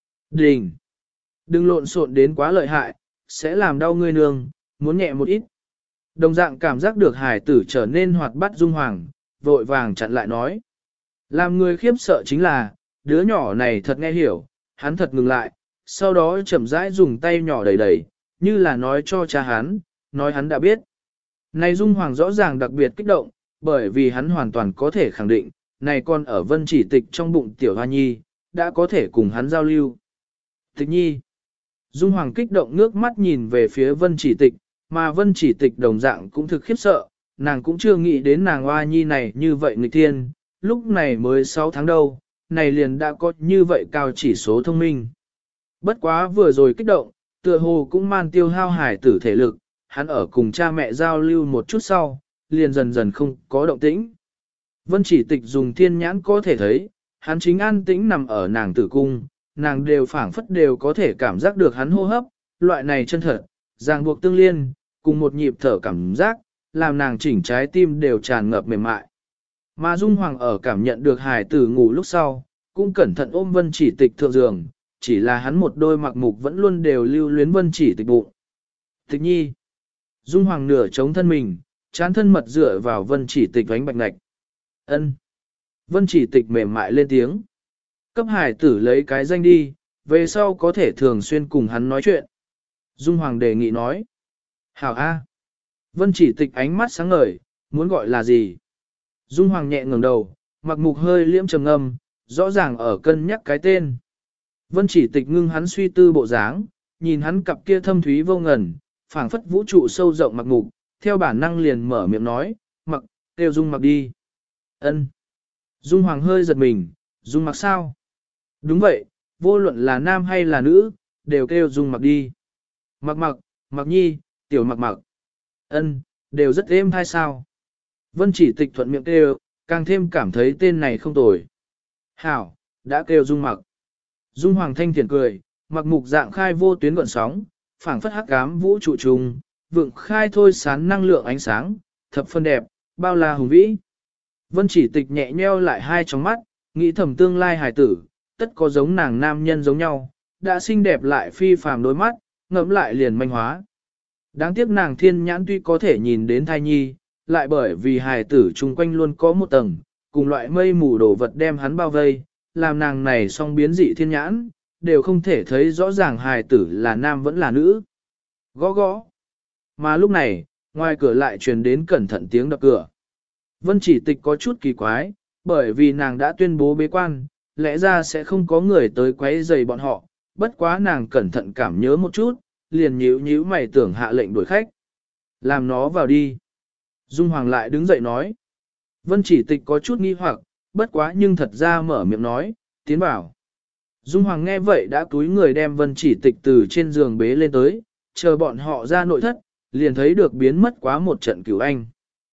Đình! Đừng lộn xộn đến quá lợi hại, sẽ làm đau ngươi nương, muốn nhẹ một ít. Đồng dạng cảm giác được hải tử trở nên hoạt bát Dung Hoàng, vội vàng chặn lại nói. Làm người khiếp sợ chính là, đứa nhỏ này thật nghe hiểu, hắn thật ngừng lại, sau đó chậm rãi dùng tay nhỏ đẩy đẩy, như là nói cho cha hắn, nói hắn đã biết. Này Dung Hoàng rõ ràng đặc biệt kích động, bởi vì hắn hoàn toàn có thể khẳng định, này con ở Vân Chỉ Tịch trong bụng tiểu hoa nhi, đã có thể cùng hắn giao lưu. Tịch nhi. Dung Hoàng kích động nước mắt nhìn về phía Vân Chỉ Tịch, mà Vân Chỉ Tịch đồng dạng cũng thực khiếp sợ, nàng cũng chưa nghĩ đến nàng hoa nhi này như vậy nghịch thiên, lúc này mới 6 tháng đâu, này liền đã có như vậy cao chỉ số thông minh. Bất quá vừa rồi kích động, tựa hồ cũng man tiêu hao hải tử thể lực, hắn ở cùng cha mẹ giao lưu một chút sau, liền dần dần không có động tĩnh. Vân Chỉ Tịch dùng thiên nhãn có thể thấy, hắn chính an tĩnh nằm ở nàng tử cung, nàng đều phảng phất đều có thể cảm giác được hắn hô hấp, loại này chân thật, ràng buộc tương liên, cùng một nhịp thở cảm giác, làm nàng chỉnh trái tim đều tràn ngập mềm mại. Mà Dung Hoàng ở cảm nhận được hải tử ngủ lúc sau, cũng cẩn thận ôm Vân Chỉ Tịch thượng giường, chỉ là hắn một đôi mặc mục vẫn luôn đều lưu luyến Vân Chỉ Tịch bụng. Tịch nhi. Dung Hoàng nửa chống thân mình, chán thân mật dựa vào Vân Chỉ Tịch ánh bạch ngạch. Ân. Vân Chỉ Tịch mềm mại lên tiếng. Cấp hải tử lấy cái danh đi, về sau có thể thường xuyên cùng hắn nói chuyện. Dung Hoàng đề nghị nói. Hảo A. Vân Chỉ Tịch ánh mắt sáng ngời, muốn gọi là gì? Dung Hoàng nhẹ ngẩng đầu, mặc mục hơi liễm trầm ngâm, rõ ràng ở cân nhắc cái tên. Vân Chỉ Tịch ngưng hắn suy tư bộ dáng, nhìn hắn cặp kia thâm thúy vô ngần, phảng phất vũ trụ sâu rộng mặc mục, theo bản năng liền mở miệng nói, mặc, kêu Dung mặc đi. Ân. Dung Hoàng hơi giật mình, Dung mặc sao? Đúng vậy, vô luận là nam hay là nữ, đều kêu Dung mặc đi. Mặc mặc, mặc nhi, tiểu mặc mặc. Ân, đều rất êm hay sao? Vân Chỉ Tịch thuận miệng kêu, càng thêm cảm thấy tên này không tồi. Hảo, đã kêu Dung mặc. Dung Hoàng thanh thiện cười, mặc mục dạng khai vô tuyến gọn sóng, phảng phất hắc ám vũ trụ trùng, vượng khai thôi sán năng lượng ánh sáng, thập phân đẹp, bao la hùng vĩ. Vân Chỉ Tịch nhẹ nheo lại hai tròng mắt, nghĩ thầm tương lai hài tử, tất có giống nàng nam nhân giống nhau, đã xinh đẹp lại phi phàm đôi mắt, ngẫm lại liền manh hóa. Đáng tiếc nàng thiên nhãn tuy có thể nhìn đến thai nhi, lại bởi vì hài tử chung quanh luôn có một tầng, cùng loại mây mù đổ vật đem hắn bao vây, làm nàng này song biến dị thiên nhãn, đều không thể thấy rõ ràng hài tử là nam vẫn là nữ. Gõ gõ. Mà lúc này, ngoài cửa lại truyền đến cẩn thận tiếng đập cửa. Vân Chỉ Tịch có chút kỳ quái, bởi vì nàng đã tuyên bố bế quan, lẽ ra sẽ không có người tới quấy rầy bọn họ, bất quá nàng cẩn thận cảm nhớ một chút, liền nhíu nhíu mày tưởng hạ lệnh đuổi khách. Làm nó vào đi. Dung Hoàng lại đứng dậy nói. Vân Chỉ Tịch có chút nghi hoặc, bất quá nhưng thật ra mở miệng nói, tiến vào. Dung Hoàng nghe vậy đã túi người đem Vân Chỉ Tịch từ trên giường bế lên tới, chờ bọn họ ra nội thất, liền thấy được biến mất quá một trận cửu anh.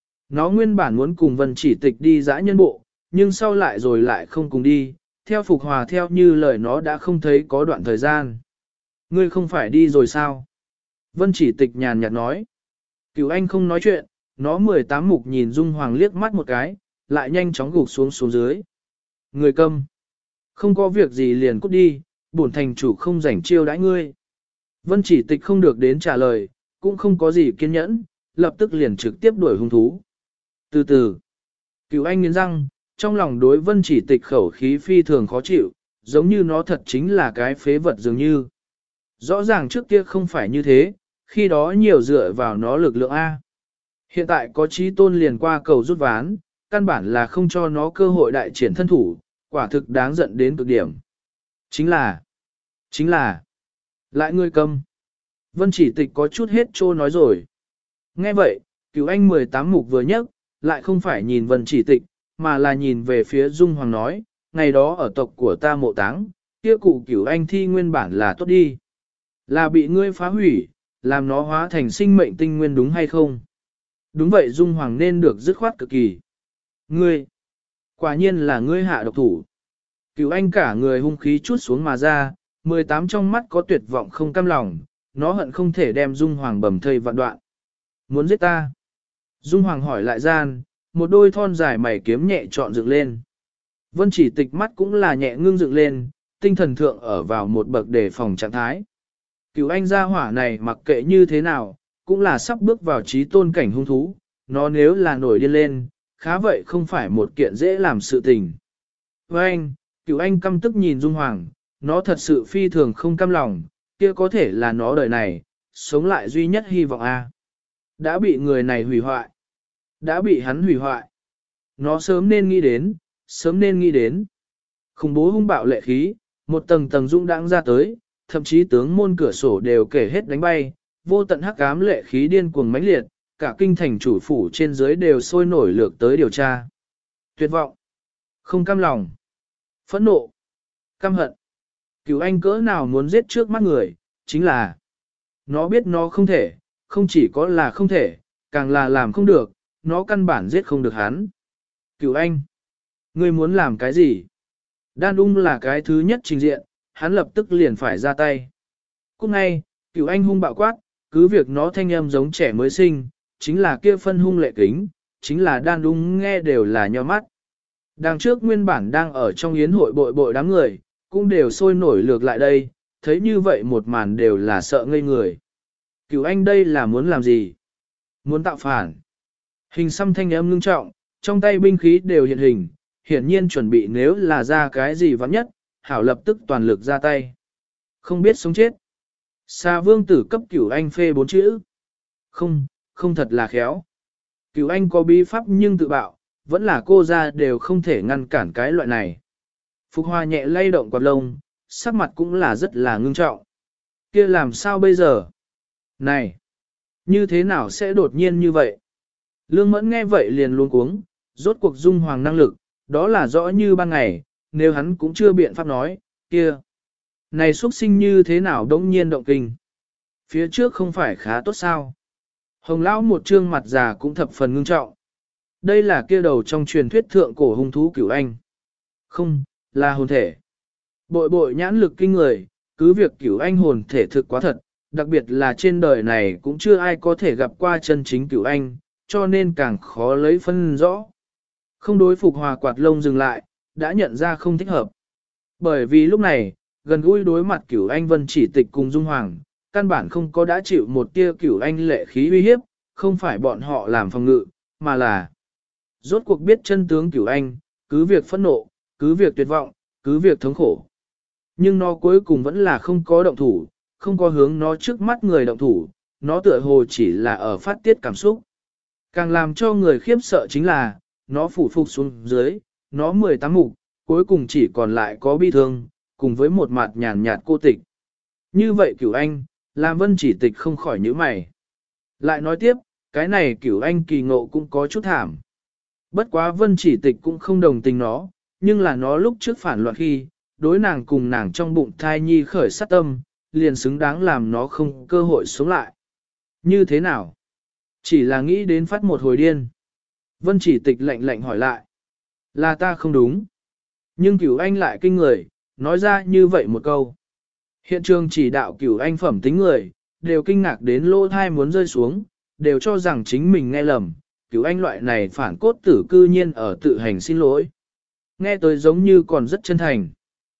Nó nguyên bản muốn cùng Vân Chỉ Tịch đi dã nhân bộ, nhưng sau lại rồi lại không cùng đi, theo Phục Hòa theo như lời nó đã không thấy có đoạn thời gian. Ngươi không phải đi rồi sao? Vân Chỉ Tịch nhàn nhạt nói. Cửu anh không nói chuyện, nó 18 mục nhìn Dung Hoàng liếc mắt một cái, lại nhanh chóng gục xuống dưới. Người câm. Không có việc gì liền cút đi, bổn thành chủ không rảnh chiêu đãi ngươi. Vân Chỉ Tịch không được đến trả lời, cũng không có gì kiên nhẫn, lập tức liền trực tiếp đuổi hung thú. Từ từ, Cửu anh nghiến răng, trong lòng đối Vân Chỉ Tịch khẩu khí phi thường khó chịu, giống như nó thật chính là cái phế vật dường như. Rõ ràng trước kia không phải như thế, khi đó nhiều dựa vào nó lực lượng A. Hiện tại có chí tôn liền qua cầu rút ván, căn bản là không cho nó cơ hội đại triển thân thủ, quả thực đáng giận đến cực điểm. Chính là, lại ngươi câm. Vân Chỉ Tịch có chút hết trô nói rồi. Nghe vậy, Cửu anh 18 mục vừa nhấc, lại không phải nhìn Vân Chỉ Tịch, mà là nhìn về phía Dung Hoàng nói, ngày đó ở tộc của ta mộ táng, kia cụ Cửu anh thi nguyên bản là tốt đi. Là bị ngươi phá hủy, làm nó hóa thành sinh mệnh tinh nguyên đúng hay không? Đúng vậy Dung Hoàng nên được dứt khoát cực kỳ. Ngươi, quả nhiên là ngươi hạ độc thủ. Cửu Anh cả người hung khí chút xuống mà ra, 18 trong mắt có tuyệt vọng không cam lòng, nó hận không thể đem Dung Hoàng bầm thây vạn đoạn. Muốn giết ta? Dung Hoàng hỏi lại gian, một đôi thon dài mày kiếm nhẹ trọn dựng lên. Vân Chỉ Tịch mắt cũng là nhẹ ngưng dựng lên, tinh thần thượng ở vào một bậc đề phòng trạng thái. Cửu Anh gia hỏa này mặc kệ như thế nào, cũng là sắp bước vào trí tôn cảnh hung thú, nó nếu là nổi điên lên, khá vậy không phải một kiện dễ làm sự tình. Với anh, Cửu Anh căm tức nhìn Dung Hoàng, nó thật sự phi thường không cam lòng, kia có thể là nó đời này, sống lại duy nhất hy vọng a. Đã bị người này hủy hoại. Đã bị hắn hủy hoại. Nó sớm nên nghĩ đến, sớm nên nghĩ đến. Khủng bố hung bạo lệ khí, một tầng tầng dũng đãng ra tới, thậm chí tướng môn cửa sổ đều kể hết đánh bay, vô tận hắc ám lệ khí điên cuồng mãnh liệt, cả kinh thành chủ phủ trên dưới đều sôi nổi lược tới điều tra. Tuyệt vọng, không cam lòng, phẫn nộ, căm hận. Cửu Anh cỡ nào muốn giết trước mắt người, chính là nó biết nó không thể, không chỉ có là không thể, càng là làm không được, nó căn bản giết không được hắn. Cửu Anh, ngươi muốn làm cái gì? Đan ung là cái thứ nhất trình diện, hắn lập tức liền phải ra tay. Cũng ngay, Cửu Anh hung bạo quát, cứ việc nó thanh âm giống trẻ mới sinh, chính là kia phân hung lệ kính, chính là Đan ung nghe đều là nho mắt. Đằng trước nguyên bản đang ở trong yến hội bội bội đám người, cũng đều sôi nổi lược lại đây, thấy như vậy một màn đều là sợ ngây người. Cửu Anh đây là muốn làm gì? Muốn tạo phản. Hình xăm thanh âm ngưng trọng, trong tay binh khí đều hiện hình, hiển nhiên chuẩn bị nếu là ra cái gì vắng nhất, hảo lập tức toàn lực ra tay. Không biết sống chết. Sa vương tử cấp Cửu Anh phê 4 chữ. Không thật là khéo. Cửu Anh có bí pháp nhưng tự bạo, vẫn là cô ra đều không thể ngăn cản cái loại này. Phục Hoa nhẹ lay động quạt lông, sắc mặt cũng là rất là ngưng trọng. Kia làm sao bây giờ? Này! Như thế nào sẽ đột nhiên như vậy? Lương Mẫn nghe vậy liền luống cuống, rốt cuộc Dung Hoàng năng lực, đó là rõ như ban ngày, nếu hắn cũng chưa biện pháp nói, kia. Này xuất sinh như thế nào đống nhiên động kinh? Phía trước không phải khá tốt sao? Hồng Lão một trương mặt già cũng thập phần ngưng trọng. Đây là kia đầu trong truyền thuyết thượng cổ hung thú Cửu Anh. Không, là hồn thể. Bội bội nhãn lực kinh người, cứ việc Cửu Anh hồn thể thực quá thật, đặc biệt là trên đời này cũng chưa ai có thể gặp qua chân chính Cửu Anh, cho nên càng khó lấy phân rõ. Không đối Phục Hòa quạt lông dừng lại, đã nhận ra không thích hợp. Bởi vì lúc này, gần gũi đối mặt Cửu Anh Vân Chỉ Tịch cùng Dung Hoàng, căn bản không có đã chịu một tia Cửu Anh lệ khí uy hiếp, không phải bọn họ làm phòng ngự, mà là rốt cuộc biết chân tướng Cửu Anh, cứ việc phẫn nộ, cứ việc tuyệt vọng, cứ việc thống khổ. Nhưng nó cuối cùng vẫn là không có động thủ, không có hướng nó trước mắt người động thủ, nó tựa hồ chỉ là ở phát tiết cảm xúc. Càng làm cho người khiếp sợ chính là, nó phủ phục xuống dưới, nó 18 mục, cuối cùng chỉ còn lại có bi thương, cùng với một mặt nhàn nhạt cô tịch. Như vậy Cửu Anh, làm Vân Chỉ Tịch không khỏi nhíu mày. Lại nói tiếp, cái này Cửu Anh kỳ ngộ cũng có chút thảm. Bất quá Vân Chỉ Tịch cũng không đồng tình nó, nhưng là nó lúc trước phản loạn khi, đối nàng cùng nàng trong bụng thai nhi khởi sát tâm, liền xứng đáng làm nó không cơ hội sống lại. Như thế nào? Chỉ là nghĩ đến phát một hồi điên. Vân Chỉ Tịch lạnh lạnh hỏi lại. Là ta không đúng. Nhưng Cửu Anh lại kinh người, nói ra như vậy một câu. Hiện trường chỉ đạo Cửu Anh phẩm tính người, đều kinh ngạc đến lỗ thai muốn rơi xuống, đều cho rằng chính mình nghe lầm. Cửu Anh loại này phản cốt tử cư nhiên ở tự hành xin lỗi. Nghe tới giống như còn rất chân thành.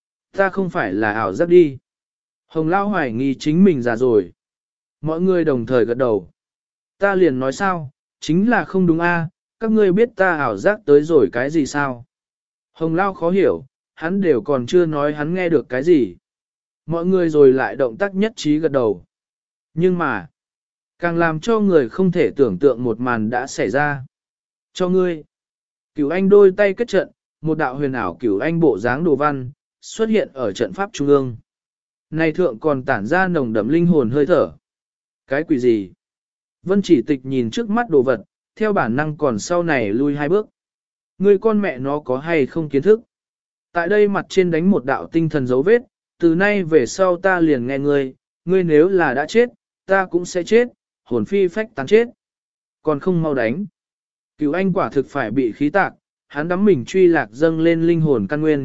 Ta không phải là ảo giác đi. Hồng Lão hoài nghi chính mình già rồi. Mọi người đồng thời gật đầu. Ta liền nói sao, chính là không đúng a, các ngươi biết ta ảo giác tới rồi cái gì sao? Hồng Lão khó hiểu, hắn đều còn chưa nói hắn nghe được cái gì. Mọi người rồi lại động tác nhất trí gật đầu. Nhưng mà, càng làm cho người không thể tưởng tượng một màn đã xảy ra. Cho ngươi. Cửu Anh đôi tay kết trận, một đạo huyền ảo Cửu Anh bộ dáng đồ văn, xuất hiện ở trận pháp trung ương. Này thượng còn tản ra nồng đậm linh hồn hơi thở. Cái quỷ gì? Vân Chỉ Tịch nhìn trước mắt đồ vật, theo bản năng còn sau này lui hai bước. Ngươi con mẹ nó có hay không kiến thức? Tại đây mặt trên đánh một đạo tinh thần dấu vết, từ nay về sau ta liền nghe ngươi nếu là đã chết, ta cũng sẽ chết, hồn phi phách tán chết. Còn không mau đánh. Cửu Anh quả thực phải bị khí tạc, hắn đắm mình truy lạc dâng lên linh hồn căn nguyên,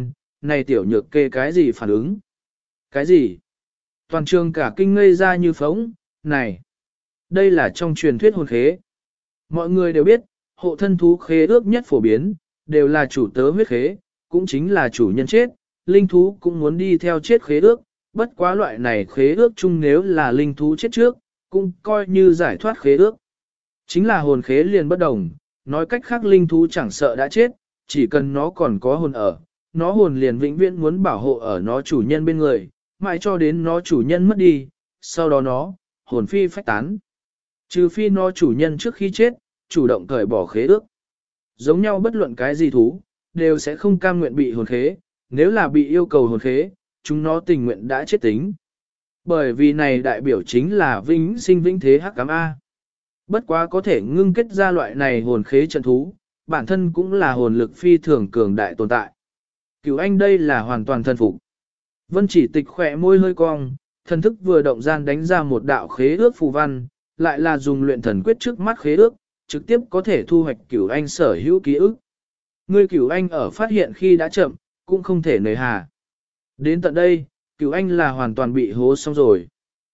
này tiểu nhược kê cái gì phản ứng? Cái gì? Toàn trường cả kinh ngây ra như phóng, này, đây là trong truyền thuyết hồn khế. Mọi người đều biết, hộ thân thú khế ước nhất phổ biến, đều là chủ tớ huyết khế, cũng chính là chủ nhân chết, linh thú cũng muốn đi theo chết khế ước, bất quá loại này khế ước chung nếu là linh thú chết trước, cũng coi như giải thoát khế ước. Chính là hồn khế liền bất đồng, nói cách khác linh thú chẳng sợ đã chết, chỉ cần nó còn có hồn ở, nó hồn liền vĩnh viễn muốn bảo hộ ở nó chủ nhân bên người, mãi cho đến nó chủ nhân mất đi, sau đó nó, hồn phi phách tán. Trừ phi nó chủ nhân trước khi chết, chủ động cởi bỏ khế ước. Giống nhau bất luận cái gì thú, đều sẽ không cam nguyện bị hồn khế, nếu là bị yêu cầu hồn khế, chúng nó tình nguyện đã chết tính. Bởi vì này đại biểu chính là vĩnh sinh vĩnh thế hắc ám A. Bất quá có thể ngưng kết ra loại này hồn khế trận thú, bản thân cũng là hồn lực phi thường cường đại tồn tại. Cửu anh đây là hoàn toàn thân phục. Vân chỉ tịch khỏe môi hơi cong, thần thức vừa động gian đánh ra một đạo khế ước phù văn, lại là dùng luyện thần quyết trước mắt khế ước, trực tiếp có thể thu hoạch cửu anh sở hữu ký ức. Ngươi cửu anh ở phát hiện khi đã chậm, cũng không thể nề hà. Đến tận đây, cửu anh là hoàn toàn bị hố xong rồi.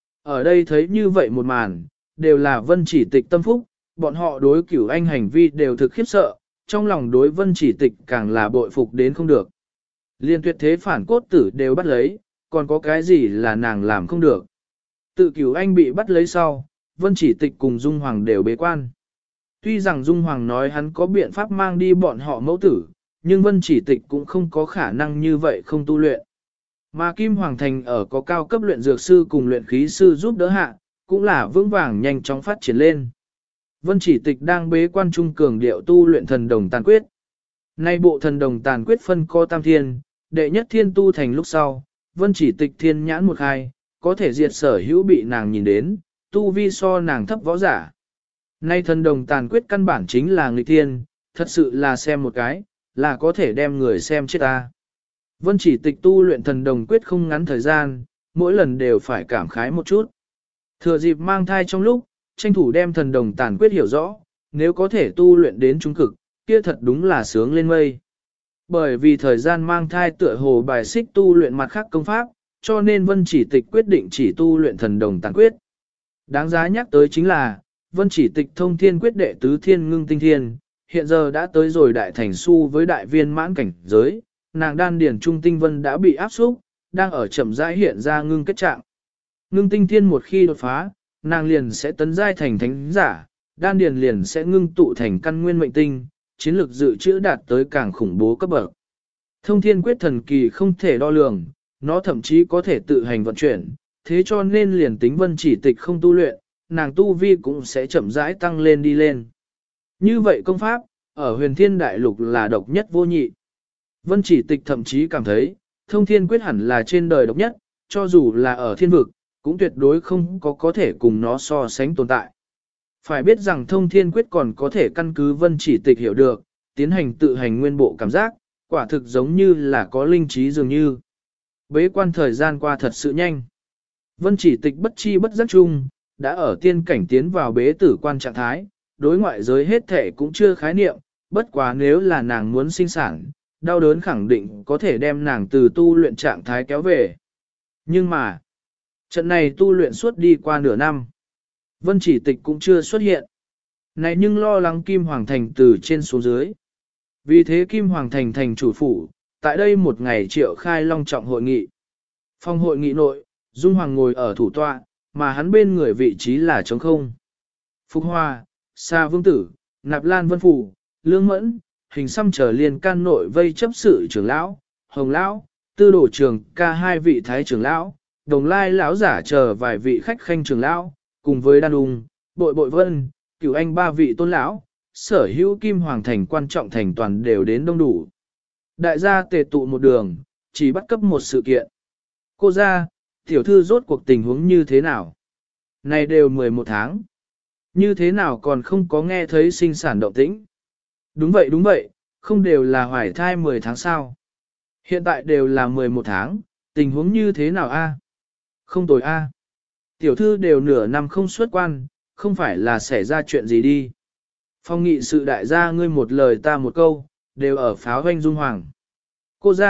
Ở đây thấy như vậy một màn, đều là vân chỉ tịch tâm phúc, bọn họ đối cửu anh hành vi đều thực khiếp sợ, trong lòng đối vân chỉ tịch càng là bội phục đến không được. Liên tuyệt thế phản cốt tử đều bắt lấy, còn có cái gì là nàng làm không được. Tự cửu anh bị bắt lấy sau, vân chỉ tịch cùng Dung Hoàng đều bế quan. Tuy rằng Dung Hoàng nói hắn có biện pháp mang đi bọn họ mẫu tử, nhưng vân chỉ tịch cũng không có khả năng như vậy không tu luyện. Mà Kim Hoàng Thành ở có cao cấp luyện dược sư cùng luyện khí sư giúp đỡ hạ, cũng là vững vàng nhanh chóng phát triển lên. Vân chỉ tịch đang bế quan trung cường điệu tu luyện thần đồng tàn quyết. Nay bộ thần đồng tàn quyết phân co tam thiên, đệ nhất thiên tu thành lúc sau, vân chỉ tịch thiên nhãn một hai, có thể diệt sở hữu bị nàng nhìn đến, tu vi so nàng thấp võ giả. Nay thần đồng tàn quyết căn bản chính là nghịch thiên, thật sự là xem một cái, là có thể đem người xem chết ta. Vân chỉ tịch tu luyện thần đồng quyết không ngắn thời gian, mỗi lần đều phải cảm khái một chút. Thừa dịp mang thai trong lúc, tranh thủ đem thần đồng tàn quyết hiểu rõ, nếu có thể tu luyện đến trung cực, kia thật đúng là sướng lên mây. Bởi vì thời gian mang thai tựa hồ bài xích tu luyện mặt khác công pháp, cho nên Vân chỉ tịch quyết định chỉ tu luyện thần đồng tàn quyết. Đáng giá nhắc tới chính là, Vân chỉ tịch thông thiên quyết đệ tứ thiên ngưng tinh thiên, hiện giờ đã tới rồi đại thành su với đại viên mãn cảnh giới, nàng đan điển trung tinh vân đã bị áp xúc, đang ở chậm rãi hiện ra ngưng kết trạng. Ngưng tinh thiên một khi đột phá, nàng liền sẽ tấn giai thành thánh giả, đan điển liền sẽ ngưng tụ thành căn nguyên mệnh tinh, chiến lược dự trữ đạt tới càng khủng bố cấp bậc. Thông thiên quyết thần kỳ không thể đo lường, nó thậm chí có thể tự hành vận chuyển, thế cho nên liền tính Vân chỉ tịch không tu luyện, nàng tu vi cũng sẽ chậm rãi tăng lên đi lên. Như vậy công pháp, ở huyền thiên đại lục là độc nhất vô nhị. Vân chỉ tịch thậm chí cảm thấy, thông thiên quyết hẳn là trên đời độc nhất, cho dù là ở thiên vực, cũng tuyệt đối không có thể cùng nó so sánh tồn tại. Phải biết rằng thông thiên quyết còn có thể căn cứ vân chỉ tịch hiểu được, tiến hành tự hành nguyên bộ cảm giác, quả thực giống như là có linh trí dường như. Bế quan thời gian qua thật sự nhanh. Vân chỉ tịch bất chi bất giác chung, đã ở tiên cảnh tiến vào bế tử quan trạng thái, đối ngoại giới hết thể cũng chưa khái niệm, bất quá nếu là nàng muốn sinh sản, đau đớn khẳng định có thể đem nàng từ tu luyện trạng thái kéo về. Nhưng mà, trận này tu luyện suốt đi qua nửa năm. Vân chỉ tịch cũng chưa xuất hiện. Này nhưng lo lắng Kim Hoàng Thành từ trên xuống dưới. Vì thế Kim Hoàng Thành thành chủ phủ, tại đây một ngày triệu khai long trọng hội nghị. Phòng hội nghị nội, Dung Hoàng ngồi ở thủ tọa, mà hắn bên người vị trí là trống không. Phục Hoa, Sa Vương Tử, Nạp Lan Vân Phủ, Lương Mẫn, Hình Xăm trở liền can nội vây chấp sự trưởng lão, Hồng Lão, Tư Đổ Trường ca hai vị thái trưởng lão, Đồng Lai lão giả chờ vài vị khách khanh trưởng lão, cùng với Đan Ung, Bội Bội Vân, Cửu Anh ba vị tôn lão, sở hữu Kim Hoàng Thành quan trọng thành toàn đều đến đông đủ. Đại gia tề tụ một đường, chỉ bắt cấp một sự kiện. Cô ra, tiểu thư rốt cuộc tình huống như thế nào? Này đều 11 tháng. Như thế nào còn không có nghe thấy sinh sản động tĩnh? Đúng vậy, không đều là hoài thai 10 tháng sao? Hiện tại đều là 11 tháng, tình huống như thế nào a? Không tồi a. Tiểu thư đều nửa năm không xuất quan, không phải là xảy ra chuyện gì đi. Phong nghị sự đại gia ngươi một lời ta một câu, đều ở pháo hoanh Dung Hoàng. Cô ra,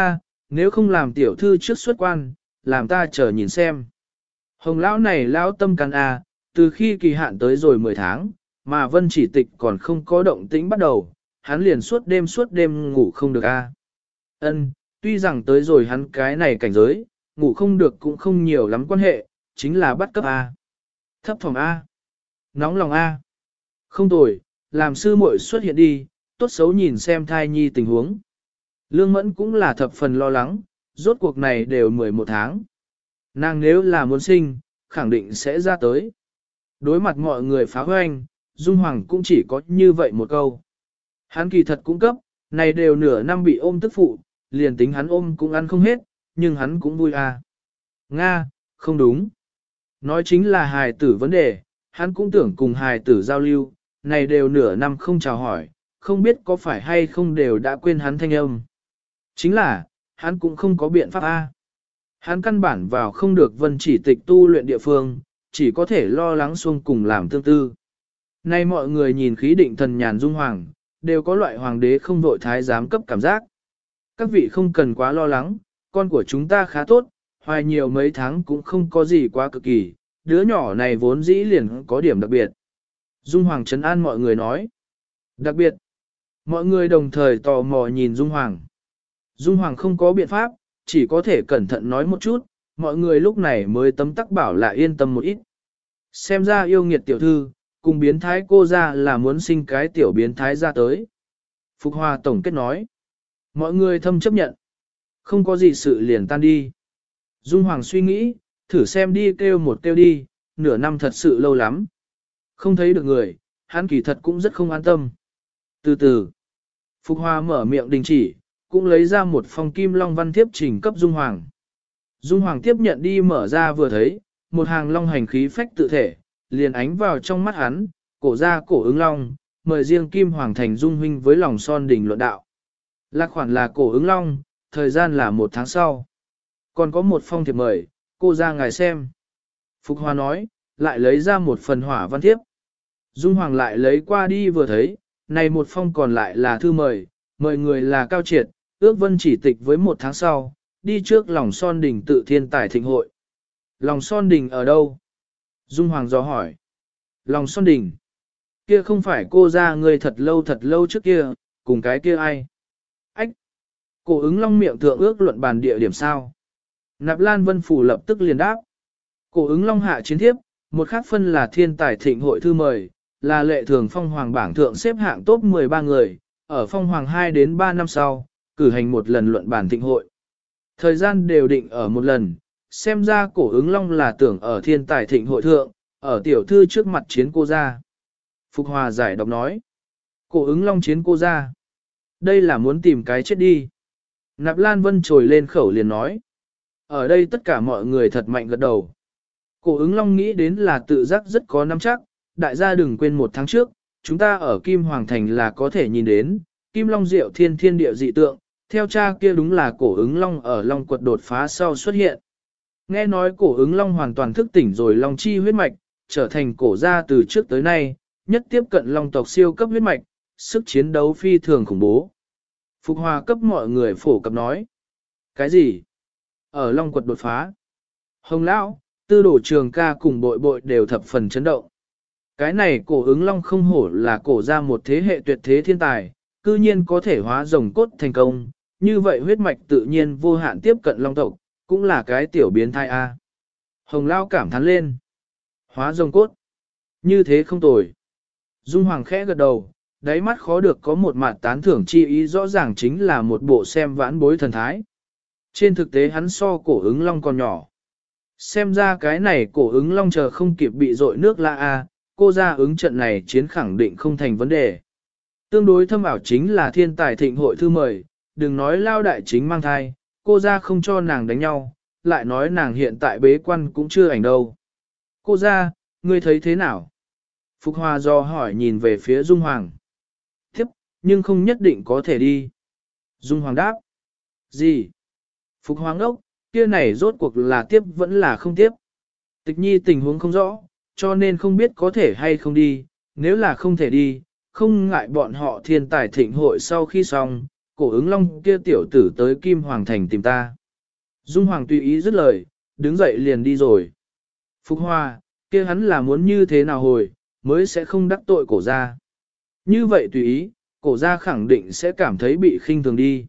nếu không làm tiểu thư trước xuất quan, làm ta chờ nhìn xem. Hồng lão này lão tâm can à, từ khi kỳ hạn tới rồi 10 tháng, mà Vân Chỉ Tịch còn không có động tĩnh bắt đầu, hắn liền suốt đêm ngủ không được a. Ân, tuy rằng tới rồi hắn cái này cảnh giới, ngủ không được cũng không nhiều lắm quan hệ, chính là bắt cấp a. Thấp phòng a. Nóng lòng a. Không tồi, làm sư muội xuất hiện đi, tốt xấu nhìn xem thai nhi tình huống. Lương Mẫn cũng là thập phần lo lắng, rốt cuộc này đều 11 tháng. Nàng nếu là muốn sinh, khẳng định sẽ ra tới. Đối mặt mọi người phá hoanh, Dung Hoàng cũng chỉ có như vậy một câu. Hắn kỳ thật cũng cấp, này đều nửa năm bị ôm tức phụ, liền tính hắn ôm cũng ăn không hết, nhưng hắn cũng vui à. Nga, không đúng. Nói chính là hài tử vấn đề, hắn cũng tưởng cùng hài tử giao lưu, này đều nửa năm không chào hỏi, không biết có phải hay không đều đã quên hắn thanh âm. Chính là, hắn cũng không có biện pháp a. Hắn căn bản vào không được Vân Chỉ Tịch tu luyện địa phương, chỉ có thể lo lắng xuông cùng làm tương tư. Nay mọi người nhìn khí định thần nhàn Dung Hoàng, đều có loại hoàng đế không vội thái giám cấp cảm giác. Các vị không cần quá lo lắng, con của chúng ta khá tốt, hoài nhiều mấy tháng cũng không có gì quá cực kỳ, đứa nhỏ này vốn dĩ liền có điểm đặc biệt. Dung Hoàng trấn an mọi người nói. Đặc biệt, mọi người đồng thời tò mò nhìn Dung Hoàng. Dung Hoàng không có biện pháp, chỉ có thể cẩn thận nói một chút, mọi người lúc này mới tấm tắc bảo là yên tâm một ít. Xem ra yêu nghiệt tiểu thư, cùng biến thái cô ra là muốn sinh cái tiểu biến thái ra tới. Phục Hòa tổng kết nói. Mọi người thâm chấp nhận. Không có gì sự liền tan đi. Dung Hoàng suy nghĩ, thử xem đi kêu một kêu đi, nửa năm thật sự lâu lắm. Không thấy được người, hắn kỳ thật cũng rất không an tâm. Từ từ, Phục Hòa mở miệng đình chỉ, cũng lấy ra một phong kim long văn thiếp trình cấp Dung Hoàng. Dung Hoàng tiếp nhận đi mở ra vừa thấy, một hàng long hành khí phách tự thể, liền ánh vào trong mắt hắn, cổ ra cổ ứng long, mời riêng Kim Hoàng thành Dung huynh với lòng son đỉnh luận đạo. Lạc khoản là cổ ứng long, thời gian là 1 tháng sau. Còn có một phong thiệp mời, cô ra ngài xem. Phục Hòa nói, lại lấy ra một phần hỏa văn thiếp. Dung Hoàng lại lấy qua đi vừa thấy, này một phong còn lại là thư mời, mời người là Cao Triệt, ước Vân Chỉ Tịch với 1 tháng sau, đi trước lòng son đỉnh tự thiên tài thịnh hội. Lòng son đỉnh ở đâu? Dung Hoàng dò hỏi. Lòng son đỉnh. Kia không phải cô ra người thật lâu trước kia, cùng cái kia ai? Ách! Cổ ứng long miệng thượng ước luận bàn địa điểm sao? Nạp Lan Vân Phủ lập tức liền đáp. Cổ ứng long hạ chiến thiếp, một khác phân là thiên tài thịnh hội thư mời, là lệ thường phong hoàng bảng thượng xếp hạng top 13 người, ở phong hoàng 2 đến 3 năm sau, cử hành một lần luận bản thịnh hội. Thời gian đều định ở một lần, xem ra cổ ứng long là tưởng ở thiên tài thịnh hội thượng, ở tiểu thư trước mặt chiến cô ra. Phục Hòa giải đọc nói, cổ ứng long chiến cô ra. Đây là muốn tìm cái chết đi. Nạp Lan Vân trồi lên khẩu liền nói. Ở đây tất cả mọi người thật mạnh gật đầu. Cổ ứng long nghĩ đến là tự giác rất có nắm chắc, đại gia đừng quên 1 tháng trước, chúng ta ở Kim Hoàng Thành là có thể nhìn đến, Kim Long Diệu thiên thiên địa dị tượng, theo cha kia đúng là cổ ứng long ở Long Quật đột phá sau xuất hiện. Nghe nói cổ ứng long hoàn toàn thức tỉnh rồi Long Chi huyết mạch, trở thành cổ gia từ trước tới nay, nhất tiếp cận Long tộc siêu cấp huyết mạch, sức chiến đấu phi thường khủng bố. Phục Hòa cấp mọi người phổ cập nói. Cái gì? Ở Long Quật đột phá. Hồng Lão, Tư Đổ Trường ca cùng bội bội đều thập phần chấn động. Cái này cổ ứng long không hổ là cổ ra một thế hệ tuyệt thế thiên tài, cư nhiên có thể hóa rồng cốt thành công, như vậy huyết mạch tự nhiên vô hạn tiếp cận long tộc, cũng là cái tiểu biến thai A. Hồng Lao cảm thán lên. Hóa rồng cốt. Như thế không tồi. Dung Hoàng khẽ gật đầu, đáy mắt khó được có một mặt tán thưởng chi ý rõ ràng chính là một bộ xem vãn bối thần thái. Trên thực tế hắn so cổ ứng long còn nhỏ. Xem ra cái này cổ ứng long chờ không kịp bị dội nước la A, cô ra ứng trận này chiến khẳng định không thành vấn đề. Tương đối thâm ảo chính là thiên tài thịnh hội thư mời, đừng nói lao đại chính mang thai, cô ra không cho nàng đánh nhau, lại nói nàng hiện tại bế quan cũng chưa ảnh đâu. Cô ra, ngươi thấy thế nào? Phục Hòa do hỏi nhìn về phía Dung Hoàng. Tiếp, nhưng không nhất định có thể đi. Dung Hoàng đáp. Gì? Phục Hoàng ốc, kia này rốt cuộc là tiếp vẫn là không tiếp. Tịch nhi tình huống không rõ, cho nên không biết có thể hay không đi, nếu là không thể đi, không ngại bọn họ thiên tài thịnh hội sau khi xong, cổ ứng long kia tiểu tử tới Kim Hoàng Thành tìm ta. Dung Hoàng tùy ý dứt lời, đứng dậy liền đi rồi. Phục Hoa, kia hắn là muốn như thế nào hồi, mới sẽ không đắc tội cổ gia. Như vậy tùy ý, cổ gia khẳng định sẽ cảm thấy bị khinh thường đi.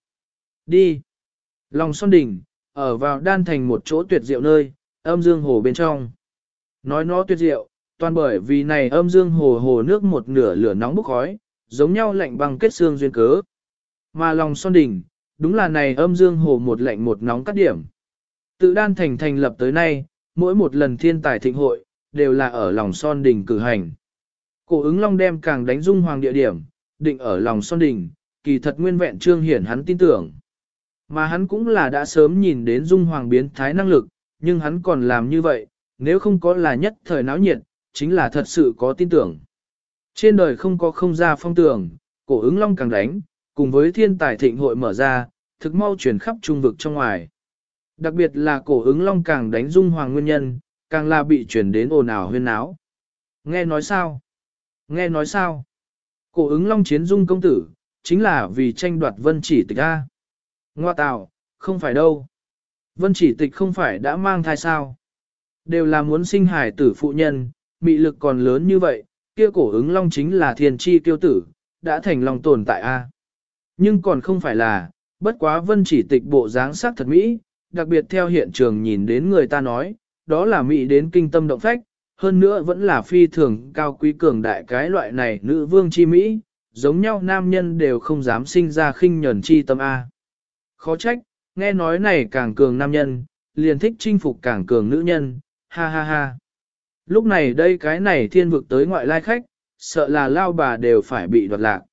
Đi. Lòng Son Đỉnh, ở vào đan thành một chỗ tuyệt diệu nơi, âm dương hồ bên trong. Nói nó tuyệt diệu, toàn bởi vì này âm dương hồ hồ nước một nửa lửa nóng bốc khói, giống nhau lạnh băng kết xương duyên cớ. Mà lòng Son Đỉnh, đúng là này âm dương hồ một lạnh một nóng cắt điểm. Tự đan thành thành lập tới nay, mỗi một lần thiên tài thịnh hội, đều là ở lòng Son Đỉnh cử hành. Cổ ứng long đem càng đánh Dung Hoàng địa điểm, định ở lòng Son Đỉnh, kỳ thật nguyên vẹn trương hiển hắn tin tưởng. Mà hắn cũng là đã sớm nhìn đến Dung Hoàng biến thái năng lực, nhưng hắn còn làm như vậy, nếu không có là nhất thời náo nhiệt, chính là thật sự có tin tưởng. Trên đời không có không ra phong tưởng, cổ ứng long càng đánh, cùng với thiên tài thịnh hội mở ra, thực mau chuyển khắp trung vực trong ngoài. Đặc biệt là cổ ứng long càng đánh Dung Hoàng nguyên nhân, càng là bị chuyển đến ồn ào huyên náo. Nghe nói sao? Nghe nói sao? Cổ ứng long chiến Dung công tử, chính là vì tranh đoạt Vân Chỉ Tịch A. Ngoa tạo, không phải đâu. Vân Chỉ Tịch không phải đã mang thai sao? Đều là muốn sinh hài tử phụ nhân, mị lực còn lớn như vậy, kia cổ ứng long chính là thiên chi kiêu tử, đã thành long tồn tại A. Nhưng còn không phải là, bất quá Vân Chỉ Tịch bộ dáng sắc thật mỹ, đặc biệt theo hiện trường nhìn đến người ta nói, đó là mỹ đến kinh tâm động phách, hơn nữa vẫn là phi thường cao quý cường đại cái loại này nữ vương chi mỹ, giống nhau nam nhân đều không dám sinh ra khinh nhẫn chi tâm A. Khó trách, nghe nói này càng cường nam nhân, liền thích chinh phục càng cường nữ nhân, ha ha ha. Lúc này đây cái này thiên vực tới ngoại lai khách, sợ là lao bà đều phải bị đoạt lạc.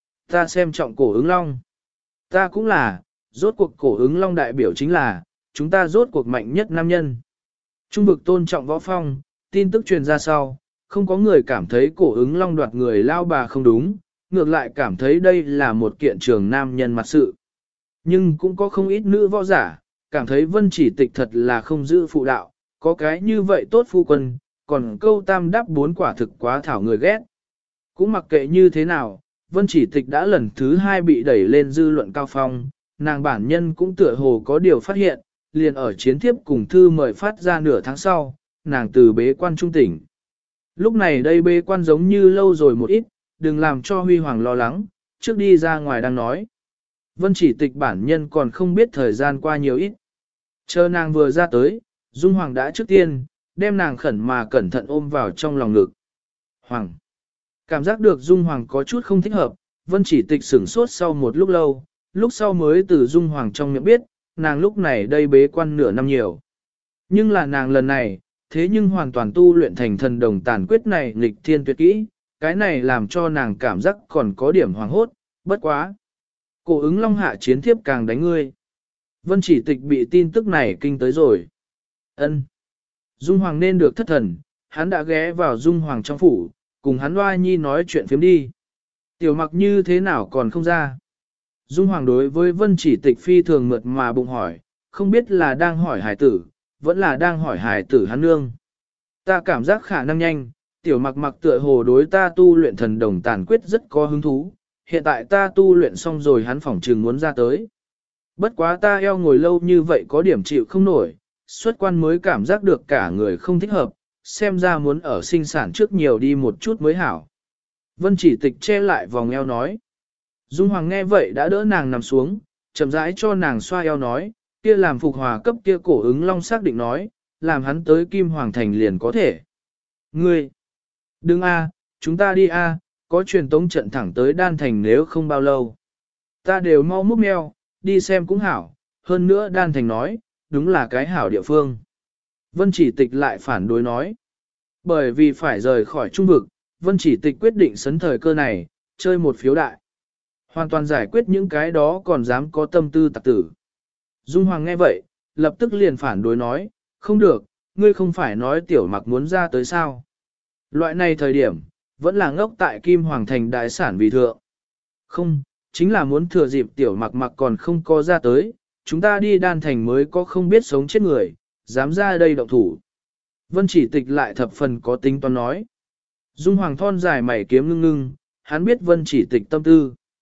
Ta xem trọng cổ ứng long. Ta cũng là, rốt cuộc cổ ứng long đại biểu chính là, chúng ta rốt cuộc mạnh nhất nam nhân. Trung vực tôn trọng võ phong, tin tức truyền ra sau, không có người cảm thấy cổ ứng long đoạt người lao bà không đúng, ngược lại cảm thấy đây là một kiện trường nam nhân mặt sự. Nhưng cũng có không ít nữ võ giả, cảm thấy Vân Chỉ Tịch thật là không giữ phụ đạo, có cái như vậy tốt phu quân, còn câu tam đáp bốn quả thực quá thảo người ghét. Cũng mặc kệ như thế nào, Vân Chỉ Tịch đã lần thứ hai bị đẩy lên dư luận cao phong, nàng bản nhân cũng tựa hồ có điều phát hiện, liền ở chiến thiếp cùng thư mời phát ra nửa tháng sau, nàng từ bế quan trung tỉnh. Lúc này đây bế quan giống như lâu rồi một ít, đừng làm cho Huy Hoàng lo lắng, trước đi ra ngoài đang nói. Vân Chỉ Tịch bản nhân còn không biết thời gian qua nhiều ít. Chờ nàng vừa ra tới, Dung Hoàng đã trước tiên, đem nàng khẩn mà cẩn thận ôm vào trong lòng ngực. Hoàng! Cảm giác được Dung Hoàng có chút không thích hợp, Vân Chỉ Tịch sửng sốt sau một lúc lâu, lúc sau mới từ Dung Hoàng trong miệng biết, nàng lúc này đây bế quan nửa năm nhiều. Nhưng là nàng lần này, thế nhưng hoàn toàn tu luyện thành thần đồng tàn quyết này nghịch thiên tuyệt kỹ, cái này làm cho nàng cảm giác còn có điểm hoàng hốt, bất quá. Cổ ứng long hạ chiến thiếp càng đánh ngươi. Vân Chỉ Tịch bị tin tức này kinh tới rồi. Ân. Dung Hoàng nên được thất thần, hắn đã ghé vào Dung Hoàng trong phủ, cùng hắn Hoa Nhi nói chuyện phiếm đi. Tiểu Mặc như thế nào còn không ra. Dung Hoàng đối với Vân Chỉ Tịch phi thường mượt mà bụng hỏi, không biết là đang hỏi hài tử, vẫn là đang hỏi hài tử hắn nương. Ta cảm giác khả năng nhanh, Tiểu Mặc mặc tựa hồ đối ta tu luyện thần đồng tàn quyết rất có hứng thú, hiện tại ta tu luyện xong rồi hắn phỏng trừng muốn ra tới. Bất quá ta eo ngồi lâu như vậy có điểm chịu không nổi, xuất quan mới cảm giác được cả người không thích hợp, xem ra muốn ở sinh sản trước nhiều đi một chút mới hảo. Vân Chỉ Tịch che lại vòng eo nói. Dung Hoàng nghe vậy đã đỡ nàng nằm xuống, chậm rãi cho nàng xoa eo nói, kia làm Phục Hòa cấp kia cổ ứng long xác định nói, làm hắn tới Kim Hoàng Thành liền có thể. Ngươi! Đừng a, chúng ta đi a, có truyền tống trận thẳng tới Đan Thành nếu không bao lâu. Ta đều mau múc meo, đi xem cũng hảo, hơn nữa Đan Thành nói, đúng là cái hảo địa phương. Vân Chỉ Tịch lại phản đối nói. Bởi vì phải rời khỏi trung vực, Vân Chỉ Tịch quyết định sấn thời cơ này, chơi một phiếu đại. Hoàn toàn giải quyết những cái đó còn dám có tâm tư tặc tử. Dung Hoàng nghe vậy, lập tức liền phản đối nói, không được, ngươi không phải nói Tiểu Mặc muốn ra tới sao. Loại này thời điểm, vẫn là ngốc tại Kim Hoàng Thành đại sản vì thượng. Không, chính là muốn thừa dịp Tiểu Mặc mặc còn không có ra tới, chúng ta đi Đan Thành mới có không biết sống chết người, dám ra đây động thủ. Vân Chỉ Tịch lại thập phần có tính toán nói. Dung Hoàng thon dài mày kiếm ngưng ngưng, hắn biết Vân Chỉ Tịch tâm tư.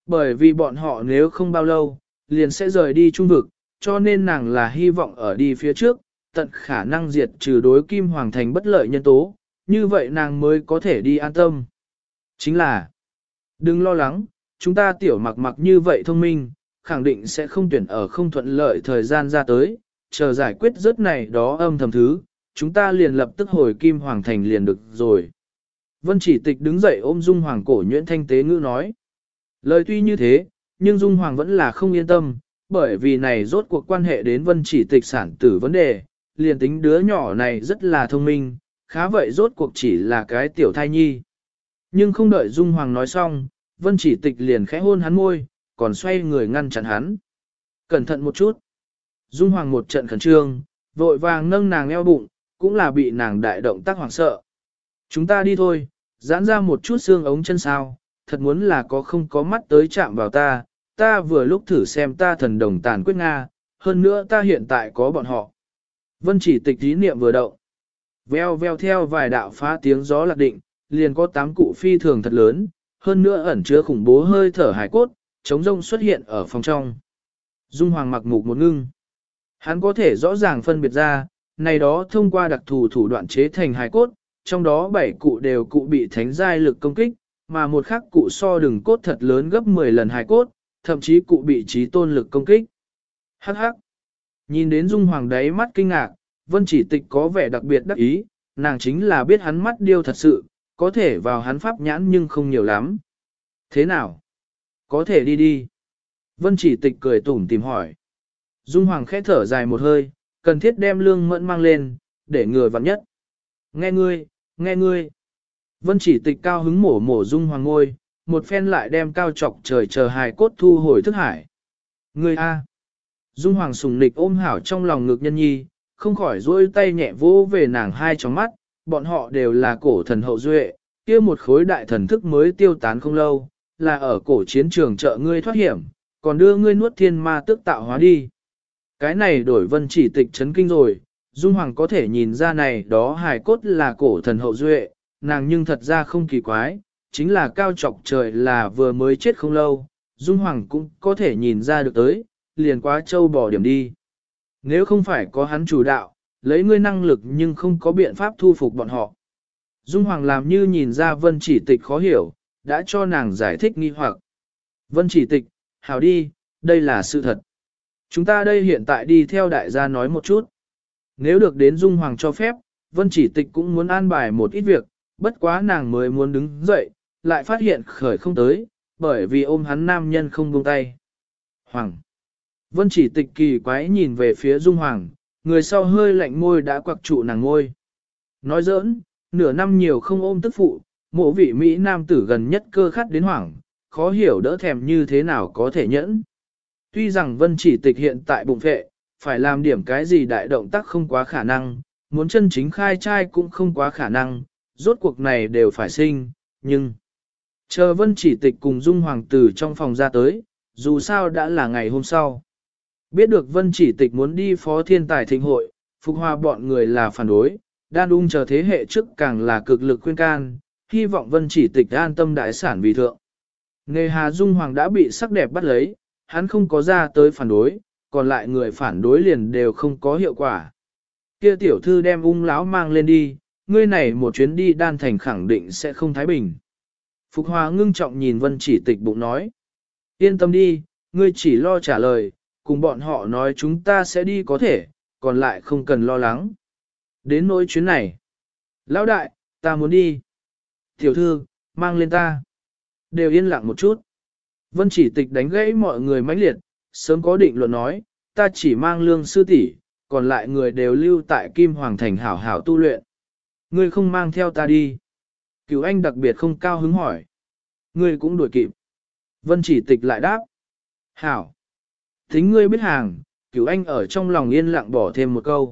Bởi vì bọn họ nếu không bao lâu, liền sẽ rời đi trung vực, cho nên nàng là hy vọng ở đi phía trước, tận khả năng diệt trừ đối Kim Hoàng Thành bất lợi nhân tố, như vậy nàng mới có thể đi an tâm. Chính là, đừng lo lắng, chúng ta tiểu mặc mặc như vậy thông minh, khẳng định sẽ không tuyển ở không thuận lợi thời gian ra tới, chờ giải quyết rớt này đó âm thầm thứ, chúng ta liền lập tức hồi Kim Hoàng Thành liền được rồi. Vân Chỉ Tịch đứng dậy ôm Dung Hoàng cổ nhuyễn thanh tế ngữ nói. Lời tuy như thế, nhưng Dung Hoàng vẫn là không yên tâm, bởi vì này rốt cuộc quan hệ đến Vân Chỉ Tịch sản tử vấn đề, liền tính đứa nhỏ này rất là thông minh, khá vậy rốt cuộc chỉ là cái tiểu thai nhi. Nhưng không đợi Dung Hoàng nói xong, Vân Chỉ Tịch liền khẽ hôn hắn môi, còn xoay người ngăn chặn hắn. Cẩn thận một chút. Dung Hoàng một trận khẩn trương, vội vàng nâng nàng eo bụng, cũng là bị nàng đại động tác hoảng sợ. Chúng ta đi thôi, giãn ra một chút xương ống chân sao, thật muốn là có không có mắt tới chạm vào ta, ta vừa lúc thử xem ta thần đồng tàn quyết Nga, hơn nữa ta hiện tại có bọn họ. Vân Chỉ Tịch ý niệm vừa động. Veo veo theo vài đạo phá tiếng gió lạc định, liền có 8 cụ phi thường thật lớn, hơn nữa ẩn chứa khủng bố hơi thở hải cốt, trống rông xuất hiện ở phòng trong. Dung Hoàng mặc mục một ngưng. Hắn có thể rõ ràng phân biệt ra, này đó thông qua đặc thù thủ đoạn chế thành hải cốt, trong đó 7 cụ đều cụ bị thánh giai lực công kích, mà một khắc cụ so đường cốt thật lớn gấp 10 lần hải cốt, thậm chí cụ bị trí tôn lực công kích. Hắc hắc. Nhìn đến Dung Hoàng đáy mắt kinh ngạc, Vân Chỉ Tịch có vẻ đặc biệt đắc ý, nàng chính là biết hắn mắt điêu thật sự, có thể vào hắn pháp nhãn nhưng không nhiều lắm. Thế nào? Có thể đi đi. Vân Chỉ Tịch cười tủm tìm hỏi. Dung Hoàng khẽ thở dài một hơi, cần thiết đem Lương Mẫn mang lên, để ngừa vặn nhất. Nghe ngươi, nghe ngươi. Vân Chỉ Tịch cao hứng mổ mổ Dung Hoàng ngôi, một phen lại đem cao trọc trời chờ hài cốt thu hồi thức hải. Ngươi a. Dung Hoàng sùng nịch ôm hảo trong lòng ngực nhân nhi, không khỏi duỗi tay nhẹ vỗ về nàng hai tròng mắt, bọn họ đều là cổ thần hậu duệ, kia một khối đại thần thức mới tiêu tán không lâu, là ở cổ chiến trường trợ ngươi thoát hiểm, còn đưa ngươi nuốt thiên ma tức tạo hóa đi. Cái này đổi Vân Chỉ Tịch chấn kinh rồi, Dung Hoàng có thể nhìn ra này đó hài cốt là cổ thần hậu duệ, nàng nhưng thật ra không kỳ quái, chính là cao trọc trời là vừa mới chết không lâu, Dung Hoàng cũng có thể nhìn ra được tới, liền quá trâu bỏ điểm đi. Nếu không phải có hắn chủ đạo, lấy ngươi năng lực nhưng không có biện pháp thu phục bọn họ. Dung Hoàng làm như nhìn ra Vân Chỉ Tịch khó hiểu, đã cho nàng giải thích nghi hoặc. Vân Chỉ Tịch, hảo đi, đây là sự thật. Chúng ta đây hiện tại đi theo đại gia nói một chút. Nếu được đến Dung Hoàng cho phép, Vân Chỉ Tịch cũng muốn an bài một ít việc, bất quá nàng mới muốn đứng dậy, lại phát hiện khởi không tới, bởi vì ôm hắn nam nhân không buông tay. Hoàng! Vân Chỉ Tịch kỳ quái nhìn về phía Dung Hoàng, người sau hơi lạnh môi đã quặc trụ nàng môi. Nói giỡn, nửa năm nhiều không ôm tức phụ, mộ vị Mỹ nam tử gần nhất cơ khát đến hoảng, khó hiểu đỡ thèm như thế nào có thể nhẫn. Tuy rằng Vân Chỉ Tịch hiện tại bụng vệ, phải làm điểm cái gì đại động tác không quá khả năng, muốn chân chính khai trai cũng không quá khả năng, rốt cuộc này đều phải sinh, nhưng... Chờ Vân Chỉ Tịch cùng Dung Hoàng tử trong phòng ra tới, dù sao đã là ngày hôm sau. Biết được Vân Chỉ Tịch muốn đi phó thiên tài thịnh hội, phục hòa bọn người là phản đối, đan ung chờ thế hệ trước càng là cực lực khuyên can, hy vọng Vân Chỉ Tịch an tâm đại sản vì thượng. Nghề Hà Dung Hoàng đã bị sắc đẹp bắt lấy, hắn không có ra tới phản đối, còn lại người phản đối liền đều không có hiệu quả. Kia tiểu thư đem ung lão mang lên đi, ngươi này một chuyến đi đan thành khẳng định sẽ không thái bình. Phục Hòa ngưng trọng nhìn Vân Chỉ Tịch bụng nói. Yên tâm đi, ngươi chỉ lo trả lời, cùng bọn họ nói chúng ta sẽ đi có thể, còn lại không cần lo lắng. Đến nỗi chuyến này. Lão đại, ta muốn đi. Tiểu thư, mang lên ta. Đều yên lặng một chút. Vân Chỉ Tịch đánh gãy mọi người mãnh liệt, sớm có định luận nói, ta chỉ mang Lương sư tỷ, còn lại người đều lưu tại Kim Hoàng Thành hảo hảo tu luyện. Ngươi không mang theo ta đi. Cửu Anh đặc biệt không cao hứng hỏi. Ngươi cũng đuổi kịp. Vân Chỉ Tịch lại đáp. Hảo. Thính ngươi biết hàng, Cửu Anh ở trong lòng yên lặng bỏ thêm một câu.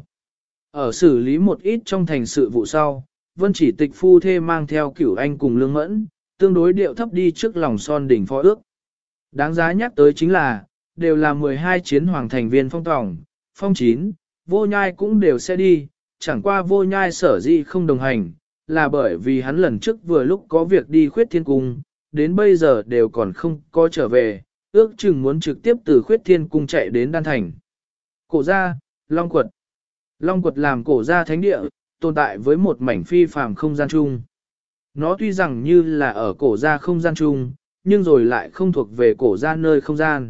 Ở xử lý một ít trong thành sự vụ sau, Vân Chỉ Tịch phu thê mang theo Cửu Anh cùng Lương Mẫn, tương đối điệu thấp đi trước lòng son đỉnh phó ước. Đáng giá nhắc tới chính là, đều là 12 chiến hoàng thành viên phong tòng, phong 9, vô nhai cũng đều sẽ đi, chẳng qua vô nhai sở dĩ không đồng hành, là bởi vì hắn lần trước vừa lúc có việc đi khuyết thiên cung, đến bây giờ đều còn không có trở về, ước chừng muốn trực tiếp từ khuyết thiên cung chạy đến Đan Thành. Cổ gia, Long Quật. Long Quật làm cổ gia thánh địa, tồn tại với một mảnh phi phàm không gian chung. Nó tuy rằng như là ở cổ gia không gian chung, nhưng rồi lại không thuộc về cổ gia nơi không gian.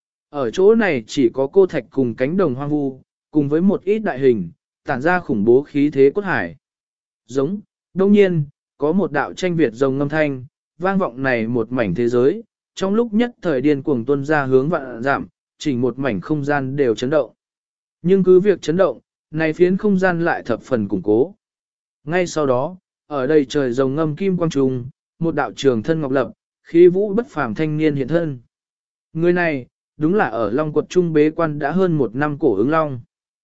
Ở chỗ này chỉ có cô thạch cùng cánh đồng hoang vu, cùng với một ít đại hình, tản ra khủng bố khí thế cốt hải. Giống, đông nhiên, có một đạo tranh Việt rồng ngâm thanh, vang vọng này một mảnh thế giới, trong lúc nhất thời điên cuồng tuân ra hướng vạn giảm, chỉnh một mảnh không gian đều chấn động. Nhưng cứ việc chấn động, này phiến không gian lại thập phần củng cố. Ngay sau đó, ở đây trời rồng ngâm kim quang trùng, một đạo trường thân ngọc lập, khí vũ bất phàm thanh niên hiện thân. Người này, đúng là ở Long Quật Trung bế quan đã hơn một năm cổ ứng long.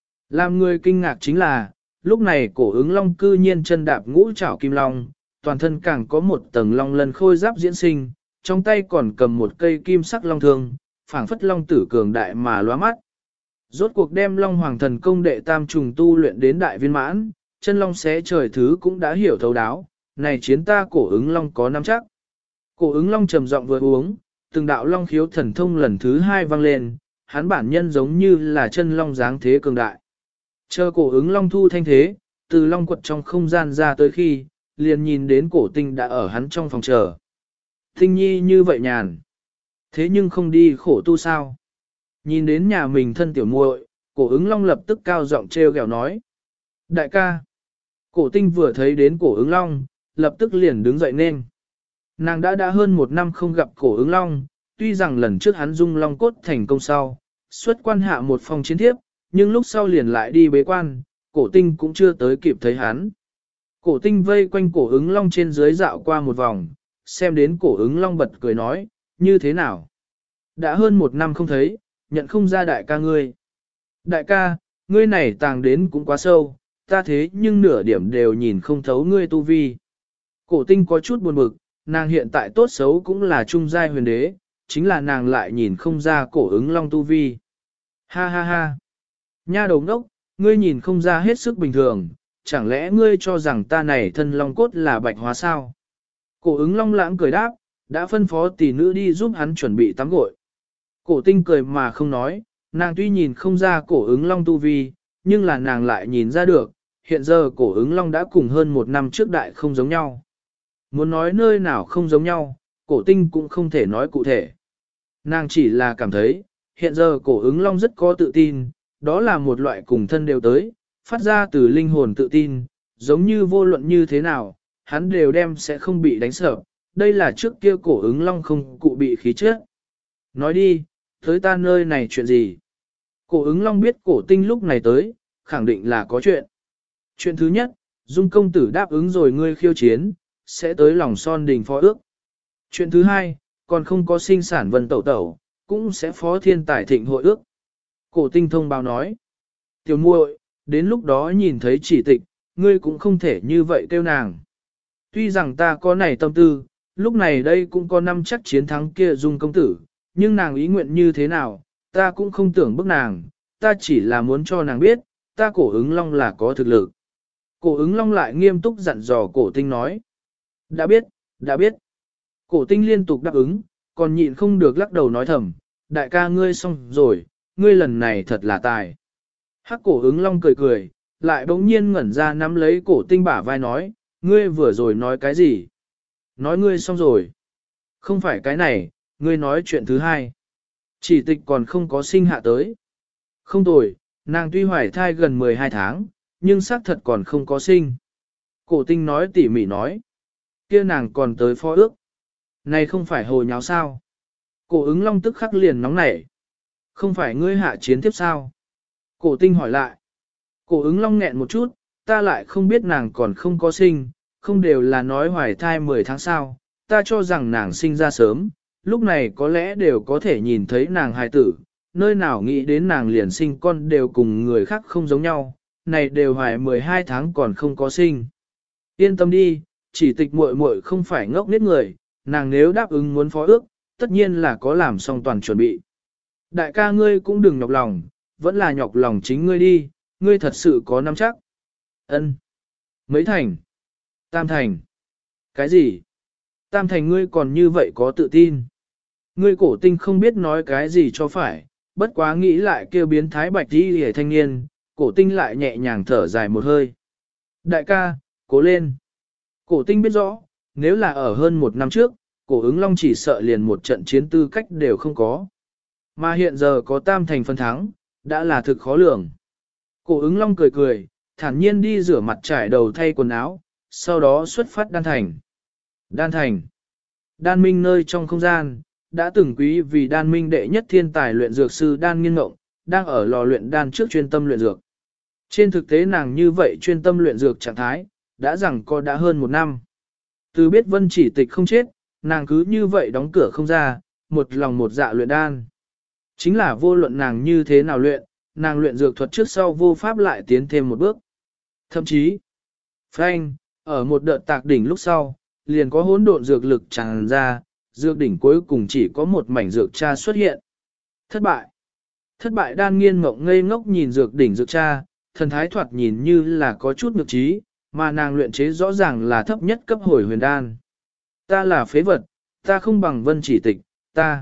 Làm người kinh ngạc chính là, lúc này cổ ứng long cư nhiên chân đạp ngũ trảo kim long, toàn thân càng có một tầng long lân khôi giáp diễn sinh, trong tay còn cầm một cây kim sắc long thương, phảng phất long tử cường đại mà lóa mắt. Rốt cuộc đem long hoàng thần công đệ tam trùng tu luyện đến đại viên mãn, chân long xé trời thứ cũng đã hiểu thấu đáo, này chiến ta cổ ứng long có nắm chắc. Cổ ứng long trầm giọng vừa uống, từng đạo long khiếu thần thông lần thứ hai vang lên, hắn bản nhân giống như là chân long dáng thế cường đại. Chờ cổ ứng long thu thanh thế, từ long quật trong không gian ra tới khi, liền nhìn đến cổ tinh đã ở hắn trong phòng chờ. Tinh nhi như vậy nhàn. Thế nhưng không đi khổ tu sao? Nhìn đến nhà mình thân tiểu muội, cổ ứng long lập tức cao giọng treo gẹo nói. Đại ca. Cổ tinh vừa thấy đến cổ ứng long, lập tức liền đứng dậy nên. Nàng đã hơn một năm không gặp cổ ứng long, tuy rằng lần trước hắn dung long cốt thành công sau, xuất quan hạ một phòng chiến thiếp, nhưng lúc sau liền lại đi bế quan, cổ tinh cũng chưa tới kịp thấy hắn. Cổ tinh vây quanh cổ ứng long trên dưới dạo qua một vòng, xem đến cổ ứng long bật cười nói, như thế nào? Đã hơn một năm không thấy, nhận không ra đại ca ngươi. Đại ca, ngươi này tàng đến cũng quá sâu, ta thế nhưng nửa điểm đều nhìn không thấu ngươi tu vi. Cổ tinh có chút buồn bực, nàng hiện tại tốt xấu cũng là trung giai huyền đế, chính là nàng lại nhìn không ra cổ ứng long tu vi. Ha ha ha. Nha đầu ngốc, ngươi nhìn không ra hết sức bình thường, chẳng lẽ ngươi cho rằng ta này thân long cốt là bạch hóa sao? Cổ ứng long lãng cười đáp, đã phân phó tỷ nữ đi giúp hắn chuẩn bị tắm gội. Cổ tinh cười mà không nói, nàng tuy nhìn không ra cổ ứng long tu vi, nhưng là nàng lại nhìn ra được, hiện giờ cổ ứng long đã cùng hơn một năm trước đại không giống nhau. Muốn nói nơi nào không giống nhau, cổ tinh cũng không thể nói cụ thể. Nàng chỉ là cảm thấy, hiện giờ cổ ứng long rất có tự tin, đó là một loại cùng thân đều tới, phát ra từ linh hồn tự tin, giống như vô luận như thế nào, hắn đều đem sẽ không bị đánh sợ. Đây là trước kia cổ ứng long không cụ bị khí chất. Nói đi, tới ta nơi này chuyện gì? Cổ ứng long biết cổ tinh lúc này tới, khẳng định là có chuyện. Chuyện thứ nhất, Dung công tử đáp ứng rồi ngươi khiêu chiến, sẽ tới lòng son đình phó ước. Chuyện thứ hai, còn không có sinh sản vân tẩu tẩu, cũng sẽ phó thiên tài thịnh hội ước. Cổ tinh thông báo nói, tiểu muội, đến lúc đó nhìn thấy chỉ tịch, ngươi cũng không thể như vậy kêu nàng. Tuy rằng ta có này tâm tư, lúc này đây cũng có năm chắc chiến thắng kia Dung công tử, nhưng nàng ý nguyện như thế nào, ta cũng không tưởng bức nàng, ta chỉ là muốn cho nàng biết, ta cổ ứng long là có thực lực. Cổ ứng long lại nghiêm túc dặn dò cổ tinh nói. Đã biết, đã biết. Cổ tinh liên tục đáp ứng, còn nhịn không được lắc đầu nói thầm, đại ca ngươi xong rồi, ngươi lần này thật là tài. Hắc cổ ứng long cười cười, lại bỗng nhiên ngẩn ra nắm lấy cổ tinh bả vai nói, ngươi vừa rồi nói cái gì? Nói ngươi xong rồi. Không phải cái này, ngươi nói chuyện thứ hai. Chỉ tịch còn không có sinh hạ tới. Không tồi, nàng tuy hoài thai gần 12 tháng, nhưng xác thật còn không có sinh. Cổ tinh nói tỉ mỉ nói. Kia nàng còn tới phó ước. Này không phải hồ nháo sao. Cổ ứng long tức khắc liền nóng nảy. Không phải ngươi hạ chiến tiếp sao? Cổ tinh hỏi lại. Cổ ứng long nghẹn một chút, ta lại không biết nàng còn không có sinh, không đều là nói hoài thai 10 tháng sao, ta cho rằng nàng sinh ra sớm, lúc này có lẽ đều có thể nhìn thấy nàng hài tử, nơi nào nghĩ đến nàng liền sinh con đều cùng người khác không giống nhau, này đều hoài 12 tháng còn không có sinh. Yên tâm đi, chỉ tịch muội muội không phải ngốc nết người, nàng nếu đáp ứng muốn phó ước, tất nhiên là có làm xong toàn chuẩn bị. Đại ca ngươi cũng đừng nhọc lòng, vẫn là nhọc lòng chính ngươi đi, ngươi thật sự có nắm chắc. Ân. Mấy thành? Tam thành? Cái gì? Tam thành ngươi còn như vậy có tự tin. Ngươi cổ tinh không biết nói cái gì cho phải, bất quá nghĩ lại kêu biến thái bạch đi hề thanh niên, cổ tinh lại nhẹ nhàng thở dài một hơi. Đại ca, cố lên. Cổ tinh biết rõ, nếu là ở hơn một năm trước, cổ ứng long chỉ sợ liền một trận chiến tư cách đều không có. Mà hiện giờ có tam thành phân thắng, đã là thực khó lường. Cổ ứng long cười cười, thản nhiên đi rửa mặt trải đầu thay quần áo, sau đó xuất phát đan thành. Đan thành. Đan minh nơi trong không gian, đã từng quý vì đan minh đệ nhất thiên tài luyện dược sư đan nghiên ngộng, đang ở lò luyện đan trước chuyên tâm luyện dược. Trên thực tế nàng như vậy chuyên tâm luyện dược trạng thái, đã hơn một năm. Từ biết vân chỉ tịch không chết, nàng cứ như vậy đóng cửa không ra, một lòng một dạ luyện đan. Chính là vô luận nàng như thế nào luyện, nàng luyện dược thuật trước sau vô pháp lại tiến thêm một bước. Thậm chí, phanh, ở một đợt tạc đỉnh lúc sau, liền có hỗn độn dược lực tràn ra, dược đỉnh cuối cùng chỉ có một mảnh dược tra xuất hiện. Thất bại. Thất bại đan nghiên mộng ngây ngốc nhìn dược đỉnh dược tra, thần thái thoạt nhìn như là có chút nhược trí, mà nàng luyện chế rõ ràng là thấp nhất cấp hồi huyền đan. Ta là phế vật, ta không bằng vân chỉ tịch, ta.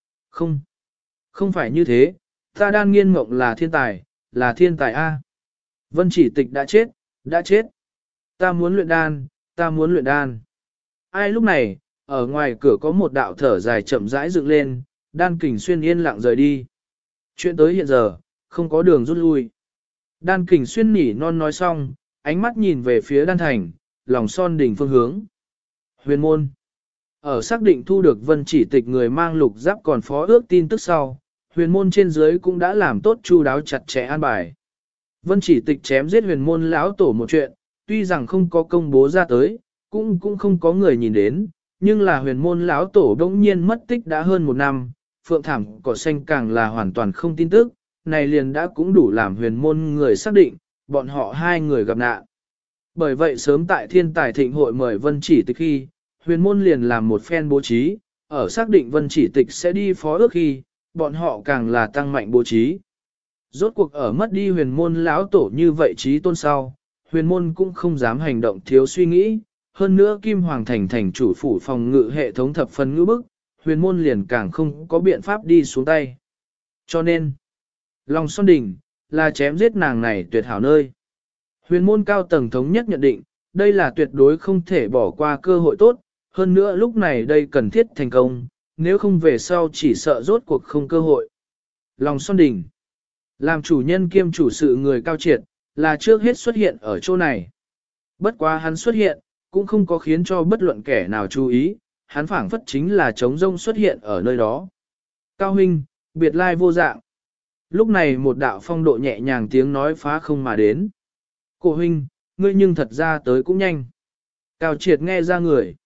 Không phải như thế, ta đan nghiên mộng là thiên tài A. Vân chỉ tịch đã chết. Ta muốn luyện đan. Ai lúc này, ở ngoài cửa có một đạo thở dài chậm rãi dựng lên, đan kình xuyên yên lặng rời đi. Chuyện tới hiện giờ, không có đường rút lui. Đan kình xuyên nỉ non nói xong, ánh mắt nhìn về phía đan thành, lòng son đỉnh phương hướng. Huyền môn. Ở xác định thu được vân chỉ tịch người mang lục giáp còn phó ước tin tức sau, huyền môn trên dưới cũng đã làm tốt chu đáo chặt chẽ an bài. Vân chỉ tịch chém giết huyền môn lão tổ một chuyện, tuy rằng không có công bố ra tới, cũng không có người nhìn đến, nhưng là huyền môn lão tổ đống nhiên mất tích đã hơn một năm, phượng thảm cỏ xanh càng là hoàn toàn không tin tức, này liền đã cũng đủ làm huyền môn người xác định, bọn họ hai người gặp nạn. Bởi vậy sớm tại thiên tài thịnh hội mời vân chỉ tịch khi, huyền môn liền làm một phen bố trí, ở xác định vân chỉ tịch sẽ đi phó ước khi, bọn họ càng là tăng mạnh bố trí. Rốt cuộc ở mất đi huyền môn lão tổ như vậy trí tôn sau, huyền môn cũng không dám hành động thiếu suy nghĩ, hơn nữa Kim Hoàng Thành thành chủ phủ phòng ngự hệ thống thập phần ngữ bức, huyền môn liền càng không có biện pháp đi xuống tay. Cho nên, lòng son đỉnh, là chém giết nàng này tuyệt hảo nơi. Huyền môn cao tầng thống nhất nhận định, đây là tuyệt đối không thể bỏ qua cơ hội tốt, hơn nữa lúc này đây cần thiết thành công, nếu không về sau chỉ sợ rốt cuộc không cơ hội. Lòng son đỉnh, làm chủ nhân kiêm chủ sự người cao triệt, là trước hết xuất hiện ở chỗ này. Bất quá hắn xuất hiện, cũng không có khiến cho bất luận kẻ nào chú ý, hắn phảng phất chính là trống rông xuất hiện ở nơi đó. Cao huynh, biệt lai vô dạng. Lúc này một đạo phong độ nhẹ nhàng tiếng nói phá không mà đến. Cổ huynh, ngươi nhưng thật ra tới cũng nhanh. Cao triệt nghe ra người.